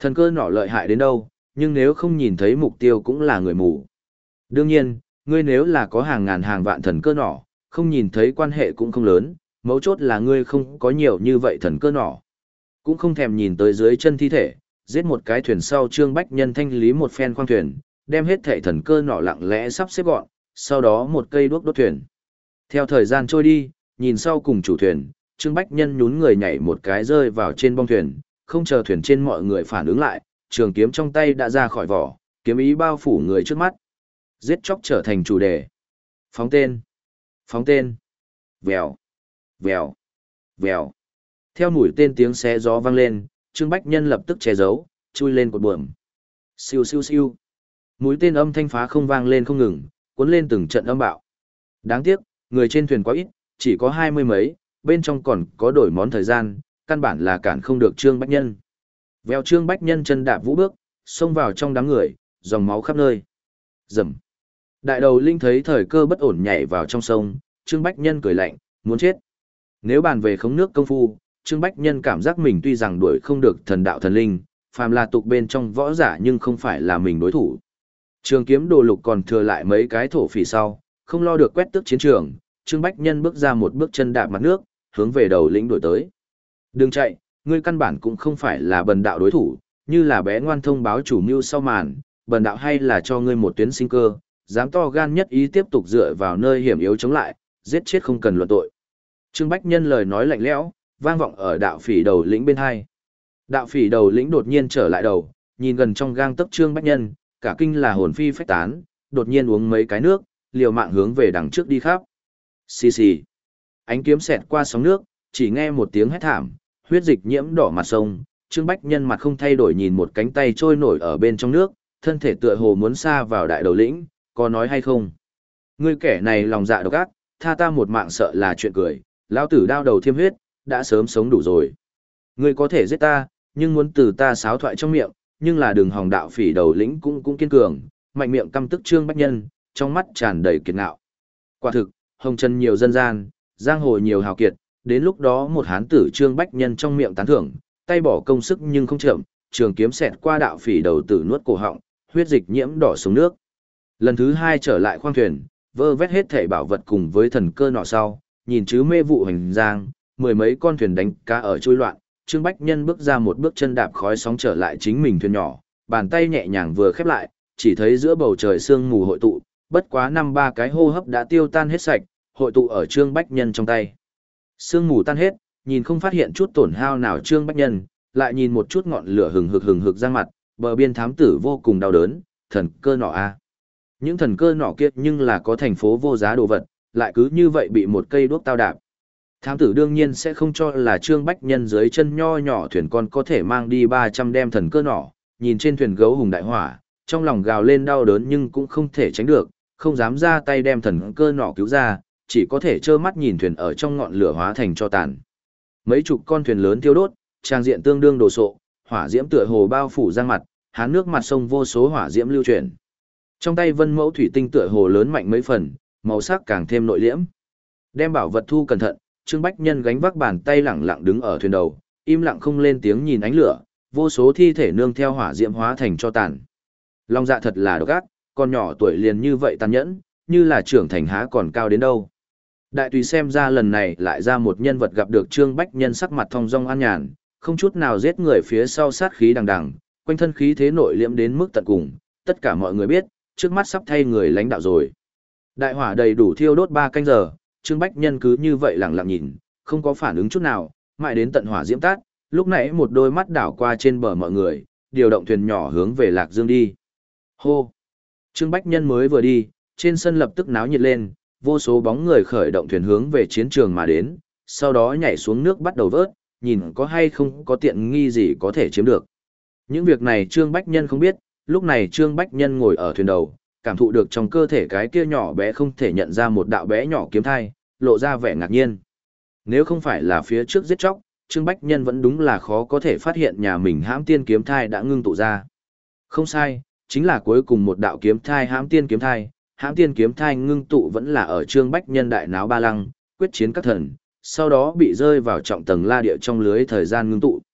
Thần cơ nỏ lợi hại đến đâu, nhưng nếu không nhìn thấy mục tiêu cũng là người mù. Đương nhiên, ngươi nếu là có hàng ngàn hàng vạn thần cơ nỏ, không nhìn thấy quan hệ cũng không lớn, mấu chốt là ngươi không có nhiều như vậy thần cơ nỏ. Cũng không thèm nhìn tới dưới chân thi thể, giết một cái thuyền sau Trương Bách Nhân thanh lý một phen khoang thuyền, đem hết thảy thần cơ nỏ lặng lẽ sắp xếp gọn, sau đó một cây đuốc đốt thuyền. Theo thời gian trôi đi, nhìn sau cùng chủ thuyền, Trương Bách Nhân nhún người nhảy một cái rơi vào trên bong thuyền, không chờ thuyền trên mọi người phản ứng lại, trường kiếm trong tay đã ra khỏi vỏ, kiếm ý bao phủ người trước mắt. Giết chóc trở thành chủ đề. Phóng tên. Phóng tên. Vèo. Vèo. Vèo. Theo mũi tên tiếng xé gió vang lên, Trương Bách Nhân lập tức che giấu, chui lên cột buồm. Siêu siêu siêu. Mũi tên âm thanh phá không vang lên không ngừng, cuốn lên từng trận âm bạo. Đáng tiếc, người trên thuyền quá ít, chỉ có hai mươi mấy, bên trong còn có đổi món thời gian, căn bản là cản không được Trương Bách Nhân. Vèo Trương Bách Nhân chân đạp vũ bước, xông vào trong đám người, dòng máu khắp nơi. Rầm. Đại đầu linh thấy thời cơ bất ổn nhảy vào trong sông, Trương Bách Nhân cười lạnh, muốn chết. Nếu bàn về khống nước công phu, Trương Bách Nhân cảm giác mình tuy rằng đuổi không được thần đạo thần linh, phàm là tục bên trong võ giả nhưng không phải là mình đối thủ. Trường kiếm đồ lục còn thừa lại mấy cái thổ phỉ sau, không lo được quét tước chiến trường, Trương Bách Nhân bước ra một bước chân đạp mặt nước, hướng về đầu lĩnh đuổi tới. Đừng chạy, ngươi căn bản cũng không phải là bần đạo đối thủ, như là bé ngoan thông báo chủ mưu sau màn, bần đạo hay là cho ngươi một tuyến sinh cơ, dám to gan nhất ý tiếp tục dựa vào nơi hiểm yếu chống lại, giết chết không cần luận tội. Trương Bách Nhân lời nói lạnh lẽo, vang vọng ở đạo phỉ đầu lĩnh bên hai. Đạo phỉ đầu lĩnh đột nhiên trở lại đầu, nhìn gần trong gang tấc Trương Bách Nhân, cả kinh là hồn phi phách tán, đột nhiên uống mấy cái nước, liều mạng hướng về đằng trước đi khắp. Xì xì. Ánh kiếm xẹt qua sóng nước, chỉ nghe một tiếng hét thảm, huyết dịch nhiễm đỏ mặt sông, Trương Bách Nhân mặt không thay đổi nhìn một cánh tay trôi nổi ở bên trong nước, thân thể tựa hồ muốn xa vào đại đầu lĩnh, có nói hay không? Ngươi kẻ này lòng dạ độc ác, tha ta một mạng sợ là chuyện cười, lão tử đao đầu thiêm huyết, đã sớm sống đủ rồi. Ngươi có thể giết ta, nhưng muốn từ ta sáo thoại trong miệng, nhưng là đường hòng đạo phỉ đầu lĩnh cũng cũng kiên cường, mạnh miệng căm tức Trương Bách Nhân, trong mắt tràn đầy kiệt ngạo. Quả thực, hồng trần nhiều dân gian, giang hồ nhiều hào kiệt, đến lúc đó một hán tử Trương Bách Nhân trong miệng tán thưởng, tay bỏ công sức nhưng không chậm, trường kiếm xẹt qua đạo phỉ đầu tử nuốt cổ họng, huyết dịch nhiễm đỏ xuống nước. Lần thứ hai trở lại khoang thuyền, vơ vét hết thể bảo vật cùng với thần cơ nọ sau, nhìn chứ mê vụ hành giang, mười mấy con thuyền đánh cá ở trôi loạn, Trương Bách Nhân bước ra một bước chân đạp khói sóng trở lại chính mình thuyền nhỏ, bàn tay nhẹ nhàng vừa khép lại, chỉ thấy giữa bầu trời sương mù hội tụ, bất quá năm ba cái hô hấp đã tiêu tan hết sạch, hội tụ ở Trương Bách Nhân trong tay. Sương mù tan hết, nhìn không phát hiện chút tổn hao nào Trương Bách Nhân, lại nhìn một chút ngọn lửa hừng hực hừng hực ra mặt, bờ biên thám tử vô cùng đau đớn, thần cơ nọ a. Những thần cơ nọ kia nhưng là có thành phố vô giá đồ vật, lại cứ như vậy bị một cây đuốc tao đạp. Thám tử đương nhiên sẽ không cho là Trương Bách Nhân dưới chân nho nhỏ thuyền con có thể mang đi ba trăm đem thần cơ nỏ, nhìn trên thuyền gấu hùng đại hỏa, trong lòng gào lên đau đớn nhưng cũng không thể tránh được, không dám ra tay đem thần cơ nỏ cứu ra, chỉ có thể trơ mắt nhìn thuyền ở trong ngọn lửa hóa thành cho tàn. Mấy chục con thuyền lớn thiêu đốt, trang diện tương đương đồ sộ, hỏa diễm tựa hồ bao phủ giang mặt, hán nước mặt sông vô số hỏa diễm lưu chuyển. Trong tay Vân Mẫu thủy tinh tựa hồ lớn mạnh mấy phần, màu sắc càng thêm nội liễm. Đem bảo vật thu cẩn thận, Trương Bách Nhân gánh vác bàn tay lẳng lặng đứng ở thuyền đầu, im lặng không lên tiếng nhìn ánh lửa, vô số thi thể nương theo hỏa diễm hóa thành cho tàn. Long dạ thật là độc ác, con nhỏ tuổi liền như vậy tàn nhẫn, như là trưởng thành há còn cao đến đâu. Đại tùy xem ra lần này lại ra một nhân vật gặp được Trương Bách Nhân sắc mặt thong dong an nhàn, không chút nào giết người phía sau sát khí đằng đằng, quanh thân khí thế nội liễm đến mức tận cùng, tất cả mọi người biết, trước mắt sắp thay người lãnh đạo rồi. Đại hỏa đầy đủ thiêu đốt ba canh giờ, Trương Bách Nhân cứ như vậy lặng lặng nhìn, không có phản ứng chút nào, mãi đến tận hỏa diễm tắt, lúc nãy một đôi mắt đảo qua trên bờ mọi người, điều động thuyền nhỏ hướng về Lạc Dương đi. Hô! Trương Bách Nhân mới vừa đi, trên sân lập tức náo nhiệt lên, vô số bóng người khởi động thuyền hướng về chiến trường mà đến, sau đó nhảy xuống nước bắt đầu vớt, nhìn có hay không có tiện nghi gì có thể chiếm được. Những việc này Trương Bách Nhân không biết, lúc này Trương Bách Nhân ngồi ở thuyền đầu, cảm thụ được trong cơ thể cái kia nhỏ bé không thể nhận ra một đạo bé nhỏ kiếm thai, lộ ra vẻ ngạc nhiên. Nếu không phải là phía trước giết chóc, Trương Bách Nhân vẫn đúng là khó có thể phát hiện nhà mình hãm tiên kiếm thai đã ngưng tụ ra. Không sai, chính là cuối cùng một đạo kiếm thai hãm tiên kiếm thai, hãm tiên kiếm thai ngưng tụ vẫn là ở Trương Bách Nhân đại náo ba lăng, quyết chiến các thần, sau đó bị rơi vào trọng tầng la địa trong lưới thời gian ngưng tụ.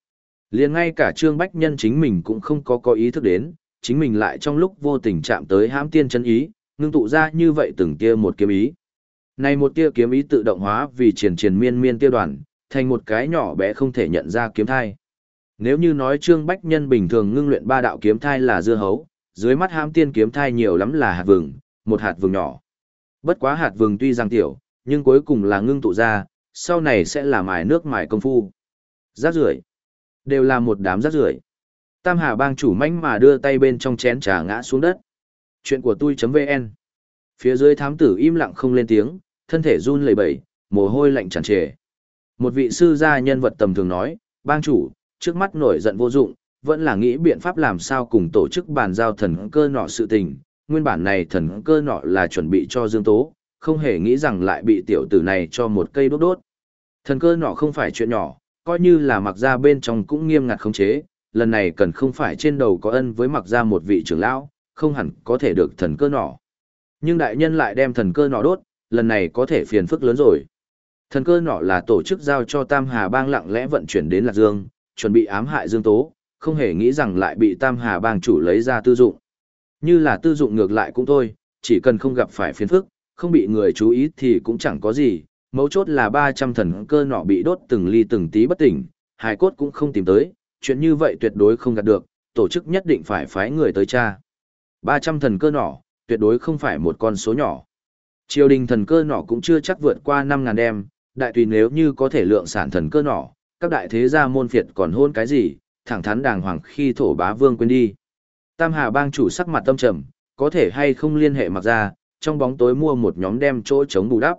Liền ngay cả Trương Bách Nhân chính mình cũng không có có ý thức đến, chính mình lại trong lúc vô tình chạm tới hãm tiên chân ý, ngưng tụ ra như vậy từng tia một kiếm ý. Này một tia kiếm ý tự động hóa vì triền triền miên miên tiêu đoàn, thành một cái nhỏ bé không thể nhận ra kiếm thai. Nếu như nói Trương Bách Nhân bình thường ngưng luyện ba đạo kiếm thai là dưa hấu, dưới mắt hãm tiên kiếm thai nhiều lắm là hạt vừng, một hạt vừng nhỏ. Bất quá hạt vừng tuy rằng tiểu, nhưng cuối cùng là ngưng tụ ra, sau này sẽ là mài nước mài công phu. Rác rưởi, đều là một đám rác rưởi. Tam Hà bang chủ mãnh mà đưa tay bên trong chén trà ngã xuống đất. Chuyện của tôi.vn. Phía dưới thám tử im lặng không lên tiếng, thân thể run lẩy bẩy, mồ hôi lạnh tràn trề. Một vị sư gia nhân vật tầm thường nói, bang chủ, trước mắt nổi giận vô dụng, vẫn là nghĩ biện pháp làm sao cùng tổ chức bàn giao thần cơ nọ sự tình. Nguyên bản này thần cơ nọ là chuẩn bị cho Dương Tố, không hề nghĩ rằng lại bị tiểu tử này cho một cây đốt đốt. Thần cơ nọ không phải chuyện nhỏ, coi như là mặc ra bên trong cũng nghiêm ngặt khống chế, lần này cần không phải trên đầu có ân với mặc ra một vị trưởng lão, không hẳn có thể được thần cơ nọ. Nhưng đại nhân lại đem thần cơ nọ đốt, lần này có thể phiền phức lớn rồi. Thần cơ nọ là tổ chức giao cho Tam Hà bang lặng lẽ vận chuyển đến Lạc Dương, chuẩn bị ám hại Dương Tố, không hề nghĩ rằng lại bị Tam Hà bang chủ lấy ra tư dụng. Như là tư dụng ngược lại cũng thôi, chỉ cần không gặp phải phiền phức, không bị người chú ý thì cũng chẳng có gì, mấu chốt là ba trăm thần cơ nọ bị đốt từng ly từng tí bất tỉnh, hài cốt cũng không tìm tới, chuyện như vậy tuyệt đối không gạt được, tổ chức nhất định phải phái người tới tra. ba trăm thần cơ nọ, tuyệt đối không phải một con số nhỏ. Triều đình thần cơ nọ cũng chưa chắc vượt qua năm ngàn đem, đại tùy nếu như có thể lượng sản thần cơ nọ, các đại thế gia môn phiệt còn hôn cái gì, thẳng thắn đàng hoàng khi thổ bá vương quên đi. Tam Hà bang chủ sắc mặt tâm trầm, có thể hay không liên hệ mặc ra, trong bóng tối mua một nhóm đem chỗ chống bù đắp.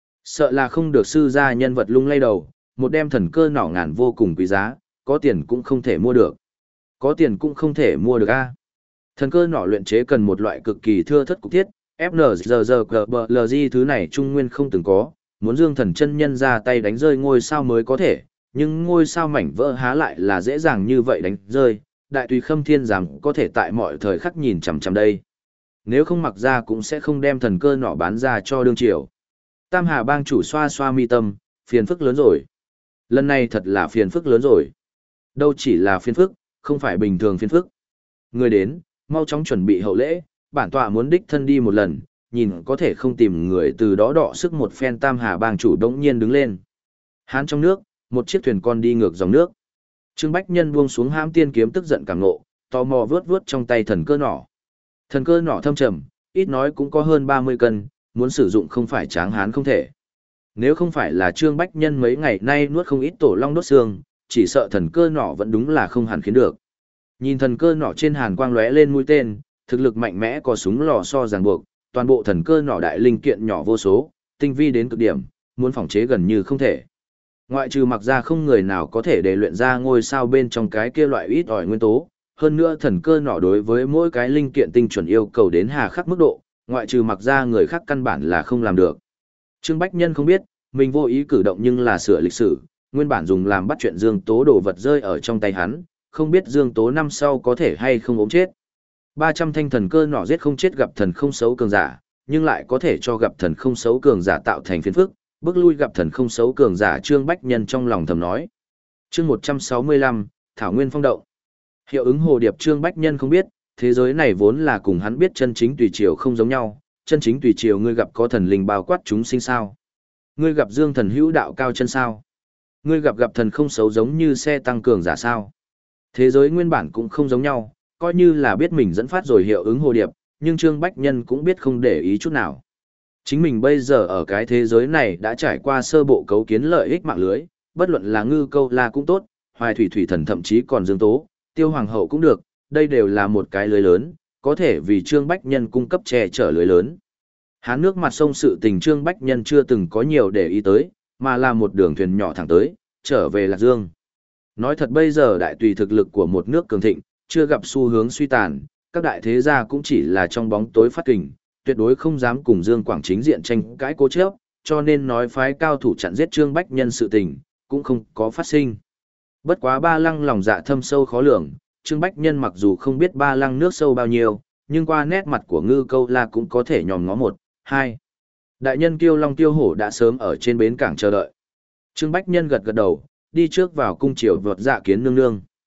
Sợ là không được sư gia nhân vật lung lay đầu, một đem thần cơ nỏ ngàn vô cùng quý giá, có tiền cũng không thể mua được. Có tiền cũng không thể mua được a. Thần cơ nỏ luyện chế cần một loại cực kỳ thưa thất cục thiết, ép en giê giê giê bê lờ giê thứ này trung nguyên không từng có, muốn Dương Thần chân nhân ra tay đánh rơi ngôi sao mới có thể, nhưng ngôi sao mảnh vỡ há lại là dễ dàng như vậy đánh rơi, đại tùy Khâm Thiên rằng có thể tại mọi thời khắc nhìn chằm chằm đây. Nếu không mặc ra cũng sẽ không đem thần cơ nỏ bán ra cho đương triều. Tam Hà bang chủ xoa xoa mi tâm, phiền phức lớn rồi. Lần này thật là phiền phức lớn rồi. Đâu chỉ là phiền phức, không phải bình thường phiền phức. Người đến, mau chóng chuẩn bị hậu lễ, bản tọa muốn đích thân đi một lần, nhìn có thể không tìm người từ đó đọ sức một phen. Tam Hà bang chủ đống nhiên đứng lên. Hán trong nước, một chiếc thuyền con đi ngược dòng nước. Trương Bách Nhân buông xuống hãm tiên kiếm tức giận càng ngộ, tò mò vướt vướt trong tay thần cơ nỏ. Thần cơ nỏ thâm trầm, ít nói cũng có hơn ba mươi cân, muốn sử dụng không phải tráng hán không thể. Nếu không phải là Trương Bách Nhân mấy ngày nay nuốt không ít tổ long đốt xương, chỉ sợ thần cơ nỏ vẫn đúng là không hẳn khiến được. Nhìn thần cơ nỏ trên hàn quang lóe lên mũi tên, thực lực mạnh mẽ có súng lò xo ràng buộc, toàn bộ thần cơ nỏ đại linh kiện nhỏ vô số, tinh vi đến cực điểm, muốn phòng chế gần như không thể. Ngoại trừ mặc ra không người nào có thể để luyện ra ngôi sao bên trong cái kia loại ít ỏi nguyên tố, hơn nữa thần cơ nỏ đối với mỗi cái linh kiện tinh chuẩn yêu cầu đến hà khắc mức độ, ngoại trừ mặc ra người khác căn bản là không làm được. Trương Bách Nhân không biết, mình vô ý cử động nhưng là sửa lịch sử, nguyên bản dùng làm bắt chuyện Dương Tố đồ vật rơi ở trong tay hắn, không biết Dương Tố năm sau có thể hay không ốm chết. ba trăm thanh thần cơ nỏ giết không chết gặp thần không xấu cường giả, nhưng lại có thể cho gặp thần không xấu cường giả tạo thành phiền phức, bước lui gặp thần không xấu cường giả. Trương Bách Nhân trong lòng thầm nói. Chương một trăm sáu mươi lăm, Thảo Nguyên Phong Động. Hiệu ứng hồ điệp. Trương Bách Nhân không biết, thế giới này vốn là cùng hắn biết chân chính tùy triều không giống nhau, chân chính tùy triều ngươi gặp có thần linh bao quát chúng sinh sao? Ngươi gặp Dương Thần hữu đạo cao chân sao? Ngươi gặp gặp thần không xấu giống như xe tăng cường giả sao? Thế giới nguyên bản cũng không giống nhau, coi như là biết mình dẫn phát rồi hiệu ứng hồ điệp, nhưng Trương Bách Nhân cũng biết không để ý chút nào. Chính mình bây giờ ở cái thế giới này đã trải qua sơ bộ cấu kiến lợi ích mạng lưới, bất luận là Ngư Câu La cũng tốt, Hoài Thủy Thủy Thần thậm chí còn Dương Tố, Tiêu Hoàng hậu cũng được, đây đều là một cái lưới lớn, có thể vì Trương Bách Nhân cung cấp che chở lưới lớn. Hán nước mặt sông sự tình Trương Bách Nhân chưa từng có nhiều để ý tới, mà là một đường thuyền nhỏ thẳng tới, trở về Lạc Dương. Nói thật bây giờ đại tùy thực lực của một nước cường thịnh, chưa gặp xu hướng suy tàn, các đại thế gia cũng chỉ là trong bóng tối phát kình, tuyệt đối không dám cùng Dương Quảng chính diện tranh cãi cố chấp, cho nên nói phái cao thủ chặn giết Trương Bách Nhân sự tình, cũng không có phát sinh. Bất quá Ba Lăng lòng dạ thâm sâu khó lường, Trương Bách Nhân mặc dù không biết Ba Lăng nước sâu bao nhiêu, nhưng qua nét mặt của Ngư Câu La cũng có thể nhòm ngó một, hai. Đại nhân Kiêu Long Tiêu Hổ đã sớm ở trên bến cảng chờ đợi. Trương Bách Nhân gật gật đầu, đi trước vào cung triều vượt dạ kiến nương nương.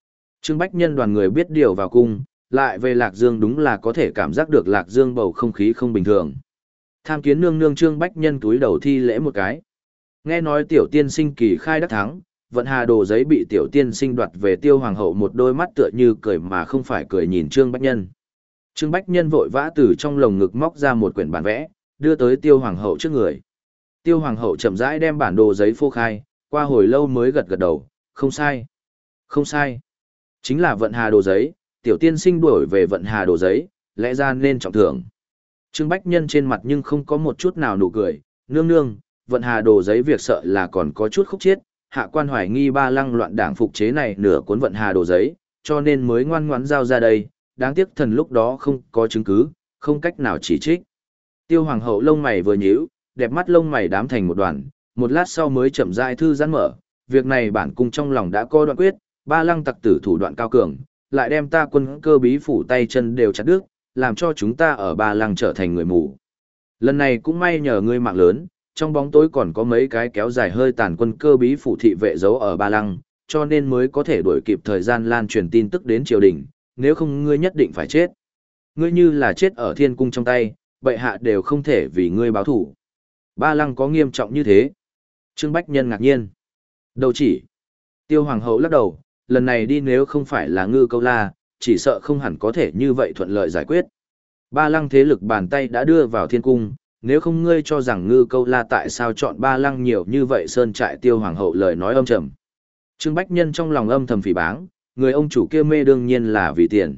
Trương Bách Nhân đoàn người biết điều vào cung, lại về Lạc Dương đúng là có thể cảm giác được Lạc Dương bầu không khí không bình thường. Tham kiến nương nương Trương Bách Nhân túi đầu thi lễ một cái. Nghe nói tiểu tiên sinh kỳ khai đắc thắng, vận hà đồ giấy bị tiểu tiên sinh đoạt về Tiêu hoàng hậu, một đôi mắt tựa như cười mà không phải cười nhìn Trương Bách Nhân. Trương Bách Nhân vội vã từ trong lồng ngực móc ra một quyển bản vẽ, đưa tới Tiêu hoàng hậu trước người. Tiêu hoàng hậu chậm rãi đem bản đồ giấy phô khai, qua hồi lâu mới gật gật đầu, không sai. Không sai. Chính là vận hà đồ giấy, tiểu tiên sinh đuổi về vận hà đồ giấy, lẽ ra nên trọng thưởng. Trương Bách Nhân trên mặt nhưng không có một chút nào nụ cười, nương nương, vận hà đồ giấy việc sợ là còn có chút khúc chiết, hạ quan hoài nghi ba lăng loạn đảng phục chế này nửa cuốn vận hà đồ giấy, cho nên mới ngoan ngoãn giao ra đây, đáng tiếc thần lúc đó không có chứng cứ, không cách nào chỉ trích. Tiêu hoàng hậu lông mày vừa nhíu, đẹp mắt lông mày đám thành một đoàn, một lát sau mới chậm rãi thư giãn mở, việc này bản cung trong lòng đã có đoạn quyết, ba lăng tặc tử thủ đoạn cao cường, lại đem ta quân cơ bí phủ tay chân đều chặt đứt, làm cho chúng ta ở ba lăng trở thành người mù. Lần này cũng may nhờ ngươi mạng lớn, trong bóng tối còn có mấy cái kéo dài hơi tàn quân cơ bí phủ thị vệ giấu ở ba lăng, cho nên mới có thể đuổi kịp thời gian lan truyền tin tức đến triều đình, nếu không ngươi nhất định phải chết. Ngươi như là chết ở thiên cung trong tay, bệ hạ đều không thể vì ngươi báo thủ. Ba lăng có nghiêm trọng như thế? Trương Bách Nhân ngạc nhiên. Đầu chỉ. Tiêu hoàng hậu lắc đầu, lần này đi nếu không phải là Ngư Câu La, chỉ sợ không hẳn có thể như vậy thuận lợi giải quyết. Ba lăng thế lực bàn tay đã đưa vào thiên cung, nếu không ngươi cho rằng Ngư Câu La tại sao chọn ba lăng nhiều như vậy sơn trại. Tiêu hoàng hậu lời nói âm trầm. Trương Bách Nhân trong lòng âm thầm phỉ báng, người ông chủ kia mê đương nhiên là vì tiền.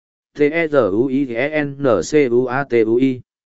T-E-Z-U-I-N-C-U-A-T-U-I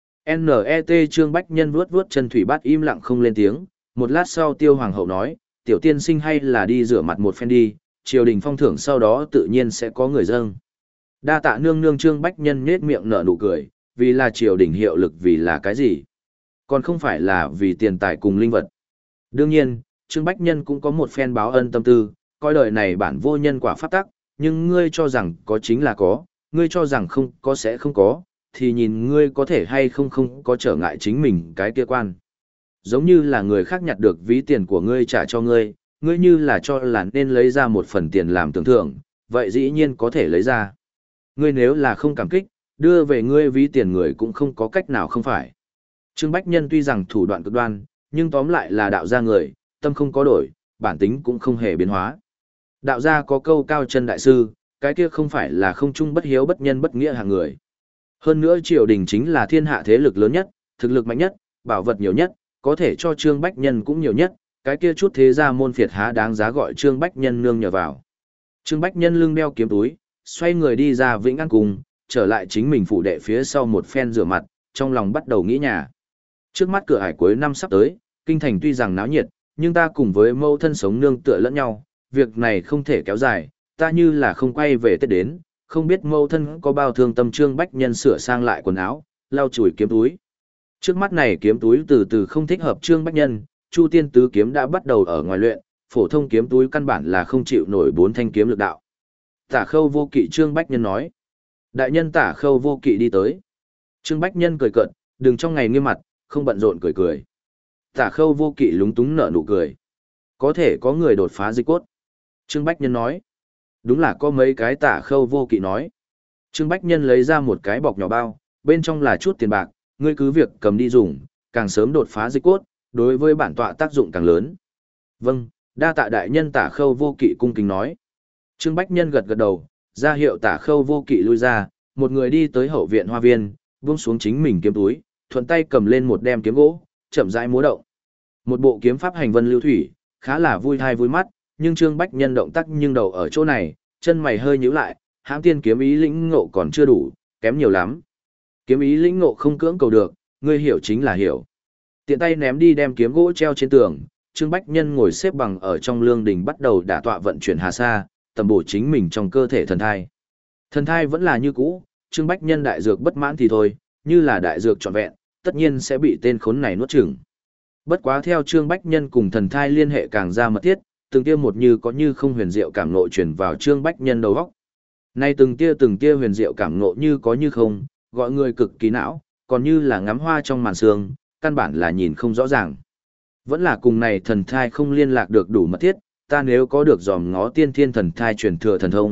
N E T Trương Bách Nhân vuốt vuốt chân thủy bát im lặng không lên tiếng, một lát sau Tiêu hoàng hậu nói, tiểu tiên sinh hay là đi rửa mặt một phen đi, triều đình phong thưởng sau đó tự nhiên sẽ có người dâng. Đa tạ nương nương. Trương Bách Nhân nhếch miệng nở nụ cười, vì là triều đình hiệu lực vì là cái gì? Còn không phải là vì tiền tài cùng linh vật. Đương nhiên, Trương Bách Nhân cũng có một phen báo ân tâm tư, coi đời này bản vô nhân quả pháp tắc, nhưng ngươi cho rằng có chính là có, ngươi cho rằng không có sẽ không có, thì nhìn ngươi có thể hay không không có trở ngại chính mình cái kia quan. Giống như là người khác nhặt được ví tiền của ngươi trả cho ngươi, ngươi như là cho là nên lấy ra một phần tiền làm tưởng thưởng, vậy dĩ nhiên có thể lấy ra. Ngươi nếu là không cảm kích, đưa về ngươi ví tiền người cũng không có cách nào không phải. Trương Bách Nhân tuy rằng thủ đoạn cực đoan, nhưng tóm lại là đạo gia người, tâm không có đổi, bản tính cũng không hề biến hóa. Đạo gia có câu cao chân đại sư, cái kia không phải là không trung bất hiếu bất nhân bất nghĩa hạng người. Hơn nữa triều đình chính là thiên hạ thế lực lớn nhất, thực lực mạnh nhất, bảo vật nhiều nhất, có thể cho Trương Bách Nhân cũng nhiều nhất, cái kia chút thế gia môn phiệt há đáng giá gọi Trương Bách Nhân nương nhờ vào. Trương Bách Nhân lưng đeo kiếm túi, xoay người đi ra Vĩnh An Cung, trở lại chính mình phủ đệ phía sau một phen rửa mặt, trong lòng bắt đầu nghĩ nhà. Trước mắt cửa ải cuối năm sắp tới, kinh thành tuy rằng náo nhiệt, nhưng ta cùng với mẫu thân sống nương tựa lẫn nhau, việc này không thể kéo dài, ta như là không quay về Tết đến, không biết mẫu thân có bao thương tâm. Trương Bách Nhân sửa sang lại quần áo, lau chùi kiếm túi. Trước mắt này kiếm túi từ từ không thích hợp Trương Bách Nhân, Chu Tiên tứ kiếm đã bắt đầu ở ngoài luyện, phổ thông kiếm túi căn bản là không chịu nổi bốn thanh kiếm lực đạo. Tả Khâu Vô Kỵ. Trương Bách Nhân nói. Đại nhân Tả Khâu Vô Kỵ đi tới. Trương Bách Nhân cười cợt, đừng trong ngày nghiêm mặt, không bận rộn cười cười. Tả Khâu Vô Kỵ lúng túng nở nụ cười. Có thể có người đột phá dịch cốt. Trương Bách Nhân nói. Đúng là có mấy cái. Tả Khâu Vô Kỵ nói. Trương Bách Nhân lấy ra một cái bọc nhỏ bao, bên trong là chút tiền bạc, ngươi cứ việc cầm đi dùng, càng sớm đột phá dịch cốt, đối với bản tọa tác dụng càng lớn. Vâng, đa tạ đại nhân. Tả Khâu Vô Kỵ cung kính nói. Trương Bách Nhân gật gật đầu, ra hiệu Tả Khâu Vô Kỵ lui ra, một người đi tới hậu viện hoa viên, buông xuống chính mình kiếm túi, thuận tay cầm lên một đem kiếm gỗ, chậm rãi múa động. Một bộ kiếm pháp hành vân lưu thủy, khá là vui thai vui mắt, nhưng Trương Bách Nhân động tác nhưng đầu ở chỗ này, chân mày hơi nhíu lại, hãm tiên kiếm ý lĩnh ngộ còn chưa đủ, kém nhiều lắm. Kiếm ý lĩnh ngộ không cưỡng cầu được, ngươi hiểu chính là hiểu. Tiện tay ném đi đem kiếm gỗ treo trên tường, Trương Bách Nhân ngồi xếp bằng ở trong lương đình bắt đầu đả tọa vận chuyển hà sa, tầm bổ chính mình trong cơ thể thần thai. Thần thai vẫn là như cũ, Trương Bách Nhân đại dược bất mãn thì thôi, như là đại dược trọn vẹn, tất nhiên sẽ bị tên khốn này nuốt chửng. Bất quá theo Trương Bách Nhân cùng thần thai liên hệ càng ra mật thiết, từng tia một như có như không huyền diệu cảm ngộ truyền vào Trương Bách Nhân đầu óc. Nay từng tia từng tia huyền diệu cảm ngộ như có như không, gọi người cực kỳ não, còn như là ngắm hoa trong màn sương, căn bản là nhìn không rõ ràng. Vẫn là cùng này thần thai không liên lạc được đủ mật thiết, ta nếu có được dòm ngó tiên thiên thần thai truyền thừa thần thông,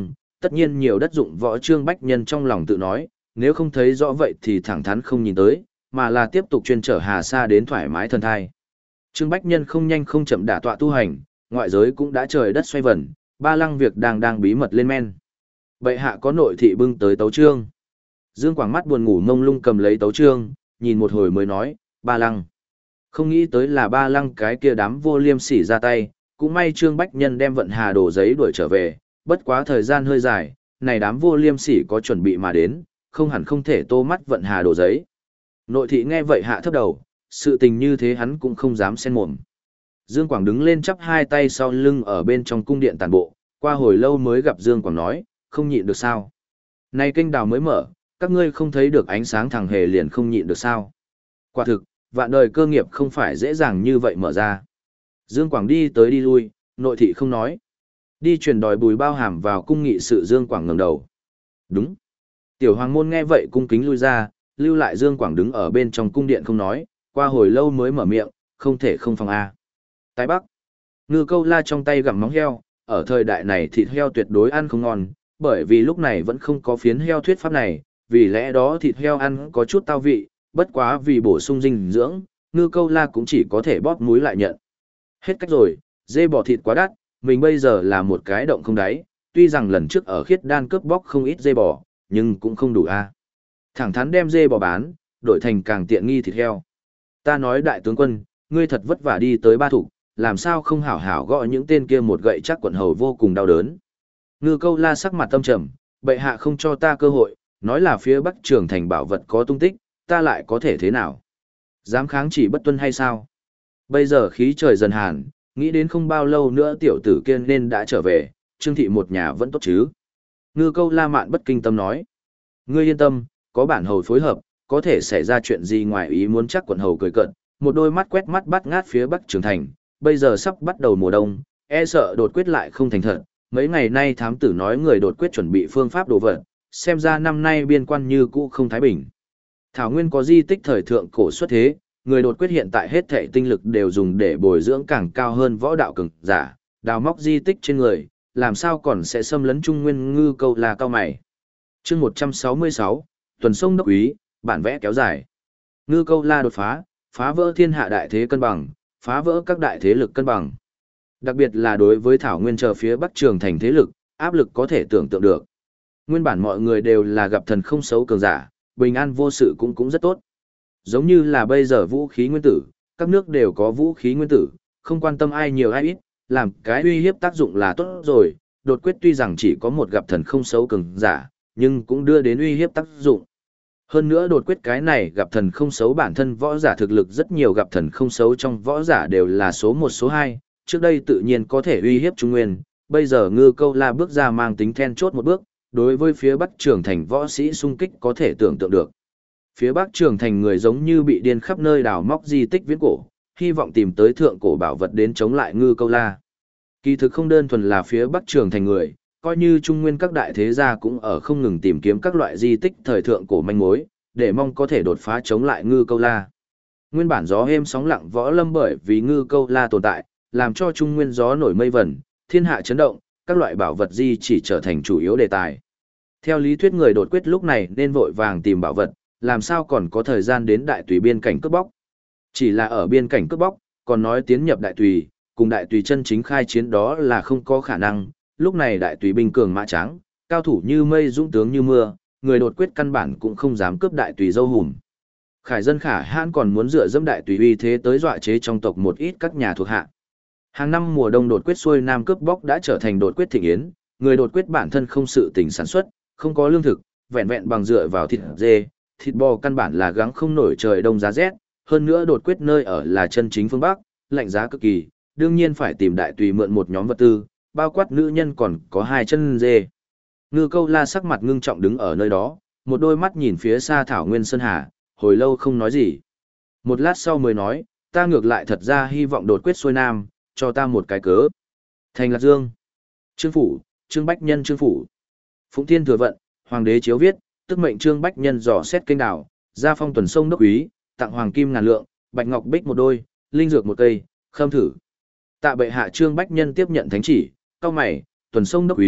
tất nhiên nhiều đất dụng võ Trương Bách Nhân trong lòng tự nói, nếu không thấy rõ vậy thì thẳng thắn không nhìn tới, mà là tiếp tục chuyên trở Hà Sa đến thoải mái thân thai. Trương Bách Nhân không nhanh không chậm đả tọa tu hành, ngoại giới cũng đã trời đất xoay vần, ba lăng việc đang đang bí mật lên men. Bệ hạ có nội thị bưng tới tấu trương. Dương Quảng mắt buồn ngủ mông lung cầm lấy tấu trương, nhìn một hồi mới nói, ba lăng. Không nghĩ tới là ba lăng cái kia đám vô liêm sỉ ra tay, cũng may Trương Bách Nhân đem vận hà đổ giấy đuổi trở về, bất quá thời gian hơi dài, này đám vô liêm sỉ có chuẩn bị mà đến, không hẳn không thể tô mắt vận hà đổ giấy. Nội thị nghe vậy hạ thấp đầu, sự tình như thế hắn cũng không dám xen mồm. Dương Quảng đứng lên chắp hai tay sau lưng ở bên trong cung điện tàn bộ, qua hồi lâu mới gặp Dương Quảng nói, không nhịn được sao. Này kênh đào mới mở, các ngươi không thấy được ánh sáng thằng hề liền không nhịn được sao. Quả thực, vạn đời cơ nghiệp không phải dễ dàng như vậy mở ra. Dương Quảng đi tới đi lui, nội thị không nói. Đi truyền đòi Bùi Bao Hàm vào cung nghị sự. Dương Quảng ngẩng đầu. Đúng. Tiểu hoàng môn nghe vậy cung kính lui ra, lưu lại Dương Quảng đứng ở bên trong cung điện không nói, qua hồi lâu mới mở miệng, không thể không phòng A. Tái Bắc. Ngư Câu La trong tay gặm móng heo, ở thời đại này thịt heo tuyệt đối ăn không ngon, bởi vì lúc này vẫn không có phiến heo thuyết pháp này, vì lẽ đó thịt heo ăn có chút tao vị, bất quá vì bổ sung dinh dưỡng, Ngư Câu La cũng chỉ có thể bóp muối lại nhận. Hết cách rồi, dê bò thịt quá đắt, mình bây giờ là một cái động không đáy, tuy rằng lần trước ở khiết đan cướp bóc không ít dê bò, nhưng cũng không đủ a. Thẳng thắn đem dê bò bán, đổi thành càng tiện nghi thịt heo. Ta nói đại tướng quân, ngươi thật vất vả đi tới Ba Thục, làm sao không hảo hảo gõ những tên kia một gậy chắc quận hầu vô cùng đau đớn. Ngư Câu La sắc mặt tâm trầm, bệ hạ không cho ta cơ hội, nói là phía Bắc Trường Thành bảo vật có tung tích, ta lại có thể thế nào? Dám kháng chỉ bất tuân hay sao? Bây giờ khí trời dần hàn, nghĩ đến không bao lâu nữa tiểu tử kia nên đã trở về, Trương thị một nhà vẫn tốt chứ. Ngư Câu La mạn bất kinh tâm nói. Ngươi yên tâm, có bản hầu phối hợp, có thể xảy ra chuyện gì ngoài ý muốn. Chắc quận hầu cười cợt, một đôi mắt quét mắt bắt ngát phía Bắc Trường Thành, bây giờ sắp bắt đầu mùa đông, e sợ đột quyết lại không thành thật. Mấy ngày nay thám tử nói người đột quyết chuẩn bị phương pháp đồ vật, xem ra năm nay biên quan như cũ không thái bình. Thảo Nguyên có di tích thời thượng cổ xuất thế, người đột quyết hiện tại hết thảy tinh lực đều dùng để bồi dưỡng càng cao hơn võ đạo cường giả, đào móc di tích trên người, làm sao còn sẽ xâm lấn Trung Nguyên. Ngư Câu La cao mày. Chương một trăm sáu mươi sáu, tuần sông đốc úy, bản vẽ kéo dài. Ngư Câu La đột phá, phá vỡ thiên hạ đại thế cân bằng, phá vỡ các đại thế lực cân bằng. Đặc biệt là đối với Thảo Nguyên chờ phía Bắc Trường Thành thế lực, áp lực có thể tưởng tượng được. Nguyên bản mọi người đều là gặp thần không xấu cường giả, bình an vô sự cũng cũng rất tốt. Giống như là bây giờ vũ khí nguyên tử, các nước đều có vũ khí nguyên tử, không quan tâm ai nhiều ai ít, làm cái uy hiếp tác dụng là tốt rồi. Đột quyết tuy rằng chỉ có một gặp thần không xấu cường giả, nhưng cũng đưa đến uy hiếp tác dụng. Hơn nữa đột quyết cái này gặp thần không xấu bản thân võ giả thực lực rất nhiều, gặp thần không xấu trong võ giả đều là số một số hai, trước đây tự nhiên có thể uy hiếp Trung Nguyên, bây giờ Ngư Câu La bước ra mang tính then chốt một bước, đối với phía Bắc Trường Thành võ sĩ xung kích có thể tưởng tượng được. Phía Bắc Trường Thành người giống như bị điên khắp nơi đào móc di tích viễn cổ, hy vọng tìm tới thượng cổ bảo vật đến chống lại Ngư Câu La. Kỳ thực không đơn thuần là phía Bắc Trường Thành người, coi như Trung Nguyên các đại thế gia cũng ở không ngừng tìm kiếm các loại di tích thời thượng cổ manh mối, để mong có thể đột phá chống lại Ngư Câu La. Nguyên bản gió êm sóng lặng võ lâm bởi vì Ngư Câu La tồn tại, làm cho Trung Nguyên gió nổi mây vẩn, thiên hạ chấn động, các loại bảo vật di chỉ trở thành chủ yếu đề tài. Theo lý thuyết người đột quyết lúc này nên vội vàng tìm bảo vật, làm sao còn có thời gian đến đại tùy biên cảnh cướp bóc. Chỉ là ở biên cảnh cướp bóc, còn nói tiến nhập đại tùy, cùng đại tùy chân chính khai chiến đó là không có khả năng. Lúc này đại tùy binh cường mã tráng, cao thủ như mây dũng tướng như mưa, người đột quyết căn bản cũng không dám cướp đại tùy dâu hùm. Khải dân khả hãn còn muốn dựa dẫm đại tùy uy thế tới dọa chế trong tộc một ít các nhà thuộc hạ. Hàng năm mùa đông đột quyết xuôi nam cướp bóc đã trở thành đột quyết thịnh yến, người đột quyết bản thân không sự tình sản xuất, không có lương thực, vẹn vẹn bằng dựa vào thịt dê, thịt bò căn bản là gắng không nổi trời đông giá rét, hơn nữa đột quyết nơi ở là chân chính phương Bắc, lạnh giá cực kỳ, đương nhiên phải tìm đại tùy mượn một nhóm vật tư, bao quát nữ nhân còn có hai chân dê. Ngư Câu La sắc mặt ngưng trọng đứng ở nơi đó, một đôi mắt nhìn phía xa Thảo Nguyên Sơn Hà, hồi lâu không nói gì. Một lát sau mới nói, ta ngược lại thật ra hy vọng đột quyết xuôi nam, cho ta một cái cớ. Thành Lạc Dương, Trương Phủ, Trương Bách Nhân Trương Phủ, Phụng Thiên Thừa Vận, Hoàng đế chiếu viết, tức mệnh Trương Bách Nhân dò xét kênh đảo, gia phong tuần sông đốc úy, tặng hoàng kim ngàn lượng, bạch ngọc bích một đôi, linh dược một cây, khâm thử. Tạ bệ hạ Trương Bách Nhân tiếp nhận thánh chỉ, cao mày, tuần sông đốc úy,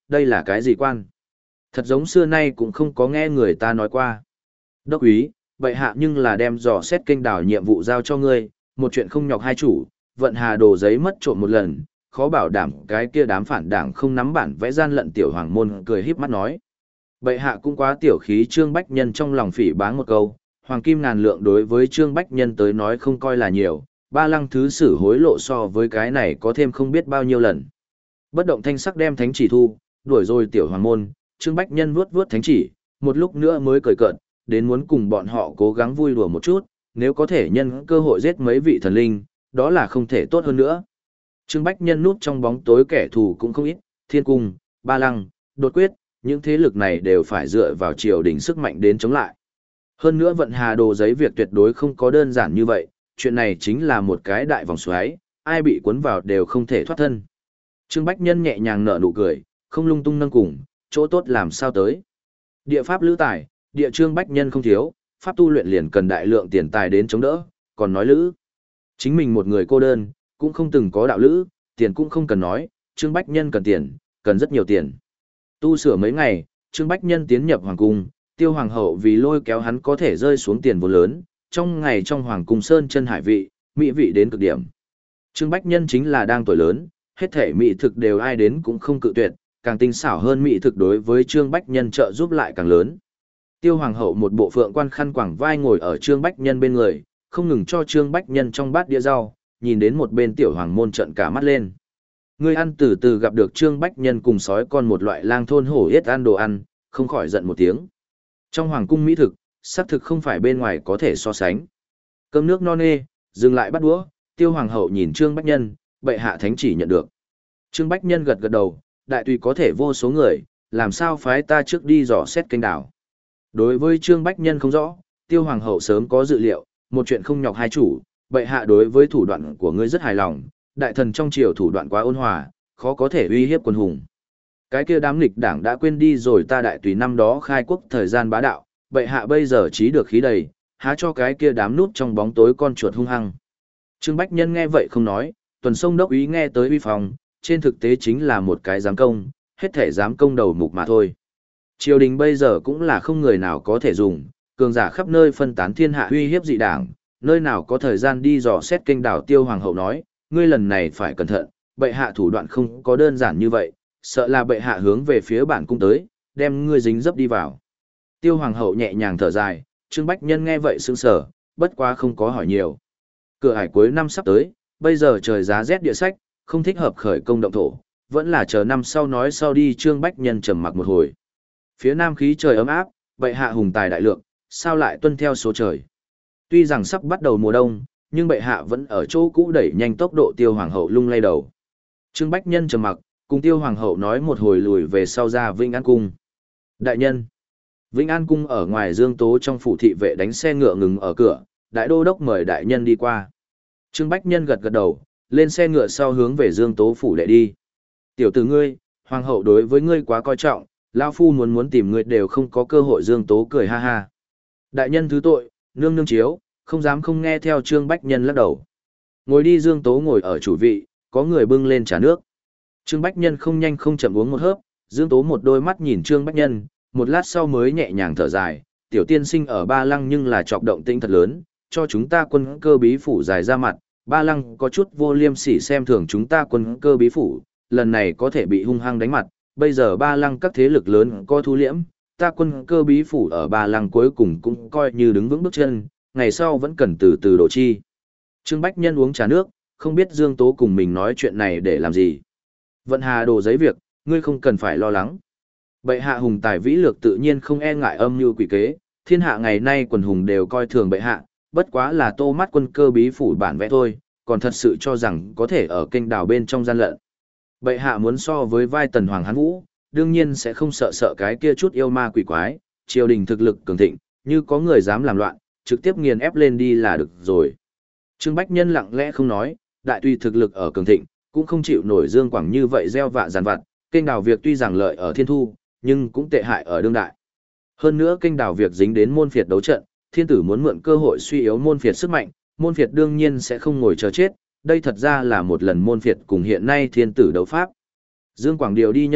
đây là cái gì quan? Thật giống xưa nay cũng không có nghe người ta nói qua. Đốc úy, vậy hạ nhưng là đem dò xét kênh đảo nhiệm vụ giao cho ngươi, một chuyện không nhọc hai chủ, vận hà đồ giấy mất trộm một lần, khó bảo đảm cái kia đám phản đảng không nắm bản vẽ gian lận. Tiểu Hoàng Môn cười híp mắt nói. Bệ hạ cũng quá tiểu khí. Trương Bách Nhân trong lòng phỉ báng một câu, hoàng kim ngàn lượng đối với Trương Bách Nhân tới nói không coi là nhiều, ba lăng thứ sử hối lộ so với cái này có thêm không biết bao nhiêu lần. Bất động thanh sắc đem thánh chỉ thu, đuổi rồi Tiểu Hoàng Môn, Trương Bách Nhân vuốt vuốt thánh chỉ, một lúc nữa mới cười cợt, đến muốn cùng bọn họ cố gắng vui đùa một chút, nếu có thể nhân cơ hội giết mấy vị thần linh, đó là không thể tốt hơn nữa. Trương Bách Nhân núp trong bóng tối kẻ thù cũng không ít, Thiên Cung, Ba Lăng, Đột Quyết, những thế lực này đều phải dựa vào triều đình sức mạnh đến chống lại. Hơn nữa vận hà đồ giấy việc tuyệt đối không có đơn giản như vậy, chuyện này chính là một cái đại vòng xoáy, ai bị cuốn vào đều không thể thoát thân. Trương Bách Nhân nhẹ nhàng nở nụ cười, không lung tung nâng cùng, chỗ tốt làm sao tới. Địa pháp lữ tài, địa Trương Bách Nhân không thiếu, pháp tu luyện liền cần đại lượng tiền tài đến chống đỡ, còn nói lữ. Chính mình một người cô đơn, cũng không từng có đạo lữ, tiền cũng không cần nói, Trương Bách Nhân cần tiền, cần rất nhiều tiền. Tu sửa mấy ngày, Trương Bách Nhân tiến nhập hoàng cung, Tiêu Hoàng hậu vì lôi kéo hắn có thể rơi xuống tiền vốn lớn, trong ngày trong hoàng cung sơn chân hải vị, mỹ vị đến cực điểm. Trương Bách Nhân chính là đang tuổi lớn, hết thể mỹ thực đều ai đến cũng không cự tuyệt, càng tinh xảo hơn mỹ thực đối với Trương Bách Nhân trợ giúp lại càng lớn. Tiêu Hoàng hậu một bộ phượng quan khăn quàng vai ngồi ở Trương Bách Nhân bên người, không ngừng cho Trương Bách Nhân trong bát đĩa rau, nhìn đến một bên Tiểu Hoàng môn trợn cả mắt lên. Ngươi ăn từ từ gặp được Trương Bách Nhân cùng sói con một loại lang thôn hổ yết ăn đồ ăn, không khỏi giận một tiếng. Trong hoàng cung mỹ thực, xác thực không phải bên ngoài có thể so sánh. Cơm nước no nê, dừng lại bắt đũa, Tiêu Hoàng hậu nhìn Trương Bách Nhân, bệ hạ thánh chỉ nhận được. Trương Bách Nhân gật gật đầu, đại tùy có thể vô số người, làm sao phái ta trước đi dò xét kênh đảo. Đối với Trương Bách Nhân không rõ, Tiêu Hoàng hậu sớm có dự liệu, một chuyện không nhọc hai chủ, bệ hạ đối với thủ đoạn của ngươi rất hài lòng, đại thần trong triều thủ đoạn quá ôn hòa, khó có thể uy hiếp quân hùng. Cái kia đám nghịch đảng đã quên đi rồi ta đại tùy năm đó khai quốc thời gian bá đạo, bệ hạ bây giờ trí được khí đầy, há cho cái kia đám núp trong bóng tối con chuột hung hăng. Trương Bách Nhân nghe vậy không nói, tuần sông đốc ý nghe tới uy phòng, trên thực tế chính là một cái giám công, hết thể giám công đầu mục mà thôi. Triều đình bây giờ cũng là không người nào có thể dùng, cường giả khắp nơi phân tán thiên hạ uy hiếp dị đảng, nơi nào có thời gian đi dò xét kênh đảo. Tiêu Hoàng hậu nói, ngươi lần này phải cẩn thận, bệ hạ thủ đoạn không có đơn giản như vậy, sợ là bệ hạ hướng về phía bản cung tới, đem ngươi dính dấp đi vào. Tiêu Hoàng hậu nhẹ nhàng thở dài, Trương Bách Nhân nghe vậy sững sờ, bất quá không có hỏi nhiều. Cửa hải cuối năm sắp tới, bây giờ trời giá rét địa sách, không thích hợp khởi công động thổ, vẫn là chờ năm sau nói sau đi. Trương Bách Nhân trầm mặc một hồi. Phía nam khí trời ấm áp, bệ hạ hùng tài đại lượng, sao lại tuân theo số trời. Tuy rằng sắp bắt đầu mùa đông, nhưng bệ hạ vẫn ở chỗ cũ đẩy nhanh tốc độ. Tiêu Hoàng hậu lung lay đầu. Trương Bách Nhân trầm mặc, cùng Tiêu Hoàng hậu nói một hồi lùi về sau ra Vĩnh An cung. Đại nhân. Vĩnh An cung ở ngoài Dương Tố trong phủ thị vệ đánh xe ngựa ngừng ở cửa, đại đô đốc mời đại nhân đi qua. Trương Bách Nhân gật gật đầu, lên xe ngựa sau hướng về Dương Tố phủ đệ đi. Tiểu tử ngươi, hoàng hậu đối với ngươi quá coi trọng, lão phu muốn muốn tìm ngươi đều không có cơ hội. Dương Tố cười ha ha. Đại nhân thứ tội, nương nương chiếu, không dám không nghe theo. Trương Bách Nhân lắc đầu. Ngồi đi. Dương Tố ngồi ở chủ vị, có người bưng lên trà nước. Trương Bách Nhân không nhanh không chậm uống một hớp, Dương Tố một đôi mắt nhìn Trương Bách Nhân, một lát sau mới nhẹ nhàng thở dài, tiểu tiên sinh ở Ba Lăng nhưng là trọc động tĩnh thật lớn, cho chúng ta quân cơ bí phủ dài ra mặt, Ba Lăng có chút vô liêm sỉ xem thường chúng ta quân cơ bí phủ, lần này có thể bị hung hăng đánh mặt, bây giờ Ba Lăng các thế lực lớn có thu liễm, ta quân cơ bí phủ ở Ba Lăng cuối cùng cũng coi như đứng vững bước chân, ngày sau vẫn cần từ từ đổ chi. Trương Bách Nhân uống trà nước, không biết Dương Tố cùng mình nói chuyện này để làm gì. Vận hà đồ giấy việc, ngươi không cần phải lo lắng. Bệ hạ hùng tài vĩ lược tự nhiên không e ngại âm mưu quỷ kế, thiên hạ ngày nay quần hùng đều coi thường bệ hạ, bất quá là tô mắt quân cơ bí phủ bản vẽ thôi, còn thật sự cho rằng có thể ở kênh đảo bên trong gian lận. Bệ hạ muốn so với vai tần hoàng hán vũ, đương nhiên sẽ không sợ sợ cái kia chút yêu ma quỷ quái, triều đình thực lực cường thịnh, như có người dám làm loạn, trực tiếp nghiền ép lên đi là được rồi. Trương Bách Nhân lặng lẽ không nói, đại tùy thực lực ở cường thịnh, cũng không chịu nổi Dương Quảng như vậy gieo vạ giàn vặt, kênh đảo việc tuy rằng lợi ở thiên thu, nhưng cũng tệ hại ở đương đại. Hơn nữa kênh đảo việc dính đến môn phiệt đấu trận, thiên tử muốn mượn cơ hội suy yếu môn phiệt sức mạnh, môn phiệt đương nhiên sẽ không ngồi chờ chết, đây thật ra là một lần môn phiệt cùng hiện nay thiên tử đấu pháp. Dương Quảng điều đi nhân lực,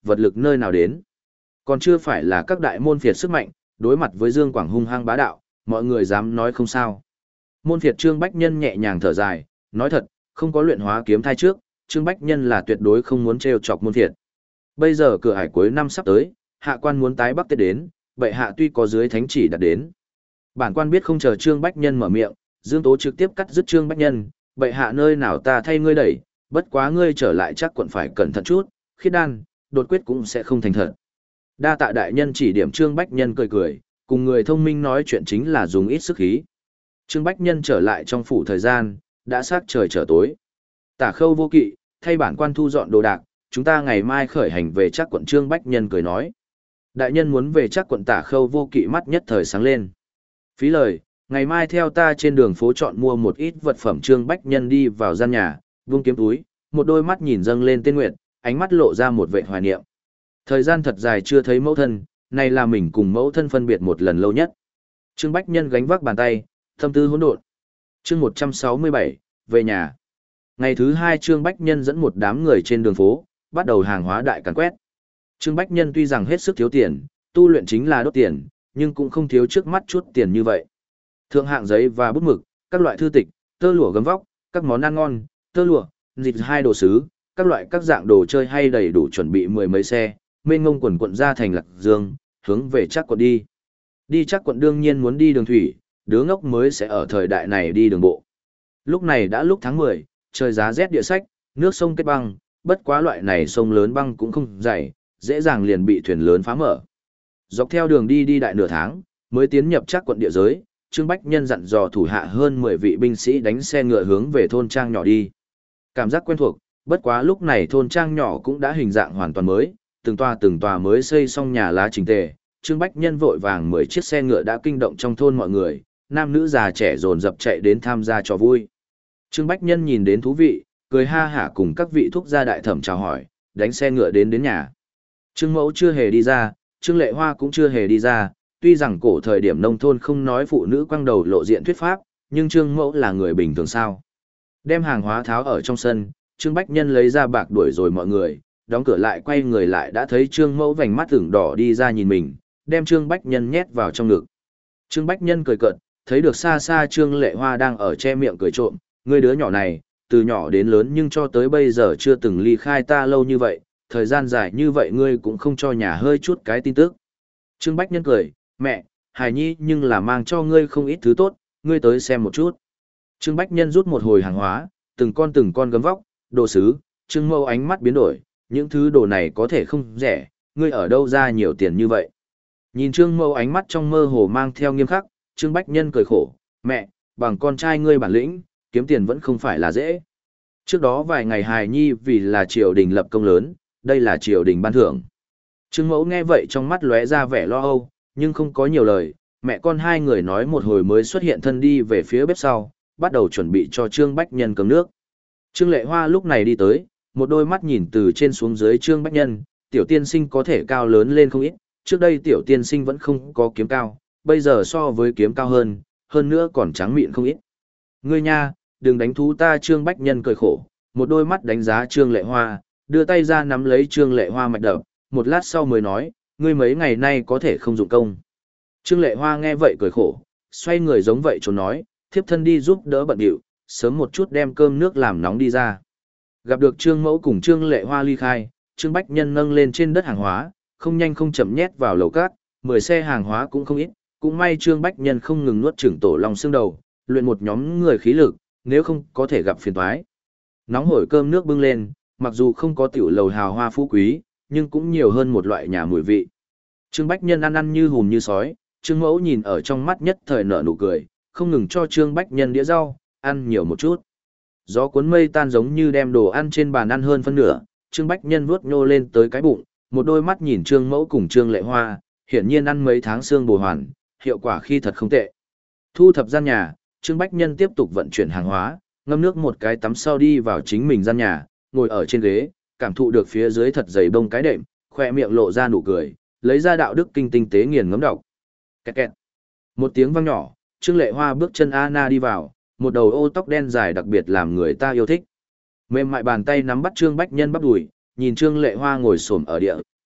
vật lực nơi nào đến. Còn chưa phải là các đại môn phiệt sức mạnh, đối mặt với Dương Quảng hung hăng bá đạo, mọi người dám nói không sao. Môn phiệt Trương Bách Nhân nhẹ nhàng thở dài, nói thật, không có luyện hóa kiếm thai trước, Trương Bách Nhân là tuyệt đối không muốn trêu chọc môn phiệt. Bây giờ cửa hải cuối năm sắp tới, hạ quan muốn tái bắc tết đến, bệ hạ tuy có dưới thánh chỉ đặt đến. Bản quan biết không chờ Trương Bách Nhân mở miệng, Dương Tố trực tiếp cắt dứt Trương Bách Nhân, bệ hạ nơi nào ta thay ngươi đẩy, bất quá ngươi trở lại chắc quận phải cẩn thận chút, khiết đan, đột quyết cũng sẽ không thành thật. Đa tạ đại nhân chỉ điểm Trương Bách Nhân cười cười, cùng người thông minh nói chuyện chính là dùng ít sức khí. Trương Bách Nhân trở lại trong phủ thời gian, đã sát trời trở tối. Tả Khâu Vô Kỵ, thay bản quan thu dọn đồ đạc, chúng ta ngày mai khởi hành về chắc quận. Trương Bách Nhân cười nói. Đại nhân muốn về chắc quận. Tả Khâu Vô Kỵ mắt nhất thời sáng lên. Phí lời, ngày mai theo ta trên đường phố chọn mua một ít vật phẩm. Trương Bách Nhân đi vào gian nhà, vung kiếm túi, một đôi mắt nhìn dâng lên tên nguyện, ánh mắt lộ ra một vẻ hoài niệm. Thời gian thật dài chưa thấy mẫu thân, này là mình cùng mẫu thân phân biệt một lần lâu nhất. Trương Bách Nhân gánh vác bàn tay, tâm tư hỗn độn. Chương một trăm sáu mươi bảy, về nhà. Ngày thứ hai Trương Bách Nhân dẫn một đám người trên đường phố, bắt đầu hàng hóa đại càn quét. Trương Bách Nhân tuy rằng hết sức thiếu tiền, tu luyện chính là đốt tiền, nhưng cũng không thiếu trước mắt chút tiền như vậy. Thượng hạng giấy và bút mực, các loại thư tịch, tơ lụa gấm vóc, các món ăn ngon, tơ lụa, dịch hai đồ sứ, các loại các dạng đồ chơi hay đầy đủ chuẩn bị mười mấy xe, mênh ngông quần quận ra thành Lạc Dương, hướng về chắc quận đi. Đi chắc quận đương nhiên muốn đi đường thủy, đứa ngốc mới sẽ ở thời đại này đi đường bộ. Lúc này đã lúc tháng mười, trời giá rét địa sách, nước sông kết băng, bất quá loại này sông lớn băng cũng không dày, dễ dàng liền bị thuyền lớn phá mở. Dọc theo đường đi đi đại nửa tháng, mới tiến nhập chắc quận địa giới, Trương Bách Nhân dặn dò thủ hạ hơn mười vị binh sĩ đánh xe ngựa hướng về thôn trang nhỏ đi. Cảm giác quen thuộc, bất quá lúc này thôn trang nhỏ cũng đã hình dạng hoàn toàn mới, từng tòa từng tòa mới xây xong nhà lá chỉnh tề. Trương Bách Nhân vội vàng mười chiếc xe ngựa đã kinh động trong thôn mọi người, nam nữ già trẻ dồn dập chạy đến tham gia trò vui. Trương Bách Nhân nhìn đến thú vị, cười ha hả cùng các vị thúc gia đại thẩm chào hỏi, đánh xe ngựa đến đến nhà. Trương Mẫu chưa hề đi ra, Trương Lệ Hoa cũng chưa hề đi ra, tuy rằng cổ thời điểm nông thôn không nói phụ nữ quăng đầu lộ diện thuyết pháp, nhưng Trương Mẫu là người bình thường sao. Đem hàng hóa tháo ở trong sân, Trương Bách Nhân lấy ra bạc đuổi rồi mọi người, đóng cửa lại quay người lại đã thấy Trương Mẫu vành mắt ửng đỏ đi ra nhìn mình, đem Trương Bách Nhân nhét vào trong ngực. Trương Bách Nhân cười cợt, thấy được xa xa Trương Lệ Hoa đang ở che miệng cười trộm, ngươi đứa nhỏ này, từ nhỏ đến lớn nhưng cho tới bây giờ chưa từng ly khai ta lâu như vậy, thời gian dài như vậy ngươi cũng không cho nhà hơi chút cái tin tức. Trương Bách Nhân cười, mẹ, hài nhi nhưng là mang cho ngươi không ít thứ tốt, ngươi tới xem một chút. Trương Bách Nhân rút một hồi hàng hóa, từng con từng con gấm vóc, đồ sứ, Trương Mẫu ánh mắt biến đổi, những thứ đồ này có thể không rẻ, ngươi ở đâu ra nhiều tiền như vậy. Nhìn Trương Mẫu ánh mắt trong mơ hồ mang theo nghiêm khắc, Trương Bách Nhân cười khổ, mẹ, bằng con trai ngươi bản lĩnh, kiếm tiền vẫn không phải là dễ. Trước đó vài ngày hài nhi vì là triều đình lập công lớn, đây là triều đình ban thưởng. Trương Mẫu nghe vậy trong mắt lóe ra vẻ lo âu, nhưng không có nhiều lời, mẹ con hai người nói một hồi mới xuất hiện thân đi về phía bếp sau, bắt đầu chuẩn bị cho Trương Bách Nhân cầm nước. Trương Lệ Hoa lúc này đi tới, một đôi mắt nhìn từ trên xuống dưới Trương Bách Nhân, tiểu tiên sinh có thể cao lớn lên không ít, trước đây tiểu tiên sinh vẫn không có kiếm cao, bây giờ so với kiếm cao hơn, hơn nữa còn trắng mịn không ít. Ngươi nha, đừng đánh thú ta. Trương Bách Nhân cười khổ, một đôi mắt đánh giá Trương Lệ Hoa, đưa tay ra nắm lấy Trương Lệ Hoa mạch đập, một lát sau mới nói, ngươi mấy ngày nay có thể không dụng công. Trương Lệ Hoa nghe vậy cười khổ, xoay người giống vậy trốn nói, thiếp thân đi giúp đỡ bận điệu, sớm một chút đem cơm nước làm nóng đi ra. Gặp được Trương Mẫu cùng Trương Lệ Hoa ly khai, Trương Bách Nhân nâng lên trên đất hàng hóa, không nhanh không chậm nhét vào lầu cát, mười xe hàng hóa cũng không ít, cũng may Trương Bách Nhân không ngừng nuốt chửng tổ long xương đầu, luyện một nhóm người khí lực, nếu không có thể gặp phiền toái. Nóng hổi cơm nước bưng lên, mặc dù không có tiểu lầu hào hoa phú quý, nhưng cũng nhiều hơn một loại nhà mùi vị. Trương Bách Nhân ăn ăn như hùm như sói, Trương Mẫu nhìn ở trong mắt nhất thời nở nụ cười, không ngừng cho Trương Bách Nhân đĩa rau, ăn nhiều một chút. Gió cuốn mây tan giống như đem đồ ăn trên bàn ăn hơn phân nửa, Trương Bách Nhân vuốt nhô lên tới cái bụng, một đôi mắt nhìn Trương Mẫu cùng Trương Lệ Hoa, hiển nhiên ăn mấy tháng xương bồ hoàn, hiệu quả khi thật không tệ. Thu thập gian nhà, Trương Bách Nhân tiếp tục vận chuyển hàng hóa, ngâm nước một cái tắm sau đi vào chính mình gian nhà, ngồi ở trên ghế, cảm thụ được phía dưới thật dày bông cái đệm, khoe miệng lộ ra nụ cười, lấy ra đạo đức kinh tinh tế nghiền ngấm đọc. Kẹt kẹt. Một tiếng vang nhỏ, Trương Lệ Hoa bước chân Anna đi vào, một đầu ô tóc đen dài đặc biệt làm người ta yêu thích. Mềm mại bàn tay nắm bắt Trương Bách Nhân bắp đùi, nhìn Trương Lệ Hoa ngồi xổm ở địa,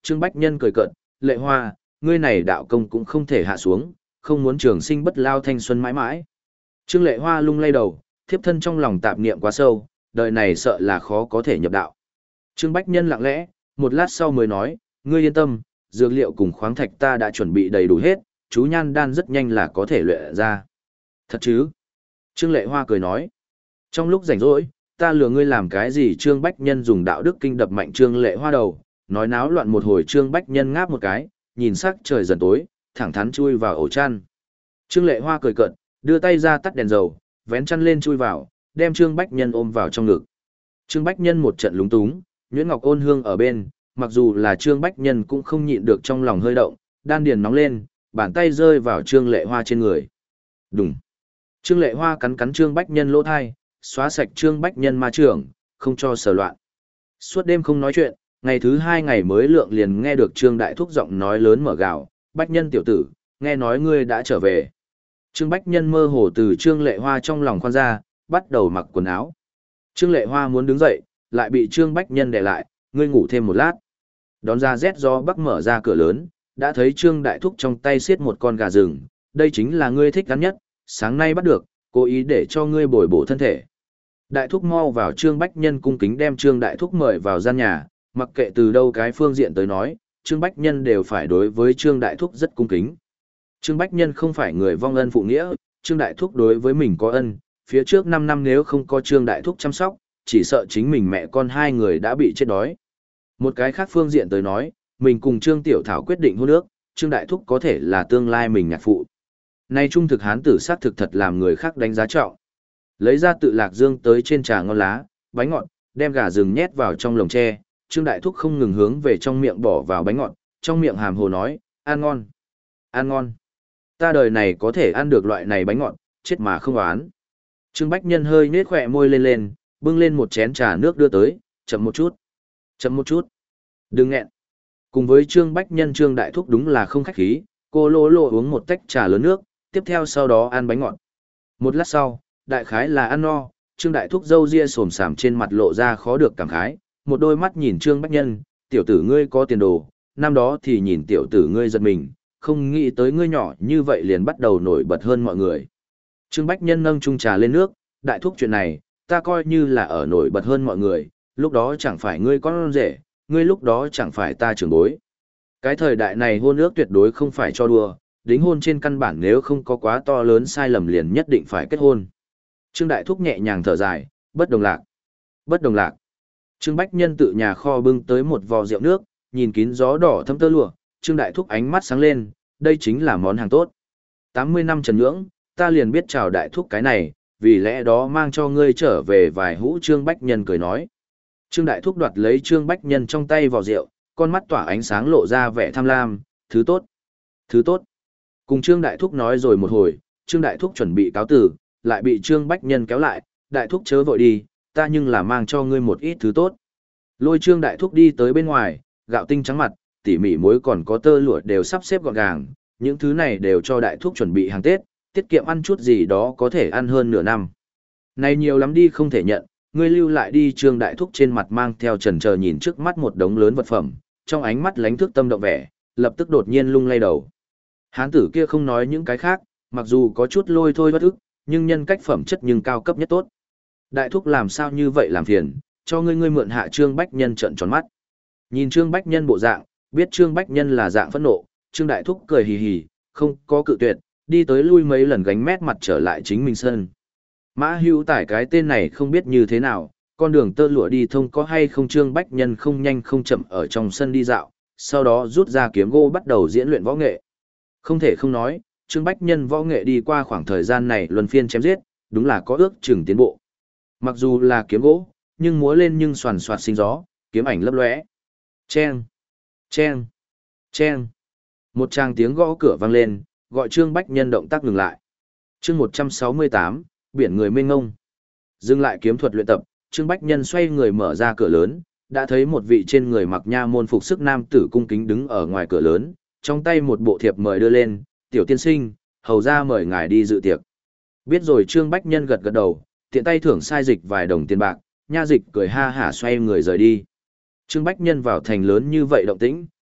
Trương Bách Nhân cười cợt, Lệ Hoa, ngươi này đạo công cũng không thể hạ xuống, không muốn trường sinh bất lao thanh xuân mãi mãi. Trương Lệ Hoa lung lay đầu, thiếp thân trong lòng tạp niệm quá sâu, đời này sợ là khó có thể nhập đạo. Trương Bách Nhân lặng lẽ, một lát sau mới nói, ngươi yên tâm, dược liệu cùng khoáng thạch ta đã chuẩn bị đầy đủ hết, chú nhan đan rất nhanh là có thể luyện ra. Thật chứ? Trương Lệ Hoa cười nói. Trong lúc rảnh rỗi, ta lừa ngươi làm cái gì? Trương Bách Nhân dùng đạo đức kinh đập mạnh Trương Lệ Hoa đầu, nói náo loạn một hồi. Trương Bách Nhân ngáp một cái, nhìn sắc trời dần tối, thẳng thắn chui vào ổ chăn. Trương Lệ Hoa cười cợt, đưa tay ra tắt đèn dầu, vén chăn lên chui vào, đem Trương Bách Nhân ôm vào trong ngực. Trương Bách Nhân một trận lúng túng, Nhuyễn Ngọc Ôn Hương ở bên, mặc dù là Trương Bách Nhân cũng không nhịn được trong lòng hơi động, đan điền nóng lên, bàn tay rơi vào Trương Lệ Hoa trên người. Đùng. Trương Lệ Hoa cắn cắn Trương Bách Nhân lỗ thai, xóa sạch Trương Bách Nhân ma trưởng, không cho sờ loạn. Suốt đêm không nói chuyện, ngày thứ hai ngày mới lượng liền nghe được Trương Đại Thúc giọng nói lớn mở gào, Bách Nhân tiểu tử, nghe nói ngươi đã trở về. Trương Bách Nhân mơ hồ từ Trương Lệ Hoa trong lòng khoan ra, bắt đầu mặc quần áo. Trương Lệ Hoa muốn đứng dậy, lại bị Trương Bách Nhân đè lại, ngươi ngủ thêm một lát. Đón ra rét gió bắc mở ra cửa lớn, đã thấy Trương Đại Thúc trong tay xiết một con gà rừng, đây chính là ngươi thích gắn nhất, sáng nay bắt được, cố ý để cho ngươi bồi bổ thân thể. Đại Thúc mau vào Trương Bách Nhân cung kính đem Trương Đại Thúc mời vào gian nhà, mặc kệ từ đâu cái phương diện tới nói, Trương Bách Nhân đều phải đối với Trương Đại Thúc rất cung kính. Trương Bách Nhân không phải người vong ân phụ nghĩa, Trương Đại Thúc đối với mình có ân, phía trước năm năm nếu không có Trương Đại Thúc chăm sóc, chỉ sợ chính mình mẹ con hai người đã bị chết đói. Một cái khác phương diện tới nói, mình cùng Trương Tiểu Thảo quyết định hôn ước, Trương Đại Thúc có thể là tương lai mình nhạc phụ. Nay trung thực hán tử sát thực thật làm người khác đánh giá trọng. Lấy ra tự lạc dương tới trên trà ngon lá, bánh ngọt, đem gà rừng nhét vào trong lồng tre, Trương Đại Thúc không ngừng hướng về trong miệng bỏ vào bánh ngọt, trong miệng hàm hồ nói, ăn ngon, ăn ngon. Ta đời này có thể ăn được loại này bánh ngọt, chết mà không oán. Trương Bách Nhân hơi nết khỏe môi lên lên, bưng lên một chén trà nước đưa tới, chậm một chút, chậm một chút. Đừng nghẹn. Cùng với Trương Bách Nhân Trương Đại Thúc đúng là không khách khí, cô lô lô uống một tách trà lớn nước, tiếp theo sau đó ăn bánh ngọt. Một lát sau, đại khái là ăn no, Trương Đại Thúc râu ria xồm xàm trên mặt lộ ra khó được cảm khái, một đôi mắt nhìn Trương Bách Nhân, tiểu tử ngươi có tiền đồ, năm đó thì nhìn tiểu tử ngươi giật mình, không nghĩ tới ngươi nhỏ như vậy liền bắt đầu nổi bật hơn mọi người. Trương Bách Nhân nâng chung trà lên nước, Đại Thúc chuyện này, ta coi như là ở nổi bật hơn mọi người, lúc đó chẳng phải ngươi con rể, ngươi lúc đó chẳng phải ta trưởng bối. Cái thời đại này hôn ước tuyệt đối không phải cho đùa, đính hôn trên căn bản nếu không có quá to lớn sai lầm liền nhất định phải kết hôn. Trương Đại Thúc nhẹ nhàng thở dài, bất đồng lạc, bất đồng lạc. Trương Bách Nhân tự nhà kho bưng tới một vò rượu nước, nhìn kín gió đỏ thấm tơ lụa, Trương Đại Thúc ánh mắt sáng lên, đây chính là món hàng tốt. tám mươi năm trần nhưỡng, ta liền biết chào Đại Thúc cái này, vì lẽ đó mang cho ngươi trở về vài hũ. Trương Bách Nhân cười nói. Trương Đại Thúc đoạt lấy Trương Bách Nhân trong tay vò rượu, con mắt tỏa ánh sáng lộ ra vẻ tham lam, thứ tốt, thứ tốt. Cùng Trương Đại Thúc nói rồi một hồi, Trương Đại Thúc chuẩn bị cáo tử, lại bị Trương Bách Nhân kéo lại, Đại Thúc chớ vội đi, ta nhưng là mang cho ngươi một ít thứ tốt. Lôi Trương Đại Thúc đi tới bên ngoài, gạo tinh trắng mặt, tỉ mỉ muối còn có tơ lụa đều sắp xếp gọn gàng, những thứ này đều cho Đại Thúc chuẩn bị hàng Tết, tiết kiệm ăn chút gì đó có thể ăn hơn nửa năm. Này nhiều lắm đi không thể nhận, ngươi lưu lại đi. Trương Đại Thúc trên mặt mang theo chần chờ nhìn trước mắt một đống lớn vật phẩm, trong ánh mắt lánh thức tâm động vẻ, lập tức đột nhiên lung lay đầu. Hán tử kia không nói những cái khác, mặc dù có chút lôi thôi bất ức, nhưng nhân cách phẩm chất nhưng cao cấp nhất tốt. Đại Thúc làm sao như vậy làm phiền, cho ngươi ngươi mượn hạ. Trương Bách Nhân trợn tròn mắt. Nhìn Trương Bách Nhân bộ dạng, biết Trương Bách Nhân là dạng phẫn nộ, Trương Đại Thúc cười hì hì, không có cự tuyệt, đi tới lui mấy lần gánh mét mặt trở lại chính mình sân. Mã Hữu Tải cái tên này không biết như thế nào, con đường tơ lụa đi thông có hay không. Trương Bách Nhân không nhanh không chậm ở trong sân đi dạo, sau đó rút ra kiếm gỗ bắt đầu diễn luyện võ nghệ. Không thể không nói, Trương Bách Nhân võ nghệ đi qua khoảng thời gian này luân phiên chém giết, đúng là có ước chừng tiến bộ. Mặc dù là kiếm gỗ, nhưng múa lên nhưng xoàn xoạt sinh gió, kiếm ảnh lấp lóe. Chen, chen, chen. Một tràng tiếng gõ cửa vang lên, gọi Trương Bách Nhân động tác ngừng lại. Chương một trăm sáu mươi tám, biển người mênh ngông. Dừng lại kiếm thuật luyện tập, Trương Bách Nhân xoay người mở ra cửa lớn, đã thấy một vị trên người mặc nha môn phục sức nam tử cung kính đứng ở ngoài cửa lớn, trong tay một bộ thiệp mời đưa lên, "Tiểu tiên sinh, hầu ra mời ngài đi dự tiệc." Biết rồi. Trương Bách Nhân gật gật đầu, tiện tay thưởng sai dịch vài đồng tiền bạc, nha dịch cười ha hả xoay người rời đi. Trương Bách Nhân vào thành lớn như vậy động tĩnh,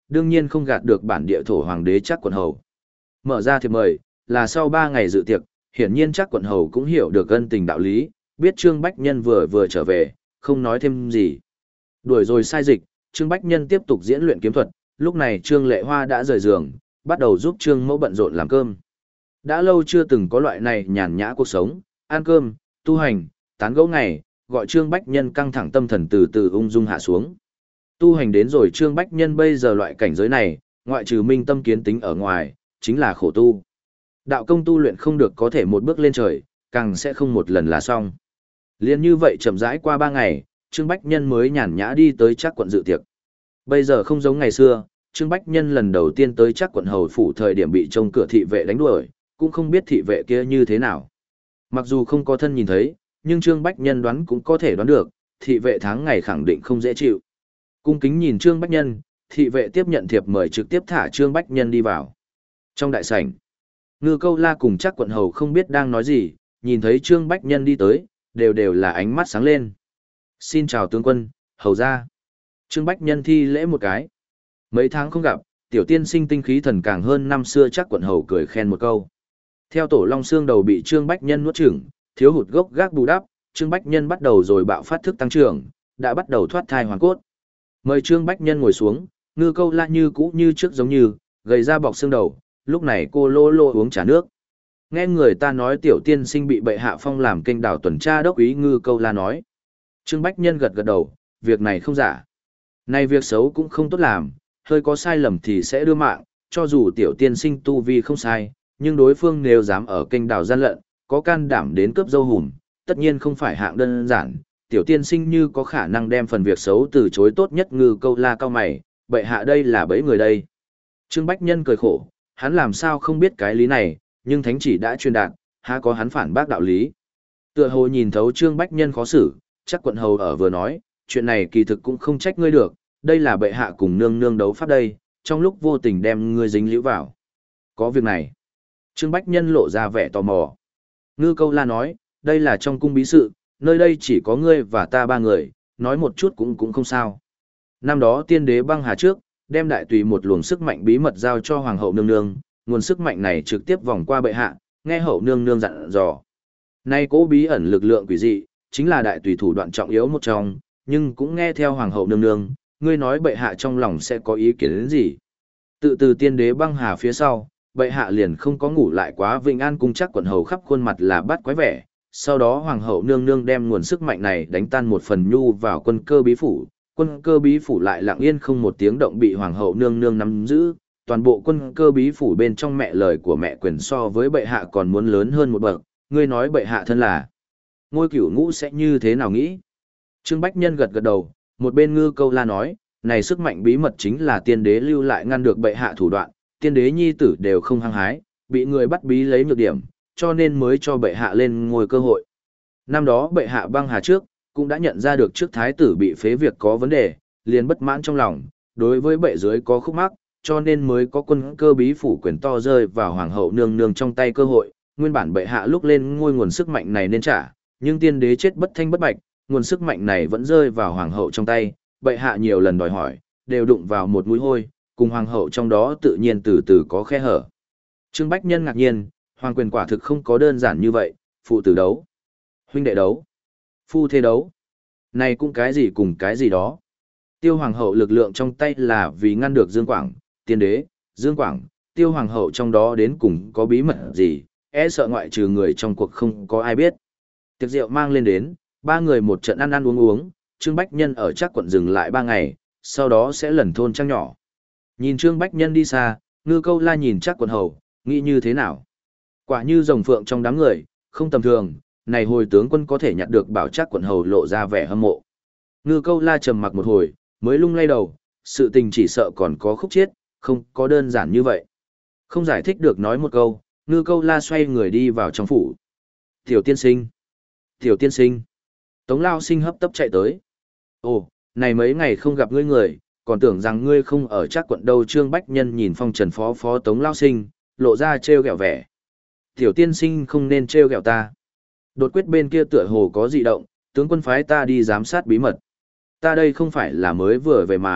đương nhiên không gạt được bản địa thổ hoàng đế Trác Quận Hầu. Mở ra thiệp mời, là sau ba ngày dự tiệc, hiển nhiên Trác Quận Hầu cũng hiểu được ân tình đạo lý, biết Trương Bách Nhân vừa vừa trở về, không nói thêm gì. Đuổi rồi sai dịch, Trương Bách Nhân tiếp tục diễn luyện kiếm thuật, lúc này Trương Lệ Hoa đã rời giường, bắt đầu giúp Trương Mẫu bận rộn làm cơm. Đã lâu chưa từng có loại này nhàn nhã cuộc sống, ăn cơm, tu hành, tán gẫu ngày, gọi Trương Bách Nhân căng thẳng tâm thần từ từ ung dung hạ xuống. Tu hành đến rồi Trương Bách Nhân bây giờ loại cảnh giới này, ngoại trừ minh tâm kiến tính ở ngoài, chính là khổ tu. Đạo công tu luyện không được có thể một bước lên trời, càng sẽ không một lần là xong. Liên như vậy chậm rãi qua ba ngày, Trương Bách Nhân mới nhàn nhã đi tới Trác quận dự tiệc. Bây giờ không giống ngày xưa, Trương Bách Nhân lần đầu tiên tới Trác quận hầu phủ thời điểm bị trông cửa thị vệ đánh đuổi, cũng không biết thị vệ kia như thế nào. Mặc dù không có thân nhìn thấy, nhưng Trương Bách Nhân đoán cũng có thể đoán được, thị vệ tháng ngày khẳng định không dễ chịu. Cung kính nhìn Trương Bách Nhân, thị vệ tiếp nhận thiệp mời trực tiếp thả Trương Bách Nhân đi vào. Trong đại sảnh, Ngư Câu La cùng Trác quận hầu không biết đang nói gì, nhìn thấy Trương Bách Nhân đi tới, đều đều là ánh mắt sáng lên. Xin chào tướng quân, hầu ra. Trương Bách Nhân thi lễ một cái. Mấy tháng không gặp, tiểu tiên sinh tinh khí thần càng hơn năm xưa, Trác quận hầu cười khen một câu. Theo tổ long xương đầu bị Trương Bách Nhân nuốt chửng, thiếu hụt gốc gác bù đắp, Trương Bách Nhân bắt đầu rồi bạo phát thức tăng trưởng, đã bắt đầu thoát thai hoàn cốt. Mời Trương Bách Nhân ngồi xuống, Ngư Câu La như cũ như trước giống như, gầy ra bọc xương đầu, lúc này cô lô lô uống trà nước. Nghe người ta nói tiểu tiên sinh bị bệ hạ phong làm kênh đảo tuần tra đốc úy, Ngư Câu La nói. Trương Bách Nhân gật gật đầu, việc này không giả. Này việc xấu cũng không tốt làm, hơi có sai lầm thì sẽ đưa mạng, cho dù tiểu tiên sinh tu vi không sai, nhưng đối phương nếu dám ở kênh đảo gian lận, có can đảm đến cướp dâu hùm, tất nhiên không phải hạng đơn giản. Tiểu tiên sinh như có khả năng đem phần việc xấu từ chối, tốt nhất. Ngư Câu La cao mày, bệ hạ đây là bẫy người đây. Trương Bách Nhân cười khổ, hắn làm sao không biết cái lý này, nhưng thánh chỉ đã truyền đạt, há có hắn phản bác đạo lý. Tựa hồ nhìn thấu Trương Bách Nhân khó xử, Trác quận hầu ở vừa nói, chuyện này kỳ thực cũng không trách ngươi được, đây là bệ hạ cùng nương nương đấu pháp đây, trong lúc vô tình đem ngươi dính liễu vào. Có việc này. Trương Bách Nhân lộ ra vẻ tò mò. Ngư Câu La nói, đây là trong cung bí sự, nơi đây chỉ có ngươi và ta ba người, nói một chút cũng cũng không sao. Năm đó tiên đế băng hà trước, đem đại tùy một luồng sức mạnh bí mật giao cho hoàng hậu nương nương, nguồn sức mạnh này trực tiếp vòng qua bệ hạ, nghe hậu nương nương dặn dò. Nay cố bí ẩn lực lượng quỷ dị, chính là đại tùy thủ đoạn trọng yếu một trong, nhưng cũng nghe theo hoàng hậu nương nương, ngươi nói bệ hạ trong lòng sẽ có ý kiến đến gì. Tự từ tiên đế băng hà phía sau, bệ hạ liền không có ngủ lại quá. Vĩnh An cung Trác quận hầu khắp khuôn mặt là bắt quái vẻ, sau đó hoàng hậu nương nương đem nguồn sức mạnh này đánh tan một phần nhu vào quân cơ bí phủ, quân cơ bí phủ lại lặng yên không một tiếng động bị hoàng hậu nương nương nắm giữ, toàn bộ quân cơ bí phủ bên trong mẹ lời của mẹ quyền so với bệ hạ còn muốn lớn hơn một bậc, ngươi nói bệ hạ thân là Ngôi Cửu Ngũ sẽ như thế nào nghĩ? Trương Bách Nhân gật gật đầu, một bên Ngư Câu La nói, này sức mạnh bí mật chính là tiên đế lưu lại ngăn được bệ hạ thủ đoạn, tiên đế nhi tử đều không hăng hái, bị người bắt bí lấy nhược điểm, cho nên mới cho bệ hạ lên ngôi cơ hội. Năm đó bệ hạ băng hà trước, cũng đã nhận ra được trước thái tử bị phế việc có vấn đề, liền bất mãn trong lòng, đối với bệ dưới có khúc mắc, cho nên mới có quân cơ bí phủ quyền to rơi vào hoàng hậu nương nương trong tay cơ hội. Nguyên bản bệ hạ lúc lên ngôi nguồn sức mạnh này nên trả, nhưng tiên đế chết bất thanh bất bạch, nguồn sức mạnh này vẫn rơi vào hoàng hậu trong tay, bệ hạ nhiều lần đòi hỏi, đều đụng vào một mũi hôi, cùng hoàng hậu trong đó tự nhiên từ từ có khe hở. Trương Bách Nhân ngạc nhiên, hoàng quyền quả thực không có đơn giản như vậy, phụ tử đấu, huynh đệ đấu, phu thê đấu, này cũng cái gì cùng cái gì đó. Tiêu hoàng hậu lực lượng trong tay là vì ngăn được Dương Quảng, tiên đế, Dương Quảng, tiêu hoàng hậu trong đó đến cùng có bí mật gì, e sợ ngoại trừ người trong cuộc không có ai biết. Tiệc rượu mang lên đến, ba người một trận ăn ăn uống uống, Trương Bách Nhân ở Trác quận dừng lại ba ngày, sau đó sẽ lần thôn trang nhỏ. Nhìn Trương Bách Nhân đi xa, Ngư Câu La nhìn Trác quận hầu, nghĩ như thế nào? Quả như rồng phượng trong đám người, không tầm thường, này hồi tướng quân có thể nhặt được bảo Trác quận hầu lộ ra vẻ hâm mộ. Ngư Câu La trầm mặc một hồi, mới lung lay đầu, sự tình chỉ sợ còn có khúc chiết, không có đơn giản như vậy. Không giải thích được nói một câu, Ngư Câu La xoay người đi vào trong phủ. Tiểu tiên sinh! Tiểu tiên sinh! Tống Lao Sinh hấp tấp chạy tới. Ồ, này mấy ngày không gặp ngươi người, còn tưởng rằng ngươi không ở Trác quận đâu. Trương Bách Nhân nhìn phong trần phó phó Tống Lao Sinh, lộ ra trêu ghẹo vẻ. Tiểu tiên sinh không nên trêu ghẹo ta. Đột quyết bên kia tựa hồ có dị động, tướng quân phái ta đi giám sát bí mật. Ta đây không phải là mới vừa về mà,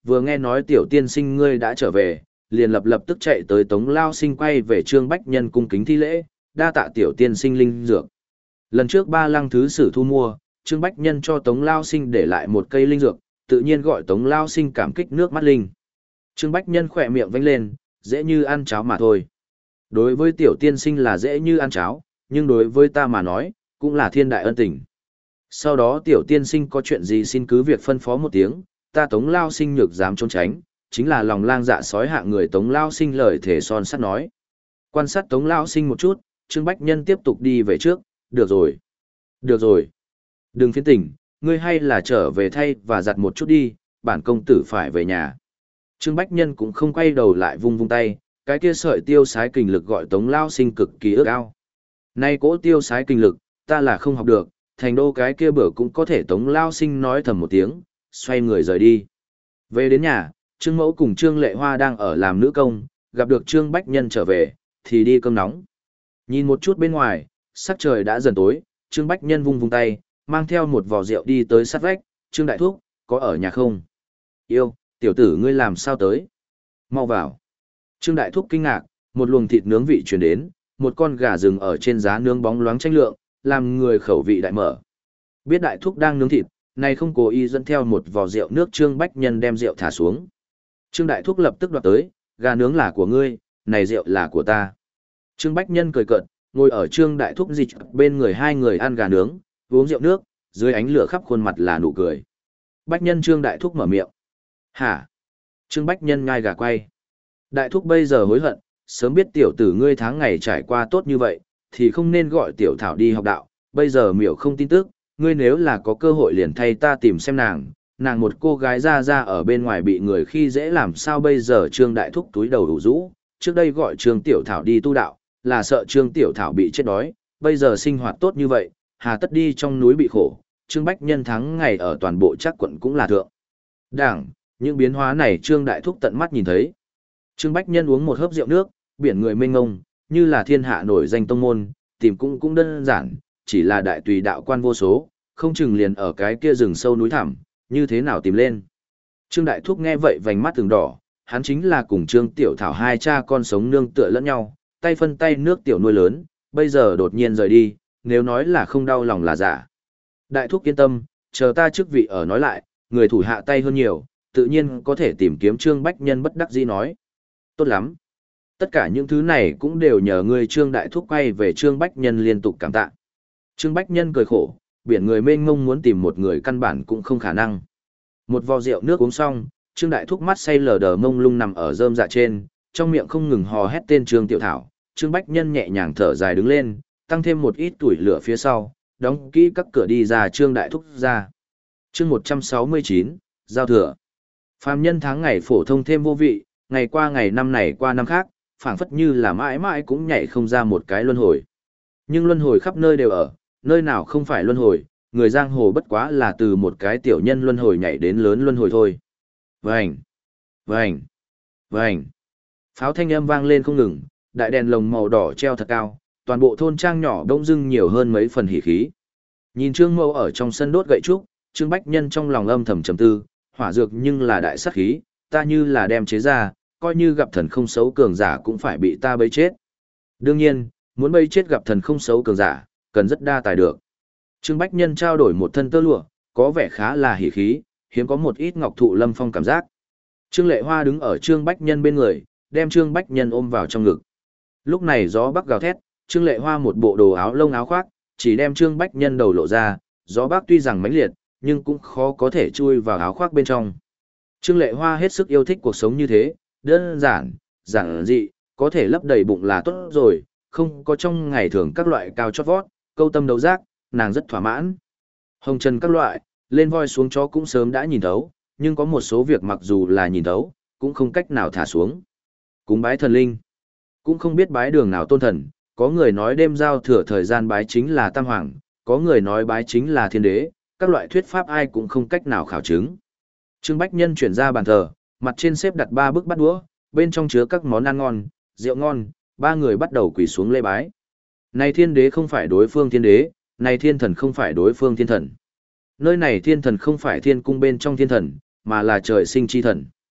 vừa nghe nói tiểu tiên sinh ngươi đã trở về, liền lập lập tức chạy tới Tống Lao Sinh quay về Trương Bách Nhân cung kính thi lễ, đa tạ tiểu tiên sinh linh dược. Lần trước ba lăng thứ sử thu mua, Trương Bách Nhân cho Tống Lao Sinh để lại một cây linh dược, tự nhiên gọi Tống Lao Sinh cảm kích nước mắt linh. Trương Bách Nhân khỏe miệng vênh lên, dễ như ăn cháo mà thôi. Đối với tiểu tiên sinh là dễ như ăn cháo, nhưng đối với ta mà nói, cũng là thiên đại ân tình. Sau đó tiểu tiên sinh có chuyện gì xin cứ việc phân phó một tiếng, ta Tống Lao Sinh nhược dám trốn tránh, chính là lòng lang dạ sói hạ người Tống Lao Sinh lời thể son sắt nói. Quan sát Tống Lao Sinh một chút, Trương Bách Nhân tiếp tục đi về trước, được rồi. Được rồi. Đừng phiến tỉnh, ngươi hay là trở về thay và giặt một chút đi, bản công tử phải về nhà. Trương Bách Nhân cũng không quay đầu lại vung vung tay, cái kia sợi tiêu sái kình lực gọi Tống Lao Sinh cực kỳ ước ao. Nay cỗ tiêu sái kình lực, ta là không học được, thành đô cái kia bữa cũng có thể Tống Lao Sinh nói thầm một tiếng, xoay người rời đi. Về đến nhà, Trương Mẫu cùng Trương Lệ Hoa đang ở làm nữ công, gặp được Trương Bách Nhân trở về, thì đi cơm nóng. Nhìn một chút bên ngoài, sắc trời đã dần tối, Trương Bách Nhân vung vung tay, mang theo một vò rượu đi tới sát vách, Trương Đại Thúc, có ở nhà không? Yêu, tiểu tử ngươi làm sao tới? Mau vào. Trương Đại Thúc kinh ngạc, một luồng thịt nướng vị truyền đến, một con gà rừng ở trên giá nướng bóng loáng tranh lượng, làm người khẩu vị đại mở. Biết Đại Thúc đang nướng thịt, này không cố ý dẫn theo một vò rượu nước Trương Bách Nhân đem rượu thả xuống. Trương Đại Thúc lập tức đoạt tới, gà nướng là của ngươi, này rượu là của ta. Trương Bách Nhân cười cợt, ngồi ở Trương Đại Thúc dịch bên người hai người ăn gà nướng, uống rượu nước, dưới ánh lửa khắp khuôn mặt là nụ cười. Bách Nhân Trương Đại Thúc mở miệng. Hả? Trương Bách Nhân ngai gà quay. Đại Thúc bây giờ hối hận, sớm biết tiểu tử ngươi tháng ngày trải qua tốt như vậy, thì không nên gọi tiểu thảo đi học đạo, bây giờ miểu không tin tức, ngươi nếu là có cơ hội liền thay ta tìm xem nàng, nàng một cô gái ra ra ở bên ngoài bị người khi dễ làm sao bây giờ. Trương Đại Thúc túi đầu đủ rũ, trước đây gọi Trương Tiểu Thảo đi tu đạo, là sợ Trương Tiểu Thảo bị chết đói, bây giờ sinh hoạt tốt như vậy, hà tất đi trong núi bị khổ. Trương Bách Nhân tháng ngày ở toàn bộ chắc quận cũng là thượng đảng, những biến hóa này Trương Đại Thúc tận mắt nhìn thấy. Trương Bách Nhân uống một hớp rượu nước, biển người mênh ngông, như là thiên hạ nổi danh tông môn, tìm cũng cũng đơn giản, chỉ là đại tùy đạo quan vô số, không chừng liền ở cái kia rừng sâu núi thẳm, như thế nào tìm lên. Trương Đại Thúc nghe vậy vành mắt từng đỏ, hắn chính là cùng Trương Tiểu Thảo hai cha con sống nương tựa lẫn nhau, tay phân tay nước tiểu nuôi lớn, bây giờ đột nhiên rời đi, nếu nói là không đau lòng là giả. Đại Thúc yên tâm, chờ ta chức vị ở nói lại, người thủ hạ tay hơn nhiều, tự nhiên có thể tìm kiếm. Trương Bách Nhân bất đắc dĩ nói. Tốt lắm. Tất cả những thứ này cũng đều nhờ ngươi. Trương Đại Thúc quay về Trương Bách Nhân liên tục cảm tạ. Trương Bách Nhân cười khổ, biển người mênh mông muốn tìm một người căn bản cũng không khả năng. Một vò rượu nước uống xong, Trương Đại Thúc mắt say lờ đờ mông lung nằm ở rơm dạ trên, trong miệng không ngừng hò hét tên Trương Tiểu Thảo. Trương Bách Nhân nhẹ nhàng thở dài đứng lên, tăng thêm một ít tuổi lửa phía sau, đóng kỹ các cửa đi ra. Trương Đại Thúc ra. Chương một trăm sáu mươi chín, Giao thừa. Phàm nhân tháng ngày phổ thông thêm vô vị, ngày qua ngày năm này qua năm khác, phảng phất như là mãi mãi cũng nhảy không ra một cái luân hồi. Nhưng luân hồi khắp nơi đều ở, nơi nào không phải luân hồi, người giang hồ bất quá là từ một cái tiểu nhân luân hồi nhảy đến lớn luân hồi thôi. Vành, vành, vành. Pháo thanh âm vang lên không ngừng, đại đèn lồng màu đỏ treo thật cao, toàn bộ thôn trang nhỏ đông dưng nhiều hơn mấy phần hỉ khí. Nhìn Trương Mẫu ở trong sân đốt gậy trúc, Trương Bách Nhân trong lòng âm thầm trầm tư, hỏa dược nhưng là đại sát khí, ta như là đem chế ra, coi như gặp thần không xấu cường giả cũng phải bị ta bấy chết. Đương nhiên, muốn bấy chết gặp thần không xấu cường giả, cần rất đa tài được. Trương Bách Nhân trao đổi một thân tơ lụa, có vẻ khá là hỉ khí, hiếm có một ít ngọc thụ lâm phong cảm giác. Trương Lệ Hoa đứng ở Trương Bách Nhân bên người, đem Trương Bách Nhân ôm vào trong ngực. Lúc này gió bắc gào thét, Trương Lệ Hoa một bộ đồ áo lông áo khoác, chỉ đem Trương Bách Nhân đầu lộ ra, gió bắc tuy rằng mãnh liệt, nhưng cũng khó có thể chui vào áo khoác bên trong. Trương Lệ Hoa hết sức yêu thích cuộc sống như thế, đơn giản, giản dị, có thể lấp đầy bụng là tốt rồi, không có trong ngày thường các loại cao chót vót, câu tâm đấu giác, nàng rất thỏa mãn. Hồng trần các loại, lên voi xuống chó cũng sớm đã nhìn thấu, nhưng có một số việc mặc dù là nhìn thấu, cũng không cách nào thả xuống. Cúng bái thần linh, cũng không biết bái đường nào tôn thần, có người nói đêm giao thừa thời gian bái chính là Tam Hoàng, có người nói bái chính là Thiên Đế, các loại thuyết pháp ai cũng không cách nào khảo chứng. Trương Bách Nhân chuyển ra bàn thờ, mặt trên xếp đặt ba bức bát đũa, bên trong chứa các món ăn ngon, rượu ngon, ba người bắt đầu quỳ xuống lễ bái. Này Thiên Đế không phải đối phương Thiên Đế, này Thiên Thần không phải đối phương Thiên Thần. Nơi này Thiên Thần không phải thiên cung bên trong thiên thần, mà là trời sinh chi thần.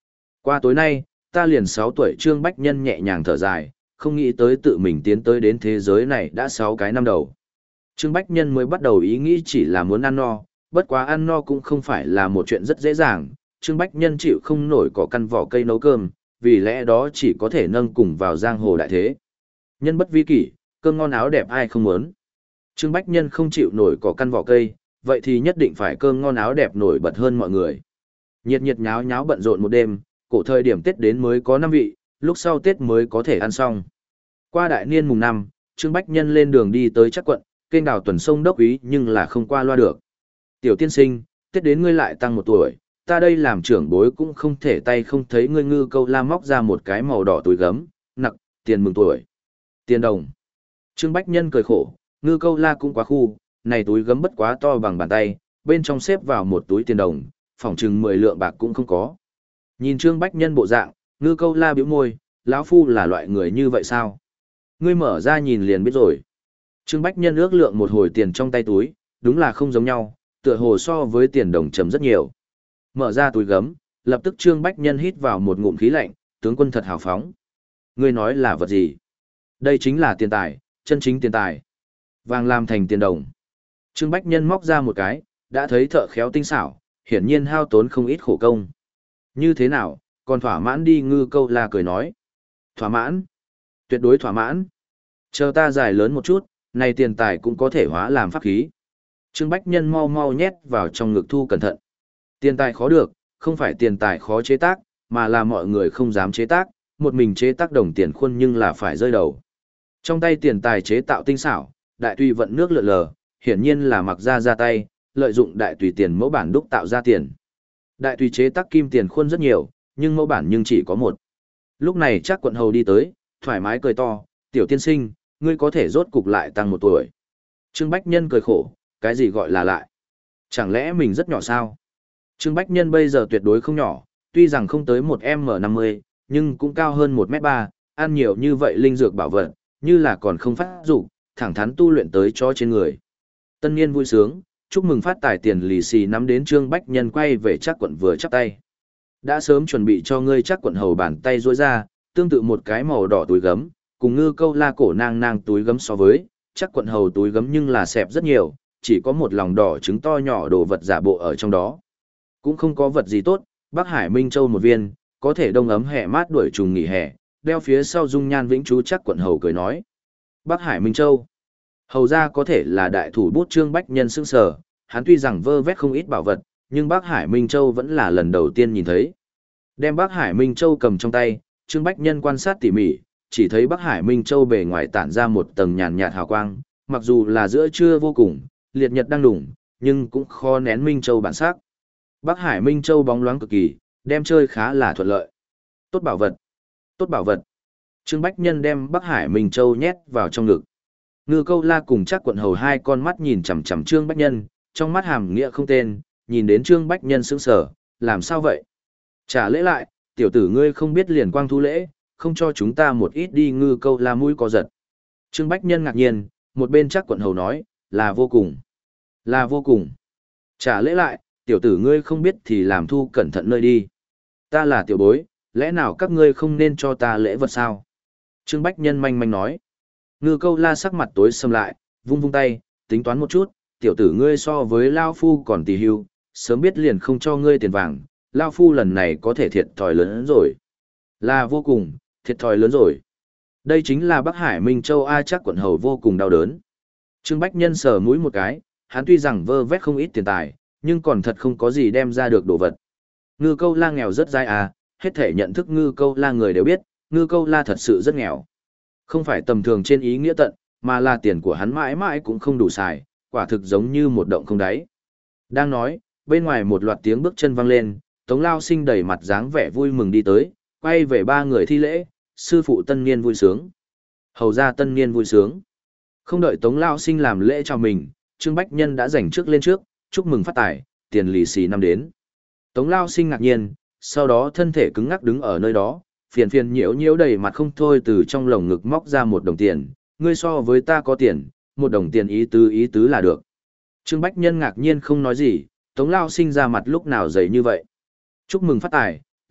Qua tối nay, ta liền sáu tuổi Trương Bách Nhân nhẹ nhàng thở dài, không nghĩ tới tự mình tiến tới đến thế giới này đã sáu cái năm đầu. Trương Bách Nhân mới bắt đầu ý nghĩ chỉ là muốn ăn no, bất quá ăn no cũng không phải là một chuyện rất dễ dàng, Trương Bách Nhân chịu không nổi cỏ căn vỏ cây nấu cơm, vì lẽ đó chỉ có thể nâng cùng vào giang hồ đại thế. Nhân bất vi kỷ, cơm ngon áo đẹp ai không muốn. Trương Bách Nhân không chịu nổi cỏ căn vỏ cây, vậy thì nhất định phải cơm ngon áo đẹp nổi bật hơn mọi người. Nhiệt nhiệt nháo nháo bận rộn một đêm, cổ thời điểm Tết đến mới có năm vị, lúc sau Tết mới có thể ăn xong. Qua đại niên mùng năm, Trương Bách Nhân lên đường đi tới Trắc quận, kênh đào tuần sông Đốc Úy nhưng là không qua loa được. Tiểu tiên sinh, Tết đến ngươi lại tăng một tuổi, ta đây làm trưởng bối cũng không thể tay không thấy ngươi. Ngư Câu La móc ra một cái màu đỏ túi gấm, nặc, tiền mừng tuổi. Tiền đồng. Trương Bách Nhân cười khổ, Ngư Câu La cũng quá khu, này túi gấm bất quá to bằng bàn tay, bên trong xếp vào một túi tiền đồng, phỏng chừng mười lượng bạc cũng không có. Nhìn Trương Bách Nhân bộ dạng, Ngư Câu La bĩu môi, lão phu là loại người như vậy sao? Ngươi mở ra nhìn liền biết rồi. Trương Bách Nhân ước lượng một hồi tiền trong tay túi, đúng là không giống nhau, tựa hồ so với tiền đồng chấm rất nhiều. Mở ra túi gấm, lập tức Trương Bách Nhân hít vào một ngụm khí lạnh, tướng quân thật hào phóng. Ngươi nói là vật gì? Đây chính là tiền tài, chân chính tiền tài. Vàng làm thành tiền đồng. Trương Bách Nhân móc ra một cái, đã thấy thợ khéo tinh xảo, hiển nhiên hao tốn không ít khổ công. Như thế nào, còn thỏa mãn đi? Ngư Câu La cười nói. Thỏa mãn? Tuyệt đối thỏa mãn. Chờ ta dài lớn một chút, này tiền tài cũng có thể hóa làm pháp khí. Trương Bách Nhân mau mau nhét vào trong ngực thu cẩn thận. Tiền tài khó được, không phải tiền tài khó chế tác, mà là mọi người không dám chế tác, một mình chế tác đồng tiền khuôn nhưng là phải rơi đầu. Trong tay tiền tài chế tạo tinh xảo, đại tùy vận nước lượn lờ, hiển nhiên là mặc ra ra tay, lợi dụng đại tùy tiền mẫu bản đúc tạo ra tiền. Đại tùy chế tác kim tiền khuôn rất nhiều, nhưng mẫu bản nhưng chỉ có một. Lúc này chắc quận hầu đi tới, thoải mái cười to, tiểu tiên sinh, ngươi có thể rốt cục lại tăng một tuổi. Trương Bách Nhân cười khổ, cái gì gọi là lại? Chẳng lẽ mình rất nhỏ sao? Trương Bách Nhân bây giờ tuyệt đối không nhỏ, tuy rằng không tới một em năm mươi, nhưng cũng cao hơn một mét ba, ăn nhiều như vậy linh dược bảo vật, như là còn không phát dục, thẳng thắn tu luyện tới cho trên người. Tân niên vui sướng, chúc mừng phát tài tiền lì xì nắm đến Trương Bách Nhân quay về chắc quận vừa chắp tay. Đã sớm chuẩn bị cho ngươi chắc quận hầu bàn tay duỗi ra, tương tự một cái màu đỏ túi gấm, cùng Ngư Câu La cổ nang nang túi gấm so với, chắc quận hầu túi gấm nhưng là xẹp rất nhiều, chỉ có một lòng đỏ trứng to nhỏ đồ vật giả bộ ở trong đó. Cũng không có vật gì tốt, Bắc Hải Minh Châu một viên, có thể đông ấm hè mát đuổi trùng nghỉ hè, đeo phía sau dung nhan vĩnh chú chắc quận hầu cười nói. Bắc Hải Minh Châu. Hầu ra có thể là đại thủ bút Trương Bách Nhân sững sờ, hắn tuy rằng vơ vét không ít bảo vật, nhưng Bắc Hải Minh Châu vẫn là lần đầu tiên nhìn thấy. Đem Bắc Hải Minh Châu cầm trong tay, Trương Bách Nhân quan sát tỉ mỉ, chỉ thấy Bắc Hải Minh Châu bề ngoài tản ra một tầng nhàn nhạt hào quang, mặc dù là giữa trưa vô cùng, liệt nhật đang đủng, nhưng cũng khó nén Minh Châu bản sắc. Bắc Hải Minh Châu bóng loáng cực kỳ, đem chơi khá là thuận lợi. Tốt bảo vật, tốt bảo vật. Trương Bách Nhân đem Bắc Hải Minh Châu nhét vào trong ngực. Ngư Câu La cùng chắc quận hầu hai con mắt nhìn chằm chằm Trương Bách Nhân, trong mắt hàm nghĩa không tên, nhìn đến Trương Bách Nhân sững sờ, làm sao vậy? Trả lễ lại, tiểu tử ngươi không biết liền quang thu lễ, không cho chúng ta một ít đi. Ngư Câu La mũi co giật. Trương Bách Nhân ngạc nhiên, một bên chắc quận hầu nói, là vô cùng, là vô cùng. Trả lễ lại, tiểu tử ngươi không biết thì làm thu cẩn thận nơi đi. Ta là tiểu bối, lẽ nào các ngươi không nên cho ta lễ vật sao? Trương Bách Nhân manh manh nói. Ngư Câu La sắc mặt tối sầm lại, vung vung tay, tính toán một chút, tiểu tử ngươi so với Lao Phu còn tỉ hưu, sớm biết liền không cho ngươi tiền vàng, Lao Phu lần này có thể thiệt thòi lớn hơn rồi. Là vô cùng, thiệt thòi lớn rồi. Đây chính là Bắc Hải Minh Châu A, chắc quận hầu vô cùng đau đớn. Trương Bách Nhân sờ mũi một cái, hắn tuy rằng vơ vét không ít tiền tài, nhưng còn thật không có gì đem ra được đồ vật. Ngư Câu La nghèo rất dai à, hết thể nhận thức Ngư Câu La người đều biết, Ngư Câu La thật sự rất nghèo. Không phải tầm thường trên ý nghĩa tận, mà là tiền của hắn mãi mãi cũng không đủ xài, quả thực giống như một động không đáy. Đang nói, bên ngoài một loạt tiếng bước chân vang lên, Tống Lao Sinh đầy mặt dáng vẻ vui mừng đi tới, quay về ba người thi lễ, sư phụ tân niên vui sướng. Hầu ra tân niên vui sướng. Không đợi Tống Lao Sinh làm lễ chào mình, Trương Bách Nhân đã giành trước lên trước, chúc mừng phát tài, tiền lì xì năm đến. Tống Lao Sinh ngạc nhiên, sau đó thân thể cứng ngắc đứng ở nơi đó, phiền phiền nhiễu nhiễu đầy mặt không thôi, từ trong lồng ngực móc ra một đồng tiền, ngươi so với ta có tiền, một đồng tiền ý tứ ý tứ là được. Trương Bách Nhân ngạc nhiên không nói gì, Tống Lao Sinh ra mặt lúc nào dày như vậy. Chúc mừng phát tài,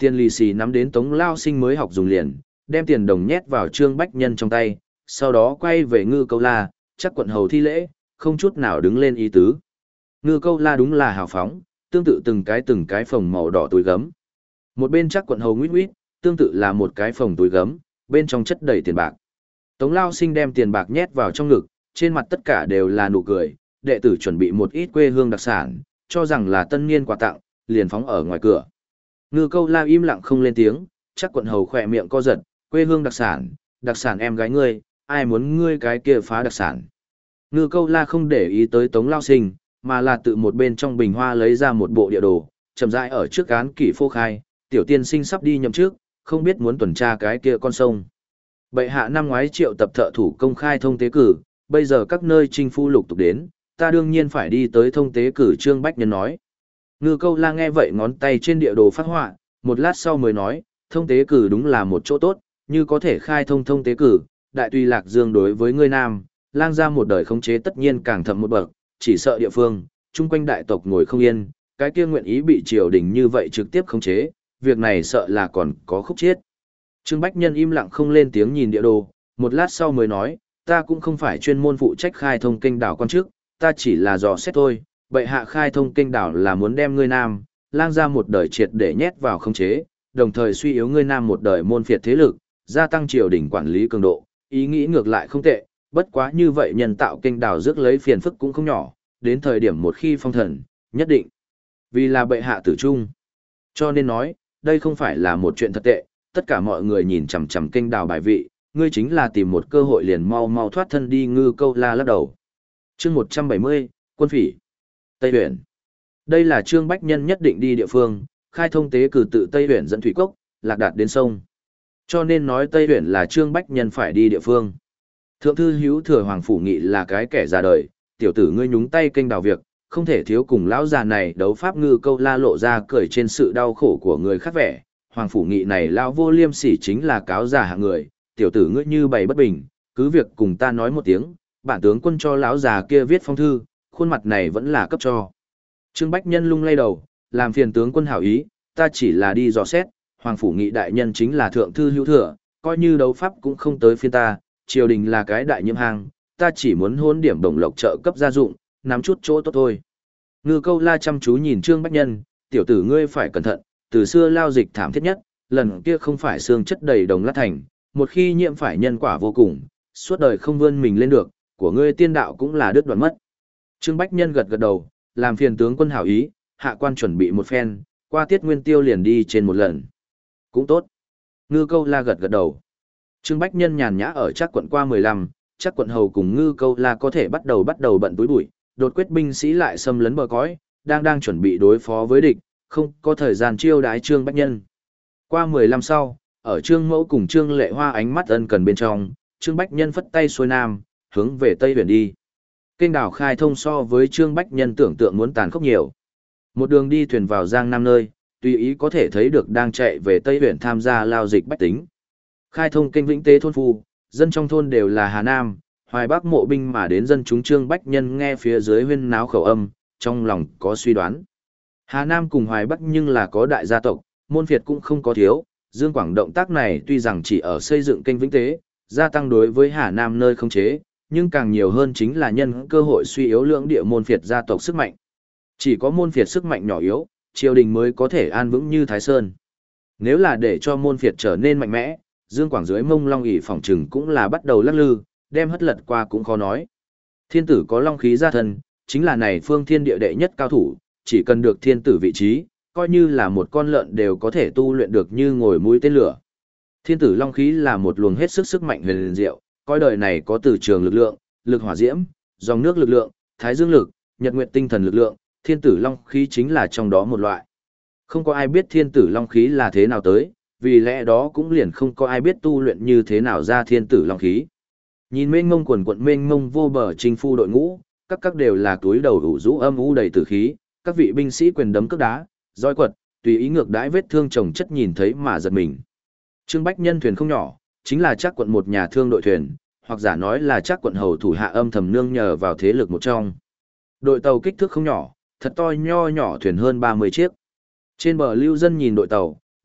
Tiền lì xì nắm đến Tống Lao Sinh mới học dùng liền, đem tiền đồng nhét vào Trương Bách Nhân trong tay, sau đó quay về Ngư Câu La, chắc quận hầu thi lễ, không chút nào đứng lên ý tứ. Ngư Câu La đúng là hào phóng, tương tự từng cái từng cái phồng màu đỏ túi gấm. Một bên chắc quận hầu nguyết nguyết, tương tự là một cái phồng túi gấm, bên trong chất đầy tiền bạc. Tống Lao Sinh đem tiền bạc nhét vào trong ngực, trên mặt tất cả đều là nụ cười, đệ tử chuẩn bị một ít quê hương đặc sản, cho rằng là tân niên quà tặng, liền phóng ở ngoài cửa. Ngư Câu La im lặng không lên tiếng, chắc quận hầu khỏe miệng co giật, quê hương đặc sản, đặc sản em gái ngươi, ai muốn ngươi cái kia phá đặc sản. Ngư Câu La không để ý tới Tống Lao Sinh, mà là tự một bên trong bình hoa lấy ra một bộ địa đồ, chậm rãi ở trước án kỷ phô khai, tiểu tiên sinh sắp đi nhậm trước, không biết muốn tuần tra cái kia con sông. Bệ hạ năm ngoái triệu tập thợ thủ công khai thông tế cử, bây giờ các nơi chinh phu lục tục đến, ta đương nhiên phải đi tới thông tế cử. Trương Bách Nhân nói. Ngư Câu La nghe vậy ngón tay trên địa đồ phát họa, một lát sau mới nói, thông tế cử đúng là một chỗ tốt, như có thể khai thông thông tế cử, đại tùy lạc dương đối với ngươi nam, lang ra một đời khống chế tất nhiên càng thậm một bậc, chỉ sợ địa phương, chung quanh đại tộc ngồi không yên, cái kia nguyện ý bị triều đình như vậy trực tiếp khống chế, việc này sợ là còn có khúc chiết. Trương Bách Nhân im lặng không lên tiếng nhìn địa đồ, một lát sau mới nói, ta cũng không phải chuyên môn phụ trách khai thông kênh đảo quan chức, ta chỉ là dò xét thôi, bệ hạ khai thông kênh đảo là muốn đem ngươi nam, lang ra một đời triệt để nhét vào khống chế, đồng thời suy yếu ngươi nam một đời môn phiệt thế lực, gia tăng triều đình quản lý cường độ, ý nghĩ ngược lại không tệ, bất quá như vậy nhân tạo kênh đảo rước lấy phiền phức cũng không nhỏ, đến thời điểm một khi phong thần, nhất định vì là bệ hạ tử trung. Cho nên nói, đây không phải là một chuyện thật tệ, tất cả mọi người nhìn chằm chằm kênh đào bài vị, ngươi chính là tìm một cơ hội liền mau mau thoát thân đi. Ngư Câu La lắc đầu. Chương một trăm bảy mươi, Quân Phỉ. Tây Uyển. Đây là Trương Bách Nhân nhất định đi địa phương, khai thông tế cử tự Tây Uyển dẫn thủy cốc, lạc đạt đến sông. Cho nên nói Tây Uyển là Trương Bách Nhân phải đi địa phương. Thượng thư Hữu Thừa Hoàng Phủ Nghị là cái kẻ già đời, tiểu tử ngươi nhúng tay kênh đào việc, không thể thiếu cùng lão già này đấu pháp. Ngư Câu La lộ ra cười trên sự đau khổ của người khác vẻ. Hoàng Phủ Nghị này lão vô liêm sỉ chính là cáo già hạng người, tiểu tử ngươi như bày bất bình, cứ việc cùng ta nói một tiếng, bản tướng quân cho lão già kia viết phong thư, khuôn mặt này vẫn là cấp cho. Trương Bách Nhân lung lay đầu, làm phiền tướng quân hảo ý, ta chỉ là đi dò xét, Hoàng Phủ Nghị đại nhân chính là thượng thư Hữu Thừa, coi như đấu pháp cũng không tới phiên ta, triều đình là cái đại nhiễm hang, ta chỉ muốn hôn điểm đồng lộc trợ cấp gia dụng, nắm chút chỗ tốt thôi. Ngư Câu La chăm chú nhìn Trương Bách Nhân, tiểu tử ngươi phải cẩn thận, từ xưa lao dịch thảm thiết nhất, lần kia không phải xương chất đầy đồng lát thành, một khi nhiễm phải nhân quả vô cùng, suốt đời không vươn mình lên được, của ngươi tiên đạo cũng là đứt đoạn mất. Trương Bách Nhân gật gật đầu, làm phiền tướng quân hảo ý, hạ quan chuẩn bị một phen, qua tiết nguyên tiêu liền đi trên một lần. Cũng tốt. Ngư Câu La gật gật đầu. Trương Bách Nhân nhàn nhã ở chắc quận qua mười lăm, chắc quận hầu cùng Ngư Câu La có thể bắt đầu bắt đầu bận túi bụi, đột quyết binh sĩ lại xâm lấn bờ cõi, đang đang chuẩn bị đối phó với địch, không có thời gian chiêu đái Trương Bách Nhân. Qua mười lăm sau, ở Trương Mẫu cùng Trương Lệ Hoa ánh mắt ân cần bên trong, Trương Bách Nhân phất tay xuôi nam, hướng về Tây Uyển đi. Kênh đảo khai thông so với Trương Bách Nhân tưởng tượng muốn tàn khốc nhiều. Một đường đi thuyền vào Giang Nam nơi, tùy ý có thể thấy được đang chạy về Tây Uyển tham gia lao dịch bách tính. Khai thông kênh Vĩnh Tế thôn phu, dân trong thôn đều là Hà Nam, Hoài Bắc mộ binh mà đến dân chúng. Trương Bách Nhân nghe phía dưới huyên náo khẩu âm, trong lòng có suy đoán. Hà Nam cùng Hoài Bắc nhưng là có đại gia tộc, môn phiệt cũng không có thiếu. Dương Quảng động tác này tuy rằng chỉ ở xây dựng kênh Vĩnh Tế, gia tăng đối với Hà Nam nơi không chế, nhưng càng nhiều hơn chính là nhân cơ hội suy yếu lưỡng địa môn phiệt gia tộc sức mạnh. Chỉ có môn phiệt sức mạnh nhỏ yếu, triều đình mới có thể an vững như Thái Sơn. Nếu là để cho môn phiệt trở nên mạnh mẽ, Dương Quảng dưới mông long ỷ phòng trừng cũng là bắt đầu lắc lư, đem hất lật qua cũng khó nói. Thiên tử có long khí gia thân, chính là này phương thiên địa đệ nhất cao thủ, chỉ cần được thiên tử vị trí, coi như là một con lợn đều có thể tu luyện được như ngồi mũi tên lửa. Thiên tử long khí là một luồng hết sức sức mạnh huyền diệu, coi đời này có từ trường lực lượng, lực hỏa diễm, dòng nước lực lượng, thái dương lực, nhật nguyệt tinh thần lực lượng, thiên tử long khí chính là trong đó một loại. Không có ai biết thiên tử long khí là thế nào tới, vì lẽ đó cũng liền không có ai biết tu luyện như thế nào ra thiên tử long khí. Nhìn mênh mông quần quận mênh mông vô bờ chinh phu đội ngũ, các các đều là túi đầu ủ rũ âm u đầy tử khí, các vị binh sĩ quyền đấm cước đá, roi quật, tùy ý ngược đãi vết thương chồng chất nhìn thấy mà giật mình. Trương Bách Nhân thuyền không nhỏ, chính là chắc quận một nhà thương đội thuyền, hoặc giả nói là chắc quận hầu thủ hạ âm thầm nương nhờ vào thế lực một trong. Đội tàu kích thước không nhỏ, thật to nho nhỏ thuyền hơn ba mươi chiếc. Trên bờ lưu dân nhìn đội tàu,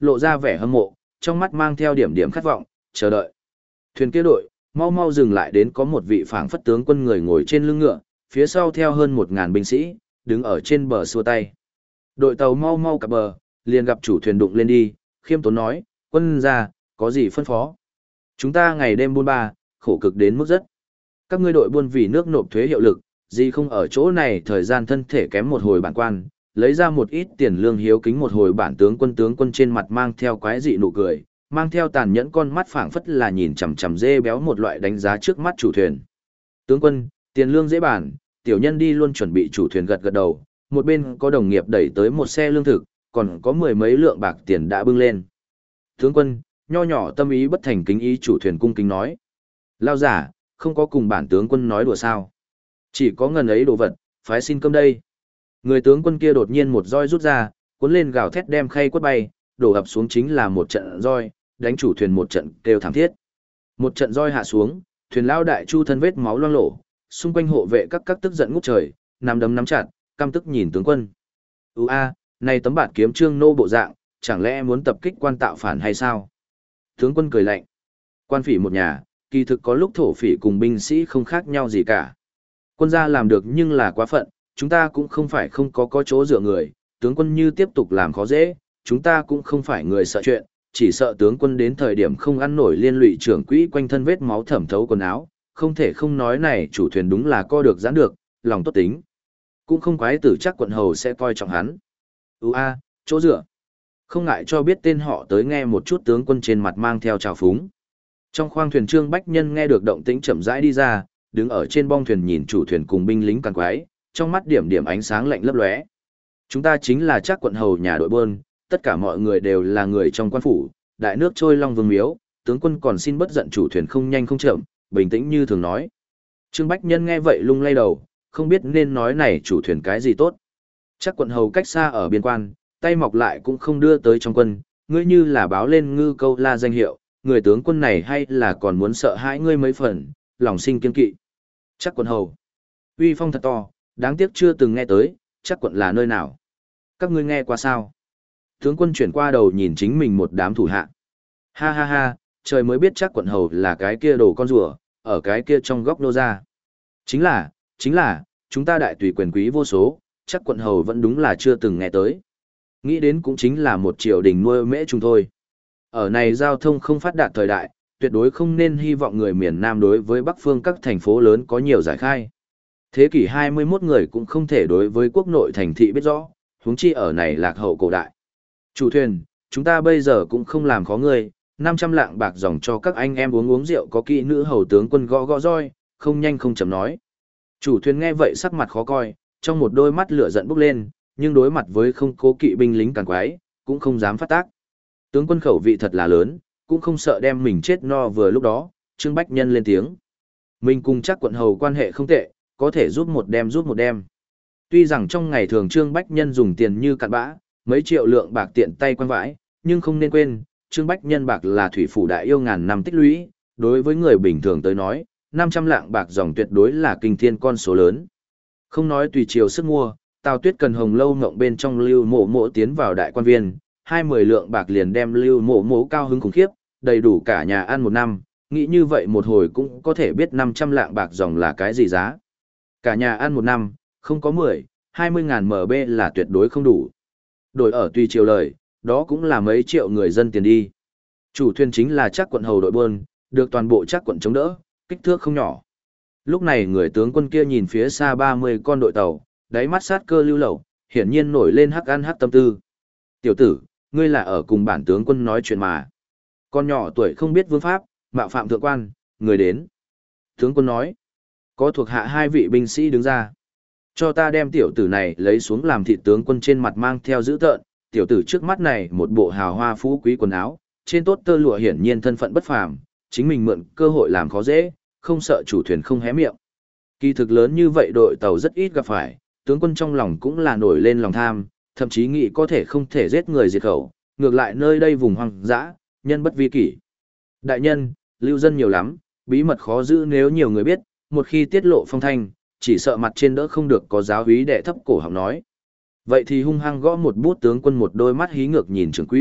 lộ ra vẻ hâm mộ, trong mắt mang theo điểm điểm khát vọng, chờ đợi. Thuyền kia đội, mau mau dừng lại đến có một vị phảng phất tướng quân người ngồi trên lưng ngựa, phía sau theo hơn một ngàn binh sĩ, đứng ở trên bờ xua tay. Đội tàu mau mau cập bờ, liền gặp chủ thuyền đụng lên đi, khiêm tốn nói, quân gia, có gì phân phó? Chúng ta ngày đêm buôn ba, khổ cực đến mức rất. Các ngươi đội buôn vì nước nộp thuế hiệu lực, gì không ở chỗ này thời gian thân thể kém một hồi bản quan, lấy ra một ít tiền lương hiếu kính một hồi bản tướng quân tướng quân trên mặt mang theo quái dị nụ cười, mang theo tàn nhẫn con mắt phảng phất là nhìn chằm chằm dê béo một loại đánh giá trước mắt chủ thuyền. Tướng quân, tiền lương dễ bản, tiểu nhân đi luôn chuẩn bị chủ thuyền gật gật đầu, một bên có đồng nghiệp đẩy tới một xe lương thực, còn có mười mấy lượng bạc tiền đã bưng lên. Tướng quân, nho nhỏ tâm ý bất thành kính ý chủ thuyền cung kính nói. Lao giả, không có cùng bản tướng quân nói đùa sao. Chỉ có ngần ấy đồ vật, phái xin cơm đây. Người tướng quân kia đột nhiên một roi rút ra, cuốn lên gào thét đem khay quất bay, đổ ập xuống chính là một trận roi, đánh chủ thuyền một trận kêu thảm thiết. Một trận roi hạ xuống, thuyền lao đại chu thân vết máu loang lổ, xung quanh hộ vệ các các tức giận ngút trời, nắm đấm nắm chặt, căm tức nhìn tướng quân. Ú a, này tấm bản kiếm trương nô bộ dạng, chẳng lẽ muốn tập kích quan tạo phản hay sao? Tướng quân cười lạnh. Quan phỉ một nhà, kỳ thực có lúc thổ phỉ cùng binh sĩ không khác nhau gì cả. Quân gia làm được nhưng là quá phận, chúng ta cũng không phải không có có chỗ dựa người, tướng quân như tiếp tục làm khó dễ, chúng ta cũng không phải người sợ chuyện, chỉ sợ tướng quân đến thời điểm không ăn nổi liên lụy trưởng quỹ quanh thân vết máu thẩm thấu quần áo, không thể không nói này chủ thuyền đúng là co được giãn được, lòng tốt tính. Cũng không quái tử chắc quận hầu sẽ coi trọng hắn. Ú a, chỗ dựa. Không ngại cho biết tên họ tới nghe một chút tướng quân trên mặt mang theo trào phúng. Trong khoang thuyền Trương Bách Nhân nghe được động tĩnh chậm rãi đi ra, đứng ở trên bong thuyền nhìn chủ thuyền cùng binh lính càng quái, trong mắt điểm điểm ánh sáng lạnh lấp lóe. Chúng ta chính là chắc quận hầu nhà đội buôn, tất cả mọi người đều là người trong quan phủ, đại nước trôi long vương miếu, tướng quân còn xin bất giận chủ thuyền không nhanh không chậm, bình tĩnh như thường nói. Trương Bách Nhân nghe vậy lung lay đầu, không biết nên nói này chủ thuyền cái gì tốt. Chắc quận hầu cách xa ở biên quan, tay mọc lại cũng không đưa tới trong quân, ngươi như là báo lên ngư câu la danh hiệu, người tướng quân này hay là còn muốn sợ hãi ngươi mấy phần, lòng sinh kiên kỵ. Chắc quận hầu, uy phong thật to, đáng tiếc chưa từng nghe tới, chắc quận là nơi nào. Các ngươi nghe qua sao? Tướng quân chuyển qua đầu nhìn chính mình một đám thủ hạ. Ha ha ha, trời mới biết chắc quận hầu là cái kia đồ con rùa, ở cái kia trong góc nô ra. Chính là, chính là, chúng ta đại tùy quyền quý vô số, chắc quận hầu vẫn đúng là chưa từng nghe tới. Nghĩ đến cũng chính là một triều đình nuôi mễ chúng thôi. Ở này giao thông không phát đạt thời đại, tuyệt đối không nên hy vọng người miền Nam đối với Bắc phương các thành phố lớn có nhiều giải khai. Thế kỷ hai mươi mốt người cũng không thể đối với quốc nội thành thị biết rõ, huống chi ở này lạc hậu cổ đại. Chủ thuyền, chúng ta bây giờ cũng không làm khó ngươi, năm trăm lạng bạc dòng cho các anh em uống uống rượu có kỹ nữ hầu tướng quân gõ gõ roi, không nhanh không chậm nói. Chủ thuyền nghe vậy sắc mặt khó coi, trong một đôi mắt lửa giận bốc lên, nhưng đối mặt với không cố kỵ binh lính càng quái, cũng không dám phát tác. Tướng quân khẩu vị thật là lớn, cũng không sợ đem mình chết no vừa lúc đó, Trương Bách Nhân lên tiếng. Mình cùng chắc quận hầu quan hệ không tệ, có thể giúp một đem giúp một đem. Tuy rằng trong ngày thường Trương Bách Nhân dùng tiền như cặn bã, mấy triệu lượng bạc tiện tay quan vãi, nhưng không nên quên, Trương Bách Nhân bạc là thủy phủ đại yêu ngàn năm tích lũy, đối với người bình thường tới nói, năm trăm lạng bạc dòng tuyệt đối là kinh thiên con số lớn. Không nói tùy chiều sức mua, Tào Tuyết cần hồng lâu ngộng bên trong Lưu Mộ Mộ tiến vào đại quan viên, hai mươi lượng bạc liền đem Lưu Mộ Mộ cao hứng khủng khiếp, đầy đủ cả nhà ăn một năm, nghĩ như vậy một hồi cũng có thể biết năm trăm lạng bạc dòng là cái gì giá. Cả nhà ăn một năm, không có mười, hai mươi ngàn em bê là tuyệt đối không đủ. Đổi ở tùy chiều lời, đó cũng là mấy triệu người dân tiền đi. Chủ thuyền chính là chắc quận hầu đội buôn, được toàn bộ chắc quận chống đỡ, kích thước không nhỏ. Lúc này người tướng quân kia nhìn phía xa ba mươi con đội tàu, đáy mắt sát cơ lưu lẩu, hiển nhiên nổi lên hắc ăn hắc tâm tư. Tiểu tử, ngươi là ở cùng bản tướng quân nói chuyện mà. Con nhỏ tuổi không biết vương pháp, mạo phạm thượng quan, người đến. Tướng quân nói, có thuộc hạ hai vị binh sĩ đứng ra. Cho ta đem tiểu tử này lấy xuống làm thịt. Tướng quân trên mặt mang theo dữ tợn, tiểu tử trước mắt này một bộ hào hoa phú quý quần áo, trên tốt tơ lụa hiển nhiên thân phận bất phàm, chính mình mượn cơ hội làm khó dễ, không sợ chủ thuyền không hé miệng. Kỳ thực lớn như vậy đội tàu rất ít gặp phải, tướng quân trong lòng cũng là nổi lên lòng tham, thậm chí nghĩ có thể không thể giết người diệt khẩu, ngược lại nơi đây vùng hoang dã, nhân bất vi kỷ. Đại nhân, lưu dân nhiều lắm, bí mật khó giữ nếu nhiều người biết, một khi tiết lộ phong thanh, chỉ sợ mặt trên đỡ không được có giáo úy đệ thấp cổ họng nói. Vậy thì hung hăng gõ một bút. Tướng quân một đôi mắt hí ngược nhìn trưởng quỹ,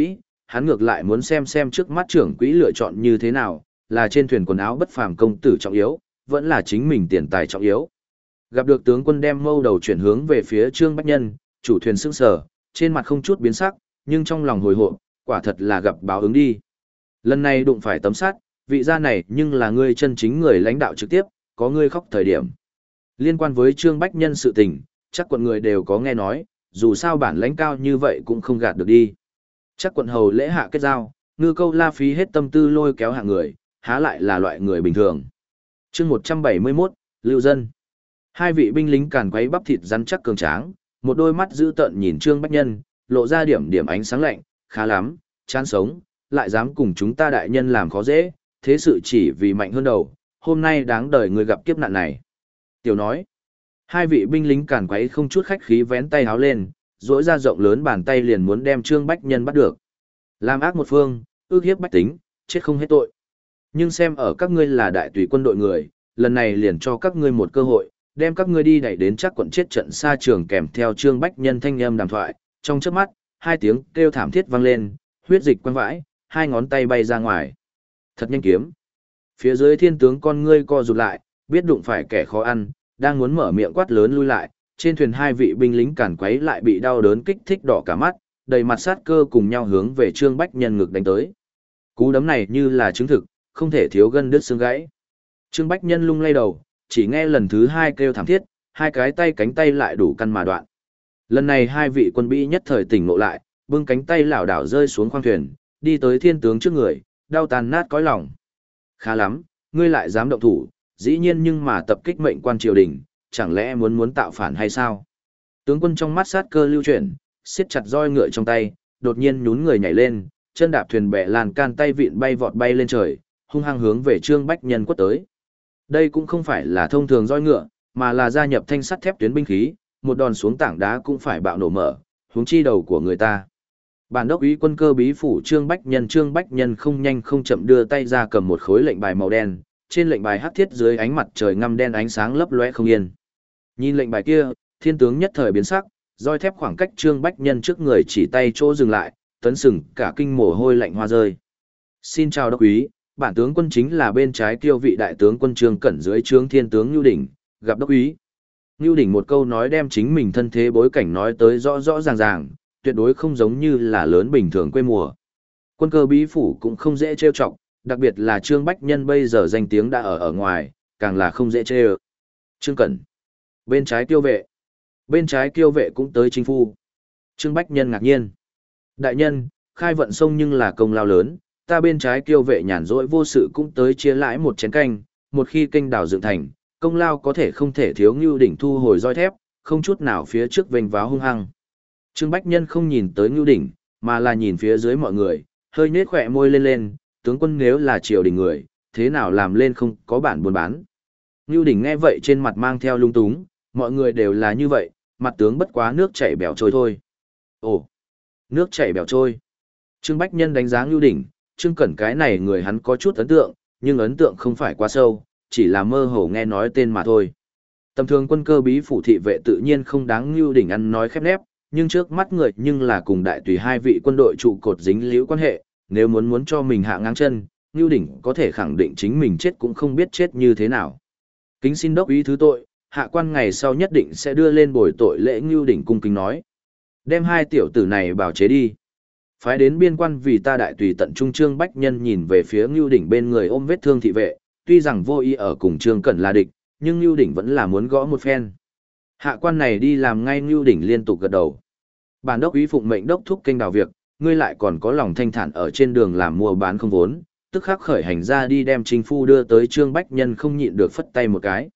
hắn ngược lại muốn xem xem trước mắt trưởng quỹ lựa chọn như thế nào, là trên thuyền quần áo bất phàm công tử trọng yếu, vẫn là chính mình tiền tài trọng yếu. Gặp được tướng quân đem mâu đầu chuyển hướng về phía Trương Bách Nhân, chủ thuyền sững sờ, trên mặt không chút biến sắc, nhưng trong lòng hồi hộp, quả thật là gặp báo ứng đi. Lần này đụng phải tấm sắt, vị gia này nhưng là ngươi chân chính người lãnh đạo trực tiếp, có ngươi khóc thời điểm. Liên quan với Trương Bách Nhân sự tình, chắc quận người đều có nghe nói, dù sao bản lãnh cao như vậy cũng không gạt được đi. Chắc quận hầu lễ hạ kết giao, ngư câu la phí hết tâm tư lôi kéo hạng người, há lại là loại người bình thường. chương một trăm bảy mươi mốt, Lưu Dân. Hai vị binh lính càn quấy bắp thịt rắn chắc cường tráng, một đôi mắt dữ tợn nhìn Trương Bách Nhân, lộ ra điểm điểm ánh sáng lạnh, khá lắm, chán sống, lại dám cùng chúng ta đại nhân làm khó dễ, thế sự chỉ vì mạnh hơn đầu, hôm nay đáng đời người gặp kiếp nạn này. Tiểu nói, hai vị binh lính càn quấy không chút khách khí vén tay háo lên, rỗi ra rộng lớn bàn tay liền muốn đem Trương Bách Nhân bắt được. Làm ác một phương, ước hiếp bách tính, chết không hết tội. Nhưng xem ở các ngươi là đại tùy quân đội người, lần này liền cho các ngươi một cơ hội, đem các ngươi đi đẩy đến chắc quận chết trận xa trường kèm theo Trương Bách Nhân thanh âm đàm thoại, trong chớp mắt, hai tiếng kêu thảm thiết vang lên, huyết dịch quăng vãi, hai ngón tay bay ra ngoài. Thật nhanh kiếm. Phía dưới thiên tướng con ngươi co rụt lại, biết đụng phải kẻ khó ăn, đang muốn mở miệng quát lớn lui lại, trên thuyền hai vị binh lính càn quấy lại bị đau đớn kích thích đỏ cả mắt, đầy mặt sát cơ cùng nhau hướng về Trương Bách Nhân ngực đánh tới. Cú đấm này như là chứng thực, không thể thiếu gân đứt xương gãy. Trương Bách Nhân lung lay đầu, chỉ nghe lần thứ hai kêu thảm thiết, hai cái tay cánh tay lại đủ căn mà đoạn. Lần này hai vị quân binh nhất thời tỉnh ngộ lại, bưng cánh tay lảo đảo rơi xuống khoang thuyền, đi tới thiên tướng trước người, đau tàn nát cõi lòng. Khá lắm, ngươi lại dám động thủ, dĩ nhiên nhưng mà tập kích mệnh quan triều đình, chẳng lẽ muốn muốn tạo phản hay sao? Tướng quân trong mắt sát cơ lưu chuyển, siết chặt roi ngựa trong tay, đột nhiên nhún người nhảy lên, chân đạp thuyền bè lan can tay vịn bay vọt bay lên trời, hung hăng hướng về Trương Bách Nhân quất tới. Đây cũng không phải là thông thường roi ngựa, mà là gia nhập thanh sắt thép tuyến binh khí, một đòn xuống tảng đá cũng phải bạo nổ mở, huống chi đầu của người ta. Bản đốc úy quân cơ bí phủ Trương Bách Nhân Trương Bách Nhân không nhanh không chậm đưa tay ra cầm một khối lệnh bài màu đen, trên lệnh bài hắc thiết dưới ánh mặt trời ngăm đen ánh sáng lấp lóe không yên. Nhìn lệnh bài kia, thiên tướng nhất thời biến sắc, roi thép khoảng cách Trương Bách Nhân trước người chỉ tay chỗ dừng lại, tấn sừng cả kinh mồ hôi lạnh hoa rơi. Xin chào đốc úy, bản tướng quân chính là bên trái kiêu vị đại tướng quân Trương Cẩn dưới trướng thiên tướng Nưu Đỉnh, gặp đốc úy. Nưu Đỉnh một câu nói đem chính mình thân thế bối cảnh nói tới rõ rõ ràng ràng, tuyệt đối không giống như là lớn bình thường quê mùa. Quân cơ bí phủ cũng không dễ trêu chọc, đặc biệt là Trương Bách Nhân bây giờ danh tiếng đã ở ở ngoài, càng là không dễ trêu. Trương Cẩn. Bên trái kiêu vệ. Bên trái kiêu vệ cũng tới chính phu. Trương Bách Nhân ngạc nhiên. Đại nhân, khai vận sông nhưng là công lao lớn, ta bên trái kiêu vệ nhàn rỗi vô sự cũng tới chia lãi một chén canh, một khi kênh đào dựng thành, công lao có thể không thể thiếu Ngưu Đỉnh thu hồi roi thép, không chút nào phía trước vênh váo hung hăng. Trương Bách Nhân không nhìn tới Ngưu Đỉnh, mà là nhìn phía dưới mọi người, hơi nhếch khỏe môi lên lên, tướng quân nếu là triều đình người, thế nào làm lên không có bản buôn bán. Ngưu Đỉnh nghe vậy trên mặt mang theo lung túng, mọi người đều là như vậy, mặt tướng bất quá nước chảy bèo trôi thôi. Ồ, nước chảy bèo trôi. Trương Bách Nhân đánh giá Ngưu Đỉnh, Trương Cẩn cái này người hắn có chút ấn tượng, nhưng ấn tượng không phải quá sâu, chỉ là mơ hồ nghe nói tên mà thôi. Tầm thường quân cơ bí phủ thị vệ tự nhiên không đáng Ngưu Đỉnh ăn nói khép nép, nhưng trước mắt người nhưng là cùng đại tùy hai vị quân đội trụ cột dính liễu quan hệ, nếu muốn muốn cho mình hạ ngang chân, Ngưu Đỉnh có thể khẳng định chính mình chết cũng không biết chết như thế nào. Kính xin đốc úy thứ tội, hạ quan ngày sau nhất định sẽ đưa lên bồi tội lễ. Ngưu Đỉnh cung kính nói. Đem hai tiểu tử này bảo chế đi. Phái đến biên quan vì ta đại tùy tận trung. Trương Bách Nhân nhìn về phía Ngưu Đỉnh bên người ôm vết thương thị vệ, tuy rằng vô ý ở cùng Trương Cẩn là địch, nhưng Ngưu Đỉnh vẫn là muốn gõ một phen. Hạ quan này đi làm ngay. Ngưu Đỉnh liên tục gật đầu. Bản đốc úy phụng mệnh đốc thúc kênh đào việc, ngươi lại còn có lòng thanh thản ở trên đường làm mua bán không vốn, tức khắc khởi hành ra đi đem chính phu đưa tới. Trương Bách Nhân không nhịn được phất tay một cái.